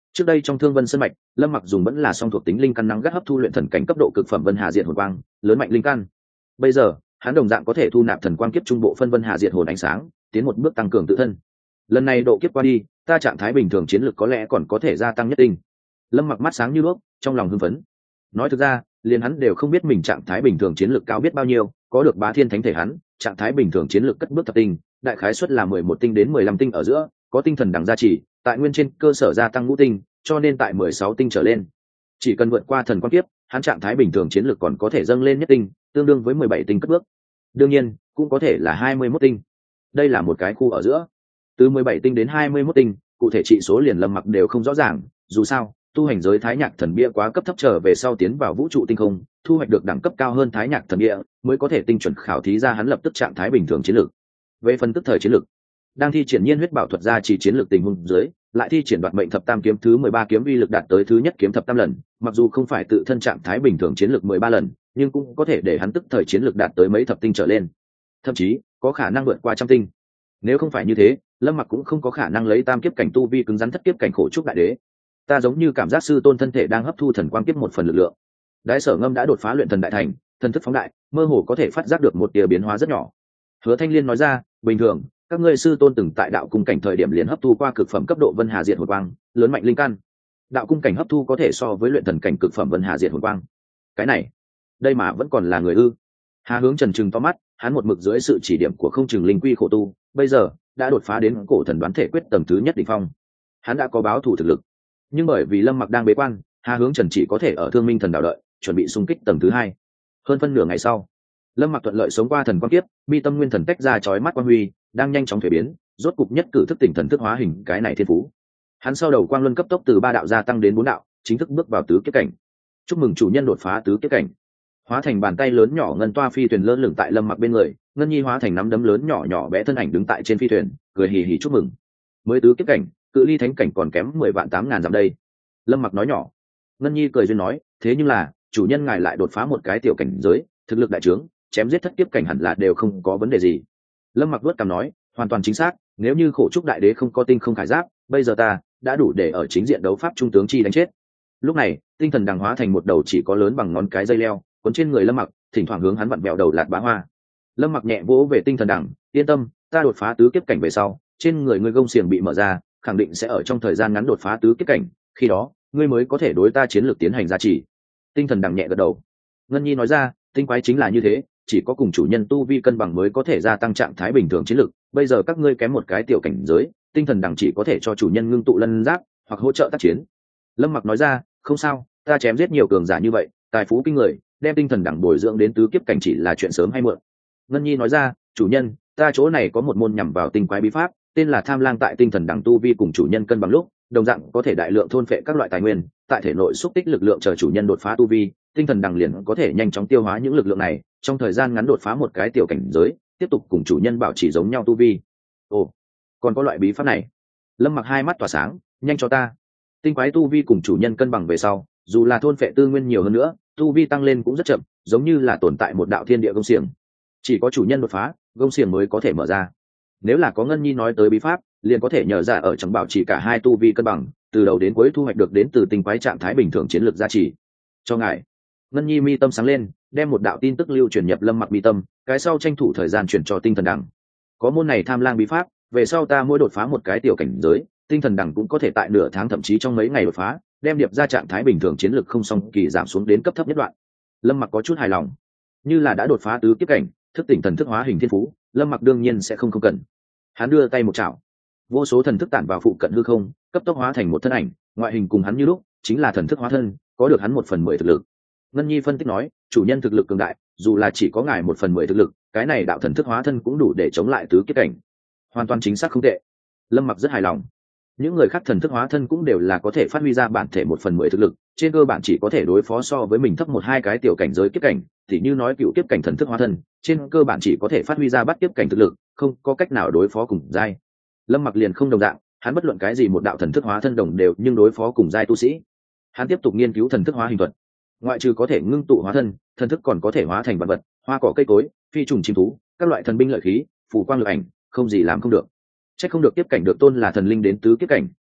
Trước đây trong Thương Vân Sơn mạch, Lâm Mặc dùng vẫn là song thuộc tính linh căn nắng gắt hấp thu luyện thần cảnh cấp độ cực phẩm Vân Hà Diệt hồn quang, lớn mạnh linh căn. Bây giờ, hắn đồng dạng có thể thu nạp thần quang kiếp trung bộ phân Vân Hà Diệt hồn ánh sáng, tiến một bước tăng cường tự thân. Lần này độ kiếp qua đi, ta trạng thái bình thường chiến lực có lẽ còn có thể gia tăng nhất định. Lâm Mặc mắt sáng như đuốc, trong lòng hưng phấn. Nói thực ra, liền hắn đều không biết mình trạng thái bình thường chiến lực cao biết bao nhiêu, có được Bá Thiên Thánh thể hắn, trạng thái bình thường chiến lực cất bước thập tinh, đại khái suất là mười một tinh đến mười lăm tinh ở giữa, có tinh thần đẳng gia trì, tại nguyên trên cơ sở gia tăng ngũ tinh, cho nên tại mười sáu tinh trở lên. Chỉ cần vượt qua thần quan kiếp, hắn trạng thái bình thường chiến lực còn có thể dâng lên nhất tinh, tương đương với mười bảy tinh cất bước. Đương nhiên, cũng có thể là hai mươi mốt tinh. Đây là một cái khu ở giữa. Từ mười bảy tinh đến hai mươi mốt tinh, cụ thể trị số liền Lâm Mặc đều không rõ ràng, dù sao, tu hành giới Thái Nhạc Thần Bia quá cấp thấp trở về sau tiến vào vũ trụ tinh không, thu hoạch được đẳng cấp cao hơn Thái Nhạc Thần Bia, mới có thể tinh chuẩn khảo thí ra hắn lập tức trạng thái bình thường chiến lược. Về phần tức thời chiến lược, đang thi triển nhiên huyết bảo thuật ra chỉ chiến lược tình huống dưới, lại thi triển đoạt mệnh thập tam kiếm thứ mười ba kiếm uy lực đạt tới thứ nhất kiếm thập tam lần, mặc dù không phải tự thân trạng thái bình thường chiến lược mười ba lần, nhưng cũng có thể để hắn tức thời chiến lược đạt tới mấy thập tinh trở lên, thậm chí có khả năng vượt qua trăm tinh. Nếu không phải như thế, Lâm Mặc cũng không có khả năng lấy tam kiếp cảnh tu vi cứng rắn thất kiếp cảnh khổ trúc đại đế. Ta giống như cảm giác sư tôn thân thể đang hấp thu thần quang kiếp một phần lực lượng. Đái Sở Ngâm đã đột phá luyện thần đại thành, thần thức phóng đại, mơ hồ có thể phát giác được một tia biến hóa rất nhỏ. Hứa Thanh Liên nói ra, bình thường, các ngươi sư tôn từng tại đạo cung cảnh thời điểm liền hấp thu qua cực phẩm cấp độ Vân Hà Diệt hồn quang, lớn mạnh linh căn. Đạo cung cảnh hấp thu có thể so với luyện thần cảnh cực phẩm Vân Hà Diệt hồn quang. Cái này, đây mà vẫn còn là người ư? Hà Hướng Trần trừng to mắt, hắn một mực dưới sự chỉ điểm của không trừng linh quy khổ tu, bây giờ đã đột phá đến cổ thần đoán thể quyết tầng thứ nhất đỉnh phong. Hắn đã có báo thủ thực lực, nhưng bởi vì Lâm Mặc đang bế quan, Hà Hướng Trần chỉ có thể ở Thương Minh Thần Đạo đợi, chuẩn bị xung kích tầng thứ hai. Hơn phân nửa ngày sau, Lâm Mặc thuận lợi sống qua thần quang kiếp, mi tâm nguyên thần tách ra chói mắt quang huy, đang nhanh chóng thay biến, rốt cục nhất cử thức tỉnh thần thức hóa hình cái này thiên phú. Hắn sau đầu quang luân cấp tốc từ ba đạo gia tăng đến bốn đạo, chính thức bước vào tứ kiếp cảnh. Chúc mừng chủ nhân đột phá tứ kiếp cảnh. Hóa thành bàn tay lớn nhỏ ngân toa phi thuyền lơ lửng tại Lâm Mặc bên người, Ngân Nhi hóa thành nắm đấm lớn nhỏ nhỏ bé thân ảnh đứng tại trên phi thuyền, cười hì hì chúc mừng. Mới tứ kiếp cảnh, cự ly thánh cảnh còn kém mười vạn tám ngàn dặm đây. Lâm Mặc nói nhỏ. Ngân Nhi cười duyên nói, thế nhưng là chủ nhân ngài lại đột phá một cái tiểu cảnh giới, thực lực đại trướng, chém giết thất kiếp cảnh hẳn là đều không có vấn đề gì. Lâm Mặc vuốt cằm nói, hoàn toàn chính xác, nếu như khổ trúc đại đế không có tinh không khải giáp, bây giờ ta đã đủ để ở chính diện đấu pháp trung tướng chi đánh chết. Lúc này, tinh thần đằng hóa thành một đầu chỉ có lớn bằng ngón cái dây leo, cuốn trên người Lâm Mặc, thỉnh thoảng hướng hắn vặn vẹo đầu lạt bá hoa. Lâm Mặc nhẹ vỗ về tinh thần đằng, yên tâm, ta đột phá tứ kiếp cảnh về sau, trên người ngươi gông xiềng bị mở ra, khẳng định sẽ ở trong thời gian ngắn đột phá tứ kiếp cảnh, khi đó ngươi mới có thể đối ta chiến lược tiến hành gia trì. Tinh thần đằng nhẹ gật đầu. Ngân Nhi nói ra, tinh quái chính là như thế, chỉ có cùng chủ nhân tu vi cân bằng mới có thể gia tăng trạng thái bình thường chiến lược. Bây giờ các ngươi kém một cái tiểu cảnh giới, tinh thần đằng chỉ có thể cho chủ nhân ngưng tụ lân giáp hoặc hỗ trợ tác chiến. Lâm Mặc nói ra, không sao, ta chém giết nhiều cường giả như vậy, tài phú kinh người, đem tinh thần đằng bồi dưỡng đến tứ kiếp cảnh chỉ là chuyện sớm hay muộn. Ngân Nhi nói ra, chủ nhân, ta chỗ này có một môn nhằm vào tinh quái bí pháp, tên là Tham Lang tại tinh thần đằng tu vi cùng chủ nhân cân bằng lúc, đồng dạng có thể đại lượng thôn phệ các loại tài nguyên, tại thể nội xúc tích lực lượng chờ chủ nhân đột phá tu vi, tinh thần đằng liền có thể nhanh chóng tiêu hóa những lực lượng này, trong thời gian ngắn đột phá một cái tiểu cảnh giới, tiếp tục cùng chủ nhân bảo trì giống nhau tu vi. Ồ, còn có loại bí pháp này? Lâm Mặc hai mắt tỏa sáng, nhanh cho ta. Tinh quái tu vi cùng chủ nhân cân bằng về sau, dù là thôn phệ tư nguyên nhiều hơn nữa, tu vi tăng lên cũng rất chậm, giống như là tồn tại một đạo thiên địa gông xiềng. Chỉ có chủ nhân đột phá, gông xiềng mới có thể mở ra. Nếu là có Ngân Nhi nói tới bí pháp, liền có thể nhờ ra ở trong bảo trì cả hai tu vi cân bằng, từ đầu đến cuối thu hoạch được đến từ tinh quái trạng thái bình thường chiến lược gia trì. Cho ngài. Ngân Nhi mi tâm sáng lên, đem một đạo tin tức lưu truyền nhập Lâm Mặc mi tâm, cái sau tranh thủ thời gian chuyển cho tinh thần đằng. Có môn này Tham Lang bí pháp, về sau ta mỗi đột phá một cái tiểu cảnh giới, tinh thần đằng cũng có thể tại nửa tháng thậm chí trong mấy ngày đột phá, đem điệp ra trạng thái bình thường chiến lược không song kỳ giảm xuống đến cấp thấp nhất đoạn. Lâm Mặc có chút hài lòng, như là đã đột phá tứ kiếp cảnh, thức tỉnh thần thức hóa hình thiên phú, Lâm Mặc đương nhiên sẽ không không cần. Hắn đưa tay một chảo, vô số thần thức tản vào phụ cận hư không, cấp tốc hóa thành một thân ảnh, ngoại hình cùng hắn như lúc, chính là thần thức hóa thân, có được hắn một phần mười thực lực. Ngân Nhi phân tích nói, chủ nhân thực lực cường đại, dù là chỉ có ngài một phần mười thực lực, cái này đạo thần thức hóa thân cũng đủ để chống lại tứ kiếp cảnh. Hoàn toàn chính xác không tệ. Lâm Mặc rất hài lòng. Những người khác thần thức hóa thân cũng đều là có thể phát huy ra bản thể một phần mười thực lực, trên cơ bản chỉ có thể đối phó so với mình thấp một hai cái tiểu cảnh giới kiếp cảnh, thì như nói cựu kiếp cảnh thần thức hóa thân, trên cơ bản chỉ có thể phát huy ra bắt kiếp cảnh thực lực, không có cách nào đối phó cùng giai. Lâm Mặc liền không đồng dạng, hắn bất luận cái gì một đạo thần thức hóa thân đồng đều nhưng đối phó cùng giai tu sĩ. Hắn tiếp tục nghiên cứu thần thức hóa hình thuật, ngoại trừ có thể ngưng tụ hóa thân, thần thức còn có thể hóa thành vật vật, hoa cỏ cây cối, phi trùng chim thú, các loại thần binh lợi khí, phù quang lực ảnh, không gì làm không được. Chắc không được tiếp cảnh được tôn là thần linh đến tứ kiếp cảnh,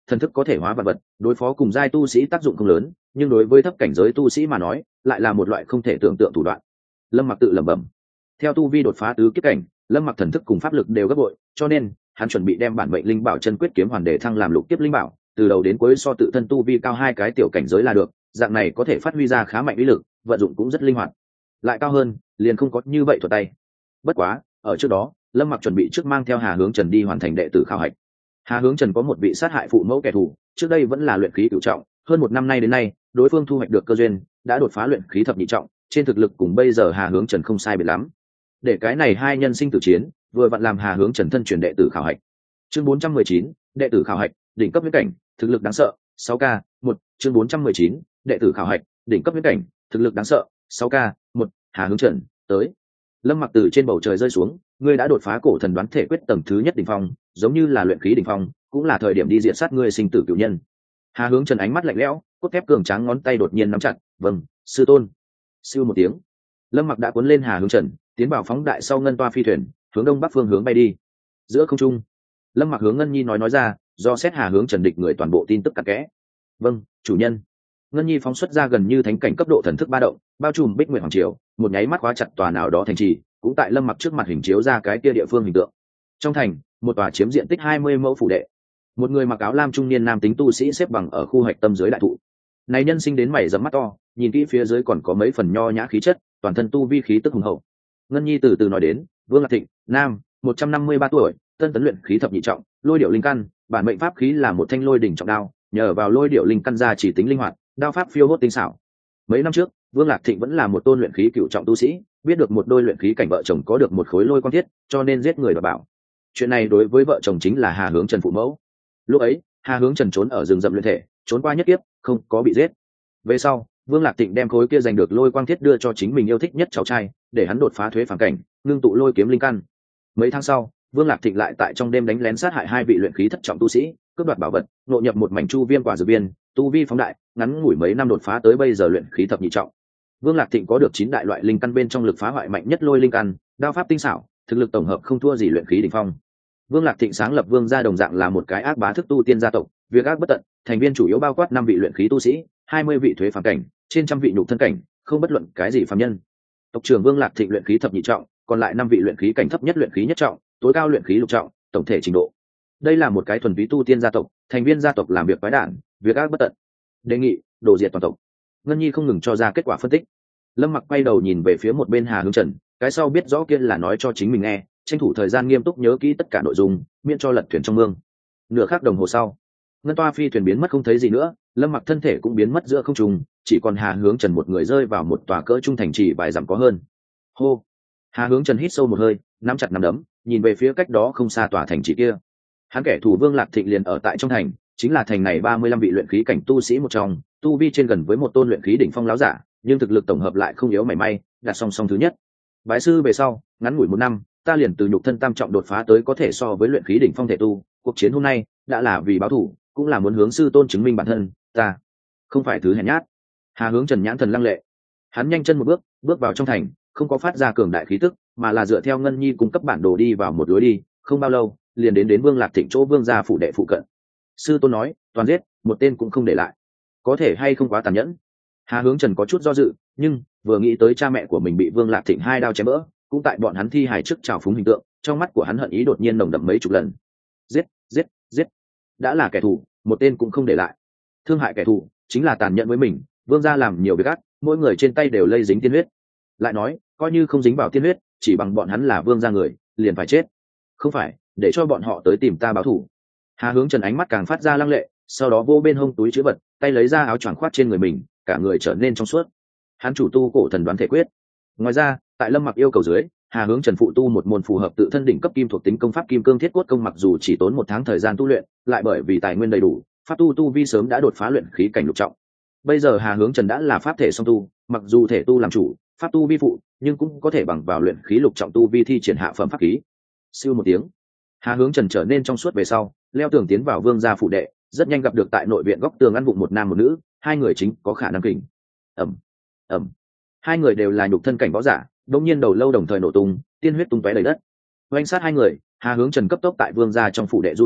thần thức có thể hóa vật vật, đối phó cùng giai tu sĩ tác dụng không lớn, nhưng đối với thấp cảnh giới tu sĩ mà nói lại là một loại không thể tưởng tượng thủ đoạn. Lâm Mặc tự lẩm bẩm. Theo tu vi đột phá tứ kiếp cảnh, Lâm Mặc thần thức cùng pháp lực đều gấp bội, cho nên hắn chuẩn bị đem bản mệnh linh bảo chân quyết kiếm hoàn để thăng làm lục kiếp linh bảo, từ đầu đến cuối so tự thân tu vi cao hai cái tiểu cảnh giới là được, dạng này có thể phát huy ra khá mạnh uy lực, vận dụng cũng rất linh hoạt. Lại cao hơn, liền không có như vậy thuật tay. Bất quá, ở trước đó, Lâm Mặc chuẩn bị trước mang theo Hà Hướng Trần đi hoàn thành đệ tử khảo hạch. Hà Hướng Trần có một vị sát hại phụ mẫu kẻ thù, trước đây vẫn là luyện khí cửu trọng, hơn một năm nay đến nay, đối phương thu hoạch được cơ duyên, đã đột phá luyện khí thập nhị trọng, trên thực lực cùng bây giờ Hà Hướng Trần không sai biệt lắm. Để cái này hai nhân sinh tử chiến, vừa vặn làm Hà Hướng Trần thân truyền đệ tử khảo hạch. Chương bốn trăm mười chín, đệ tử khảo hạch, đỉnh cấp huyễn cảnh, thực lực đáng sợ, sáu k, một, chương bốn trăm mười chín, đệ tử khảo hạch, đỉnh cấp huyễn cảnh, thực lực đáng sợ, sáu k, một, Hà Hướng Trần, tới. Lâm Mặc từ trên bầu trời rơi xuống, ngươi đã đột phá cổ thần đoán thể quyết tầng thứ nhất đỉnh phong, giống như là luyện khí đỉnh phong, cũng là thời điểm đi diện sát ngươi sinh tử cửu nhân. Hà Hướng Trần ánh mắt lạnh lẽo, cốt thép cường tráng ngón tay đột nhiên nắm chặt, "Vâng, sư tôn." Siêu một tiếng, Lâm Mặc đã cuốn lên Hà Hướng Trần, tiến vào phóng đại sau ngân toa phi thuyền, hướng đông bắc phương hướng bay đi. Giữa không trung, Lâm Mặc hướng Ngân Nhi nói nói ra, do xét Hà Hướng Trần địch người toàn bộ tin tức cặn kẽ. "Vâng, chủ nhân." Ngân Nhi phóng xuất ra gần như thánh cảnh cấp độ thần thức ba động, bao trùm Bích Nguyệt Hoàng Triều, một nháy mắt khóa chặt tòa nào đó thành trì, cũng tại Lâm Mặc trước mặt hình chiếu ra cái kia địa phương hình tượng. Trong thành, một tòa chiếm diện tích hai mươi mẫu phủ đệ, một người mặc áo lam trung niên nam tính tu sĩ xếp bằng ở khu hạch tâm dưới đại thụ. Này nhân sinh đến mày rậm mắt to, nhìn kỹ phía dưới còn có mấy phần nho nhã khí chất, toàn thân tu vi khí tức hùng hậu. Ngân Nhi từ từ nói đến, Vương Lạc Thịnh, nam, một trăm năm mươi ba tuổi, tân tấn luyện khí thập nhị trọng, lôi điệu linh căn, bản mệnh pháp khí là một thanh lôi đỉnh trọng đao, nhờ vào lôi điệu linh căn ra chỉ tính linh hoạt, đao pháp phiêu hốt tinh xảo. Mấy năm trước, Vương Lạc Thịnh vẫn là một tôn luyện khí cựu trọng tu sĩ, biết được một đôi luyện khí cảnh vợ chồng có được một khối lôi quan thiết, cho nên giết người và bảo. Chuyện này đối với vợ chồng chính là Hà Hướng Trần phụ mẫu. Lúc ấy, Hà Hướng Trần trốn ở rừng rậm luyện thể, trốn qua nhất kiếp, không có bị giết. Về sau, Vương Lạc Thịnh đem khối kia giành được lôi quang thiết đưa cho chính mình yêu thích nhất cháu trai, để hắn đột phá thuế phản cảnh, ngưng tụ lôi kiếm linh căn. Mấy tháng sau, Vương Lạc Thịnh lại tại trong đêm đánh lén sát hại hai vị luyện khí thất trọng tu sĩ, cướp đoạt bảo vật, ngộ nhập một mảnh chu viêm quả dược viên, tu vi phóng đại, ngắn ngủi mấy năm đột phá tới bây giờ luyện khí thập nhị trọng. Vương Lạc Thịnh có được chín đại loại linh căn bên trong lực phá hoại mạnh nhất lôi linh căn, đao pháp tinh xảo, thực lực tổng hợp không thua gì luyện khí đỉnh phong. Vương Lạc Thịnh sáng lập Vương gia đồng dạng là một cái ác bá thức tu tiên gia tộc, việc ác bất tận, thành viên chủ yếu bao quát năm vị luyện khí tu sĩ, hai mươi vị thuế phàm cảnh, trên trăm vị nhục thân cảnh, không bất luận cái gì phàm nhân. Tộc trưởng Vương Lạc Thịnh luyện khí thập nhị trọng, còn lại năm vị luyện khí cảnh thấp nhất luyện khí nhất trọng, tối cao luyện khí lục trọng, tổng thể trình độ. Đây là một cái thuần túy tu tiên gia tộc, thành viên gia tộc làm việc quái đản, việc ác bất tận. Đề nghị đổ diệt toàn tộc. Ngân Nhi không ngừng cho ra kết quả phân tích. Lâm Mặc quay đầu nhìn về phía một bên Hà Hướng Trần, cái sau biết rõ kia là nói cho chính mình nghe, tranh thủ thời gian nghiêm túc nhớ kỹ tất cả nội dung, miễn cho lật thuyền trong mương. Nửa khắc đồng hồ sau, ngân toa phi thuyền biến mất không thấy gì nữa, Lâm Mặc thân thể cũng biến mất giữa không trung, chỉ còn Hà Hướng Trần một người rơi vào một tòa cỡ trung thành trì vài dặm có hơn. Hô. Hà Hướng Trần hít sâu một hơi, nắm chặt nắm đấm, nhìn về phía cách đó không xa tòa thành trì kia. Hắn kẻ thù Vương Lạc Thịnh liền ở tại trong thành, chính là thành này ba mươi lăm vị luyện khí cảnh tu sĩ một trong, tu vi trên gần với một tôn luyện khí đỉnh phong láo giả, nhưng thực lực tổng hợp lại không yếu mảy may, đặt song song thứ nhất. Bái sư về sau, ngắn ngủi một năm, ta liền từ nhục thân tam trọng đột phá tới có thể so với luyện khí đỉnh phong thể tu, cuộc chiến hôm nay đã là vì báo thù, cũng là muốn hướng sư tôn chứng minh bản thân, ta không phải thứ hèn nhát. Hà Hướng Trần nhãn thần lăng lệ, hắn nhanh chân một bước, bước vào trong thành, không có phát ra cường đại khí tức, mà là dựa theo Ngân Nhi cung cấp bản đồ đi vào một lối đi, không bao lâu, liền đến đến Vương Lạc Thịnh chỗ Vương gia phủ đệ phụ cận. Sư tôn nói, toàn giết, một tên cũng không để lại. Có thể hay không quá tàn nhẫn? Hà Hướng Trần có chút do dự, nhưng vừa nghĩ tới cha mẹ của mình bị Vương Lạc Thịnh hai đao chém vỡ, cũng tại bọn hắn thi hài trước trào phúng hình tượng, trong mắt của hắn hận ý đột nhiên nồng đậm mấy chục lần. Giết, giết, giết. Đã là kẻ thù, một tên cũng không để lại. Thương hại kẻ thù, chính là tàn nhẫn với mình, Vương gia làm nhiều việc ác, mỗi người trên tay đều lây dính tiên huyết. Lại nói, coi như không dính vào tiên huyết, chỉ bằng bọn hắn là Vương gia người, liền phải chết. Không phải, để cho bọn họ tới tìm ta báo thù. Hà Hướng Trần ánh mắt càng phát ra lăng lệ, sau đó vô bên hông túi chứa vật, tay lấy ra áo choàng khoác trên người mình, cả người trở nên trong suốt. Hắn chủ tu cổ thần đoán thể quyết. Ngoài ra, tại Lâm Mặc yêu cầu dưới, Hà Hướng Trần phụ tu một môn phù hợp tự thân đỉnh cấp kim thuộc tính công pháp Kim Cương Thiết Cốt công, mặc dù chỉ tốn một tháng thời gian tu luyện, lại bởi vì tài nguyên đầy đủ, pháp tu tu vi sớm đã đột phá luyện khí cảnh lục trọng. Bây giờ Hà Hướng Trần đã là pháp thể song tu, mặc dù thể tu làm chủ, pháp tu vi phụ, nhưng cũng có thể bằng vào luyện khí lục trọng tu vi thi triển hạ phẩm pháp khí. Siêu một tiếng, Hà Hướng Trần trở nên trong suốt về sau, leo tường tiến vào Vương gia phủ đệ, rất nhanh gặp được tại nội viện góc tường ăn vụng một nam một nữ, hai người chính có khả năng kình. Ầm, ầm. Hai người đều là nhục thân cảnh võ giả, đột nhiên đầu lâu đồng thời nổ tung, tiên huyết tung tóe đầy đất. Oanh sát hai người, Hà Hướng Trần cấp tốc tại Vương gia trong phủ đệ du tẩu,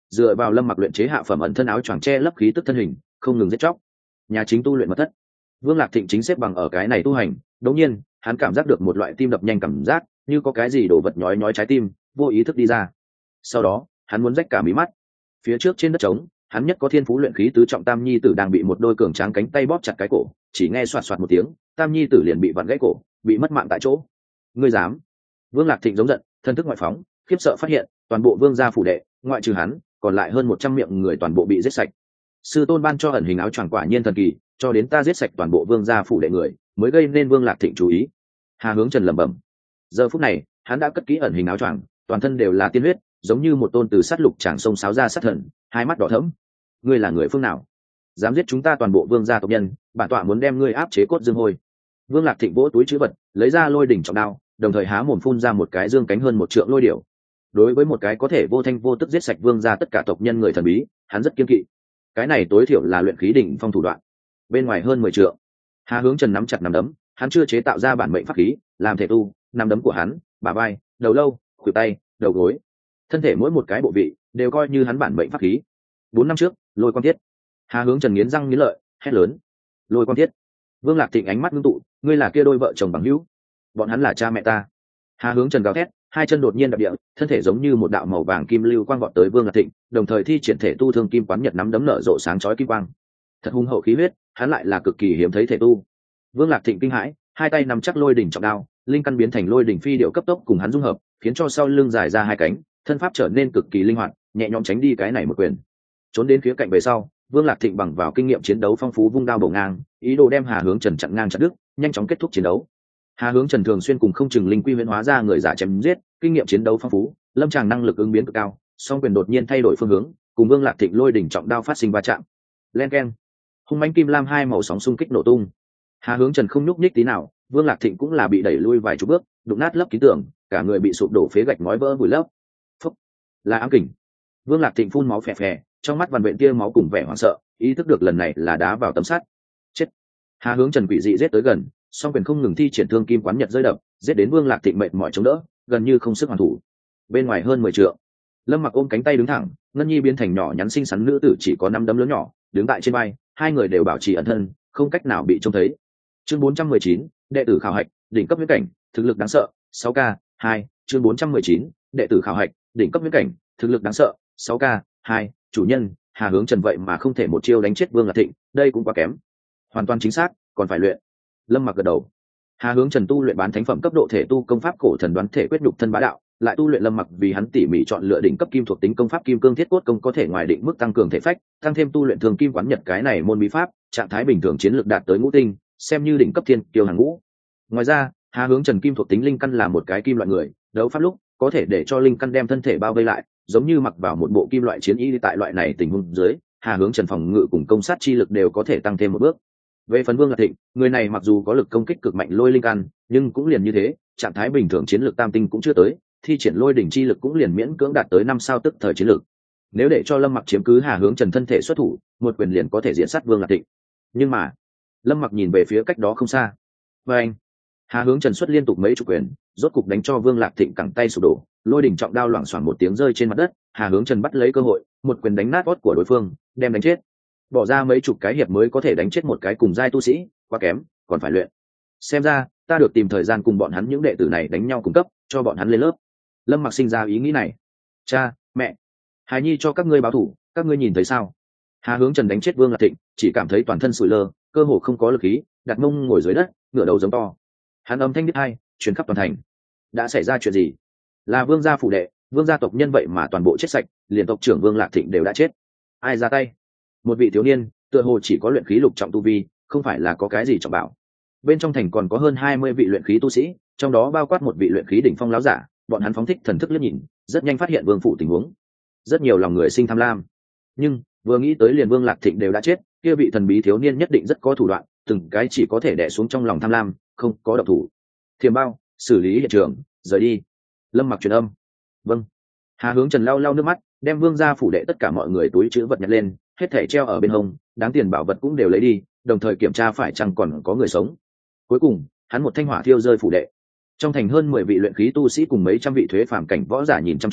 dựa vào lâm mặc luyện chế hạ phẩm ẩn thân áo choàng che lấp khí tức thân hình, không ngừng giết chóc. Nhà chính tu luyện mật thất, Vương Lạc Thịnh chính xếp bằng ở cái này tu hành, đột nhiên hắn cảm giác được một loại tim đập nhanh cảm giác, như có cái gì đổ vật nhói nhói trái tim, vô ý thức đi ra. Sau đó hắn muốn rách cả mí mắt. Phía trước trên đất trống, hắn nhất có thiên phú luyện khí tứ trọng tam nhi tử đang bị một đôi cường tráng cánh tay bóp chặt cái cổ, chỉ nghe xoạt xoạt một tiếng, tam nhi tử liền bị vặn gãy cổ, bị mất mạng tại chỗ. Ngươi dám? Vương Lạc Thịnh giống giận, thân thức ngoại phóng, khiếp sợ phát hiện toàn bộ vương gia phủ đệ, ngoại trừ hắn, còn lại hơn một trăm miệng người toàn bộ bị giết sạch. Sư tôn ban cho ẩn hình áo choàng quả nhiên thần kỳ, cho đến ta giết sạch toàn bộ vương gia phủ đệ người, mới gây nên Vương Lạc Thịnh chú ý. Hà Hướng Trần lẩm bẩm. Giờ phút này, hắn đã cất kỹ ẩn hình áo choàng, toàn thân đều là tiên huyết, giống như một tôn từ sát lục tràng sông sáo ra sát thần, hai mắt đỏ thẫm. Ngươi là người phương nào? Dám giết chúng ta toàn bộ vương gia tộc nhân, bản tọa muốn đem ngươi áp chế cốt dương hôi. Vương Lạc Thịnh vỗ túi trữ vật, lấy ra lôi đỉnh trọng đao, đồng thời há mồm phun ra một cái dương cánh hơn một trượng lôi điểu. Đối với một cái có thể vô thanh vô tức giết sạch vương gia tất cả tộc nhân người thần bí, hắn rất kiên kỵ. Cái này tối thiểu là luyện khí đỉnh phong thủ đoạn. Bên ngoài hơn mười trượng, Hà Hướng Trần nắm chặt nắm đấm, hắn chưa chế tạo ra bản mệnh pháp khí, làm thể tu, nắm đấm của hắn, bả vai, đầu lâu, khuỷu tay, đầu gối, thân thể mỗi một cái bộ vị đều coi như hắn bản mệnh pháp khí. Bốn năm trước, Lôi Quang Thiết. Hà Hướng Trần nghiến răng nghiến lợi, hét lớn. Lôi Quang Thiết. Vương Lạc Thịnh ánh mắt ngưng tụ, ngươi là kia đôi vợ chồng bằng hữu, bọn hắn là cha mẹ ta. Hà Hướng Trần gào thét, hai chân đột nhiên đạp địa, thân thể giống như một đạo màu vàng kim lưu quang vọt tới Vương Lạc Thịnh, đồng thời thi triển thể tu thương kim quán nhật nắm đấm nở rộ sáng chói kim quang. Thật hung hậu khí huyết, hắn lại là cực kỳ hiếm thấy thể tu. Vương Lạc Thịnh kinh hãi, hai tay nắm chắc lôi đỉnh trọng đao, linh căn biến thành lôi đỉnh phi điệu cấp tốc cùng hắn dung hợp, khiến cho sau lưng dài ra hai cánh, thân pháp trở nên cực kỳ linh hoạt, nhẹ nhõm tránh đi cái này một quyền. Trốn đến phía cạnh về sau, Vương Lạc Thịnh bằng vào kinh nghiệm chiến đấu phong phú vung đao bổ ngang, ý đồ đem Hà Hướng Trần chặn ngang chặt đứt, nhanh chóng kết thúc chiến đấu. Hà Hướng Trần thường xuyên cùng không chừng linh quy huyễn hóa ra người giả chém giết, kinh nghiệm chiến đấu phong phú, lâm tràng năng lực ứng biến cực cao, song quyền đột nhiên thay đổi phương hướng, cùng Vương Lạc Thịnh lôi đỉnh trọng đao phát sinh va chạm. Len keng, hung mãnh kim lam hai màu sóng xung kích nổ tung. Hà Hướng Trần không nhúc nhích tí nào, Vương Lạc Thịnh cũng là bị đẩy lui vài chục bước, đụng nát lấp ký tưởng, cả người bị sụp đổ phế gạch ngói vỡ vùi lấp. Phúc, là ám kình. Vương Lạc Thịnh phun máu phè phè, trong mắt vằn vện tia máu cùng vẻ hoảng sợ, ý thức được lần này là đá vào tấm sắt. Chết. Hà Hướng Trần quỷ dị giết tới gần, song quyền không ngừng thi triển thương kim quán nhật rơi đập, giết đến Vương Lạc Thịnh mệt mỏi chống đỡ, gần như không sức hoàn thủ. Bên ngoài hơn mười trượng, Lâm Mặc ôm cánh tay đứng thẳng, Ngân Nhi biến thành nhỏ nhắn xinh xắn nữ tử chỉ có năm đấm lớn nhỏ, đứng tại trên vai, hai người đều bảo trì ẩn thân, không cách nào bị trông thấy. Chương bốn trăm mười chín, đệ tử khảo hạch, đỉnh cấp huyễn cảnh, thực lực đáng sợ, sáu k, hai, chương bốn trăm mười chín, đệ tử khảo hạch, đỉnh cấp huyễn cảnh, thực lực đáng sợ, sáu k, hai, chủ nhân, Hà Hướng Trần vậy mà không thể một chiêu đánh chết Vương Lạc Thịnh, đây cũng quá kém. Hoàn toàn chính xác, còn phải luyện. Lâm Mặc gật đầu. Hà Hướng Trần tu luyện bán thánh phẩm cấp độ thể tu công pháp cổ thần đoán thể quyết nhục thân bá đạo, lại tu luyện Lâm Mặc vì hắn tỉ mỉ chọn lựa đỉnh cấp kim thuộc tính công pháp kim cương thiết cốt công có thể ngoài định mức tăng cường thể phách, tăng thêm tu luyện thường kim quán nhật cái này môn bí pháp, trạng thái bình thường chiến lược đạt tới ngũ tinh, xem như đỉnh cấp thiên kiêu hàng ngũ. Ngoài ra, Hà Hướng Trần kim thuộc tính linh căn là một cái kim loại người, đấu pháp lúc có thể để cho linh căn đem thân thể bao vây lại, giống như mặc vào một bộ kim loại chiến y. Tại loại này tình huống dưới, Hà Hướng Trần phòng ngự cùng công sát chi lực đều có thể tăng thêm một bước. Về phần Vương Lạc Thịnh, người này mặc dù có lực công kích cực mạnh lôi linh căn, nhưng cũng liền như thế, trạng thái bình thường chiến lược tam tinh cũng chưa tới, thi triển lôi đỉnh chi lực cũng liền miễn cưỡng đạt tới năm sao tức thời chiến lược. Nếu để cho Lâm Mặc chiếm cứ Hà Hướng Trần thân thể xuất thủ, một quyền liền có thể diện sát Vương Lạc Thịnh. Nhưng mà, Lâm Mặc nhìn về phía cách đó không xa. Và anh, Hà Hướng Trần xuất liên tục mấy chục quyền, rốt cục đánh cho Vương Lạc Thịnh cẳng tay sụp đổ, lôi đỉnh trọng đao loảng xoảng một tiếng rơi trên mặt đất, Hà Hướng Trần bắt lấy cơ hội, một quyền đánh nát gót của đối phương, đem đánh chết. Bỏ ra mấy chục cái hiệp mới có thể đánh chết một cái cùng giai tu sĩ, quá kém, còn phải luyện. Xem ra, ta được tìm thời gian cùng bọn hắn những đệ tử này đánh nhau cung cấp, cho bọn hắn lên lớp. Lâm Mặc sinh ra ý nghĩ này. Cha, mẹ, Hài Nhi cho các ngươi báo thủ, các ngươi nhìn thấy sao? Hà Hướng Trần đánh chết Vương Lạc Thịnh, chỉ cảm thấy toàn thân sủi lơ, cơ hồ không có lực khí, đặt mông ngồi dưới đất, ngửa đầu giống to. Hắn âm thanh đứt hai, truyền khắp toàn thành. Đã xảy ra chuyện gì? Là Vương gia phủ đệ, Vương gia tộc nhân vậy mà toàn bộ chết sạch, liền tộc trưởng Vương Lạc Thịnh đều đã chết. Ai ra tay? Một vị thiếu niên, tựa hồ chỉ có luyện khí lục trọng tu vi, không phải là có cái gì trọng bảo. Bên trong thành còn có hơn hai mươi vị luyện khí tu sĩ, trong đó bao quát một vị luyện khí đỉnh phong láo giả, bọn hắn phóng thích thần thức liếc nhìn, rất nhanh phát hiện Vương phủ tình huống. Rất nhiều lòng người sinh tham lam. Nhưng, vừa nghĩ tới liền Vương Lạc Thịnh đều đã chết, kia vị thần bí thiếu niên nhất định rất có thủ đoạn, từng cái chỉ có thể đè xuống trong lòng tham lam, không có động thủ. Thiềm bao, xử lý hiện trường, rời đi. Lâm Mặc truyền âm. Vâng. Hà Hướng Trần lau lau nước mắt, đem Vương gia phủ đệ tất cả mọi người túi trữ vật nhặt lên, hết thảy treo ở bên hông, đáng tiền bảo vật cũng đều lấy đi, đồng thời kiểm tra phải chăng còn có người sống. Cuối cùng, hắn một thanh hỏa thiêu rơi phủ đệ. Trong thành hơn mười vị luyện khí tu sĩ cùng mấy trăm vị thuế phàm cảnh võ giả nhìn chăm chú,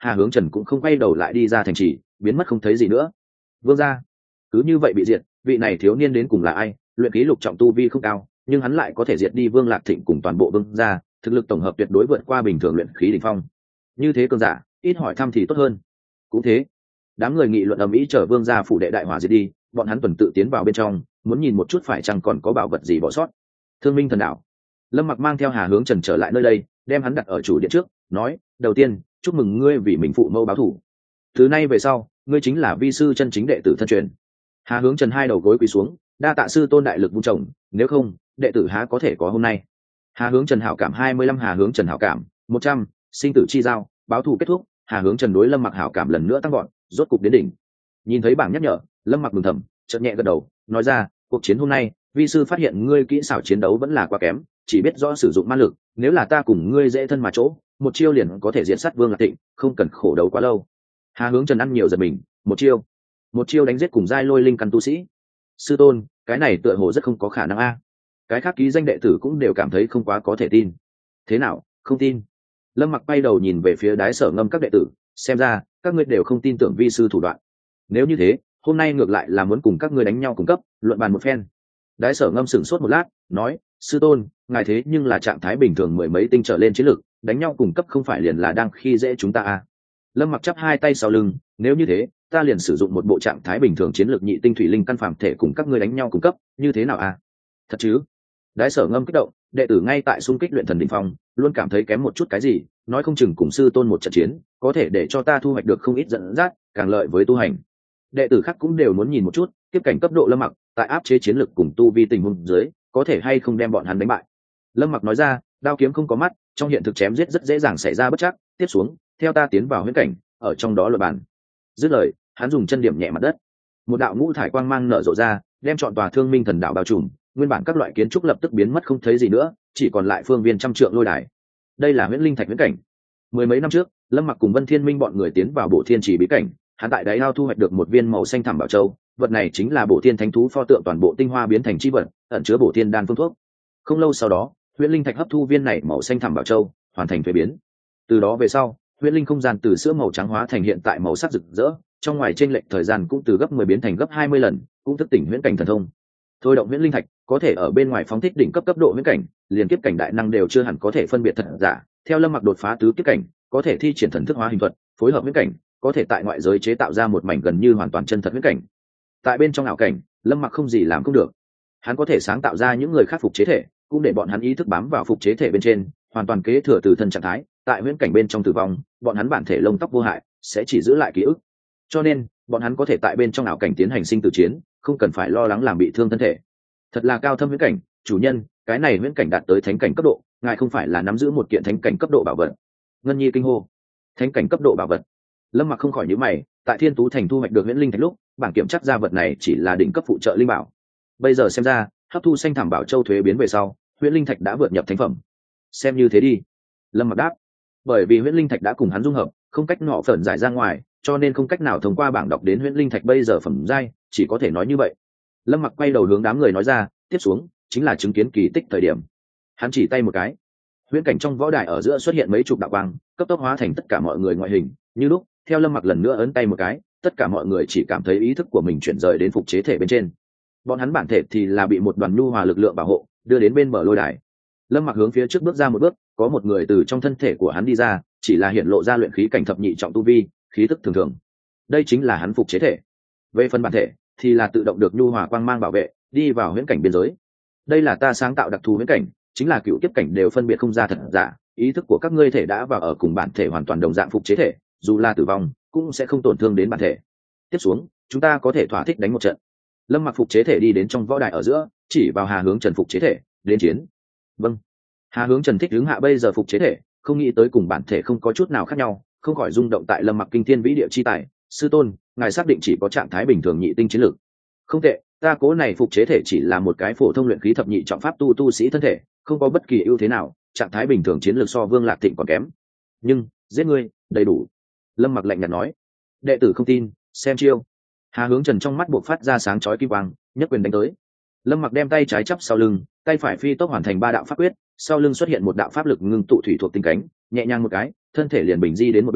Hà Hướng Trần cũng không quay đầu lại đi ra thành trì, biến mất không thấy gì nữa. Vương gia cứ như vậy bị diệt, vị này thiếu niên đến cùng là ai? Luyện khí lục trọng tu vi không cao, nhưng hắn lại có thể diệt đi Vương Lạc Thịnh cùng toàn bộ Vương gia, thực lực tổng hợp tuyệt đối vượt qua bình thường luyện khí đỉnh phong. Như thế cường giả, ít hỏi thăm thì tốt hơn. Cũng thế, đám người nghị luận ầm ĩ chờ Vương gia phủ đệ đại hỏa diệt đi, bọn hắn tuần tự tiến vào bên trong, muốn nhìn một chút phải chăng còn có bảo vật gì bỏ sót. Thương Minh Thần Đạo, Lâm Mặc mang theo Hà Hướng Trần trở lại nơi đây, đem hắn đặt ở chủ điện trước, nói: đầu tiên, chúc mừng ngươi vì mình phụ mẫu báo thù. Từ nay về sau, ngươi chính là vi sư chân chính đệ tử thân truyền. Hà Hướng Trần hai đầu gối quỳ xuống, đa tạ sư tôn đại lực vun trồng, nếu không, đệ tử há có thể có hôm nay. Hà Hướng Trần hảo cảm hai mươi lăm, Hà Hướng Trần hảo cảm một trăm, sinh tử chi giao, báo thù kết thúc. Hà Hướng Trần đối Lâm Mặc hảo cảm lần nữa tăng gọn, rốt cục đến đỉnh. Nhìn thấy bảng nhắc nhở, Lâm Mặc mừng thầm, chợt nhẹ gật đầu, nói ra: cuộc chiến hôm nay, vi sư phát hiện ngươi kỹ xảo chiến đấu vẫn là quá kém, chỉ biết rõ sử dụng ma lực, nếu là ta cùng ngươi dễ thân mà chỗ, một chiêu liền có thể diệt sát Vương Lạc Tịnh, không cần khổ đấu quá lâu. Hà Hướng Trần ăn nhiều giật mình, một chiêu, một chiêu đánh giết cùng giai lôi linh căn tu sĩ. Sư tôn, cái này tựa hồ rất không có khả năng a. Cái khác ký danh đệ tử cũng đều cảm thấy không quá có thể tin. Thế nào, không tin? Lâm Mặc quay đầu nhìn về phía Đái Sở Ngâm các đệ tử, xem ra các ngươi đều không tin tưởng vi sư thủ đoạn. Nếu như thế, hôm nay ngược lại là muốn cùng các ngươi đánh nhau cùng cấp, luận bàn một phen. Đái Sở Ngâm sửng sốt một lát, nói: sư tôn, ngài thế nhưng là trạng thái bình thường mười mấy tinh trở lên chiến lực, đánh nhau cùng cấp không phải liền là đang khi dễ chúng ta à? Lâm Mặc chắp hai tay sau lưng, nếu như thế, ta liền sử dụng một bộ trạng thái bình thường chiến lược nhị tinh thủy linh căn phàm thể cùng các ngươi đánh nhau cùng cấp, như thế nào à? Thật chứ? Đái Sở Ngâm kích động, đệ tử ngay tại xung kích luyện thần đỉnh phong, luôn cảm thấy kém một chút cái gì, nói không chừng cùng sư tôn một trận chiến, có thể để cho ta thu hoạch được không ít dẫn dắt, càng lợi với tu hành. Đệ tử khác cũng đều muốn nhìn một chút, tiếp cảnh cấp độ Lâm Mặc, tại áp chế chiến lực cùng tu vi tình huống dưới, có thể hay không đem bọn hắn đánh bại. Lâm Mặc nói ra: đao kiếm không có mắt, trong hiện thực chém giết rất dễ dàng xảy ra bất trắc, tiếp xuống, theo ta tiến vào huyễn cảnh, ở trong đó luận bàn. Dứt lời, hắn dùng chân điểm nhẹ mặt đất, một đạo ngũ thải quang mang nở rộ ra, đem trọn tòa Thương Minh Thần Đạo bao trùm, nguyên bản các loại kiến trúc lập tức biến mất không thấy gì nữa, chỉ còn lại phương viên trăm trượng lôi đài. Đây là huyễn linh thạch huyễn cảnh. Mười mấy năm trước, Lâm Mặc cùng Vân Thiên Minh bọn người tiến vào Bổ Thiên Chỉ bí cảnh, hắn tại đáy ao thu hoạch được một viên màu xanh thẳm bảo châu, vật này chính là Bổ Thiên Thánh thú pho tượng toàn bộ tinh hoa biến thành chi vật, ẩn chứa Bổ Thiên đan phương thuốc. Không lâu sau đó, huyễn linh thạch hấp thu viên này màu xanh thẳm bảo châu, hoàn thành thuế biến. Từ đó về sau, huyễn linh không gian từ sữa màu trắng hóa thành hiện tại màu sắc rực rỡ, trong ngoài chênh lệch thời gian cũng từ gấp mười biến thành gấp hai mươi lần, cũng thức tỉnh huyễn cảnh thần thông. Thôi động huyễn linh thạch, có thể ở bên ngoài phóng thích đỉnh cấp cấp độ huyễn cảnh, liền kiếp cảnh đại năng đều chưa hẳn có thể phân biệt thật giả. Theo Lâm Mặc đột phá tứ kiếp cảnh, có thể thi triển thần thức hóa hình thuật, phối hợp huyễn cảnh, có thể tại ngoại giới chế tạo ra một mảnh gần như hoàn toàn chân thật huyễn cảnh. Tại bên trong ảo cảnh, Lâm Mặc không gì làm không được. Hắn có thể sáng tạo ra những người khác phục chế thể, cũng để bọn hắn ý thức bám vào phục chế thể bên trên, hoàn toàn kế thừa từ thân trạng thái, tại huyễn cảnh bên trong tử vong, bọn hắn bản thể lông tóc vô hại, sẽ chỉ giữ lại ký ức. Cho nên, bọn hắn có thể tại bên trong ảo cảnh tiến hành sinh tử chiến, không cần phải lo lắng làm bị thương thân thể. Thật là cao thâm huyễn cảnh, chủ nhân, cái này huyễn cảnh đạt tới thánh cảnh cấp độ, ngài không phải là nắm giữ một kiện thánh cảnh cấp độ bảo vật. Ngân Nhi kinh hô. Thánh cảnh cấp độ bảo vật. Lâm Mặc không khỏi nhíu mày, tại Thiên Tú Thành thu hoạch được huyễn linh thạch lúc, bảng kiểm chắc ra vật này chỉ là đỉnh cấp phụ trợ linh bảo. Bây giờ xem ra, hấp thu xanh thảm bảo châu thuế biến về sau, huyễn linh thạch đã vượt nhập thánh phẩm. Xem như thế đi. Lâm Mặc đáp. Bởi vì huyễn linh thạch đã cùng hắn dung hợp, không cách nọ phởn giải ra ngoài, cho nên không cách nào thông qua bảng đọc đến huyễn linh thạch bây giờ phẩm giai, chỉ có thể nói như vậy. Lâm Mặc quay đầu hướng đám người nói ra, tiếp xuống chính là chứng kiến kỳ tích thời điểm. Hắn chỉ tay một cái, huyễn cảnh trong võ đài ở giữa xuất hiện mấy chục đạo quang, cấp tốc hóa thành tất cả mọi người ngoại hình, như lúc, theo Lâm Mặc lần nữa ấn tay một cái, tất cả mọi người chỉ cảm thấy ý thức của mình chuyển rời đến phục chế thể bên trên. Bọn hắn bản thể thì là bị một đoàn nhu hòa lực lượng bảo hộ, đưa đến bên bờ lôi đài. Lâm Mặc hướng phía trước bước ra một bước, có một người từ trong thân thể của hắn đi ra, chỉ là hiện lộ ra luyện khí cảnh thập nhị trọng tu vi, khí tức thường thường. Đây chính là hắn phục chế thể. Về phần bản thể, thì là tự động được nhu hòa quang mang bảo vệ, đi vào huyễn cảnh biên giới. Đây là ta sáng tạo đặc thù huyễn cảnh, chính là cựu kiếp cảnh đều phân biệt không ra thật giả, ý thức của các ngươi thể đã vào ở cùng bản thể hoàn toàn đồng dạng phục chế thể, dù là tử vong cũng sẽ không tổn thương đến bản thể. Tiếp xuống, chúng ta có thể thỏa thích đánh một trận. Lâm Mặc phục chế thể đi đến trong võ đài ở giữa, chỉ vào Hà Hướng Trần phục chế thể, đến chiến. Vâng. Hà Hướng Trần thích hướng hạ bây giờ phục chế thể, không nghĩ tới cùng bản thể không có chút nào khác nhau, không khỏi rung động tại Lâm Mặc kinh thiên vĩ địa chi tài. Sư tôn, ngài xác định chỉ có trạng thái bình thường nhị tinh chiến lược? Không tệ, ta cố này phục chế thể chỉ là một cái phổ thông luyện khí thập nhị trọng pháp tu tu sĩ thân thể, không có bất kỳ ưu thế nào, trạng thái bình thường chiến lược so Vương Lạc Thịnh còn kém. Nhưng giết ngươi đầy đủ. Lâm Mặc lạnh nhạt nói. Đệ tử không tin, xem chiêu. Hà Hướng Trần trong mắt buộc phát ra sáng chói kim quang, nhất quyền đánh tới. Lâm Mặc đem tay trái chắp sau lưng, tay phải phi tốc hoàn thành ba đạo pháp quyết, sau lưng xuất hiện một đạo pháp lực ngưng tụ thủy thuộc tinh cánh, nhẹ nhàng một cái, thân thể liền bình di đến một bên,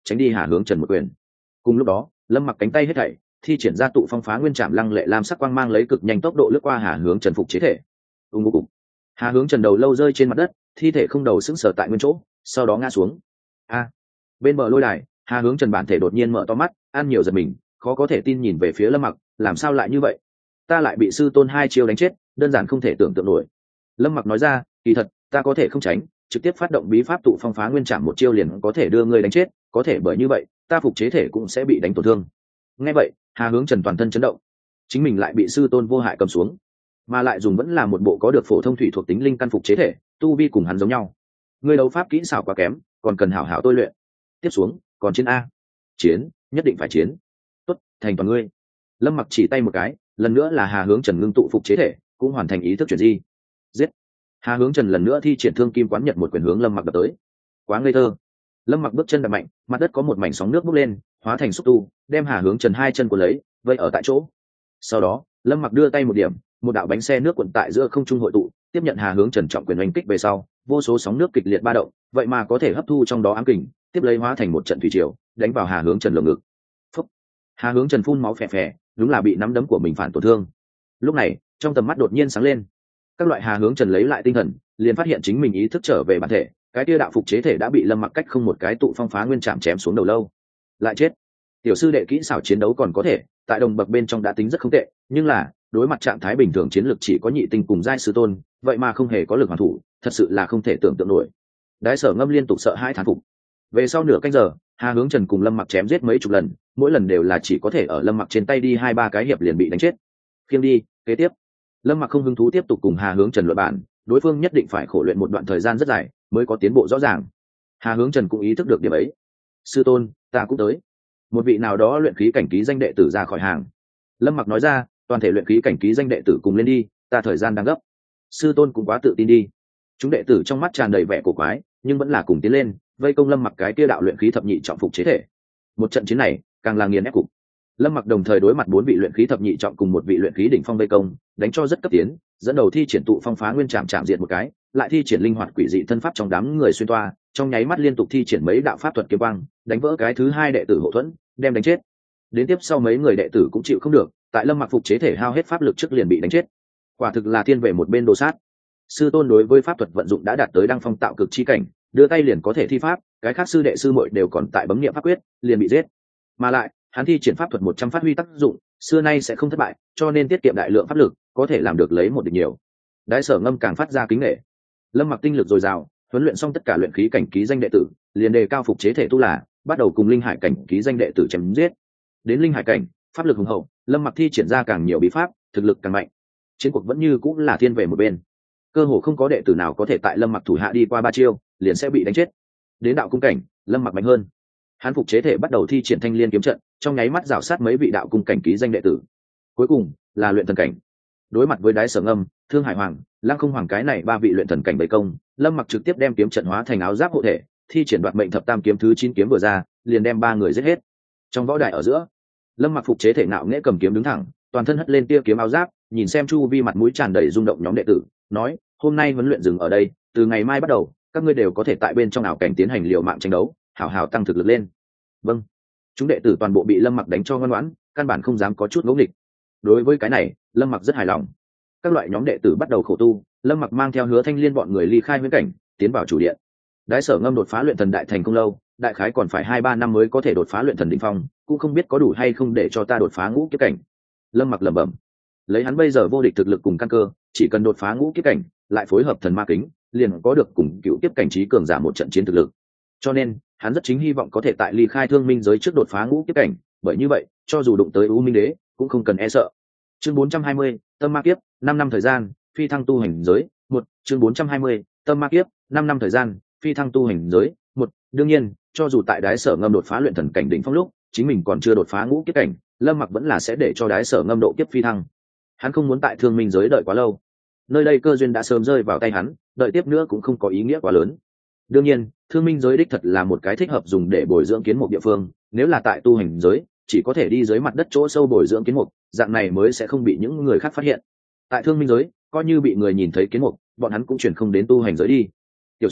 tránh đi Hà Hướng Trần một quyền. Cùng lúc đó, Lâm Mặc cánh tay hết thảy, thi triển ra tụ phong phá nguyên trảm lăng lệ lam sắc quang mang lấy cực nhanh tốc độ lướt qua Hà Hướng Trần phục chế thể. Ung ung ung. Hà Hướng Trần đầu lâu rơi trên mặt đất, thi thể không đầu sững sờ tại nguyên chỗ, sau đó ngã xuống. A. Bên bờ lôi đài, Hà Hướng Trần bản thể đột nhiên mở to mắt, ăn nhiều giật mình, khó có thể tin nhìn về phía Lâm Mặc, làm sao lại như vậy? Ta lại bị sư tôn hai chiêu đánh chết, đơn giản không thể tưởng tượng nổi. Lâm Mặc nói ra, kỳ thật, ta có thể không tránh, trực tiếp phát động bí pháp tụ phong phá nguyên trảm một chiêu liền có thể đưa ngươi đánh chết, có thể bởi như vậy, ta phục chế thể cũng sẽ bị đánh tổn thương. Nghe vậy, Hà Hướng Trần toàn thân chấn động, chính mình lại bị sư tôn vô hại cầm xuống, mà lại dùng vẫn là một bộ có được phổ thông thủy thuộc tính linh căn phục chế thể, tu vi cùng hắn giống nhau. Ngươi đấu pháp kỹ xảo quá kém, còn cần hảo hảo tôi luyện. Tiếp xuống, còn chiến a. Chiến, nhất định phải chiến. Tốt, thành toàn ngươi. Lâm Mặc chỉ tay một cái, lần nữa là Hà Hướng Trần ngưng tụ phục chế thể, cũng hoàn thành ý thức chuyển di. Giết. Hà Hướng Trần lần nữa thi triển thương kim quán nhật một quyền hướng Lâm Mặc đập tới. Quá ngây thơ. Lâm Mặc bước chân đập mạnh, mặt đất có một mảnh sóng nước bốc lên, hóa thành xúc tu, đem Hà Hướng Trần hai chân của lấy, vây ở tại chỗ. Sau đó, Lâm Mặc đưa tay một điểm, một đạo bánh xe nước cuộn tại giữa không trung hội tụ, tiếp nhận Hà Hướng Trần trọng quyền oanh kích về sau, vô số sóng nước kịch liệt ba động, vậy mà có thể hấp thu trong đó ám kình, tiếp lấy hóa thành một trận thủy triều, đánh vào Hà Hướng Trần lồng ngực. Phúc. Hà Hướng Trần phun máu phè phè, đúng là bị nắm đấm của mình phản tổn thương. Lúc này, trong tầm mắt đột nhiên sáng lên. Các loại Hà Hướng Trần lấy lại tinh thần, liền phát hiện chính mình ý thức trở về bản thể, cái kia đạo phục chế thể đã bị Lâm Mặc cách không một cái tụ phong phá nguyên chạm chém xuống đầu lâu. Lại chết. Tiểu sư đệ kỹ xảo chiến đấu còn có thể, tại đồng bậc bên trong đã tính rất không tệ, nhưng là đối mặt trạng thái bình thường chiến lược chỉ có nhị tinh cùng giai sư tôn, vậy mà không hề có lực hoàn thủ, thật sự là không thể tưởng tượng nổi. Đái Sở Ngâm liên tục sợ hãi thán phục. Về sau nửa canh giờ, Hà Hướng Trần cùng Lâm Mặc chém giết mấy chục lần, mỗi lần đều là chỉ có thể ở Lâm Mặc trên tay đi hai ba cái hiệp liền bị đánh chết. Khiêng đi, kế tiếp. Lâm Mặc không hứng thú tiếp tục cùng Hà Hướng Trần luận bản, đối phương nhất định phải khổ luyện một đoạn thời gian rất dài mới có tiến bộ rõ ràng. Hà Hướng Trần cũng ý thức được điểm ấy. Sư tôn, ta cũng tới. Một vị nào đó luyện khí cảnh ký danh đệ tử ra khỏi hàng. Lâm Mặc nói ra, toàn thể luyện khí cảnh ký danh đệ tử cùng lên đi, ta thời gian đang gấp. Sư tôn cũng quá tự tin đi. Chúng đệ tử trong mắt tràn đầy vẻ cổ quái, nhưng vẫn là cùng tiến lên, vây công Lâm Mặc cái kia đạo luyện khí thập nhị trọng phục chế thể. Một trận chiến này càng là nghiền ép cục. Lâm Mặc đồng thời đối mặt bốn vị luyện khí thập nhị trọng cùng một vị luyện khí đỉnh phong vây công, đánh cho rất cấp tiến, dẫn đầu thi triển tụ phong phá nguyên trảm chạm diện một cái, lại thi triển linh hoạt quỷ dị thân pháp trong đám người xuyên toa, trong nháy mắt liên tục thi triển mấy đạo pháp thuật kiếm quang, đánh vỡ cái thứ hai đệ tử hộ thuẫn, đem đánh chết. Đến tiếp sau mấy người đệ tử cũng chịu không được, tại Lâm Mặc phục chế thể hao hết pháp lực trước liền bị đánh chết. Quả thực là thiên về một bên đồ sát. Sư tôn đối với pháp thuật vận dụng đã đạt tới đăng phong tạo cực chi cảnh, đưa tay liền có thể thi pháp, cái khác sư đệ sư muội đều còn tại bấm niệm pháp quyết, liền bị giết. Mà lại, hắn thi triển pháp thuật một trăm phát huy tác dụng, xưa nay sẽ không thất bại, cho nên tiết kiệm đại lượng pháp lực, có thể làm được lấy một địch nhiều. Đái Sở Ngâm càng phát ra kính nể. Lâm Mặc tinh lực dồi dào, huấn luyện xong tất cả luyện khí cảnh ký danh đệ tử, liền đề cao phục chế thể tu là, bắt đầu cùng linh hải cảnh ký danh đệ tử chém giết. Đến linh hải cảnh, pháp lực hùng hậu, Lâm Mặc thi triển ra càng nhiều bí pháp, thực lực càng mạnh. Chiến cuộc vẫn như cũng là thiên về một bên. Cơ hồ không có đệ tử nào có thể tại Lâm Mặc thủ hạ đi qua ba chiêu, liền sẽ bị đánh chết. Đến đạo cung cảnh, Lâm Mặc mạnh hơn. Hắn phục chế thể bắt đầu thi triển thanh liên kiếm trận, trong nháy mắt rào sát mấy vị đạo cung cảnh ký danh đệ tử. Cuối cùng là luyện thần cảnh. Đối mặt với Đái Sở Ngâm, Thương Hải Hoàng, Lăng Không Hoàng cái này ba vị luyện thần cảnh bày công, Lâm Mặc trực tiếp đem kiếm trận hóa thành áo giáp hộ thể, thi triển đoạt mệnh thập tam kiếm thứ chín kiếm vừa ra, liền đem ba người giết hết. Trong võ đài ở giữa, Lâm Mặc phục chế thể nạo nghễ cầm kiếm đứng thẳng, toàn thân hất lên tia kiếm áo giáp, nhìn xem chu vi mặt mũi tràn đầy rung động nhóm đệ tử, nói: "Hôm nay huấn luyện dừng ở đây, từ ngày mai bắt đầu, các ngươi đều có thể tại bên trong ảo cảnh tiến hành liều mạng tranh đấu, hảo hảo tăng thực lực lên." Vâng. Chúng đệ tử toàn bộ bị Lâm Mặc đánh cho ngoan ngoãn, căn bản không dám có chút ngỗ nghịch. Đối với cái này, Lâm Mặc rất hài lòng. Các loại nhóm đệ tử bắt đầu khổ tu, Lâm Mặc mang theo Hứa Thanh Liên bọn người ly khai huyễn cảnh, tiến vào chủ điện. Đái Sở Ngâm đột phá luyện thần đại thành không lâu, đại khái còn phải hai ba năm mới có thể đột phá luyện thần đỉnh phong, cũng không biết có đủ hay không để cho ta đột phá ngũ kiếp cảnh. Lâm Mặc lẩm bẩm. Lấy hắn bây giờ vô địch thực lực cùng căn cơ, chỉ cần đột phá ngũ kiếp cảnh, lại phối hợp thần ma kính, liền có được cùng cựu kiếp cảnh trí cường giả một trận chiến thực lực. Cho nên, hắn rất chính hy vọng có thể tại ly khai thương minh giới trước đột phá ngũ kiếp cảnh, bởi như vậy, cho dù đụng tới U Minh Đế, cũng không cần e sợ. Chương bốn trăm hai mươi, Tâm Ma Kiếp, năm năm thời gian, phi thăng tu hành giới, một, chương bốn trăm hai mươi, Tâm Ma Kiếp, năm năm thời gian, phi thăng tu hành giới, một, đương nhiên, cho dù tại Đái Sở Ngâm đột phá luyện thần cảnh đỉnh phong lúc, chính mình còn chưa đột phá ngũ kiếp cảnh, Lâm Mặc vẫn là sẽ để cho Đái Sở Ngâm độ kiếp phi thăng. Hắn không muốn tại thương minh giới đợi quá lâu. Nơi đây cơ duyên đã sớm rơi vào tay hắn, đợi tiếp nữa cũng không có ý nghĩa quá lớn. Đương nhiên, thương minh giới đích thật là một cái thích hợp dùng để bồi dưỡng kiến mục địa phương, nếu là tại tu hành giới, chỉ có thể đi dưới mặt đất chỗ sâu bồi dưỡng kiến mục, dạng này mới sẽ không bị những người khác phát hiện. Tại thương minh giới, coi như bị người nhìn thấy kiến mục, bọn hắn cũng chuyển không đến tu hành giới đi. Tiểu Xuân,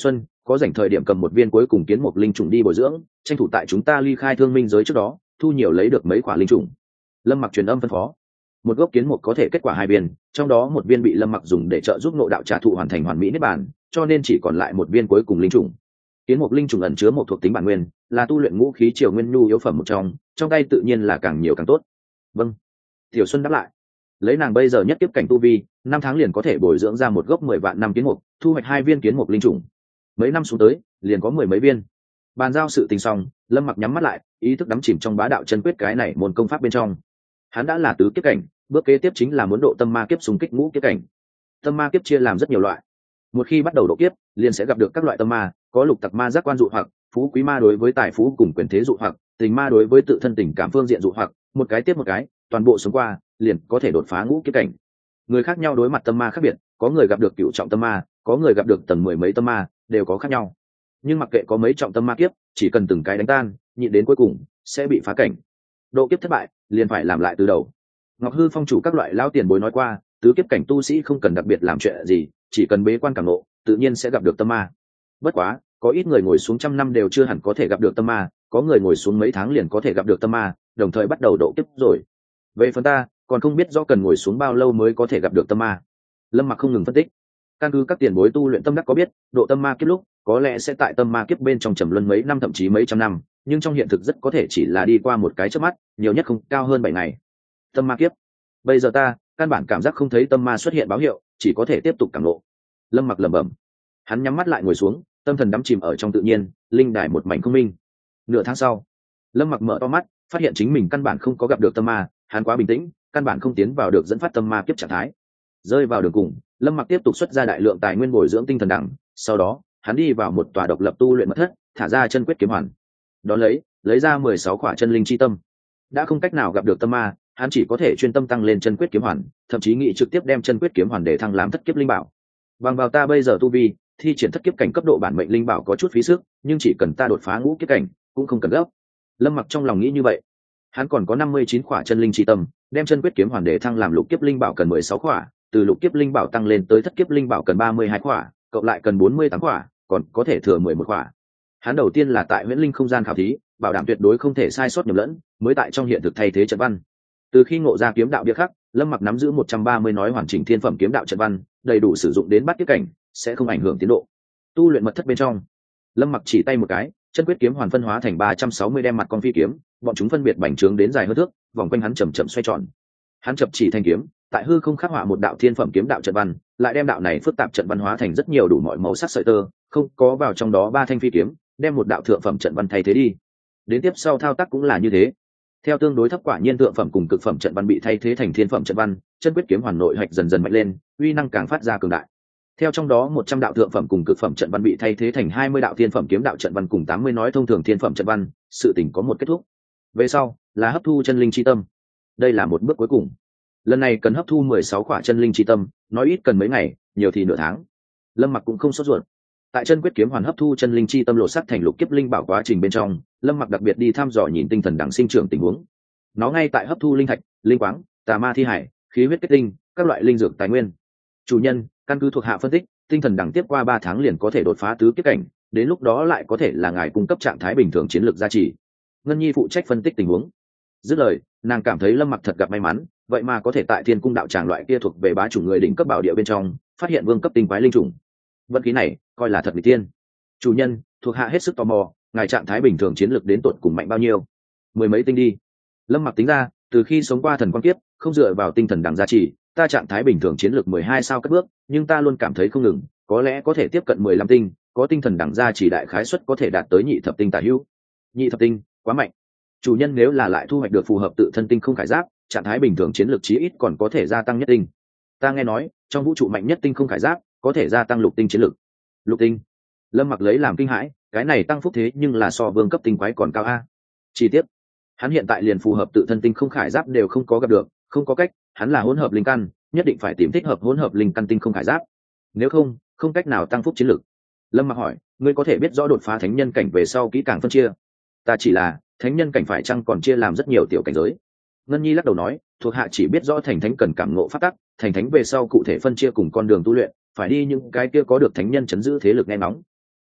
có dành thời điểm cầm một viên cuối cùng kiến một linh trùng đi bồi dưỡng, tranh thủ tại chúng ta ly khai thương minh giới trước đó thu nhiều lấy được mấy quả linh trùng. Lâm Mặc truyền âm phân phó. Một gốc kiến một có thể kết quả hai viên, trong đó một viên bị Lâm Mặc dùng để trợ giúp ngộ đạo trả thụ hoàn thành hoàn mỹ niết bàn, cho nên chỉ còn lại một viên cuối cùng linh trùng. Kiến một linh trùng ẩn chứa một thuộc tính bản nguyên, là tu luyện ngũ khí triều nguyên nhu yếu phẩm một trong, trong tay tự nhiên là càng nhiều càng tốt. Vâng. Tiểu Xuân đáp lại. Lấy nàng bây giờ nhất tiếp cảnh tu vi, năm tháng liền có thể bồi dưỡng ra một gốc mười vạn năm kiến mục, thu hoạch hai viên kiến mục linh trùng. Mấy năm xuống tới, liền có mười mấy viên. Bàn giao sự tình xong, Lâm Mặc nhắm mắt lại, ý thức đắm chìm trong bá đạo chân quyết cái này môn công pháp bên trong. Hắn đã là tứ kiếp cảnh, bước kế tiếp chính là muốn độ tâm ma kiếp xung kích ngũ kiếp cảnh. Tâm ma kiếp chia làm rất nhiều loại. Một khi bắt đầu độ kiếp, liền sẽ gặp được các loại tâm ma, có lục tặc ma giác quan dụ hoặc, phú quý ma đối với tài phú cùng quyền thế dụ hoặc, tình ma đối với tự thân tình cảm phương diện dụ hoặc, một cái tiếp một cái, toàn bộ sống qua, liền có thể đột phá ngũ kiếp cảnh. Người khác nhau đối mặt tâm ma khác biệt, có người gặp được cựu trọng tâm ma, có người gặp được tầng mười mấy tâm ma, đều có khác nhau. Nhưng mặc kệ có mấy trọng tâm ma kiếp, chỉ cần từng cái đánh tan, nhịn đến cuối cùng sẽ bị phá cảnh. Độ kiếp thất bại, liền phải làm lại từ đầu. Ngọc Hư Phong chủ các loại lao tiền bối nói qua, tứ kiếp cảnh tu sĩ không cần đặc biệt làm chuyện gì, chỉ cần bế quan cảm ngộ, tự nhiên sẽ gặp được tâm ma. Bất quá, có ít người ngồi xuống trăm năm đều chưa hẳn có thể gặp được tâm ma, có người ngồi xuống mấy tháng liền có thể gặp được tâm ma, đồng thời bắt đầu độ kiếp rồi. Về phần ta, còn không biết do cần ngồi xuống bao lâu mới có thể gặp được tâm ma. Lâm Mặc không ngừng phân tích. Căn cứ các tiền bối tu luyện tâm đắc có biết, độ tâm ma kiếp lúc có lẽ sẽ tại tâm ma kiếp bên trong trầm luân mấy năm thậm chí mấy trăm năm, nhưng trong hiện thực rất có thể chỉ là đi qua một cái chớp mắt, nhiều nhất không cao hơn bảy ngày. Tâm ma kiếp. Bây giờ ta căn bản cảm giác không thấy tâm ma xuất hiện báo hiệu, chỉ có thể tiếp tục cảm ngộ. Lâm Mặc lẩm bẩm. Hắn nhắm mắt lại ngồi xuống, tâm thần đắm chìm ở trong tự nhiên, linh đài một mảnh không minh. Nửa tháng sau, Lâm Mặc mở to mắt, phát hiện chính mình căn bản không có gặp được tâm ma, hắn quá bình tĩnh, căn bản không tiến vào được dẫn phát tâm ma kiếp trạng thái. Rơi vào đường cùng, Lâm Mặc tiếp tục xuất ra đại lượng tài nguyên bồi dưỡng tinh thần đẳng, sau đó, hắn đi vào một tòa độc lập tu luyện mật thất, thả ra chân quyết kiếm hoàn. Đón lấy, lấy ra mười sáu khỏa chân linh chi tâm. Đã không cách nào gặp được tâm ma, hắn chỉ có thể chuyên tâm tăng lên chân quyết kiếm hoàn, thậm chí nghĩ trực tiếp đem chân quyết kiếm hoàn để thăng làm thất kiếp linh bảo. Bằng vào ta bây giờ tu vi, thi triển thất kiếp cảnh cấp độ bản mệnh linh bảo có chút phí sức, nhưng chỉ cần ta đột phá ngũ kiếp cảnh, cũng không cần gấp. Lâm Mặc trong lòng nghĩ như vậy. Hắn còn có năm mươi chín khỏa chân linh chi tâm, đem chân quyết kiếm hoàn để thăng làm lục kiếp linh bảo cần mười sáu khỏa, từ lục kiếp linh bảo tăng lên tới thất kiếp linh bảo cần ba mươi hai khỏa, cộng lại cần bốn mươi tám khỏa, còn có thể thừa mười một khỏa. Hắn đầu tiên là tại huyễn linh không gian khảo thí, bảo đảm tuyệt đối không thể sai sót nhầm lẫn, mới tại trong hiện thực thay thế trận văn. Từ khi ngộ ra kiếm đạo bia khắc, Lâm Mặc nắm giữ một trăm ba mươi nói hoàn chỉnh thiên phẩm kiếm đạo trận văn, đầy đủ sử dụng đến bắt kiếp cảnh, sẽ không ảnh hưởng tiến độ. Tu luyện mật thất bên trong, Lâm Mặc chỉ tay một cái, chân quyết kiếm hoàn phân hóa thành ba trăm sáu mươi đem mặt con phi kiếm, bọn chúng phân biệt bành trướng đến dài hơn thước, vòng quanh hắn chậm chậm xoay tròn. Hắn chập chỉ thanh kiếm, tại hư không khắc họa một đạo thiên phẩm kiếm đạo trận văn, lại đem đạo này phức tạp trận văn hóa thành rất nhiều đủ mọi màu sắc sợi tơ, không có vào trong đó ba thanh phi kiếm, đem một đạo thượng phẩm trận văn thay thế đi. Đến tiếp sau thao tác cũng là như thế. Theo tương đối thấp quả nhiên thượng phẩm cùng cực phẩm trận văn bị thay thế thành thiên phẩm trận văn, chân quyết kiếm hoàn nội hạch dần dần mạnh lên, uy năng càng phát ra cường đại. Theo trong đó một trăm đạo thượng phẩm cùng cực phẩm trận văn bị thay thế thành hai mươi đạo thiên phẩm kiếm đạo trận văn cùng tám mươi nói thông thường thiên phẩm trận văn, sự tình có một kết thúc. Về sau, là hấp thu chân linh chi tâm. Đây là một bước cuối cùng. Lần này cần hấp thu mười sáu khỏa chân linh chi tâm, nói ít cần mấy ngày, nhiều thì nửa tháng. Lâm Mặc cũng không sốt ruột. Tại chân quyết kiếm hoàn hấp thu chân linh chi tâm lộ sắc thành lục kiếp linh bảo quá trình bên trong, Lâm Mặc đặc biệt đi thăm dò nhìn tinh thần đẳng sinh trưởng tình huống. Nó ngay tại hấp thu linh thạch, linh quáng, tà ma thi hải, khí huyết kết tinh, các loại linh dược tài nguyên. Chủ nhân, căn cứ thuộc hạ phân tích, tinh thần đẳng tiếp qua ba tháng liền có thể đột phá tứ kiếp cảnh, đến lúc đó lại có thể là ngài cung cấp trạng thái bình thường chiến lược gia trì. Ngân Nhi phụ trách phân tích tình huống. Dứt lời, nàng cảm thấy Lâm Mặc thật gặp may mắn, vậy mà có thể tại Thiên Cung đạo tràng loại kia thuộc về bá chủ người đỉnh cấp bảo địa bên trong, phát hiện vương cấp tinh quái linh trùng. Vận khí này, coi là thật mỹ tiên. Chủ nhân, thuộc hạ hết sức tò mò, ngài trạng thái bình thường chiến lược đến tột cùng mạnh bao nhiêu? Mười mấy tinh đi. Lâm Mặc tính ra, từ khi sống qua thần quan kiếp, không dựa vào tinh thần đẳng gia trì, ta trạng thái bình thường chiến lược mười hai sao cất bước, nhưng ta luôn cảm thấy không ngừng, có lẽ có thể tiếp cận mười lăm tinh, có tinh thần đẳng gia trì đại khái suất có thể đạt tới nhị thập tinh tả hữu. Nhị thập tinh, quá mạnh. Chủ nhân nếu là lại thu hoạch được phù hợp tự thân tinh không khải giáp, trạng thái bình thường chiến lược chí ít còn có thể gia tăng nhất tinh. Ta nghe nói, trong vũ trụ mạnh nhất tinh không khải giáp, có thể gia tăng lục tinh chiến lược. Lục tinh. Lâm Mặc lấy làm kinh hãi, cái này tăng phúc thế nhưng là so vương cấp tinh quái còn cao a. Chi tiết, hắn hiện tại liền phù hợp tự thân tinh không khải giáp đều không có gặp được, không có cách, hắn là hỗn hợp linh căn, nhất định phải tìm thích hợp hỗn hợp linh căn tinh không khải giáp. Nếu không, không cách nào tăng phúc chiến lược. Lâm Mặc hỏi, ngươi có thể biết rõ đột phá thánh nhân cảnh về sau kỹ càng phân chia? Ta chỉ là, thánh nhân cảnh phải chăng còn chia làm rất nhiều tiểu cảnh giới? Ngân Nhi lắc đầu nói, thuộc hạ chỉ biết rõ thành thánh cần cảm ngộ pháp tắc, thành thánh về sau cụ thể phân chia cùng con đường tu luyện, phải đi những cái kia có được thánh nhân chấn giữ thế lực nghe nóng.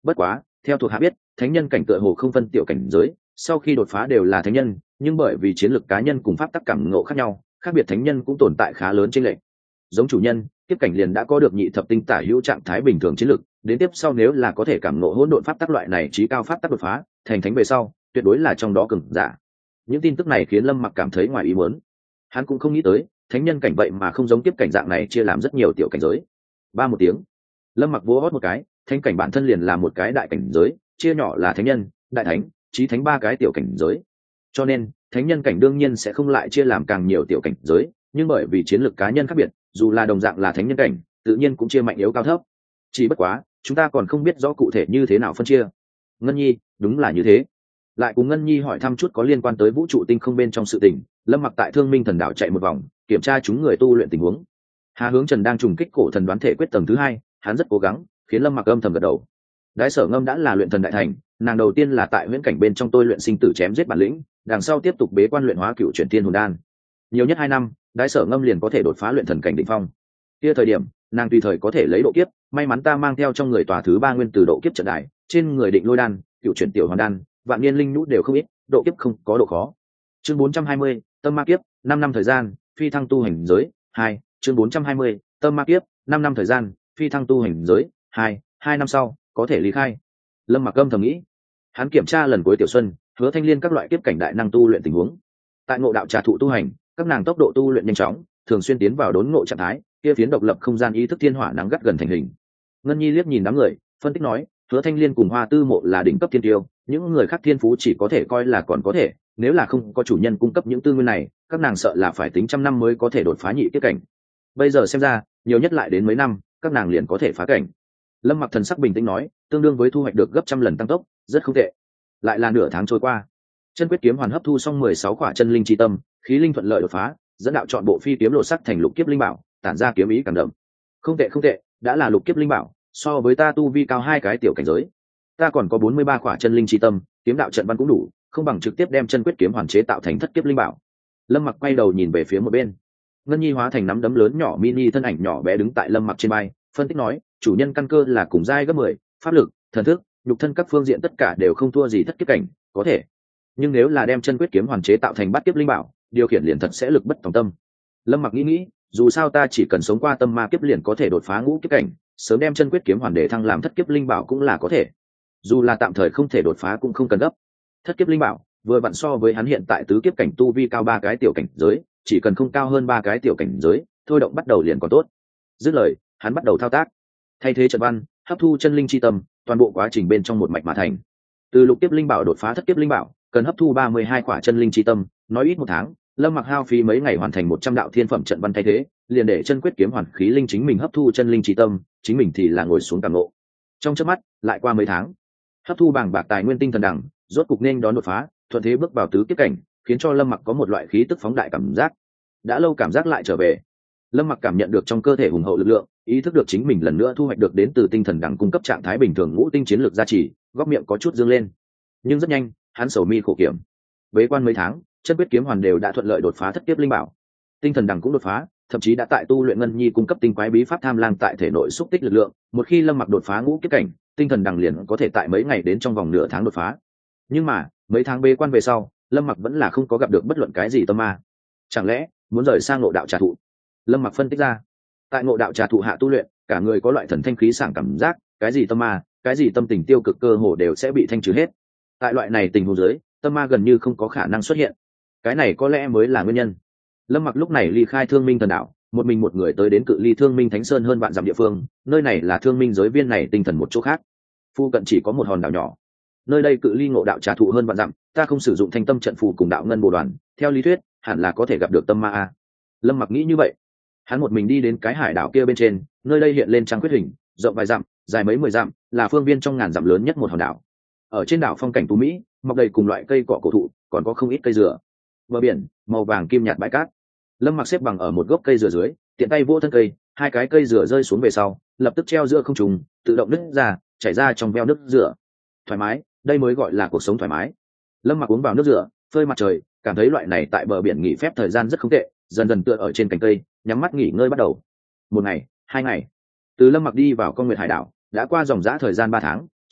Bất quá theo thuộc hạ biết, thánh nhân cảnh tựa hồ không phân tiểu cảnh giới, sau khi đột phá đều là thánh nhân, nhưng bởi vì chiến lược cá nhân cùng pháp tắc cảm ngộ khác nhau, khác biệt thánh nhân cũng tồn tại khá lớn trên lệch. Giống chủ nhân tiếp cảnh liền đã có được nhị thập tinh tả hữu trạng thái bình thường chiến lược, đến tiếp sau nếu là có thể cảm ngộ hỗn độn pháp tắc loại này trí cao pháp tắc đột phá thành thánh về sau, tuyệt đối là trong đó cường giả. Những tin tức này khiến Lâm Mặc cảm thấy ngoài ý muốn. Hắn cũng không nghĩ tới thánh nhân cảnh vậy mà không giống tiếp cảnh dạng này chia làm rất nhiều tiểu cảnh giới. Ba một tiếng, Lâm Mặc vỗ hót một cái, thánh cảnh bản thân liền là một cái đại cảnh giới, chia nhỏ là thánh nhân, đại thánh, chí thánh ba cái tiểu cảnh giới. Cho nên thánh nhân cảnh đương nhiên sẽ không lại chia làm càng nhiều tiểu cảnh giới, nhưng bởi vì chiến lược cá nhân khác biệt, dù là đồng dạng là thánh nhân cảnh, tự nhiên cũng chia mạnh yếu cao thấp. Chỉ bất quá chúng ta còn không biết rõ cụ thể như thế nào phân chia. Ngân Nhi, đúng là như thế. Lại cùng Ngân Nhi hỏi thăm chút có liên quan tới vũ trụ tinh không bên trong sự tình. Lâm Mặc tại Thương Minh Thần Đảo chạy một vòng, kiểm tra chúng người tu luyện tình huống. Hà Hướng Trần đang trùng kích cổ thần đoán thể quyết tầng thứ hai, hắn rất cố gắng, khiến Lâm Mặc âm thầm gật đầu. Đái Sở Ngâm đã là luyện thần đại thành, nàng đầu tiên là tại huyễn cảnh bên trong tôi luyện sinh tử chém giết bản lĩnh, đằng sau tiếp tục bế quan luyện hóa cựu chuyển tiên hồn đan. Nhiều nhất hai năm, Đái Sở Ngâm liền có thể đột phá luyện thần cảnh đỉnh phong. Kia thời điểm, nàng tùy thời có thể lấy độ kiếp, may mắn ta mang theo trong người tòa thứ ba nguyên từ độ kiếp trận đại, trên người định lôi đan, cựu chuyển tiểu hoàn đan, vạn niên linh nhũ đều không ít, độ kiếp không có độ khó. Chương bốn trăm hai mươi, tâm ma kiếp, năm năm thời gian, phi thăng tu hành giới, hai, chương bốn trăm hai mươi, tâm ma kiếp, năm năm thời gian, phi thăng tu hành giới, hai, hai năm sau có thể lý khai. Lâm Mặc âm thầm nghĩ. Hắn kiểm tra lần cuối Tiểu Xuân, Hứa Thanh Liên các loại kiếp cảnh đại năng tu luyện tình huống. Tại Ngộ Đạo Trà Thụ tu hành, các nàng tốc độ tu luyện nhanh chóng, thường xuyên tiến vào đốn ngộ trạng thái, kia phiến độc lập không gian ý thức thiên hỏa nắng gắt gần thành hình. Ngân Nhi liếc nhìn đám người, phân tích nói, Hứa Thanh Liên cùng Hoa Tư Mộ là đỉnh cấp thiên tiêu, những người khác thiên phú chỉ có thể coi là còn có thể, nếu là không có chủ nhân cung cấp những tư nguyên này, các nàng sợ là phải tính trăm năm mới có thể đột phá nhị kiếp cảnh. Bây giờ xem ra, nhiều nhất lại đến mấy năm, các nàng liền có thể phá cảnh. Lâm Mặc thần sắc bình tĩnh nói, tương đương với thu hoạch được gấp trăm lần tăng tốc, rất không tệ. Lại là nửa tháng trôi qua, chân quyết kiếm hoàn hấp thu xong mười sáu quả chân linh chi tâm, khí linh thuận lợi đột phá, dẫn đạo chọn bộ phi kiếm lộ sắc thành lục kiếp linh bảo, tản ra kiếm ý càng đậm. Không tệ không tệ, đã là lục kiếp linh bảo, so với ta tu vi cao hai cái tiểu cảnh giới. Ta còn có bốn mươi ba quả chân linh chi tâm, kiếm đạo trận văn cũng đủ, không bằng trực tiếp đem chân quyết kiếm hoàn chế tạo thành thất kiếp linh bảo. Lâm Mặc quay đầu nhìn về phía một bên. Ngân Nhi hóa thành nắm đấm lớn nhỏ mini thân ảnh nhỏ bé đứng tại Lâm Mặc trên vai, phân tích nói, chủ nhân căn cơ là cùng giai gấp mười, pháp lực, thần thức, nhục thân các phương diện tất cả đều không thua gì thất kiếp cảnh, có thể. Nhưng nếu là đem chân quyết kiếm hoàn chế tạo thành bát kiếp linh bảo, điều khiển liền thật sẽ lực bất tòng tâm. Lâm Mặc nghĩ nghĩ, dù sao ta chỉ cần sống qua tâm ma kiếp liền có thể đột phá ngũ kiếp cảnh, sớm đem chân quyết kiếm hoàn để thăng làm thất kiếp linh bảo cũng là có thể. Dù là tạm thời không thể đột phá cũng không cần gấp. Thất kiếp linh bảo vừa vặn so với hắn hiện tại tứ kiếp cảnh tu vi cao ba cái tiểu cảnh giới, chỉ cần không cao hơn ba cái tiểu cảnh giới, thôi động bắt đầu liền còn tốt. Dứt lời, hắn bắt đầu thao tác, thay thế trận văn, hấp thu chân linh chi tâm, toàn bộ quá trình bên trong một mạch mà thành. Từ lục kiếp linh bảo đột phá thất kiếp linh bảo, cần hấp thu ba mươi hai quả chân linh chi tâm, nói ít một tháng, Lâm Mặc hao phí mấy ngày hoàn thành một trăm đạo thiên phẩm trận văn thay thế, liền để chân quyết kiếm hoàn khí linh chính mình hấp thu chân linh chi tâm, chính mình thì là ngồi xuống cảm ngộ. Trong chớp mắt, lại qua mấy tháng, hấp thu bảng bạc tài nguyên tinh thần đẳng, rốt cục nên đón đột phá, thuận thế bước vào tứ kiếp cảnh, khiến cho Lâm Mặc có một loại khí tức phóng đại cảm giác. Đã lâu cảm giác lại trở về. Lâm Mặc cảm nhận được trong cơ thể hùng hậu lực lượng, ý thức được chính mình lần nữa thu hoạch được đến từ tinh thần đẳng cung cấp trạng thái bình thường ngũ tinh chiến lược gia trì, góc miệng có chút dương lên. Nhưng rất nhanh, hắn sầu mi khổ kiểm. Bế quan mấy tháng, chân quyết kiếm hoàn đều đã thuận lợi đột phá thất kiếp linh bảo, tinh thần đẳng cũng đột phá, thậm chí đã tại tu luyện Ngân Nhi cung cấp tinh quái bí pháp tham lang tại thể nội xúc tích lực lượng. Một khi Lâm Mặc đột phá ngũ kiếp cảnh, tinh thần đẳng liền có thể tại mấy ngày đến trong vòng nửa tháng đột phá. Nhưng mà mấy tháng bế quan về sau, Lâm Mặc vẫn là không có gặp được bất luận cái gì tâm ma. Chẳng lẽ muốn rời sang Ngộ Đạo Trà Thụ? Lâm Mặc phân tích ra, tại Ngộ Đạo Trà Thụ hạ tu luyện, cả người có loại thần thanh khí sảng cảm giác, cái gì tâm ma, cái gì tâm tình tiêu cực cơ hồ đều sẽ bị thanh trừ hết. Tại loại này tình huống dưới, tâm ma gần như không có khả năng xuất hiện. Cái này có lẽ mới là nguyên nhân. Lâm Mặc lúc này ly khai Thương Minh Thần Đảo, một mình một người tới đến cự ly Thương Minh Thánh Sơn hơn vạn dặm địa phương, nơi này là Thương Minh giới viên này tinh thần một chỗ khác. Phu cận chỉ có một hòn đảo nhỏ. Nơi đây cự ly Ngộ Đạo Trà Thụ hơn vạn dặm, ta không sử dụng thanh tâm trận phù cùng đạo ngân bồ đoàn, theo lý thuyết, hẳn là có thể gặp được tâm ma a. Lâm Mặc nghĩ như vậy. Hắn một mình đi đến cái hải đảo kia bên trên, nơi đây hiện lên trăng khuyết hình, rộng vài dặm, dài mấy mười dặm, là phương viên trong ngàn dặm lớn nhất một hòn đảo. Ở trên đảo phong cảnh tú mỹ, mọc đầy cùng loại cây cỏ cổ thụ, còn có không ít cây dừa. Bờ biển màu vàng kim nhạt bãi cát. Lâm Mặc xếp bằng ở một gốc cây dừa dưới, tiện tay vỗ thân cây, hai cái cây dừa rơi xuống về sau, lập tức treo giữa không trung, tự động nứt ra, chảy ra trong veo nước dừa. Thoải mái, đây mới gọi là cuộc sống thoải mái. Lâm Mặc uống vào nước dừa, phơi mặt trời, cảm thấy loại này tại bờ biển nghỉ phép thời gian rất không tệ, dần dần tựa ở trên cành cây, nhắm mắt nghỉ ngơi bắt đầu. Một ngày, hai ngày, từ Lâm Mặc đi vào Con Nguyệt Hải đảo, đã qua dòng dã thời gian ba tháng,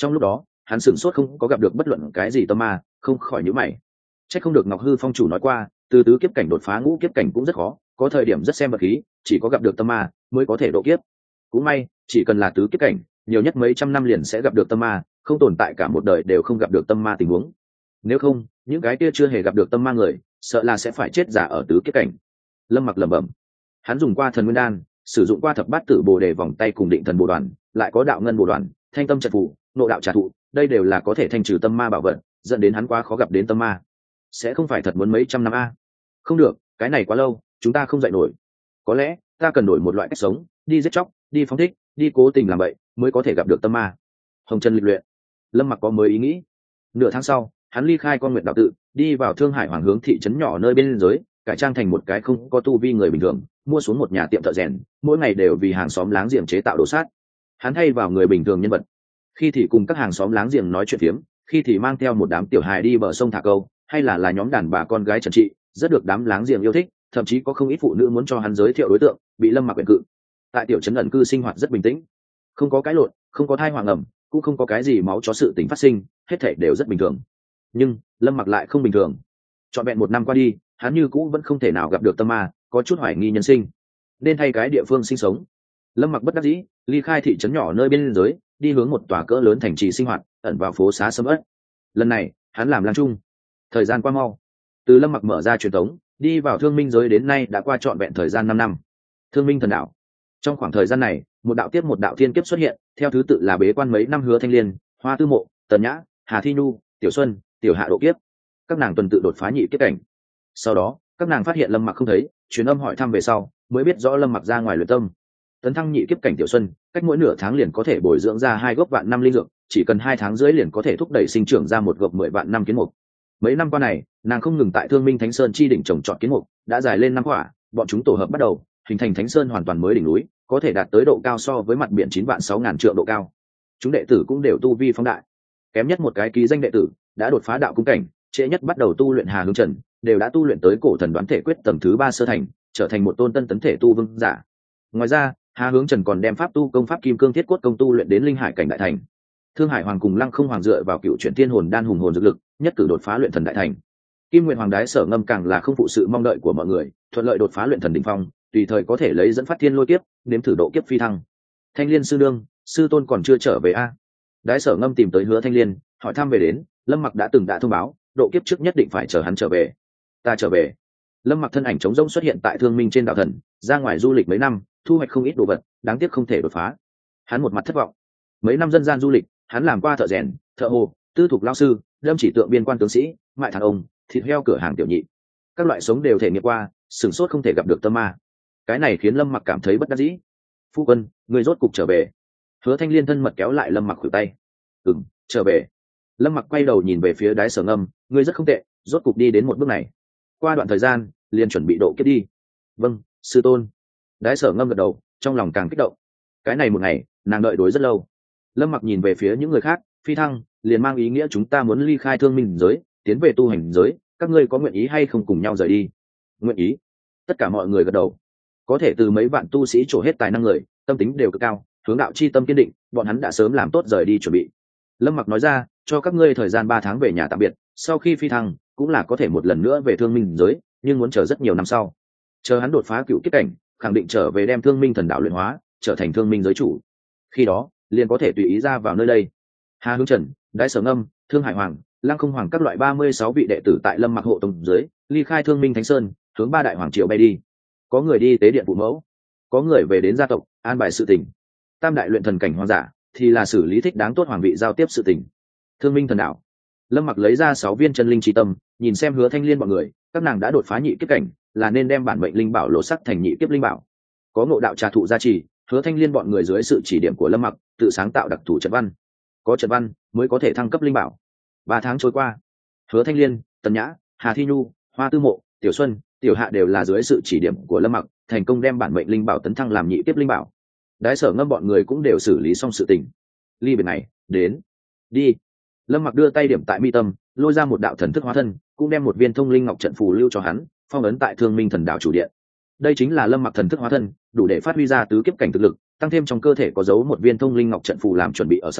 Trong lúc đó hắn sửng sốt không có gặp được bất luận cái gì tâm ma, không khỏi nhíu mày. Chắc không được Ngọc Hư Phong chủ nói qua, từ tứ kiếp cảnh đột phá ngũ kiếp cảnh cũng rất khó, có thời điểm rất xem vật khí, chỉ có gặp được tâm ma mới có thể độ kiếp. Cũng may, chỉ cần là tứ kiếp cảnh, nhiều nhất mấy trăm năm liền sẽ gặp được tâm ma, không tồn tại cả một đời đều không gặp được tâm ma tình huống. Nếu không, những cái kia chưa hề gặp được tâm ma người, sợ là sẽ phải chết giả ở tứ kiếp cảnh. Lâm Mặc lẩm bẩm. Hắn dùng qua thần nguyên đan, sử dụng qua thập bát tử bồ đề vòng tay cùng định thần bồ đoàn, lại có đạo ngân bồ đoàn, thanh tâm trận phù, nộ đạo trà thụ, đây đều là có thể thanh trừ tâm ma bảo vật, dẫn đến hắn quá khó gặp đến tâm ma. Sẽ không phải thật muốn mấy trăm năm a? Không được, cái này quá lâu, chúng ta không dậy nổi. Có lẽ ta cần đổi một loại cách sống, đi giết chóc, đi phóng thích, đi cố tình làm vậy, mới có thể gặp được tâm ma. Hồng Trần lịch luyện. Lâm Mặc có mới ý nghĩ. Nửa tháng sau, hắn ly khai Con Nguyện đạo tự, đi vào Thương Hải Hoàng hướng thị trấn nhỏ nơi biên giới, cải trang thành một cái không có tu vi người bình thường, mua xuống một nhà tiệm thợ rèn, mỗi ngày đều vì hàng xóm láng giềng chế tạo đồ sát. Hắn thay vào người bình thường nhân vật, khi thì cùng các hàng xóm láng giềng nói chuyện phiếm, khi thì mang theo một đám tiểu hài đi bờ sông thả câu, hay là là nhóm đàn bà con gái trần trị, rất được đám láng giềng yêu thích, thậm chí có không ít phụ nữ muốn cho hắn giới thiệu đối tượng, bị Lâm Mặc quyền cự. Tại tiểu trấn ẩn cư sinh hoạt rất bình tĩnh, không có cái lộn, không có thai hoàng ẩm, cũng không có cái gì máu chó sự tình phát sinh, hết thảy đều rất bình thường. Nhưng Lâm Mặc lại không bình thường. Trọn vẹn một năm qua đi, hắn như cũ vẫn không thể nào gặp được tâm ma, có chút hoài nghi nhân sinh, nên thay cái địa phương sinh sống. Lâm Mặc bất đắc dĩ, ly khai thị trấn nhỏ nơi biên giới, đi hướng một tòa cỡ lớn thành trì sinh hoạt, ẩn vào phố xá sầm uất. Lần này, hắn làm lang trung. Thời gian qua mau. Từ Lâm Mặc mở ra truyền thống, đi vào thương minh giới đến nay đã qua trọn vẹn thời gian năm năm. Thương minh thần đạo. Trong khoảng thời gian này, một đạo tiếp một đạo thiên kiếp xuất hiện, theo thứ tự là bế quan mấy năm Hứa Thanh Liên, Hoa Tư Mộ, Tần Nhã, Hà Thi Nhu, Tiểu Xuân, Tiểu Hạ độ kiếp. Các nàng tuần tự đột phá nhị kiếp cảnh. Sau đó, các nàng phát hiện Lâm Mặc không thấy, truyền âm hỏi thăm về sau, mới biết rõ Lâm Mặc ra ngoài luyện tâm. Tấn thăng nhị kiếp cảnh Tiểu Xuân, cách mỗi nửa tháng liền có thể bồi dưỡng ra hai gốc vạn năm linh dược, chỉ cần hai tháng rưỡi liền có thể thúc đẩy sinh trưởng ra một gốc mười vạn năm kiến mục. Mấy năm qua này, nàng không ngừng tại Thương Minh Thánh Sơn chi đỉnh trồng trọt kiến mục, đã dài lên năm quả, bọn chúng tổ hợp bắt đầu, hình thành Thánh Sơn hoàn toàn mới đỉnh núi, có thể đạt tới độ cao so với mặt biển chín vạn sáu ngàn trượng độ cao. Chúng đệ tử cũng đều tu vi phóng đại. Kém nhất một cái ký danh đệ tử đã đột phá đạo cung cảnh, trễ nhất bắt đầu tu luyện Hà Hướng Trần, đều đã tu luyện tới cổ thần đoán thể quyết tầng thứ ba sơ thành, trở thành một tôn tân tấn thể tu vương giả. Ngoài ra, Hà Hướng Trần còn đem pháp tu công pháp kim cương thiết cốt công tu luyện đến linh hải cảnh đại thành. Thương Hải Hoàng cùng Lăng Không Hoàng dựa vào cựu chuyển thiên hồn đan hùng hồn dược lực, nhất cử đột phá luyện thần đại thành. Kim Nguyệt Hoàng đái Sở Ngâm càng là không phụ sự mong đợi của mọi người, thuận lợi đột phá luyện thần đỉnh phong, tùy thời có thể lấy dẫn phát thiên lôi kiếp, nếm thử độ kiếp phi thăng. Thanh Liên sư nương, sư tôn còn chưa trở về a? À? Đái Sở Ngâm tìm tới Hứa Thanh Liên, hỏi thăm về đến, Lâm Mặc đã từng đã thông báo, độ kiếp trước nhất định phải chờ hắn trở về. Ta trở về. Lâm Mặc thân ảnh trống rỗng xuất hiện tại Thương Minh trên đạo thần, ra ngoài du lịch mấy năm, thu hoạch không ít đồ vật, đáng tiếc không thể đột phá. Hắn một mặt thất vọng. Mấy năm dân gian du lịch, hắn làm qua thợ rèn, thợ hồ, tư thục lao sư, lâm chỉ tượng biên quan tướng sĩ, mại thằng ông, thịt heo cửa hàng tiểu nhị, các loại sống đều thể nghiệm qua, sửng sốt không thể gặp được tâm ma. Cái này khiến Lâm Mặc cảm thấy bất đắc dĩ. Phu quân, người rốt cục trở về. Hứa Thanh Liên thân mật kéo lại Lâm Mặc khuỷu tay. Ừm, trở về. Lâm Mặc quay đầu nhìn về phía Đái Sở Ngâm, ngươi rất không tệ, rốt cục đi đến một bước này. Qua đoạn thời gian, liền chuẩn bị độ kiếp đi. Vâng, sư tôn. Đái Sở Ngâm gật đầu, trong lòng càng kích động. Cái này một ngày, nàng đợi đối rất lâu. Lâm Mặc nhìn về phía những người khác, phi thăng, liền mang ý nghĩa chúng ta muốn ly khai thương minh giới, tiến về tu hành giới, các ngươi có nguyện ý hay không cùng nhau rời đi? Nguyện ý. Tất cả mọi người gật đầu. Có thể từ mấy vạn tu sĩ trổ hết tài năng người, tâm tính đều cực cao, hướng đạo chi tâm kiên định, bọn hắn đã sớm làm tốt rời đi chuẩn bị. Lâm Mặc nói ra, cho các ngươi thời gian ba tháng về nhà tạm biệt, sau khi phi thăng, cũng là có thể một lần nữa về thương minh giới, nhưng muốn chờ rất nhiều năm sau. Chờ hắn đột phá cựu kiếp cảnh, khẳng định trở về đem thương minh thần đạo luyện hóa, trở thành thương minh giới chủ. Khi đó, liền có thể tùy ý ra vào nơi đây. Hà Hướng Trần, Đái Sở Ngâm, Thương Hải Hoàng, Lăng Không Hoàng các loại ba mươi sáu vị đệ tử tại Lâm Mặc hộ tông dưới, ly khai Thương Minh Thánh Sơn, hướng ba đại hoàng triều bay đi. Có người đi tế điện phụ mẫu, có người về đến gia tộc, an bài sự tình. Tam đại luyện thần cảnh hoàng giả thì là xử lý thích đáng tốt hoàng vị giao tiếp sự tình. Thương Minh thần đạo. Lâm Mặc lấy ra sáu viên chân linh chi tâm, nhìn xem Hứa Thanh Liên bọn người, các nàng đã đột phá nhị kiếp cảnh, là nên đem bản mệnh linh bảo lộ sắc thành nhị kiếp linh bảo. Có ngộ đạo trà thụ gia trì, Hứa Thanh Liên bọn người dưới sự chỉ điểm của Lâm Mặc, tự sáng tạo đặc thù trận văn. Có trận văn mới có thể thăng cấp linh bảo. Ba tháng trôi qua, Hứa Thanh Liên, Tần Nhã, Hà Thi Nhu, Hoa Tư Mộ, Tiểu Xuân, Tiểu Hạ đều là dưới sự chỉ điểm của Lâm Mặc, thành công đem bản mệnh linh bảo tấn thăng làm nhị kiếp linh bảo. Đái Sở Ngâm bọn người cũng đều xử lý xong sự tình. Ly biệt này, đến, đi. Lâm Mặc đưa tay điểm tại mi tâm, lôi ra một đạo thần thức hóa thân, cũng đem một viên thông linh ngọc trận phù lưu cho hắn, phong ấn tại Thương Minh thần đạo chủ điện. Đây chính là Lâm Mặc thần thức hóa thân, đủ để phát huy ra tứ kiếp cảnh thực lực, tăng thêm trong cơ thể có giấu một viên thông linh ngọc trận phù làm chuẩn bị ở sau,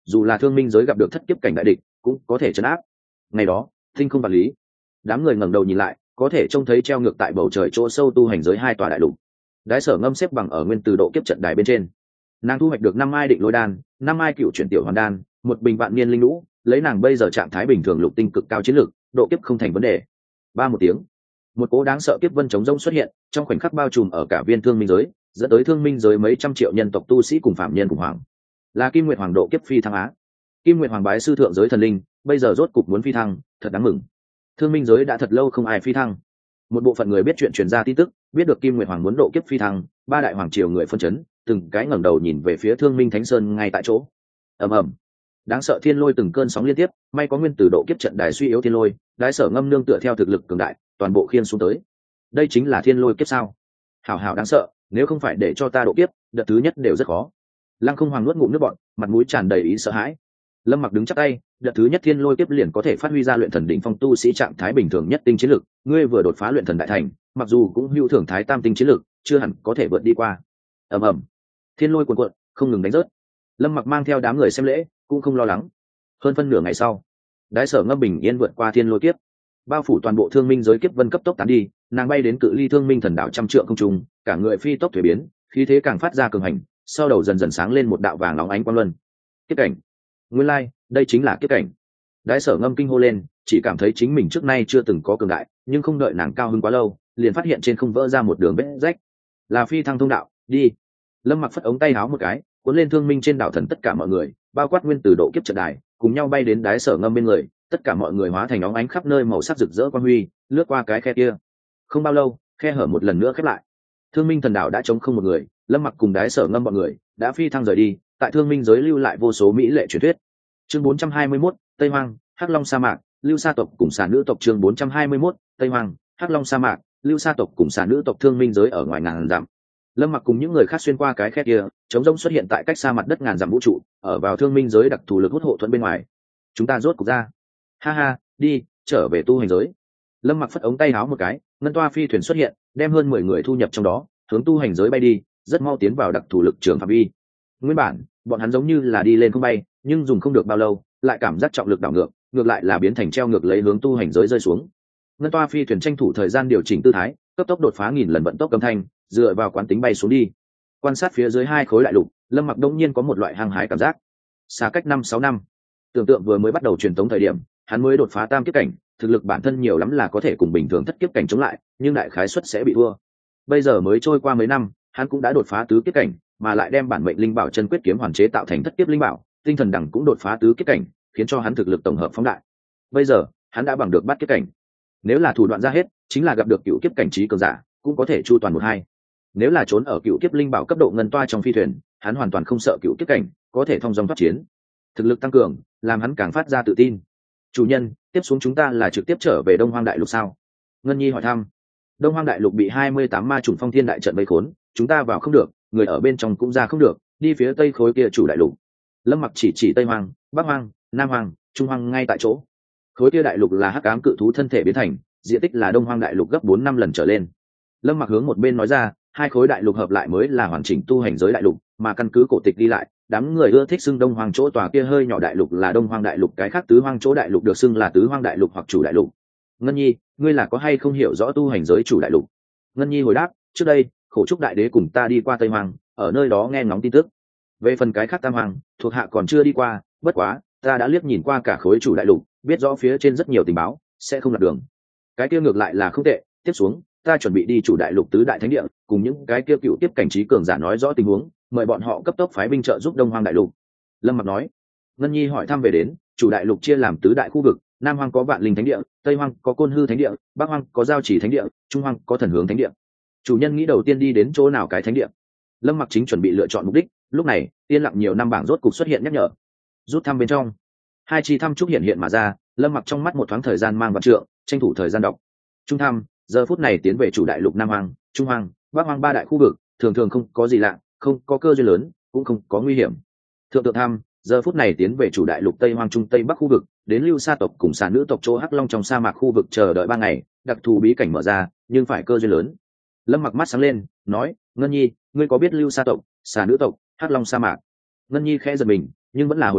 dù là thương minh giới gặp được thất kiếp cảnh đại địch cũng có thể chấn áp. Ngày đó tinh không vật lý, đám người ngẩng đầu nhìn lại có thể trông thấy treo ngược tại bầu trời chỗ sâu tu hành giới hai tòa đại lục. Đái Sở Ngâm xếp bằng ở nguyên từ độ kiếp trận đài bên trên, nàng thu hoạch được năm mai định lôi đan, năm mai cựu chuyển tiểu hoàn đan, một bình vạn niên linh lũ. Lấy nàng bây giờ trạng thái bình thường lục tinh cực cao chiến lược, độ kiếp không thành vấn đề. Ba một tiếng, một cỗ đáng sợ kiếp vân chống rông xuất hiện, trong khoảnh khắc bao trùm ở cả viên thương minh giới, dẫn tới thương minh giới mấy trăm triệu nhân tộc tu sĩ cùng phạm nhân khủng hoảng. Là Kim Nguyệt Hoàng độ kiếp phi thăng á. Kim Nguyệt Hoàng bái sư thượng giới thần linh, bây giờ rốt cục muốn phi thăng, thật đáng mừng. Thương minh giới đã thật lâu không ai phi thăng. Một bộ phận người biết chuyện truyền ra tin tức, biết được Kim Nguyệt Hoàng muốn độ kiếp phi thăng, ba đại hoàng triều người phân chấn, từng cái ngẩng đầu nhìn về phía Thương Minh Thánh Sơn ngay tại chỗ. Ầm ầm, đáng sợ thiên lôi từng cơn sóng liên tiếp, may có nguyên tử độ kiếp trận đài suy yếu thiên lôi, Đái Sở Ngâm nương tựa theo thực lực cường đại, toàn bộ khiên xuống tới. Đây chính là thiên lôi kiếp sao? Hảo hảo đáng sợ, nếu không phải để cho ta độ kiếp, đợt thứ nhất đều rất khó. Lăng Không Hoàng nuốt ngụm nước bọt, mặt mũi tràn đầy ý sợ hãi. Lâm Mặc đứng chắp tay, đợt thứ nhất thiên lôi kiếp liền có thể phát huy ra luyện thần đỉnh phong tu sĩ trạng thái bình thường nhất tinh chiến lực, ngươi vừa đột phá luyện thần đại thành, mặc dù cũng hữu thưởng thái tam tinh chiến lực, chưa hẳn có thể vượt đi qua. Ầm ầm, thiên lôi cuồn cuộn, không ngừng đánh rớt. Lâm Mặc mang theo đám người xem lễ, cũng không lo lắng. Hơn phân nửa ngày sau, Đái Sở Ngâm bình yên vượt qua thiên lôi kiếp, bao phủ toàn bộ thương minh giới kiếp vân cấp tốc tán đi, nàng bay đến cự ly thương minh thần đảo trăm trượng không trung, cả người phi tốc thủy biến, khí thế càng phát ra cường hành, sau đầu dần dần sáng lên một đạo vàng óng ánh quang luân. Kiếp cảnh, nguyên lai like, đây chính là kiếp cảnh. Đái Sở Ngâm kinh hô lên, chỉ cảm thấy chính mình trước nay chưa từng có cường đại, nhưng không đợi nàng cao hứng quá lâu, liền phát hiện trên không vỡ ra một đường vết rách, là phi thăng thông đạo. Đi. Lâm Mặc phất ống tay áo một cái, cuốn lên thương minh trên đảo thần tất cả mọi người, bao quát nguyên từ độ kiếp trận đài, cùng nhau bay đến Đái Sở Ngâm bên người, tất cả mọi người hóa thành óng ánh khắp nơi màu sắc rực rỡ quang huy, lướt qua cái khe kia. Không bao lâu, khe hở một lần nữa khép lại. Thương minh thần đảo đã trống không một người, Lâm Mặc cùng Đái Sở Ngâm bọn người đã phi thăng rời đi, tại thương minh giới lưu lại vô số mỹ lệ truyền thuyết. Chương bốn trăm hai mươi mốt, Tây Hoang, Hắc Long sa mạc, Lưu Sa tộc cùng xà nữ tộc. Chương bốn trăm hai mươi mốt, Tây Hoang, Hắc Long sa mạc, Lưu Sa tộc cùng xà nữ tộc. Thương minh giới ở ngoài ngàn dặm. Lâm Mặc cùng những người khác xuyên qua cái khe kia, trống rỗng xuất hiện tại cách xa mặt đất ngàn dặm vũ trụ, ở vào thương minh giới đặc thù lực hút hộ thuẫn bên ngoài. Chúng ta rốt cục ra. Ha ha, đi, trở về tu hành giới. Lâm Mặc phất ống tay áo một cái, ngân toa phi thuyền xuất hiện, đem hơn mười người thu nhập trong đó, hướng tu hành giới bay đi, rất mau tiến vào đặc thù lực trường phạm vi. Nguyên bản, bọn hắn giống như là đi lên không bay, nhưng dùng không được bao lâu, lại cảm giác trọng lực đảo ngược, ngược lại là biến thành treo ngược lấy hướng tu hành giới rơi xuống. Ngân toa phi thuyền tranh thủ thời gian điều chỉnh tư thái, cấp tốc đột phá nghìn lần vận tốc âm thanh, dựa vào quán tính bay xuống đi. Quan sát phía dưới hai khối đại lục, Lâm Mặc đông nhiên có một loại hăng hái cảm giác. Xa cách năm sáu năm, tưởng tượng vừa mới bắt đầu truyền tống thời điểm, hắn mới đột phá tam kiếp cảnh, thực lực bản thân nhiều lắm là có thể cùng bình thường thất kiếp cảnh chống lại, nhưng đại khái suất sẽ bị thua. Bây giờ mới trôi qua mấy năm, hắn cũng đã đột phá tứ kiếp cảnh, mà lại đem bản mệnh linh bảo chân quyết kiếm hoàn chế tạo thành thất kiếp linh bảo, tinh thần đẳng cũng đột phá tứ kiếp cảnh, khiến cho hắn thực lực tổng hợp phóng đại. Bây giờ, hắn đã bằng được bát kiếp cảnh. Nếu là thủ đoạn ra hết, chính là gặp được cựu kiếp cảnh trí cường giả, cũng có thể chu toàn một hai. Nếu là trốn ở cựu kiếp linh bảo cấp độ ngân toa trong phi thuyền, hắn hoàn toàn không sợ cựu kiếp cảnh, có thể thông dong phát chiến. Thực lực tăng cường, làm hắn càng phát ra tự tin. Chủ nhân, tiếp xuống chúng ta là trực tiếp trở về Đông Hoang Đại Lục sao? Ngân Nhi hỏi thăm. Đông Hoang Đại Lục bị hai mươi tám ma chủng phong thiên đại trận vây khốn, chúng ta vào không được, người ở bên trong cũng ra không được, đi phía tây khối kia chủ đại lục. Lâm Mặc chỉ chỉ Tây Hoang, Bắc Hoang, Nam Hoang, Trung Hoang ngay tại chỗ. Khối kia đại lục là hắc ám cự thú thân thể biến thành, diện tích là Đông Hoang Đại Lục gấp bốn năm lần trở lên. Lâm Mặc hướng một bên nói ra, hai khối đại lục hợp lại mới là hoàn chỉnh tu hành giới đại lục, mà căn cứ cổ tịch đi lại, đám người ưa thích xưng Đông Hoang chỗ tòa kia hơi nhỏ đại lục là Đông Hoang Đại Lục, cái khác tứ hoang chỗ đại lục được xưng là tứ hoang đại lục hoặc chủ đại lục. Ngân Nhi, ngươi là có hay không hiểu rõ tu hành giới chủ đại lục? Ngân Nhi hồi đáp, trước đây khổ trúc đại đế cùng ta đi qua Tây Hoang, ở nơi đó nghe ngóng tin tức. Về phần cái khác tam hoang, thuộc hạ còn chưa đi qua, bất quá ta đã liếc nhìn qua cả khối chủ đại lục, biết rõ phía trên rất nhiều tình báo, sẽ không lạc đường. Cái kia ngược lại là không tệ, tiếp xuống ta chuẩn bị đi chủ đại lục tứ đại thánh địa, cùng những cái kia cựu tiếp cảnh trí cường giả nói rõ tình huống, mời bọn họ cấp tốc phái binh trợ giúp Đông Hoang Đại Lục. Lâm Mặc nói. Ngân Nhi hỏi thăm về đến, chủ đại lục chia làm tứ đại khu vực, Nam Hoang có Vạn Linh Thánh Địa, Tây Hoang có Côn Hư Thánh Địa, Bắc Hoang có Giao Chỉ Thánh Địa, Trung Hoang có Thần Hướng Thánh Địa. Chủ nhân nghĩ đầu tiên đi đến chỗ nào cái thánh địa? Lâm Mặc chính chuẩn bị lựa chọn mục đích, lúc này yên lặng nhiều năm bảng rốt cục xuất hiện nhắc nhở. Rút thăm bên trong, hai chi thăm trúc hiện hiện mà ra, Lâm Mặc trong mắt một thoáng thời gian mang vạn trượng, tranh thủ thời gian đọc. Trung thăm, giờ phút này tiến về chủ đại lục Nam Hoang, Trung Hoang, Bắc Hoang ba đại khu vực, thường thường không có gì lạ, không có cơ duyên lớn, cũng không có nguy hiểm. Thượng thượng thăm, giờ phút này tiến về chủ đại lục Tây Hoang Trung Tây Bắc khu vực, đến Lưu Sa tộc cùng xà nữ tộc chỗ Hắc Long trong sa mạc khu vực chờ đợi ba ngày, đặc thù bí cảnh mở ra, nhưng phải cơ duyên lớn. Lâm Mặc mắt sáng lên, nói, Ngân Nhi, ngươi có biết Lưu Sa tộc, xà nữ tộc, Hắc Long sa mạc? Ngân Nhi khẽ giật mình, nhưng vẫn là hồi đáp,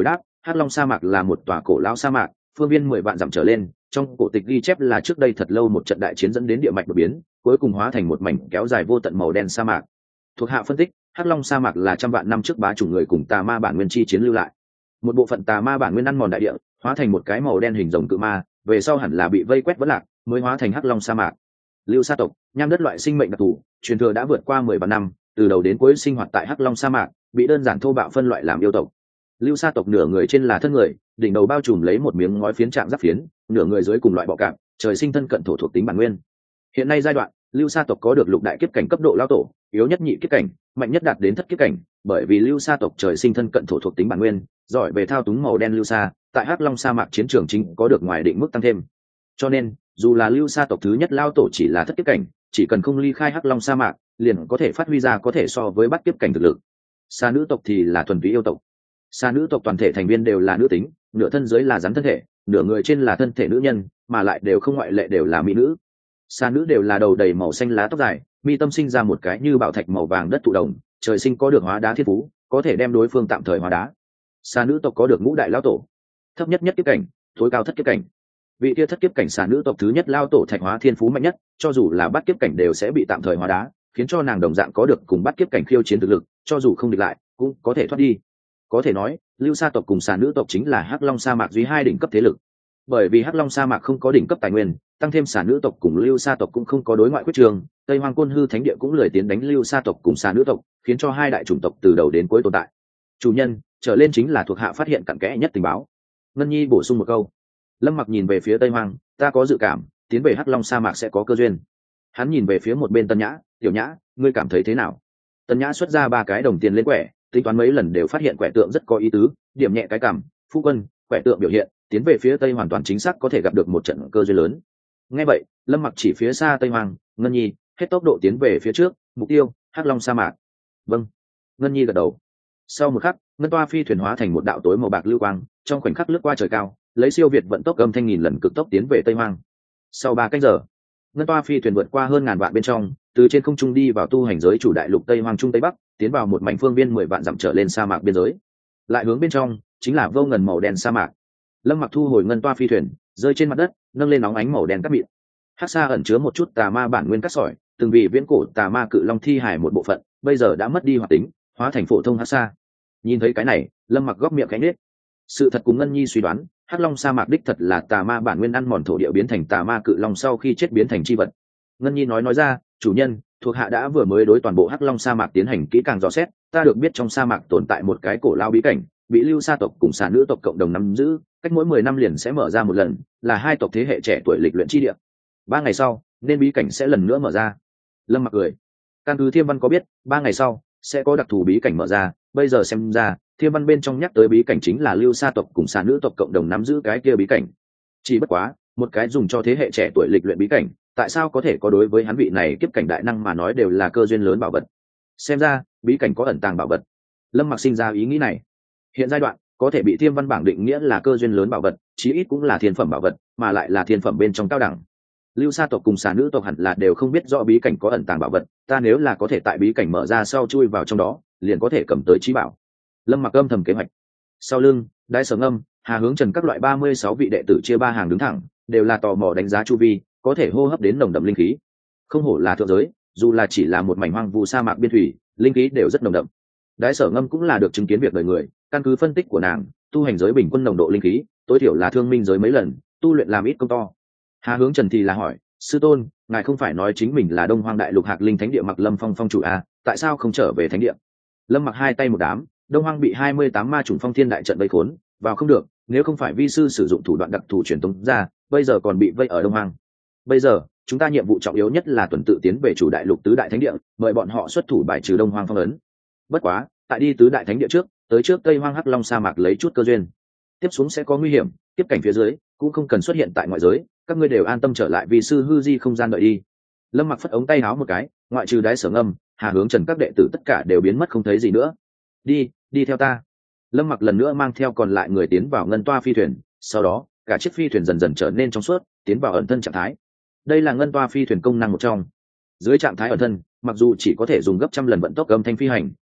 hắc long sa mạc là một tòa cổ lão sa mạc, phương viên mười vạn dặm trở lên, trong cổ tịch ghi chép là trước đây thật lâu một trận đại chiến dẫn đến địa mạch đột biến, cuối cùng hóa thành một mảnh kéo dài vô tận màu đen sa mạc. Thuộc hạ phân tích, hắc long sa mạc là trăm vạn năm trước bá chủ người cùng tà ma bản nguyên chi chiến lưu lại. Một bộ phận tà ma bản nguyên ăn mòn đại địa, hóa thành một cái màu đen hình rồng cự ma, về sau hẳn là bị vây quét vẫn lạc, mới hóa thành hắc long sa mạc. Lưu sa tộc, nham đất loại sinh mệnh đặc thù, truyền thừa đã vượt qua mười vạn năm, từ đầu đến cuối sinh hoạt tại hắc long sa mạc, bị đơn giản thô bạo phân loại làm yêu tộc. Lưu sa tộc nửa người trên là thân người, đỉnh đầu bao trùm lấy một miếng ngói phiến trạng giáp phiến, nửa người dưới cùng loại bọ cạp, trời sinh thân cận thổ thuộc tính bản nguyên. Hiện nay giai đoạn, lưu sa tộc có được lục đại kiếp cảnh cấp độ lao tổ, yếu nhất nhị kiếp cảnh, mạnh nhất đạt đến thất kiếp cảnh, bởi vì lưu sa tộc trời sinh thân cận thổ thuộc tính bản nguyên, giỏi về thao túng màu đen lưu sa, tại hắc long sa mạc chiến trường chính có được ngoài định mức tăng thêm. Cho nên, dù là lưu sa tộc thứ nhất lao tổ chỉ là thất kiếp cảnh, chỉ cần không ly khai hắc long sa mạc, liền có thể phát huy ra có thể so với bát kiếp cảnh thực lực. Sa nữ tộc thì là thuần túy yêu tộc. Sa nữ tộc toàn thể thành viên đều là nữ tính, nửa thân dưới là rắn thân thể, nửa người trên là thân thể nữ nhân, mà lại đều không ngoại lệ đều là mỹ nữ. Sa nữ đều là đầu đầy màu xanh lá tóc dài, mi tâm sinh ra một cái như bảo thạch màu vàng đất thụ đồng, trời sinh có được hóa đá thiên phú, có thể đem đối phương tạm thời hóa đá. Sa nữ tộc có được ngũ đại lão tổ, thấp nhất nhất kiếp cảnh, tối cao thất kiếp cảnh. Vị kia thất kiếp cảnh sa nữ tộc thứ nhất lao tổ thạch hóa thiên phú mạnh nhất, cho dù là bát kiếp cảnh đều sẽ bị tạm thời hóa đá, khiến cho nàng đồng dạng có được cùng bát kiếp cảnh khiêu chiến thực lực, cho dù không địch lại, cũng có thể thoát đi. Có thể nói, lưu sa tộc cùng sa nữ tộc chính là hắc long sa mạc duy hai đỉnh cấp thế lực. Bởi vì hắc long sa mạc không có đỉnh cấp tài nguyên, tăng thêm sa nữ tộc cùng lưu sa tộc cũng không có đối ngoại quyết trường, tây hoang côn hư thánh địa cũng lười tiến đánh lưu sa tộc cùng sa nữ tộc, khiến cho hai đại chủng tộc từ đầu đến cuối tồn tại. Chủ nhân, trở lên chính là thuộc hạ phát hiện cặn kẽ nhất tình báo. Ngân nhi bổ sung một câu. Lâm Mặc nhìn về phía tây hoang, ta có dự cảm tiến về hắc long sa mạc sẽ có cơ duyên. Hắn nhìn về phía một bên Tân Nhã, tiểu Nhã, ngươi cảm thấy thế nào? Tân Nhã xuất ra ba cái đồng tiền lên quẻ, tính toán mấy lần đều phát hiện quẻ tượng rất có ý tứ, điểm nhẹ cái cảm, phu quân, quẻ tượng biểu hiện tiến về phía tây hoàn toàn chính xác có thể gặp được một trận cơ duyên lớn. Nghe vậy, Lâm Mặc chỉ phía xa tây hoang, Ngân nhi, hết tốc độ tiến về phía trước, mục tiêu hắc long sa mạc. Vâng. Ngân nhi gật đầu. Sau một khắc, ngân toa phi thuyền hóa thành một đạo tối màu bạc lưu quang, trong khoảnh khắc lướt qua trời cao, lấy siêu việt vận tốc âm thanh nghìn lần cực tốc tiến về tây hoang. Sau ba canh giờ, ngân toa phi thuyền vượt qua hơn ngàn vạn bên trong, từ trên không trung đi vào tu hành giới chủ đại lục tây hoang trung tây bắc, tiến vào một mảnh phương viên mười vạn dặm trở lên sa mạc biên giới. Lại hướng bên trong, chính là vô ngần màu đen sa mạc. Lâm Mặc thu hồi ngân toa phi thuyền, rơi trên mặt đất, nâng lên nóng ánh màu đen cát mịn. Hắc sa ẩn chứa một chút tà ma bản nguyên cát sỏi, từng vì viễn cổ tà ma cự long thi hải một bộ phận, bây giờ đã mất đi hoạt tính, hóa thành phổ thông hắc sa. Nhìn thấy cái này, Lâm Mặc góc miệng khẽ nhếch. Sự thật cùng Ngân nhi suy đoán, hắc long sa mạc đích thật là tà ma bản nguyên ăn mòn thổ địa biến thành tà ma cự long sau khi chết biến thành chi vật. Ngân nhi nói nói ra, chủ nhân, thuộc hạ đã vừa mới đối toàn bộ hắc long sa mạc tiến hành kỹ càng dò xét, ta được biết trong sa mạc tồn tại một cái cổ lao bí cảnh, bị lưu sa tộc cùng sa nữ tộc cộng đồng nắm giữ, cách mỗi mười năm liền sẽ mở ra một lần, là hai tộc thế hệ trẻ tuổi lịch luyện chi địa. Ba ngày sau, nên bí cảnh sẽ lần nữa mở ra. Lâm Mặc cười. Căn cứ Thiêm Văn có biết, ba ngày sau sẽ có đặc thù bí cảnh mở ra, bây giờ xem ra, Thiêm Văn bên trong nhắc tới bí cảnh chính là lưu sa tộc cùng sa nữ tộc cộng đồng nắm giữ cái kia bí cảnh. Chỉ bất quá, một cái dùng cho thế hệ trẻ tuổi lịch luyện bí cảnh, tại sao có thể có đối với hắn vị này kiếp cảnh đại năng mà nói đều là cơ duyên lớn bảo vật. Xem ra, bí cảnh có ẩn tàng bảo vật. Lâm Mặc sinh ra ý nghĩ này. Hiện giai đoạn, có thể bị Thiêm Văn bảng định nghĩa là cơ duyên lớn bảo vật, chí ít cũng là thiên phẩm bảo vật, mà lại là thiên phẩm bên trong cao đẳng. Lưu sa tộc cùng sa nữ tộc hẳn là đều không biết rõ bí cảnh có ẩn tàng bảo vật, ta nếu là có thể tại bí cảnh mở ra sau chui vào trong đó, liền có thể cầm tới trí bảo. Lâm Mặc âm thầm kế hoạch. Sau lưng, Đái Sở Ngâm, Hà Hướng Trần các loại ba mươi sáu vị đệ tử chia ba hàng đứng thẳng, đều là tò mò đánh giá chu vi, có thể hô hấp đến nồng đậm linh khí. Không hổ là thượng giới, dù là chỉ là một mảnh hoang vu sa mạc biên thủy, linh khí đều rất nồng đậm. Đái Sở Ngâm cũng là được chứng kiến việc đời người, căn cứ phân tích của nàng, tu hành giới bình quân nồng độ linh khí, tối thiểu là thương minh giới mấy lần, tu luyện làm ít công to. Hà Hướng Trần thì là hỏi, sư tôn, ngài không phải nói chính mình là Đông Hoang Đại Lục Hạc Linh Thánh Địa Mặc Lâm Phong phong chủ à, tại sao không trở về thánh địa? Lâm Mặc hai tay một đám, Đông Hoang bị hai mươi tám ma chủng phong thiên đại trận vây khốn, vào không được, nếu không phải vi sư sử dụng thủ đoạn đặc thù truyền tống ra, bây giờ còn bị vây ở Đông Hoang. Bây giờ, chúng ta nhiệm vụ trọng yếu nhất là tuần tự tiến về chủ đại lục tứ đại thánh địa, mời bọn họ xuất thủ bài trừ Đông Hoang phong ấn. Bất quá, tại đi tứ đại thánh địa trước, tới trước Tây Hoang Hắc Long sa mạc lấy chút cơ duyên. Tiếp xuống sẽ có nguy hiểm, tiếp cảnh phía dưới cũng không cần xuất hiện tại ngoại giới, các ngươi đều an tâm trở lại vì sư hư di không gian đợi đi. Lâm Mặc phất ống tay áo một cái, ngoại trừ Đái Sở Ngâm, Hà Hướng Trần các đệ tử tất cả đều biến mất không thấy gì nữa. Đi, đi theo ta. Lâm Mặc lần nữa mang theo còn lại người tiến vào ngân toa phi thuyền, sau đó cả chiếc phi thuyền dần dần trở nên trong suốt, tiến vào ẩn thân trạng thái. Đây là ngân toa phi thuyền công năng một trong. Dưới trạng thái ẩn thân, mặc dù chỉ có thể dùng gấp trăm lần vận tốc âm thanh phi hành,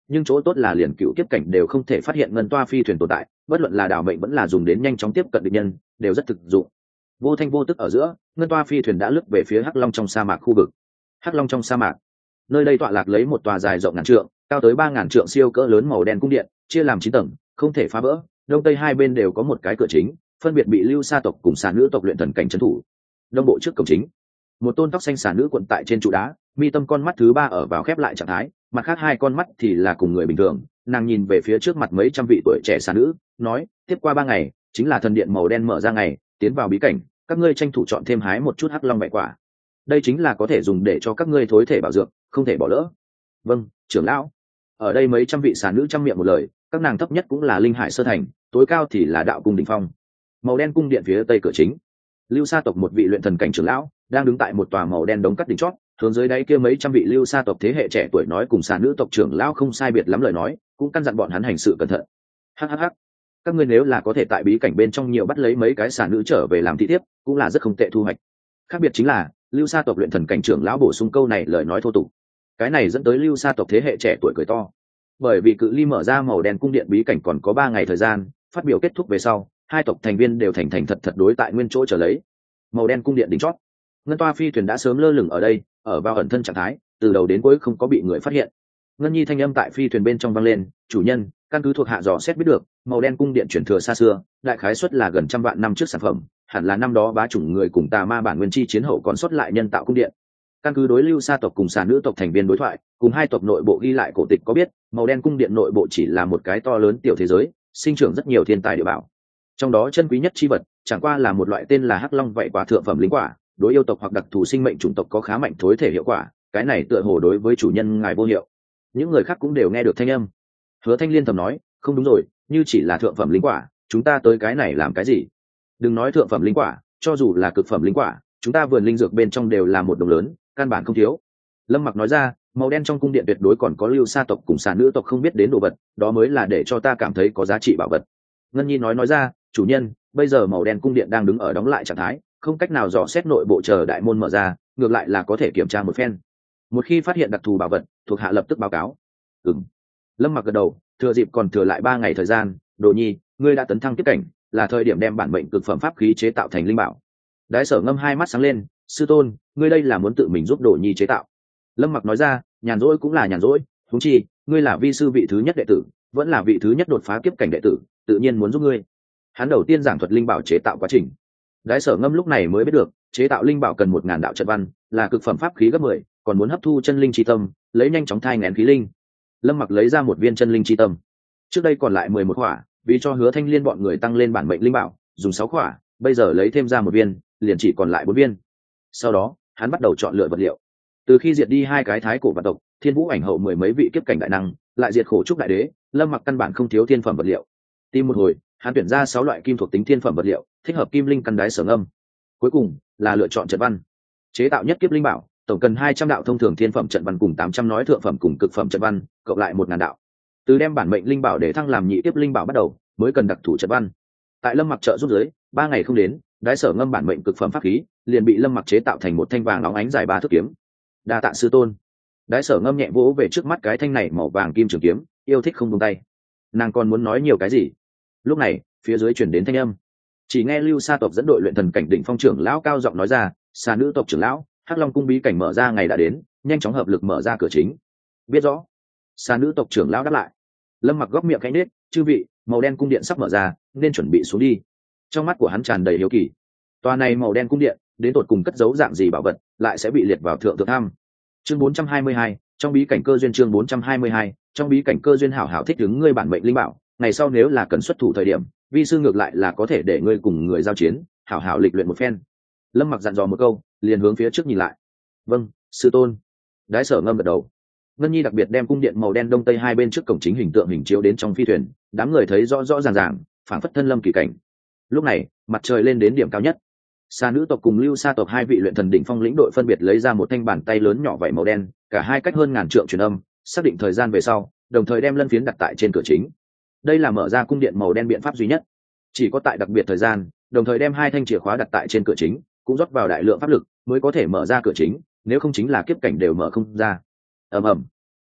nhưng chỗ tốt là liền cựu kiếp cảnh đều không thể phát hiện ngân toa phi thuyền tồn tại, bất luận là đảo mệnh vẫn là dùng đến nhanh chóng tiếp cận địch nhân đều rất thực dụng. Vô thanh vô tức ở giữa, ngân toa phi thuyền đã lướt về phía hắc long trong sa mạc khu vực. Hắc long trong sa mạc, nơi đây tọa lạc lấy một tòa dài rộng ngàn trượng, cao tới ba ngàn trượng siêu cỡ lớn màu đen cung điện, chia làm chín tầng, không thể phá vỡ. Đông tây hai bên đều có một cái cửa chính, phân biệt bị lưu sa tộc cùng xà nữ tộc luyện thần cảnh trấn thủ. Đông bộ trước cổng chính, một tôn tóc xanh xà nữ quận tại trên trụ đá, mi tâm con mắt thứ ba ở vào khép lại trạng thái, mặt khác hai con mắt thì là cùng người bình thường. Nàng nhìn về phía trước mặt mấy trăm vị tuổi trẻ xà nữ, nói: tiếp qua ba ngày chính là thần điện màu đen mở ra ngày, tiến vào bí cảnh, các ngươi tranh thủ chọn thêm hái một chút hắc long bại quả, đây chính là có thể dùng để cho các ngươi thối thể bảo dược, không thể bỏ lỡ. Vâng, trưởng lão. Ở đây mấy trăm vị xà nữ trăm miệng một lời, các nàng thấp nhất cũng là linh hải sơ thành, tối cao thì là đạo cung đỉnh phong. Màu đen cung điện phía tây cửa chính, lưu sa tộc một vị luyện thần cảnh trưởng lão đang đứng tại một tòa màu đen đống cắt đỉnh chót, hướng dưới đáy kia mấy trăm vị lưu sa tộc thế hệ trẻ tuổi nói cùng xà nữ tộc trưởng lão không sai biệt lắm lời nói, cũng căn dặn bọn hắn hành sự cẩn thận. Hhh, các ngươi nếu là có thể tại bí cảnh bên trong nhiều bắt lấy mấy cái xà nữ trở về làm thị tiếp, cũng là rất không tệ thu hoạch. Khác biệt chính là lưu sa tộc luyện thần cảnh trưởng lão bổ sung câu này lời nói thô tục, cái này dẫn tới lưu sa tộc thế hệ trẻ tuổi cười to. Bởi vì cự ly mở ra màu đen cung điện bí cảnh còn có ba ngày thời gian, phát biểu kết thúc về sau, hai tộc thành viên đều thành thành thật thật đối tại nguyên chỗ trở lấy. Màu đen cung điện đỉnh chót, ngân toa phi thuyền đã sớm lơ lửng ở đây, ở vào ẩn thân trạng thái, từ đầu đến cuối không có bị người phát hiện. Ngân nhi thanh âm tại phi thuyền bên trong vang lên: chủ nhân, căn cứ thuộc hạ dò xét biết được, màu đen cung điện chuyển thừa xa xưa, đại khái suất là gần trăm vạn năm trước sản phẩm, hẳn là năm đó bá chủng người cùng tà ma bản nguyên chi chiến hậu còn xuất lại nhân tạo cung điện. Căn cứ đối lưu sa tộc cùng xà nữ tộc thành viên đối thoại, cùng hai tộc nội bộ ghi lại cổ tịch có biết, màu đen cung điện nội bộ chỉ là một cái to lớn tiểu thế giới, sinh trưởng rất nhiều thiên tài địa bảo. Trong đó chân quý nhất chi vật, chẳng qua là một loại tên là hắc long vậy quả thượng phẩm linh quả, đối yêu tộc hoặc đặc thù sinh mệnh chủng tộc có khá mạnh thối thể hiệu quả, cái này tựa hồ đối với chủ nhân ngài vô hiệu. Những người khác cũng đều nghe được thanh âm. Hứa Thanh Liên thầm nói: không đúng rồi, như chỉ là thượng phẩm linh quả, chúng ta tới cái này làm cái gì? Đừng nói thượng phẩm linh quả, cho dù là cực phẩm linh quả, chúng ta vườn linh dược bên trong đều là một đồng lớn, căn bản không thiếu. Lâm Mặc nói ra: màu đen trong cung điện tuyệt đối còn có lưu sa tộc cùng xà nữ tộc không biết đến đồ vật, đó mới là để cho ta cảm thấy có giá trị bảo vật. Ngân Nhi nói nói ra: chủ nhân, bây giờ màu đen cung điện đang đứng ở đóng lại trạng thái, không cách nào dò xét nội bộ, chờ đại môn mở ra, ngược lại là có thể kiểm tra một phen. Một khi phát hiện đặc thù bảo vật, thuộc hạ lập tức báo cáo. Ừm. Lâm Mặc gật đầu, thừa dịp còn thừa lại ba ngày thời gian, Đồ Nhi, ngươi đã tấn thăng tiếp cảnh, là thời điểm đem bản mệnh cực phẩm pháp khí chế tạo thành linh bảo. Đái Sở Ngâm hai mắt sáng lên: sư tôn, ngươi đây là muốn tự mình giúp Đồ Nhi chế tạo? Lâm Mặc nói ra: nhàn rỗi cũng là nhàn rỗi, huống chi ngươi là vi sư vị thứ nhất đệ tử, vẫn là vị thứ nhất đột phá kiếp cảnh đệ tử, tự nhiên muốn giúp ngươi. Hắn đầu tiên giảng thuật linh bảo chế tạo quá trình. Đái Sở Ngâm lúc này mới biết được, chế tạo linh bảo cần một ngàn đạo trận văn, là cực phẩm pháp khí gấp mười, còn muốn hấp thu chân linh chi tâm, lấy nhanh chóng thai nghén khí linh. Lâm Mặc lấy ra một viên chân linh chi tâm, trước đây còn lại mười một khỏa, vì cho Hứa Thanh Liên bọn người tăng lên bản mệnh linh bảo, dùng sáu khỏa, bây giờ lấy thêm ra một viên, liền chỉ còn lại bốn viên. Sau đó, hắn bắt đầu chọn lựa vật liệu. Từ khi diệt đi hai cái thái cổ vạn tộc, Thiên Vũ ảnh hậu mười mấy vị kiếp cảnh đại năng, lại diệt khổ trúc đại đế, Lâm Mặc căn bản không thiếu thiên phẩm vật liệu. Tìm một hồi, hắn tuyển ra sáu loại kim thuộc tính thiên phẩm vật liệu, thích hợp kim linh căn Đái Sở Ngâm. Cuối cùng là lựa chọn trận văn. Chế tạo nhất kiếp linh bảo, tổng cần hai trăm đạo thông thường thiên phẩm trận văn cùng tám trăm nói thượng phẩm cùng cực phẩm trận văn, cộng lại một ngàn đạo. Từ đem bản mệnh linh bảo để thăng làm nhị tiếp linh bảo bắt đầu, mới cần đặc thủ trận văn. Tại Lâm Mặc trợ giúp dưới, ba ngày không đến, Đái Sở Ngâm bản mệnh cực phẩm pháp khí liền bị Lâm Mặc chế tạo thành một thanh vàng óng ánh dài ba thước kiếm. Đa tạ sư tôn. Đái Sở Ngâm nhẹ vỗ về trước mắt cái thanh này màu vàng kim trường kiếm, yêu thích không buông tay. Nàng còn muốn nói nhiều cái gì? Lúc này, phía dưới chuyển đến thanh âm. Chỉ nghe lưu sa tộc dẫn đội luyện thần cảnh đỉnh phong trưởng lão cao giọng nói ra: xà nữ tộc trưởng lão, hắc long cung bí cảnh mở ra ngày đã đến, nhanh chóng hợp lực mở ra cửa chính. Biết rõ. Xà nữ tộc trưởng lão đáp lại. Lâm Mặc góc miệng cánh nết: chư vị, màu đen cung điện sắp mở ra, nên chuẩn bị xuống đi. Trong mắt của hắn tràn đầy hiếu kỳ. Tòa này màu đen cung điện, đến tột cùng cất giấu dạng gì bảo vật, lại sẽ bị liệt vào thượng thượng tham. Chương bốn trăm hai mươi hai, trong bí cảnh cơ duyên. Chương bốn trăm hai mươi hai, trong bí cảnh cơ duyên. Hảo hảo thích ứng ngươi bản mệnh linh bảo, ngày sau nếu là cần xuất thủ thời điểm, vi sư ngược lại là có thể để ngươi cùng người giao chiến, hảo hảo lịch luyện một phen. Lâm Mặc dặn dò một câu, liền hướng phía trước nhìn lại. Vâng, sư tôn. Đái Sở Ngâm gật đầu. Ngân Nhi đặc biệt đem cung điện màu đen đông tây hai bên trước cổng chính hình tượng hình chiếu đến trong phi thuyền, đám người thấy rõ rõ ràng ràng, phảng phất thân lâm kỳ cảnh. Lúc này, mặt trời lên đến điểm cao nhất. Xà nữ tộc cùng lưu sa tộc hai vị luyện thần đỉnh phong lĩnh đội phân biệt lấy ra một thanh bàn tay lớn nhỏ vảy màu đen, cả hai cách hơn ngàn trượng truyền âm, xác định thời gian về sau, đồng thời đem lân phiến đặt tại trên cửa chính. Đây là mở ra cung điện màu đen biện pháp duy nhất. Chỉ có tại đặc biệt thời gian, đồng thời đem hai thanh chìa khóa đặt tại trên cửa chính, cũng rót vào đại lượng pháp lực, mới có thể mở ra cửa chính, nếu không chính là kiếp cảnh đều mở không ra. Ầm ầm.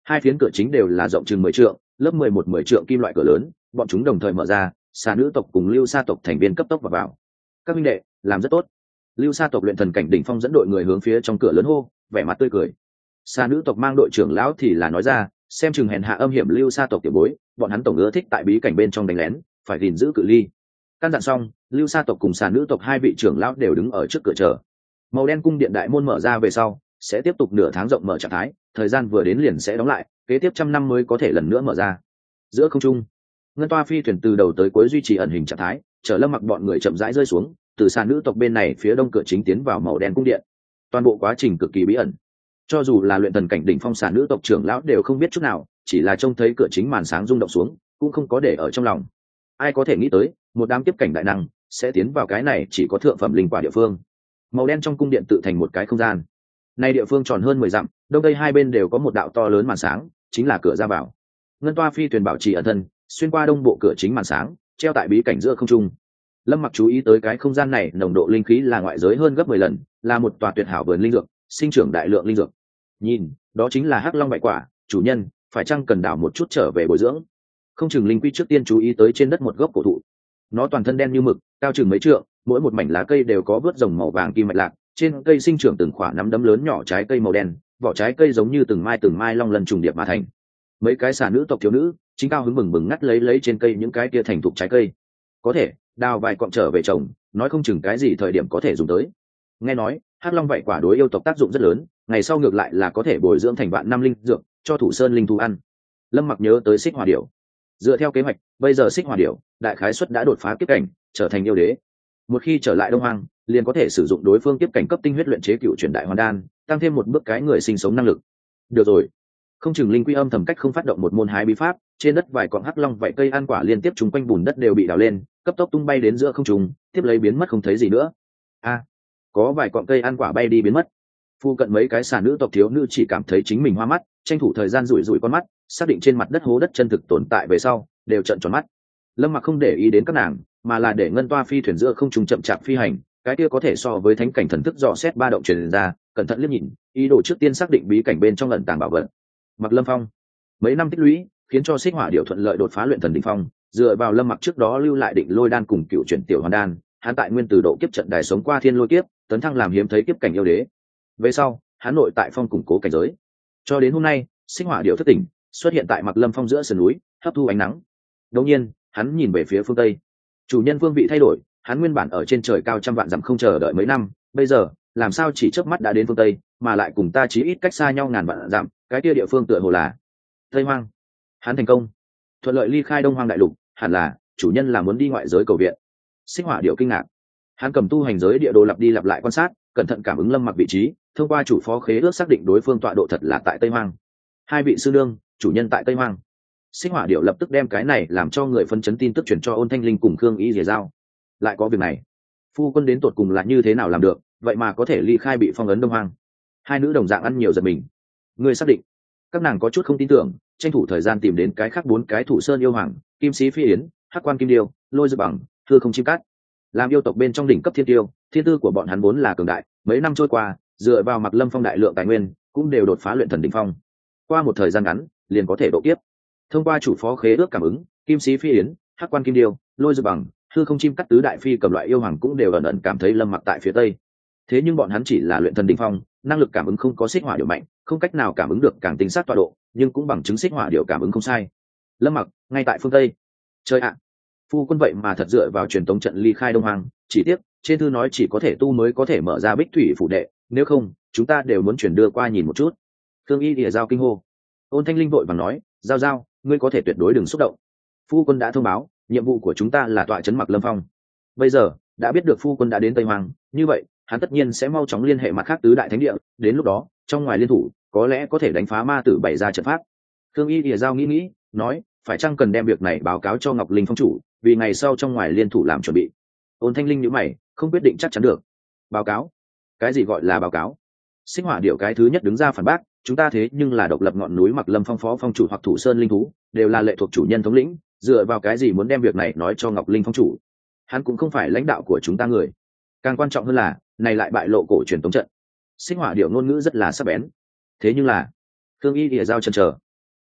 Hai phiến cửa chính đều là rộng chừng mười trượng, lớp mười một mười trượng kim loại cửa lớn, bọn chúng đồng thời mở ra, xà nữ tộc cùng lưu sa tộc thành viên cấp tốc vào vào. Các minh đệ làm rất tốt. Lưu sa tộc luyện thần cảnh đỉnh phong dẫn đội người hướng phía trong cửa lớn hô, vẻ mặt tươi cười. Xà nữ tộc mang đội trưởng lão thì là nói ra, xem chừng hèn hạ âm hiểm lưu sa tộc tiểu bối, bọn hắn tổng ưa thích tại bí cảnh bên trong đánh lén, phải gìn giữ cự ly. Căn dặn xong, lưu sa tộc cùng xà nữ tộc hai vị trưởng lão đều đứng ở trước cửa chờ. Màu đen cung điện đại môn mở ra về sau, sẽ tiếp tục nửa tháng rộng mở trạng thái, thời gian vừa đến liền sẽ đóng lại, kế tiếp trăm năm mới có thể lần nữa mở ra. Giữa không trung, ngân toa phi thuyền từ đầu tới cuối duy trì ẩn hình trạng thái, chờ Lâm Mặc bọn người chậm rãi rơi xuống, từ xà nữ tộc bên này phía đông cửa chính tiến vào màu đen cung điện. Toàn bộ quá trình cực kỳ bí ẩn, cho dù là luyện thần cảnh đỉnh phong xà nữ tộc trưởng lão đều không biết chút nào, chỉ là trông thấy cửa chính màn sáng rung động xuống, cũng không có để ở trong lòng. Ai có thể nghĩ tới, một đám tiếp cảnh đại năng sẽ tiến vào cái này chỉ có thượng phẩm linh quả địa phương. Màu đen trong cung điện tự thành một cái không gian. Nay địa phương tròn hơn mười dặm, đông tây hai bên đều có một đạo to lớn màn sáng, chính là cửa ra vào. Ngân toa phi thuyền bảo trì ẩn thân, xuyên qua đông bộ cửa chính màn sáng, treo tại bí cảnh giữa không trung. Lâm Mặc chú ý tới cái không gian này nồng độ linh khí là ngoại giới hơn gấp mười lần, là một tòa tuyệt hảo vườn linh dược, sinh trưởng đại lượng linh dược. Nhìn, đó chính là hắc long bại quả, chủ nhân, phải chăng cần đảo một chút trở về bồi dưỡng? Không chừng linh quy trước tiên chú ý tới trên đất một gốc cổ thụ. Nó toàn thân đen như mực, cao chừng mấy trượng, mỗi một mảnh lá cây đều có vớt rồng màu vàng kim mạch lạc, trên cây sinh trưởng từng quả nắm đấm lớn nhỏ trái cây màu đen, vỏ trái cây giống như từng mai từng mai long lân trùng điệp mà thành. Mấy cái xà nữ tộc thiếu nữ chính cao hứng bừng bừng ngắt lấy lấy trên cây những cái kia thành thục trái cây. Có thể đào vài cọng trở về trồng, nói không chừng cái gì thời điểm có thể dùng tới. Nghe nói hắc long vậy quả đối yêu tộc tác dụng rất lớn, ngày sau ngược lại là có thể bồi dưỡng thành vạn năm linh dược cho thủ sơn linh thú ăn. Lâm Mặc nhớ tới xích hỏa điểu. Dựa theo kế hoạch, bây giờ xích hỏa điểu đại khái suất đã đột phá kiếp cảnh, trở thành yêu đế. Một khi trở lại Đông Hoang, liền có thể sử dụng đối phương kiếp cảnh cấp tinh huyết luyện chế cựu truyền đại hoàn đan, tăng thêm một bước cái người sinh sống năng lực. Được rồi, không chừng linh quy âm thầm cách không phát động một môn hái bí pháp, trên đất vài cọng hắc long vậy cây ăn quả liên tiếp chúng quanh bùn đất đều bị đào lên, cấp tốc tung bay đến giữa không trung, tiếp lấy biến mất không thấy gì nữa. A, à, có vài cọng cây ăn quả bay đi biến mất. Phu cận mấy cái xà nữ tộc thiếu nữ chỉ cảm thấy chính mình hoa mắt, tranh thủ thời gian rủi rủi con mắt, xác định trên mặt đất hố đất chân thực tồn tại về sau, đều trợn tròn mắt. Lâm Mặc không để ý đến các nàng, mà là để ngân toa phi thuyền giữa không trung chậm chạp phi hành, cái kia có thể so với thánh cảnh thần thức dò xét ba động truyền ra, cẩn thận liếc nhìn, ý đồ trước tiên xác định bí cảnh bên trong ẩn tàng bảo vật. Mặc Lâm Phong mấy năm tích lũy khiến cho xích hỏa điệu thuận lợi đột phá luyện thần đỉnh phong, dựa vào Lâm Mặc trước đó lưu lại định lôi đan cùng cựu chuyển tiểu hoàn đan, hắn tại nguyên từ độ kiếp trận đài sống qua thiên lôi kiếp, tấn thăng làm hiếm thấy kiếp cảnh yêu đế. Về sau hắn nội tại phong củng cố cảnh giới, cho đến hôm nay xích hỏa điệu thất tỉnh, xuất hiện tại Mặc Lâm Phong giữa sườn núi, hấp thu ánh nắng. Đột nhiên hắn nhìn về phía phương tây, chủ nhân phương vị thay đổi, hắn nguyên bản ở trên trời cao trăm vạn dặm không chờ đợi mấy năm, bây giờ làm sao chỉ chớp mắt đã đến phương tây, mà lại cùng ta chí ít cách xa nhau ngàn vạn dặm, cái kia địa phương tựa hồ là Tây Hoang. Hắn thành công, thuận lợi ly khai Đông Hoang đại lục, hẳn là chủ nhân là muốn đi ngoại giới cầu viện. Xích hỏa điệu kinh ngạc, hắn cầm tu hành giới địa đồ lặp đi lặp lại quan sát, cẩn thận cảm ứng Lâm Mặc vị trí, thông qua chủ phó khế ước xác định đối phương tọa độ thật là tại Tây Hoang. Hai vị sư nương, chủ nhân tại Tây Hoang. Xích hỏa điệu lập tức đem cái này làm cho người phân chấn tin tức truyền cho Ôn Thanh Linh cùng Khương Y Dìa Giao. Lại có việc này, phu quân đến tột cùng là như thế nào làm được, vậy mà có thể ly khai bị phong ấn Đông Hoang? Hai nữ đồng dạng ăn nhiều giật mình. Người xác định? Các nàng có chút không tin tưởng, tranh thủ thời gian tìm đến cái khác bốn cái thủ sơn yêu hoàng, Kim Sĩ Phi Yến, Hắc Quan Kim Điêu, Lôi Dư Bằng, Hư Không Chim Cát. Làm yêu tộc bên trong đỉnh cấp thiên tiêu, thiên tư của bọn hắn vốn là cường đại, mấy năm trôi qua, dựa vào Mặc Lâm Phong đại lượng tài nguyên, cũng đều đột phá luyện thần đỉnh phong. Qua một thời gian ngắn, liền có thể độ kiếp. Thông qua chủ phó khế ước cảm ứng, Kim Sĩ Phi Yến, Hắc Quan Kim Điêu, Lôi Dư Bằng, Hư Không Chim Cắt tứ đại phi cầm loại yêu hoàng cũng đều ẩn ẩn cảm thấy Lâm Mặc tại phía tây. Thế nhưng bọn hắn chỉ là luyện thần đỉnh phong, năng lực cảm ứng không có xích hỏa điệu mạnh, không cách nào cảm ứng được càng tinh xác tọa độ, nhưng cũng bằng chứng xích hỏa điệu cảm ứng không sai. Lâm Mặc ngay tại phương tây. Chơi ạ, phu quân vậy mà thật dựa vào truyền tống trận ly khai Đông Hoang, chỉ tiếc trên thư nói chỉ có thể tu mới có thể mở ra Bích Thủy phủ đệ, nếu không chúng ta đều muốn chuyển đưa qua nhìn một chút. Thương Y Lìa Giao kinh hô. Ôn Thanh Linh vội vàng nói, Giao Giao, ngươi có thể tuyệt đối đừng xúc động. Phu quân đã thông báo, nhiệm vụ của chúng ta là tọa trấn Mặc Lâm Phong. Bây giờ đã biết được phu quân đã đến Tây Hoang, như vậy hắn tất nhiên sẽ mau chóng liên hệ mặt khác tứ đại thánh địa, đến lúc đó trong ngoài liên thủ có lẽ có thể đánh phá ma tử bày ra trận pháp. Thương Y Lìa Giao nghĩ nghĩ, nói, phải chăng cần đem việc này báo cáo cho Ngọc Linh Phong chủ, vì ngày sau trong ngoài liên thủ làm chuẩn bị. Ôn Thanh Linh nhíu mày, không quyết định chắc chắn được. Báo cáo? Cái gì gọi là báo cáo? Xích hỏa điệu cái thứ nhất đứng ra phản bác, chúng ta thế nhưng là độc lập ngọn núi Mặc Lâm Phong phó phong chủ hoặc thủ sơn linh thú, đều là lệ thuộc chủ nhân thống lĩnh, dựa vào cái gì muốn đem việc này nói cho Ngọc Linh Phong chủ? Hắn cũng không phải lãnh đạo của chúng ta người. Càng quan trọng hơn là, này lại bại lộ cổ truyền tống trận. Xích hỏa điệu ngôn ngữ rất là sắc bén. Thế nhưng là, Thương Y Lìa Giao chần chờ.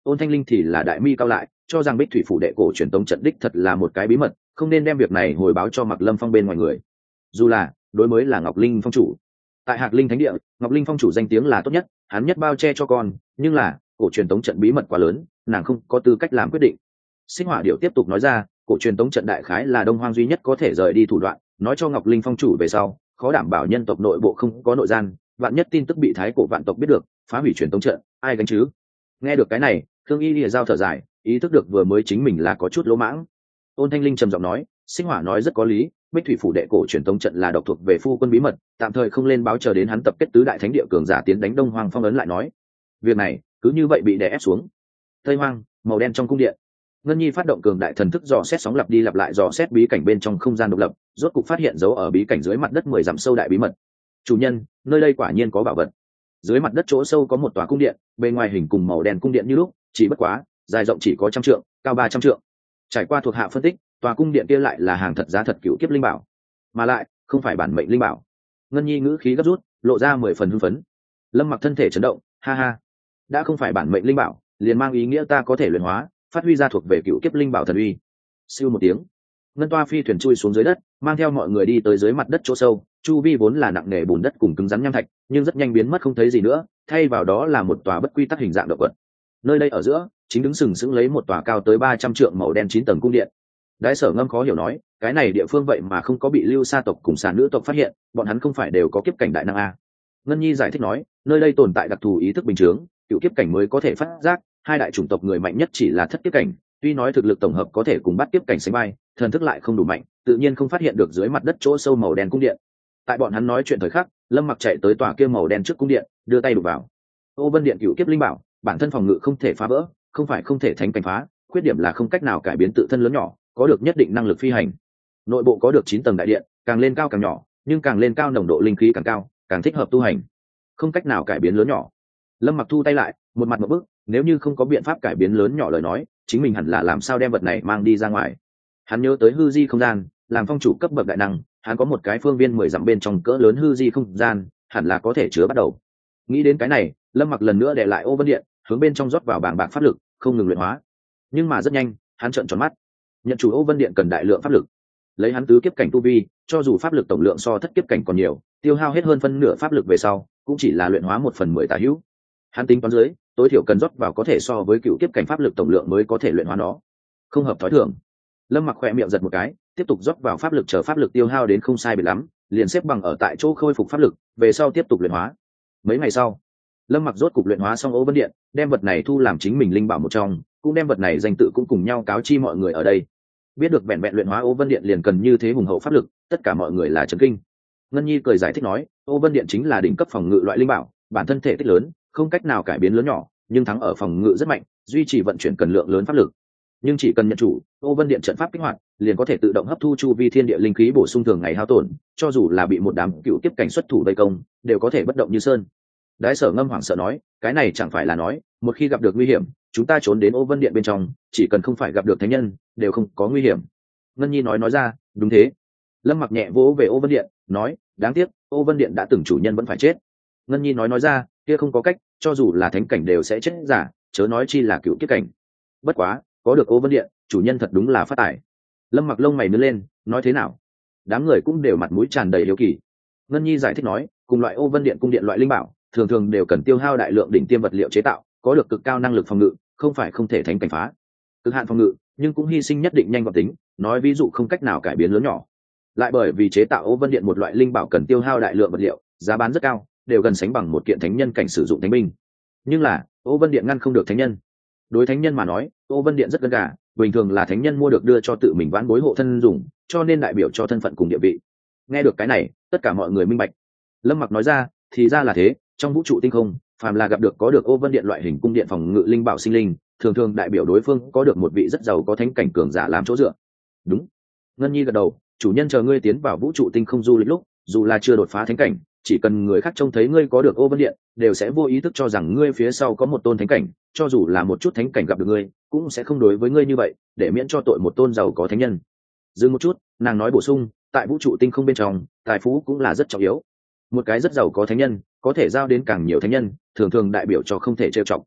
Ôn Thanh Linh thì là đại mi cao lại, cho rằng Bích Thủy phủ đệ cổ truyền tống trận đích thật là một cái bí mật, không nên đem việc này hồi báo cho Mặc Lâm Phong bên ngoài người. Dù là đối mới là Ngọc Linh phong chủ, tại Hạc Linh thánh địa, Ngọc Linh phong chủ danh tiếng là tốt nhất, hắn nhất bao che cho con, nhưng là cổ truyền tống trận bí mật quá lớn, nàng không có tư cách làm quyết định. Sinh Hỏa Điệu tiếp tục nói ra, cổ truyền tống trận đại khái là Đông Hoang duy nhất có thể rời đi thủ đoạn, nói cho Ngọc Linh phong chủ về sau, khó đảm bảo nhân tộc nội bộ không có nội gian, vạn nhất tin tức bị thái cổ vạn tộc biết được, phá hủy truyền tống trận, ai gánh chứ? Nghe được cái này, Thương Y Lìa Giao thở dài, ý thức được vừa mới chính mình là có chút lỗ mãng. Ôn Thanh Linh trầm giọng nói, Sinh Hỏa nói rất có lý, Bích Thủy phủ đệ cổ truyền tống trận là độc thuộc về phu quân bí mật, tạm thời không lên báo, chờ đến hắn tập kết tứ đại thánh địa cường giả tiến đánh Đông Hoang phong ấn lại nói. Việc này cứ như vậy bị đè ép xuống. Tây Hoang, màu đen trong cung điện, Ngân Nhi phát động cường đại thần thức dò xét sóng lặp đi lặp lại dò xét bí cảnh bên trong không gian độc lập, rốt cục phát hiện dấu ở bí cảnh dưới mặt đất mười dặm sâu đại bí mật. Chủ nhân, nơi đây quả nhiên có bảo vật. Dưới mặt đất chỗ sâu có một tòa cung điện, bên ngoài hình cùng màu đen cung điện như lúc, chỉ bất quá, dài rộng chỉ có trăm trượng, cao ba trăm trượng. Trải qua thuộc hạ phân tích, tòa cung điện kia lại là hàng thật giá thật cựu kiếp linh bảo, mà lại không phải bản mệnh linh bảo. Ngân Nhi ngữ khí gấp rút, lộ ra mười phần hưng phấn. Lâm Mặc thân thể chấn động, ha ha, đã không phải bản mệnh linh bảo, liền mang ý nghĩa ta có thể luyện hóa, phát huy ra thuộc về cựu kiếp linh bảo thần uy. Siêu một tiếng, ngân toa phi thuyền chui xuống dưới đất, mang theo mọi người đi tới dưới mặt đất chỗ sâu. Chu vi vốn là nặng nề bùn đất cùng cứng rắn nham thạch, nhưng rất nhanh biến mất không thấy gì nữa, thay vào đó là một tòa bất quy tắc hình dạng động vật. Nơi đây ở giữa chính đứng sừng sững lấy một tòa cao tới ba trăm trượng màu đen chín tầng cung điện. Đái Sở Ngâm khó hiểu nói, cái này địa phương vậy mà không có bị Lưu Sa tộc cùng xà nữ tộc phát hiện, bọn hắn không phải đều có kiếp cảnh đại năng a? Ngân Nhi giải thích nói, nơi đây tồn tại đặc thù ý thức bình chướng, cựu kiếp cảnh mới có thể phát giác, hai đại chủng tộc người mạnh nhất chỉ là thất kiếp cảnh, tuy nói thực lực tổng hợp có thể cùng bắt kiếp cảnh sánh vai, thần thức lại không đủ mạnh, tự nhiên không phát hiện được dưới mặt đất chỗ sâu màu đen cung điện. Tại bọn hắn nói chuyện thời khắc, Lâm Mặc chạy tới tòa kia màu đen trước cung điện, đưa tay đụng vào. Ô Vân Điện cựu kiếp linh bảo, bản thân phòng ngự không thể phá vỡ, không phải không thể thánh cảnh phá, khuyết điểm là không cách nào cải biến tự thân lớn nhỏ, có được nhất định năng lực phi hành. Nội bộ có được chín tầng đại điện, càng lên cao càng nhỏ, nhưng càng lên cao nồng độ linh khí càng cao, càng thích hợp tu hành. Không cách nào cải biến lớn nhỏ. Lâm Mặc thu tay lại, một mặt một bức, nếu như không có biện pháp cải biến lớn nhỏ lời nói, chính mình hẳn là làm sao đem vật này mang đi ra ngoài. Hắn nhớ tới hư di không gian, làm phong chủ cấp bậc đại năng, hắn có một cái phương viên mười dặm bên trong cỡ lớn hư di không gian, hẳn là có thể chứa bắt đầu. Nghĩ đến cái này, Lâm Mặc lần nữa để lại Ô Vân Điện, hướng bên trong rót vào bảng bạc pháp lực, không ngừng luyện hóa. Nhưng mà rất nhanh, hắn trợn tròn mắt. Nhận chủ Ô Vân Điện cần đại lượng pháp lực. Lấy hắn tứ kiếp cảnh tu vi, cho dù pháp lực tổng lượng so thất kiếp cảnh còn nhiều, tiêu hao hết hơn phân nửa pháp lực về sau, cũng chỉ là luyện hóa một phần mười tả hữu. Hắn tính toán dưới, tối thiểu cần rót vào có thể so với cựu kiếp cảnh pháp lực tổng lượng mới có thể luyện hóa nó. Không hợp thói thường. Lâm Mặc khỏe miệng giật một cái, tiếp tục rót vào pháp lực, chờ pháp lực tiêu hao đến không sai biệt lắm, liền xếp bằng ở tại chỗ khôi phục pháp lực, về sau tiếp tục luyện hóa. Mấy ngày sau, Lâm Mặc rốt cục luyện hóa xong Ô Vân Điện, đem vật này thu làm chính mình linh bảo một trong, cũng đem vật này danh tự cũng cùng nhau cáo chi mọi người ở đây. Biết được vẹn vẹn luyện hóa Ô Vân Điện liền cần như thế hùng hậu pháp lực, tất cả mọi người là chấn kinh. Ngân Nhi cười giải thích nói, Ô Vân Điện chính là đỉnh cấp phòng ngự loại linh bảo, bản thân thể tích lớn, không cách nào cải biến lớn nhỏ, nhưng thắng ở phòng ngự rất mạnh, duy trì vận chuyển cần lượng lớn pháp lực. Nhưng chỉ cần nhận chủ, Ô Vân Điện trận pháp kích hoạt, liền có thể tự động hấp thu chu vi thiên địa linh khí, bổ sung thường ngày hao tổn, cho dù là bị một đám cựu kiếp cảnh xuất thủ vây công, đều có thể bất động như sơn. Đái Sở Ngâm hoảng sợ nói, cái này chẳng phải là nói, một khi gặp được nguy hiểm, chúng ta trốn đến Ô Vân Điện bên trong, chỉ cần không phải gặp được thánh nhân, đều không có nguy hiểm. Ngân Nhi nói nói ra, đúng thế. Lâm Mặc nhẹ vỗ về Ô Vân Điện, nói, đáng tiếc, Ô Vân Điện đã từng chủ nhân vẫn phải chết. Ngân Nhi nói nói ra, kia không có cách, cho dù là thánh cảnh đều sẽ chết giả, chớ nói chi là cựu kiếp cảnh. Bất quá, có được Ô Vân Điện, chủ nhân thật đúng là phát tài. Lâm Mặc lông mày nứt lên, nói thế nào? Đám người cũng đều mặt mũi tràn đầy hiếu kỳ. Ngân Nhi giải thích nói, cùng loại Ô Vân Điện cung điện loại linh bảo, thường thường đều cần tiêu hao đại lượng đỉnh tiêm vật liệu chế tạo, có được cực cao năng lực phòng ngự, không phải không thể thánh cảnh phá. Cực hạn phòng ngự, nhưng cũng hy sinh nhất định nhanh gọn tính, nói ví dụ không cách nào cải biến lớn nhỏ. Lại bởi vì chế tạo Ô Vân Điện một loại linh bảo cần tiêu hao đại lượng vật liệu, giá bán rất cao, đều gần sánh bằng một kiện thánh nhân cảnh sử dụng thánh binh. Nhưng là, Ô Vân Điện ngăn không được thánh nhân. Đối thánh nhân mà nói, Ô Vân Điện rất gần gà, bình thường là thánh nhân mua được đưa cho tự mình vãn bối hộ thân dùng, cho nên đại biểu cho thân phận cùng địa vị. Nghe được cái này, tất cả mọi người minh bạch. Lâm Mặc nói ra, thì ra là thế, trong vũ trụ tinh không, phàm là gặp được có được Ô Vân Điện loại hình cung điện phòng ngự linh bảo sinh linh, thường thường đại biểu đối phương có được một vị rất giàu có thánh cảnh cường giả làm chỗ dựa. Đúng. Ngân Nhi gật đầu, chủ nhân chờ ngươi tiến vào vũ trụ tinh không du lịch lúc, dù là chưa đột phá thánh cảnh, chỉ cần người khác trông thấy ngươi có được Ô Vân Điện, đều sẽ vô ý thức cho rằng ngươi phía sau có một tôn thánh cảnh, cho dù là một chút thánh cảnh gặp được ngươi, cũng sẽ không đối với ngươi như vậy, để miễn cho tội một tôn giàu có thánh nhân. Dừng một chút, nàng nói bổ sung, tại vũ trụ tinh không bên trong, tài phú cũng là rất trọng yếu. Một cái rất giàu có thánh nhân, có thể giao đến càng nhiều thánh nhân, thường thường đại biểu cho không thể trêu chọc.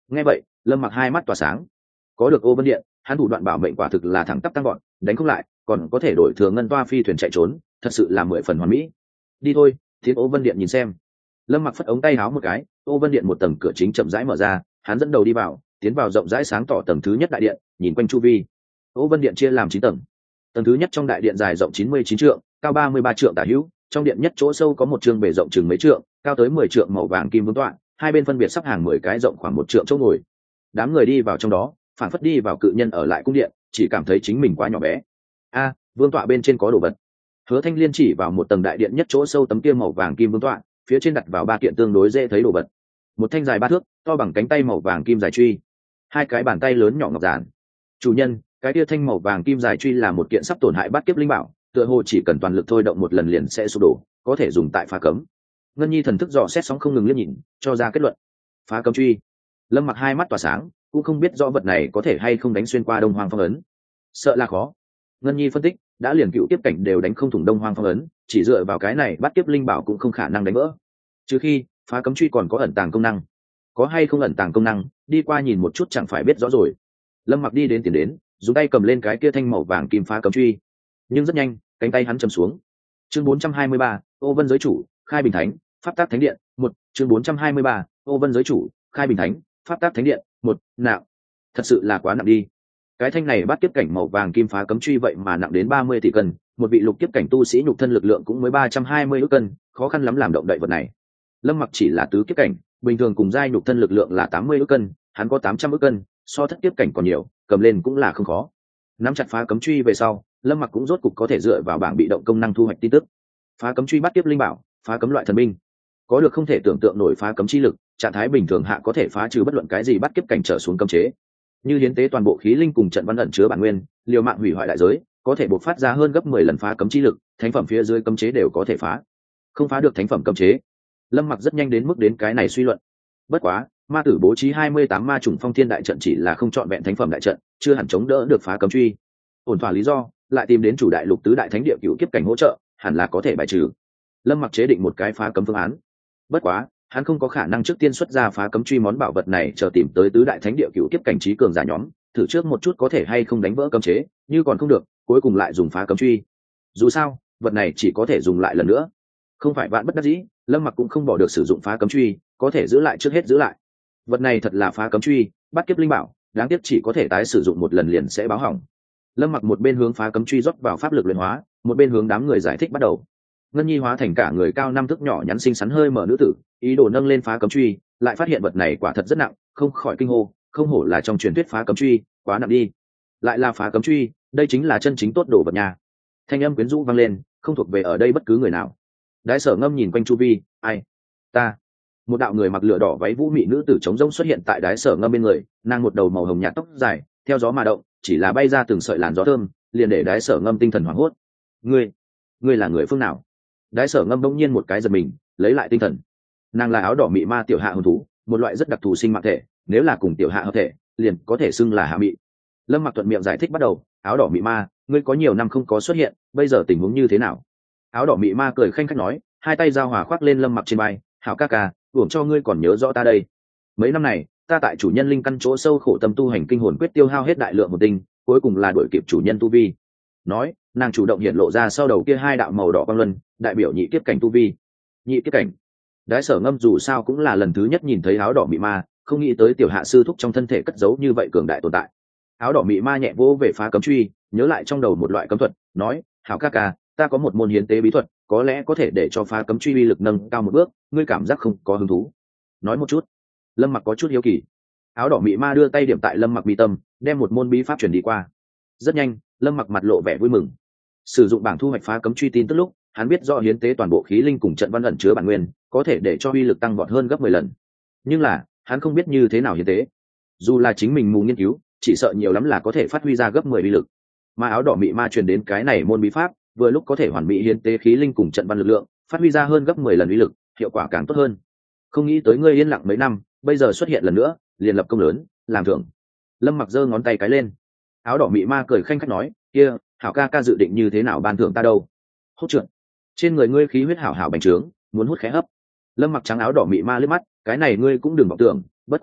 Nghe vậy Lâm Mặc hai mắt tỏa sáng. Có được ô vân điện, hắn thủ đoạn bảo mệnh quả thực là thẳng tắp tăng gọn, đánh không lại còn có thể đổi thừa ngân toa phi thuyền chạy trốn, thật sự là mười phần hoàn mỹ. Đi thôi, tiến ô vân điện nhìn xem. Lâm Mặc phất ống tay áo một cái, ô vân điện một tầng cửa chính chậm rãi mở ra, hắn dẫn đầu đi vào, tiến vào rộng rãi sáng tỏ tầng thứ nhất đại điện, nhìn quanh chu vi. Ô vân điện chia làm chín tầng. Tầng thứ nhất trong đại điện dài rộng chín mươi chín trượng, cao ba mươi ba trượng tả hữu, trong điện nhất chỗ sâu có một trương bề rộng chừng mấy trượng, cao tới mười trượng màu vàng kim vương tọa, hai bên phân biệt sắp hàng mười cái rộng khoảng một trượng chỗ ngồi. Đám người đi vào trong đó, phản phất đi vào cự nhân ở lại cung điện, chỉ cảm thấy chính mình quá nhỏ bé. A, vương tọa bên trên có đồ vật. Hứa Thanh Liên chỉ vào một tầng đại điện nhất chỗ sâu tấm kia màu vàng kim vương tọa, phía trên đặt vào ba kiện tương đối dễ thấy đồ vật. Một thanh dài ba thước, to bằng cánh tay màu vàng kim dài truy, hai cái bàn tay lớn nhỏ ngọc giản. Chủ nhân, cái kia thanh màu vàng kim dài truy là một kiện sắp tổn hại bát kiếp linh bảo, tựa hồ chỉ cần toàn lực thôi động một lần liền sẽ sụp đổ, có thể dùng tại phá cấm. Ngân Nhi thần thức dò xét sóng không ngừng liếc nhìn, cho ra kết luận. Phá cấm truy. Lâm Mặc hai mắt tỏa sáng, cũng không biết rõ vật này có thể hay không đánh xuyên qua Đông Hoang phong ấn. Sợ là khó. Ngân Nhi phân tích, đã liền cựu tiếp cảnh đều đánh không thủng Đông Hoang phong ấn, chỉ dựa vào cái này bát kiếp linh bảo cũng không khả năng đánh vỡ. Trừ khi phá cấm truy còn có ẩn tàng công năng. Có hay không ẩn tàng công năng, đi qua nhìn một chút chẳng phải biết rõ rồi. Lâm Mặc đi đến tiền đến, dùng tay cầm lên cái kia thanh màu vàng kim phá cấm truy, nhưng rất nhanh cánh tay hắn chầm xuống. Chương bốn trăm hai mươi ba, Ô Vân giới chủ, khai bình thánh, pháp tác thánh điện, một. Chương bốn trăm hai mươi ba, Ô Vân giới chủ, khai bình thánh, pháp tác thánh điện, một. Nặng. Thật sự là quá nặng đi. Cái thanh này bắt tiếp cảnh màu vàng kim phá cấm truy vậy mà nặng đến ba mươi tỷ cân, một vị lục tiếp cảnh tu sĩ nhục thân lực lượng cũng mới ba trăm hai mươi ức cân, khó khăn lắm làm động đậy vật này. Lâm Mặc chỉ là tứ kiếp cảnh, bình thường cùng giai nhục thân lực lượng là tám mươi ức cân, hắn có tám trăm ức cân, so thất kiếp cảnh còn nhiều, cầm lên cũng là không khó. Nắm chặt phá cấm truy về sau, Lâm Mặc cũng rốt cục có thể dựa vào bảng bị động công năng thu hoạch tin tức. Phá cấm truy bắt tiếp linh bảo, phá cấm loại thần binh, có được không thể tưởng tượng nổi phá cấm chi lực, trạng thái bình thường hạ có thể phá trừ bất luận cái gì bắt kiếp cảnh trở xuống cấm chế. Như hiến tế toàn bộ khí linh cùng trận văn ẩn chứa bản nguyên, liều mạng hủy hoại đại giới, có thể bộc phát ra hơn gấp mười lần phá cấm chi lực, thánh phẩm phía dưới cấm chế đều có thể phá. Không phá được thánh phẩm cấm chế, Lâm Mặc rất nhanh đến mức đến cái này suy luận. Bất quá, ma tử bố trí hai mươi tám ma trùng phong thiên đại trận chỉ là không chọn vẹn thánh phẩm đại trận, chưa hẳn chống đỡ được phá cấm truy. Ổn thỏa lý do, lại tìm đến chủ đại lục tứ đại thánh địa cửu kiếp cảnh hỗ trợ, hẳn là có thể bài trừ. Lâm Mặc chế định một cái phá cấm phương án. Bất quá, hắn không có khả năng trước tiên xuất ra phá cấm truy món bảo vật này chờ tìm tới tứ đại thánh địa cửu kiếp cảnh trí cường giả nhóm, thử trước một chút có thể hay không đánh vỡ cấm chế, như còn không được, cuối cùng lại dùng phá cấm truy. Dù sao, vật này chỉ có thể dùng lại lần nữa. Không phải vạn bất đắc dĩ, Lâm Mặc cũng không bỏ được sử dụng phá cấm truy, có thể giữ lại trước hết giữ lại. Vật này thật là phá cấm truy, bắt kiếp linh bảo, đáng tiếc chỉ có thể tái sử dụng một lần liền sẽ báo hỏng. Lâm Mặc một bên hướng phá cấm truy rót vào pháp lực luyện hóa, một bên hướng đám người giải thích bắt đầu. Ngân Nhi hóa thành cả người cao năm thước nhỏ nhắn xinh xắn hơi mở nữ tử, ý đồ nâng lên phá cấm truy, lại phát hiện vật này quả thật rất nặng, không khỏi kinh hô, không hổ là trong truyền thuyết phá cấm truy, quá nặng đi. Lại là phá cấm truy, đây chính là chân chính tốt đồ vật nhà. Thanh âm quyến rũ vang lên, không thuộc về ở đây bất cứ người nào. Đái Sở Ngâm nhìn quanh chu vi, ai? Ta. Một đạo người mặc lửa đỏ váy vũ mị nữ tử trống rỗng xuất hiện tại Đái Sở Ngâm bên người, nàng một đầu màu hồng nhạt tóc dài, theo gió mà động, chỉ là bay ra từng sợi làn gió thơm, liền để Đái Sở Ngâm tinh thần hoảng hốt. Ngươi, ngươi là người phương nào? Đái Sở Ngâm bỗng nhiên một cái giật mình, lấy lại tinh thần. Nàng là áo đỏ mị ma tiểu hạ hồn thú, một loại rất đặc thù sinh mạng thể, nếu là cùng tiểu hạ hợp thể, liền có thể xưng là hạ mị. Lâm Mặc thuận miệng giải thích bắt đầu, áo đỏ mị ma, ngươi có nhiều năm không có xuất hiện, bây giờ tình huống như thế nào? Áo đỏ mị ma cười khanh khách nói, hai tay giao hòa khoác lên Lâm Mặc trên vai, hảo ca ca, uổng cho ngươi còn nhớ rõ ta đây. Mấy năm này, ta tại chủ nhân linh căn chỗ sâu khổ tâm tu hành kinh hồn quyết tiêu hao hết đại lượng một tinh, cuối cùng là đuổi kịp chủ nhân tu vi. Nói, nàng chủ động hiện lộ ra sau đầu kia hai đạo màu đỏ quang luân, đại biểu nhị kiếp cảnh tu vi. Nhị kiếp cảnh. Đái Sở Ngâm dù sao cũng là lần thứ nhất nhìn thấy áo đỏ mị ma, không nghĩ tới tiểu hạ sư thúc trong thân thể cất giấu như vậy cường đại tồn tại. Áo đỏ mị ma nhẹ vỗ về phá cấm truy, nhớ lại trong đầu một loại cấm thuật, nói, hảo ca ca, ta có một môn hiến tế bí thuật, có lẽ có thể để cho phá cấm truy uy lực nâng cao một bước, ngươi cảm giác không có hứng thú? Nói một chút. Lâm Mặc có chút hiếu kỳ. Áo đỏ mị ma đưa tay điểm tại Lâm Mặc mi tâm, đem một môn bí pháp truyền đi qua. Rất nhanh, Lâm Mặc mặt lộ vẻ vui mừng. Sử dụng bảng thu hoạch phá cấm truy tin tức lúc, hắn biết rõ hiến tế toàn bộ khí linh cùng trận văn ẩn chứa bản nguyên, có thể để cho uy lực tăng vọt hơn gấp mười lần. Nhưng là, hắn không biết như thế nào hiến tế. Dù là chính mình mù nghiên cứu, chỉ sợ nhiều lắm là có thể phát huy ra gấp mười uy lực. Mà áo đỏ mị ma truyền đến cái này môn bí pháp, vừa lúc có thể hoàn mỹ hiến tế khí linh cùng trận văn lực lượng, phát huy ra hơn gấp mười lần uy lực, hiệu quả càng tốt hơn. Không nghĩ tới ngươi yên lặng mấy năm, bây giờ xuất hiện lần nữa, liền lập công lớn, làm thưởng. Lâm Mặc giơ ngón tay cái lên. Áo đỏ mị ma cười khanh khách nói, kia, hảo ca ca dự định như thế nào ban thưởng ta đâu? Hốt trượt. Trên người ngươi khí huyết hảo hảo bành trướng, muốn hút khẽ hấp. Lâm Mặc trắng áo đỏ mị ma liếc mắt, cái này ngươi cũng đừng vọng tưởng, bất quá,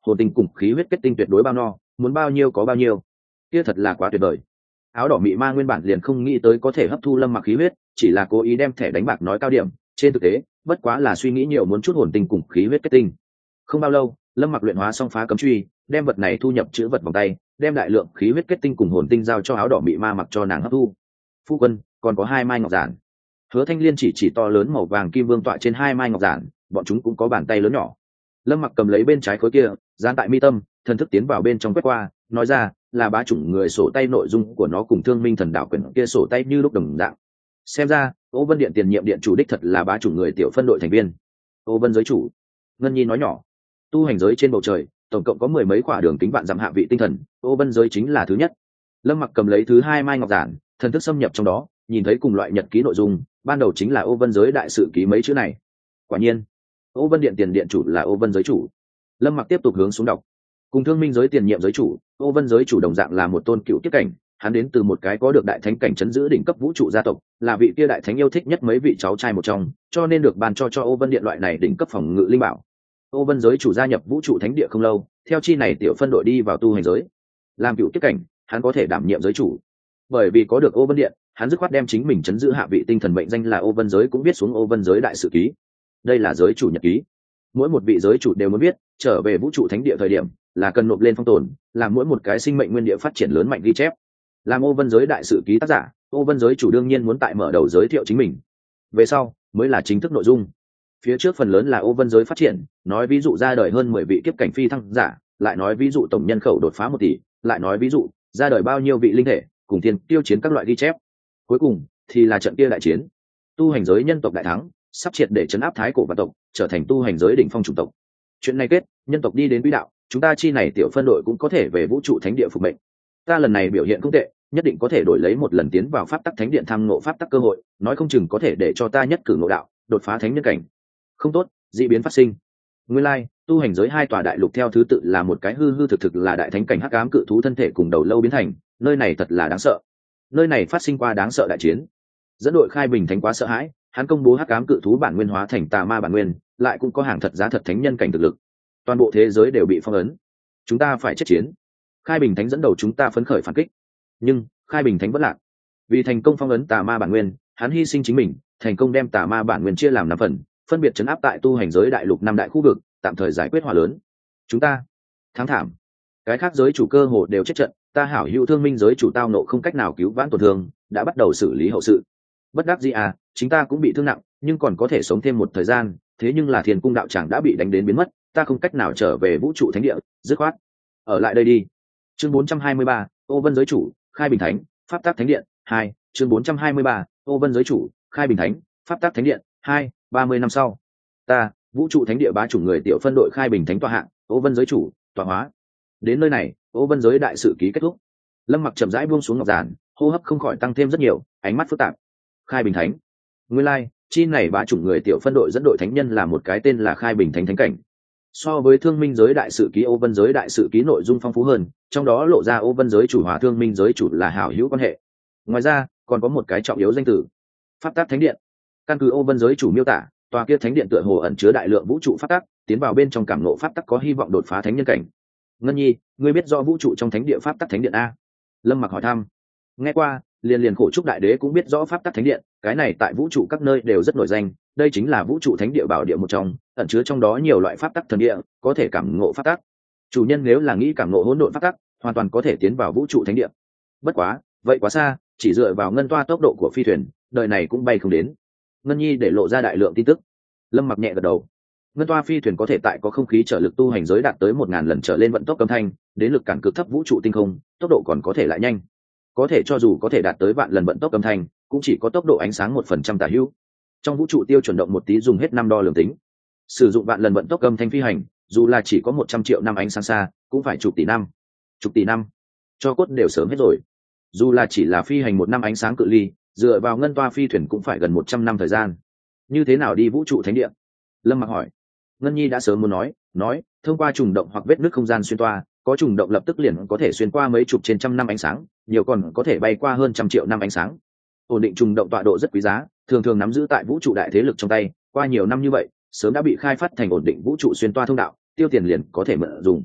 hồn tinh cùng khí huyết kết tinh tuyệt đối bao no, muốn bao nhiêu có bao nhiêu. Kia thật là quá tuyệt vời. Áo đỏ mị ma nguyên bản liền không nghĩ tới có thể hấp thu Lâm Mặc khí huyết, chỉ là cố ý đem thẻ đánh bạc nói cao điểm, trên thực tế bất quá là suy nghĩ nhiều muốn chút hồn tinh cùng khí huyết kết tinh. Không bao lâu, Lâm Mặc luyện hóa xong phá cấm truy, đem vật này thu nhập chữ vật vòng tay, đem đại lượng khí huyết kết tinh cùng hồn tinh giao cho áo đỏ mị ma mặc cho nàng hấp thu. Phu quân, còn có hai mai ngọc giản. Hứa Thanh Liên chỉ chỉ to lớn màu vàng kim vương tọa trên hai mai ngọc giản, bọn chúng cũng có bàn tay lớn nhỏ. Lâm Mặc cầm lấy bên trái khối kia, dán tại mi tâm, thần thức tiến vào bên trong quét qua, nói ra, là bá chủng người sổ tay, nội dung của nó cùng Thương Minh Thần Đạo quyển kia sổ tay như lúc đồng dạng. Xem ra, Ô Vân Điện tiền nhiệm điện chủ đích thật là bá chủng người tiểu phân đội thành viên. Ô Vân giới chủ, Ngân Nhi nói nhỏ, tu hành giới trên bầu trời, tổng cộng có mười mấy quả đường kính vạn dặm hạ vị tinh thần, Ô Vân giới chính là thứ nhất. Lâm Mặc cầm lấy thứ hai mai ngọc giản, thần thức xâm nhập trong đó, nhìn thấy cùng loại nhật ký nội dung, ban đầu chính là Ô Vân giới đại sự ký mấy chữ này. Quả nhiên, Ô Vân Điện tiền điện chủ là Ô Vân giới chủ. Lâm Mặc tiếp tục hướng xuống đọc. Cùng Thương Minh giới tiền nhiệm giới chủ, Ô Vân giới chủ đồng dạng là một tôn cựu kiếp cảnh, hắn đến từ một cái có được đại thánh cảnh chấn giữ đỉnh cấp vũ trụ gia tộc, là vị kia đại thánh yêu thích nhất mấy vị cháu trai một trong, cho nên được ban cho cho Ô Vân Điện loại này đỉnh cấp phòng ngự linh bảo. Ô Vân giới chủ gia nhập vũ trụ thánh địa không lâu, theo chi này tiểu phân đội đi vào tu hành giới. Làm cựu kiếp cảnh, hắn có thể đảm nhiệm giới chủ. Bởi vì có được Ô Vân Điện, hắn dứt khoát đem chính mình chấn giữ hạ vị tinh thần mệnh danh là Ô Vân giới cũng viết xuống Ô Vân giới đại sự ký. Đây là giới chủ nhật ký. Mỗi một vị giới chủ đều muốn biết, trở về vũ trụ thánh địa thời điểm là cần nộp lên phong tồn, làm mỗi một cái sinh mệnh nguyên địa phát triển lớn mạnh ghi chép. Làm Ô Vân giới đại sự ký tác giả, Ô Vân giới chủ đương nhiên muốn tại mở đầu giới thiệu chính mình. Về sau mới là chính thức nội dung. Phía trước phần lớn là Ô Vân giới phát triển, nói ví dụ ra đời hơn mười vị kiếp cảnh phi thăng giả, lại nói ví dụ tổng nhân khẩu đột phá một tỷ, lại nói ví dụ ra đời bao nhiêu vị linh thể, cùng thiên tiêu chiến các loại ghi chép. Cuối cùng thì là trận kia đại chiến, tu hành giới nhân tộc đại thắng, sắp triệt để chấn áp thái cổ vạn tộc, trở thành tu hành giới đỉnh phong chủng tộc. Chuyện này kết, nhân tộc đi đến quỹ đạo, chúng ta chi này tiểu phân đội cũng có thể về vũ trụ thánh địa phục mệnh. Ta lần này biểu hiện không tệ, nhất định có thể đổi lấy một lần tiến vào pháp tắc thánh điện tham ngộ pháp tắc cơ hội, nói không chừng có thể để cho ta nhất cử ngộ đạo, đột phá thánh nhân cảnh. Không tốt, dị biến phát sinh. Nguyên lai, like, tu hành giới hai tòa đại lục theo thứ tự là một cái hư hư thực thực là đại thánh cảnh hắc ám cự thú thân thể cùng đầu lâu biến thành, nơi này thật là đáng sợ. Nơi này phát sinh qua đáng sợ đại chiến. Dẫn đội Khai Bình Thánh quá sợ hãi, hắn công bố hắc ám cự thú bản nguyên hóa thành tà ma bản nguyên, lại cũng có hàng thật giá thật thánh nhân cảnh thực lực. Toàn bộ thế giới đều bị phong ấn. Chúng ta phải chết chiến. Khai Bình Thánh dẫn đầu chúng ta phấn khởi phản kích. Nhưng Khai Bình Thánh vẫn lạc. Vì thành công phong ấn tà ma bản nguyên, hắn hy sinh chính mình, thành công đem tà ma bản nguyên chia làm năm phần, phân biệt trấn áp tại tu hành giới đại lục năm đại khu vực, tạm thời giải quyết hỏa lớn. Chúng ta thắng thảm. Cái khác giới chủ cơ hồ đều chết trận, ta hảo hữu Thương Minh giới chủ tao nộ không cách nào cứu vãn tổn thương, đã bắt đầu xử lý hậu sự. Bất đắc dĩ à, chính ta cũng bị thương nặng, nhưng còn có thể sống thêm một thời gian, thế nhưng là Thiên Cung đạo tràng đã bị đánh đến biến mất, ta không cách nào trở về vũ trụ thánh địa, dứt khoát ở lại đây đi. Chương bốn trăm hai mươi ba, Ô Vân giới chủ, Khai Bình Thánh, pháp tác thánh điện hai. Chương bốn trăm hai mươi ba, Ô Vân giới chủ, Khai Bình Thánh, pháp tác thánh điện hai. ba mươi năm sau, ta, vũ trụ thánh địa bá chủ người tiểu phân đội Khai Bình Thánh tọa hạng, Ô Vân giới chủ, tọa hóa. Đến nơi này, Ô Vân giới đại sự ký kết thúc. Lâm Mặc chậm rãi buông xuống ngọc giản, hô hấp không khỏi tăng thêm rất nhiều, ánh mắt phức tạp. Khai Bình Thánh, nguyên lai, like, chi này bá chủ người tiểu phân đội dẫn đội thánh nhân là một cái tên là Khai Bình Thánh thánh cảnh. So với Thương Minh giới đại sự ký Ô Vân giới đại sự ký nội dung phong phú hơn, trong đó lộ ra Ô Vân giới chủ hòa Thương Minh giới chủ là hảo hữu quan hệ. Ngoài ra, còn có một cái trọng yếu danh từ, pháp tác thánh điện. Căn cứ Ô Vân giới chủ miêu tả, tòa kia thánh điện tựa hồ ẩn chứa đại lượng vũ trụ pháp tắc, tiến vào bên trong cảm ngộ pháp tắc có hy vọng đột phá thánh nhân cảnh. Ngân Nhi, ngươi biết rõ vũ trụ trong thánh địa pháp tắc thánh điện a? Lâm Mặc hỏi thăm. Nghe qua, liền liền khổ trúc đại đế cũng biết rõ pháp tắc thánh điện, cái này tại vũ trụ các nơi đều rất nổi danh, đây chính là vũ trụ thánh địa bảo địa một trong, ẩn chứa trong đó nhiều loại pháp tắc thần địa, có thể cảm ngộ pháp tắc. Chủ nhân nếu là nghĩ cảm ngộ hỗn độn pháp tắc, hoàn toàn có thể tiến vào vũ trụ thánh địa. Bất quá, vậy quá xa, chỉ dựa vào ngân toa tốc độ của phi thuyền, đời này cũng bay không đến. Ngân Nhi để lộ ra đại lượng tin tức. Lâm Mặc nhẹ gật đầu. Ngân toa phi thuyền có thể tại có không khí trở lực tu hành giới đạt tới một ngàn lần trở lên vận tốc âm thanh, đến lực cản cực thấp vũ trụ tinh không, tốc độ còn có thể lại nhanh. Có thể cho dù có thể đạt tới vạn lần vận tốc âm thanh, cũng chỉ có tốc độ ánh sáng một phần trăm tả hữu. Trong vũ trụ tiêu chuẩn động một tí dùng hết năm đo lường tính. Sử dụng vạn lần vận tốc âm thanh phi hành, dù là chỉ có một trăm triệu năm ánh sáng xa, cũng phải chục tỷ năm. Chục tỷ năm, cho cốt đều sớm hết rồi. Dù là chỉ là phi hành một năm ánh sáng cự ly, dựa vào ngân toa phi thuyền cũng phải gần một trăm năm thời gian. Như thế nào đi vũ trụ thánh địa? Lâm Mặc hỏi. Ngân Nhi đã sớm muốn nói, nói, thông qua trùng động hoặc vết nứt không gian xuyên toa, có trùng động lập tức liền có thể xuyên qua mấy chục trên trăm năm ánh sáng, nhiều còn có thể bay qua hơn trăm triệu năm ánh sáng. Ổn định trùng động tọa độ rất quý giá, thường thường nắm giữ tại vũ trụ đại thế lực trong tay, qua nhiều năm như vậy, sớm đã bị khai phát thành ổn định vũ trụ xuyên toa thông đạo, tiêu tiền liền có thể mượn dùng.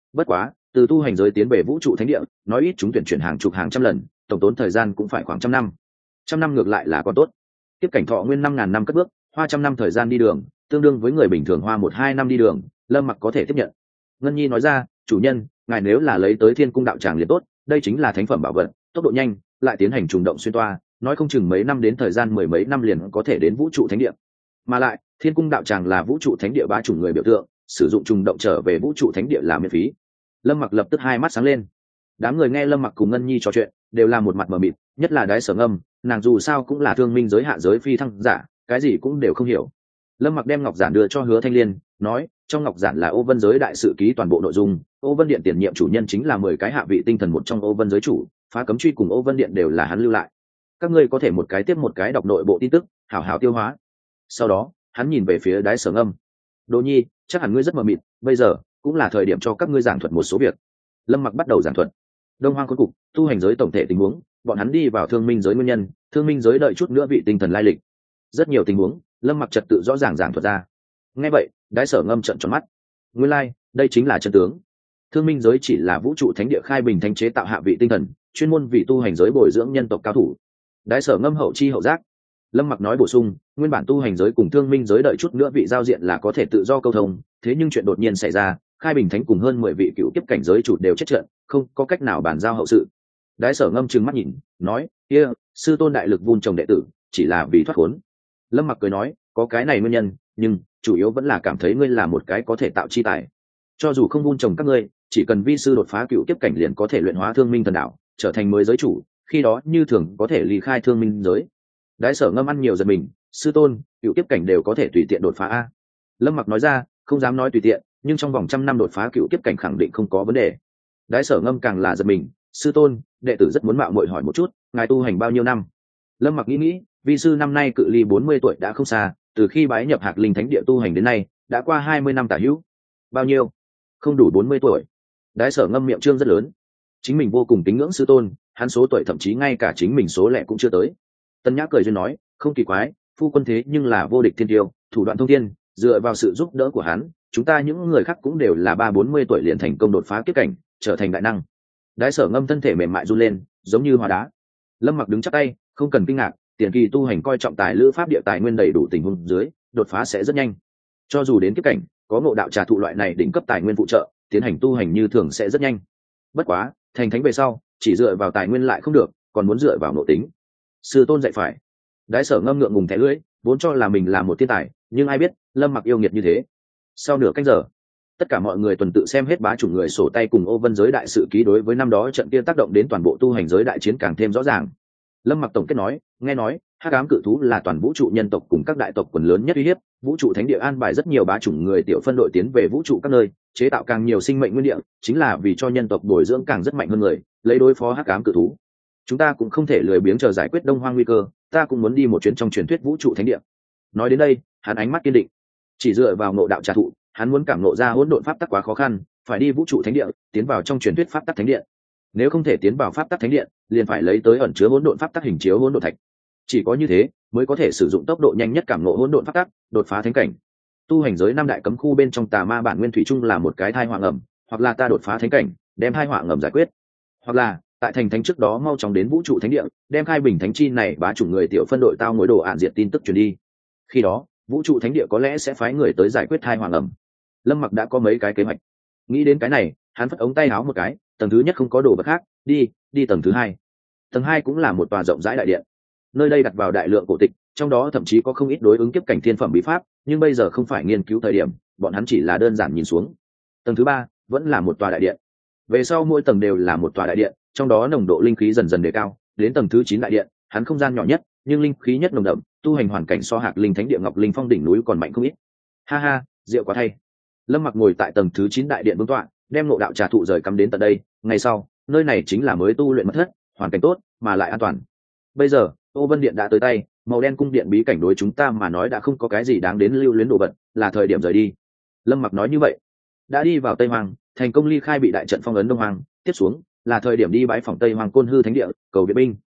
Bất quá từ tu hành giới tiến về vũ trụ thánh địa nói ít chúng tuyển chuyển hàng chục hàng trăm lần, tổng tốn thời gian cũng phải khoảng trăm năm. Trăm năm ngược lại là còn tốt, tiếp cảnh thọ nguyên năm ngàn năm cất bước, hoa trăm năm thời gian đi đường tương đương với người bình thường hoa một hai năm đi đường, Lâm Mặc có thể tiếp nhận. Ngân Nhi nói ra, chủ nhân, ngài nếu là lấy tới Thiên Cung đạo tràng liền tốt, đây chính là thánh phẩm bảo vật, tốc độ nhanh, lại tiến hành trùng động xuyên toa, nói không chừng mấy năm đến thời gian mười mấy năm liền có thể đến vũ trụ thánh địa. Mà lại Thiên Cung đạo tràng là vũ trụ thánh địa bá chủ người biểu tượng, sử dụng trùng động trở về vũ trụ thánh địa là miễn phí. Lâm Mặc lập tức hai mắt sáng lên. Đám người nghe Lâm Mặc cùng Ngân Nhi trò chuyện đều là một mặt mờ mịt, nhất là Đái Sở Ngâm, nàng dù sao cũng là thương minh giới hạ giới phi thăng giả, cái gì cũng đều không hiểu. Lâm Mặc đem ngọc giản đưa cho Hứa Thanh Liên, nói trong ngọc giản là Ô Vân giới đại sự ký toàn bộ nội dung, Ô Vân điện tiền nhiệm chủ nhân chính là mười cái hạ vị tinh thần một trong Ô Vân giới chủ, phá cấm truy cùng Ô Vân điện đều là hắn lưu lại. Các ngươi có thể một cái tiếp một cái đọc nội bộ tin tức, hảo hảo tiêu hóa. Sau đó hắn nhìn về phía Đái Sở Ngâm, Đỗ Nhi, chắc hẳn ngươi rất mờ mịt, bây giờ cũng là thời điểm cho các ngươi giảng thuật một số việc. Lâm Mặc bắt đầu giảng thuật Đông Hoang khốn cục, tu hành giới tổng thể tình huống, bọn hắn đi vào thương minh giới nguyên nhân, thương minh giới đợi chút nữa vị tinh thần lai lịch, rất nhiều tình huống Lâm Mặc trật tự rõ ràng giảng thuật ra. Nghe vậy Đái Sở Ngâm trợn tròn mắt, nguyên lai like, đây chính là chân tướng. Thương minh giới chỉ là vũ trụ thánh địa khai bình thánh chế tạo hạ vị tinh thần, chuyên môn vì tu hành giới bồi dưỡng nhân tộc cao thủ. Đái Sở Ngâm hậu chi hậu giác. Lâm Mặc nói bổ sung, nguyên bản tu hành giới cùng thương minh giới đợi chút nữa vị giao diện là có thể tự do câu thông, thế nhưng chuyện đột nhiên xảy ra, khai bình thánh cùng hơn mười vị cựu kiếp cảnh giới chủ đều chết trận, không có cách nào bàn giao hậu sự. Đái Sở Ngâm trừng mắt nhìn, nói, kia sư tôn đại lực vun trồng đệ tử chỉ là vì thoát khốn. Lâm Mặc cười nói, có cái này nguyên nhân, nhưng chủ yếu vẫn là cảm thấy ngươi là một cái có thể tạo chi tài. Cho dù không vun trồng các ngươi, chỉ cần vi sư đột phá cựu kiếp cảnh liền có thể luyện hóa thương minh thần đạo, trở thành mới giới chủ, khi đó như thường có thể ly khai thương minh giới. Đái Sở Ngâm ăn nhiều giật mình, sư tôn, cựu kiếp cảnh đều có thể tùy tiện đột phá a. Lâm Mặc nói ra, không dám nói tùy tiện, nhưng trong vòng trăm năm đột phá cựu kiếp cảnh khẳng định không có vấn đề. Đái Sở Ngâm càng là giật mình, sư tôn, đệ tử rất muốn mạo muội hỏi một chút, ngài tu hành bao nhiêu năm? Lâm Mặc nghĩ nghĩ, vi sư năm nay cự ly bốn mươi tuổi đã không xa, từ khi bái nhập Hạc Linh Thánh địa tu hành đến nay, đã qua hai mươi năm tả hữu. Bao nhiêu? Không đủ bốn mươi tuổi. Đái Sở Ngâm miệng trương rất lớn. Chính mình vô cùng kính ngưỡng sư tôn, hắn số tuổi thậm chí ngay cả chính mình số lẻ cũng chưa tới. Tân Nhã cười duyên nói, không kỳ quái, phu quân thế nhưng là vô địch thiên tiêu, thủ đoạn thông thiên, dựa vào sự giúp đỡ của hắn, chúng ta những người khác cũng đều là ba bốn mươi tuổi liền thành công đột phá kiếp cảnh, trở thành đại năng. Đái Sở Ngâm thân thể mềm mại run lên, giống như hóa đá. Lâm Mặc đứng chắp tay, không cần kinh ngạc, tiền kỳ tu hành coi trọng tài lữ pháp địa tài nguyên đầy đủ tình huống dưới, đột phá sẽ rất nhanh. Cho dù đến kiếp cảnh, có ngộ đạo trà thụ loại này đỉnh cấp tài nguyên phụ trợ, tiến hành tu hành như thường sẽ rất nhanh. Bất quá, thành thánh về sau, chỉ dựa vào tài nguyên lại không được, còn muốn dựa vào nội tính. Sư tôn dạy phải. Đái Sở Ngâm ngượng ngùng thẻ lưỡi, vốn cho là mình là một thiên tài, nhưng ai biết Lâm Mặc yêu nghiệt như thế. Sau nửa canh giờ, tất cả mọi người tuần tự xem hết bá chủ người sổ tay cùng Ô Vân giới đại sự ký đối với năm đó trận kia tác động đến toàn bộ tu hành giới đại chiến càng thêm rõ ràng. Lâm Mặc tổng kết nói, nghe nói hắc ám cự thú là toàn vũ trụ nhân tộc cùng các đại tộc quần lớn nhất uy hiếp, vũ trụ thánh địa an bài rất nhiều bá chủng người tiểu phân đội tiến về vũ trụ các nơi, chế tạo càng nhiều sinh mệnh nguyên địa, chính là vì cho nhân tộc bồi dưỡng càng rất mạnh hơn người, lấy đối phó hắc ám cự thú. Chúng ta cũng không thể lười biếng chờ giải quyết Đông Hoang nguy cơ, ta cũng muốn đi một chuyến trong truyền thuyết vũ trụ thánh địa. Nói đến đây, hắn ánh mắt kiên định. Chỉ dựa vào ngộ đạo trà thụ, hắn muốn cảm ngộ ra hỗn độn pháp tắc quá khó khăn, phải đi vũ trụ thánh địa, tiến vào trong truyền thuyết pháp tắc thánh điện. Nếu không thể tiến vào pháp tắc thánh điện, liền phải lấy tới ẩn chứa hỗn độn pháp tắc hình chiếu hỗn độn thạch. Chỉ có như thế, mới có thể sử dụng tốc độ nhanh nhất cảm ngộ hỗn độn pháp tắc, đột phá thánh cảnh. Tu hành giới năm đại cấm khu bên trong tà ma bản nguyên thủy chung là một cái thai họa ngầm, hoặc là ta đột phá thánh cảnh, đem thai họa ngầm giải quyết, hoặc là tại thành thánh trước đó mau chóng đến vũ trụ thánh địa, đem khai bình thánh chi này bá chủ người tiểu phân đội tao ngối đồ ạn diệt tin tức truyền đi. Khi đó, vũ trụ thánh địa có lẽ sẽ phái người tới giải quyết thai họa ngầm. Lâm Mặc đã có mấy cái kế hoạch. Nghĩ đến cái này, hắn phất ống tay áo một cái, tầng thứ nhất không có đồ vật khác, đi, đi tầng thứ hai. Tầng hai cũng là một tòa rộng rãi đại điện. Nơi đây đặt vào đại lượng cổ tịch, trong đó thậm chí có không ít đối ứng kiếp cảnh thiên phẩm bí pháp, nhưng bây giờ không phải nghiên cứu thời điểm, bọn hắn chỉ là đơn giản nhìn xuống. Tầng thứ ba vẫn là một tòa đại điện. Về sau mỗi tầng đều là một tòa đại điện, trong đó nồng độ linh khí dần dần đề cao, đến tầng thứ chín đại điện, hắn không gian nhỏ nhất, nhưng linh khí nhất nồng đậm, tu hành hoàn cảnh so Hạc Linh Thánh địa Ngọc Linh Phong đỉnh núi còn mạnh không ít. Ha ha, rượu quá thay. Lâm Mặc ngồi tại tầng thứ chín đại điện vương tọa, đem ngộ đạo trà thụ rời cắm đến tận đây, ngày sau, nơi này chính là mới tu luyện mật thất, hoàn cảnh tốt mà lại an toàn. Bây giờ, Ô Vân điện đã tới tay, màu đen cung điện bí cảnh đối chúng ta mà nói đã không có cái gì đáng đến lưu luyến đồ vật, là thời điểm rời đi. Lâm Mặc nói như vậy, đã đi vào Tây Hoang, thành công ly khai bị đại trận phong ấn Đông Hoang, tiếp xuống là thời điểm đi bãi phòng Tây Hoang Côn Hư Thánh địa, cầu viện binh.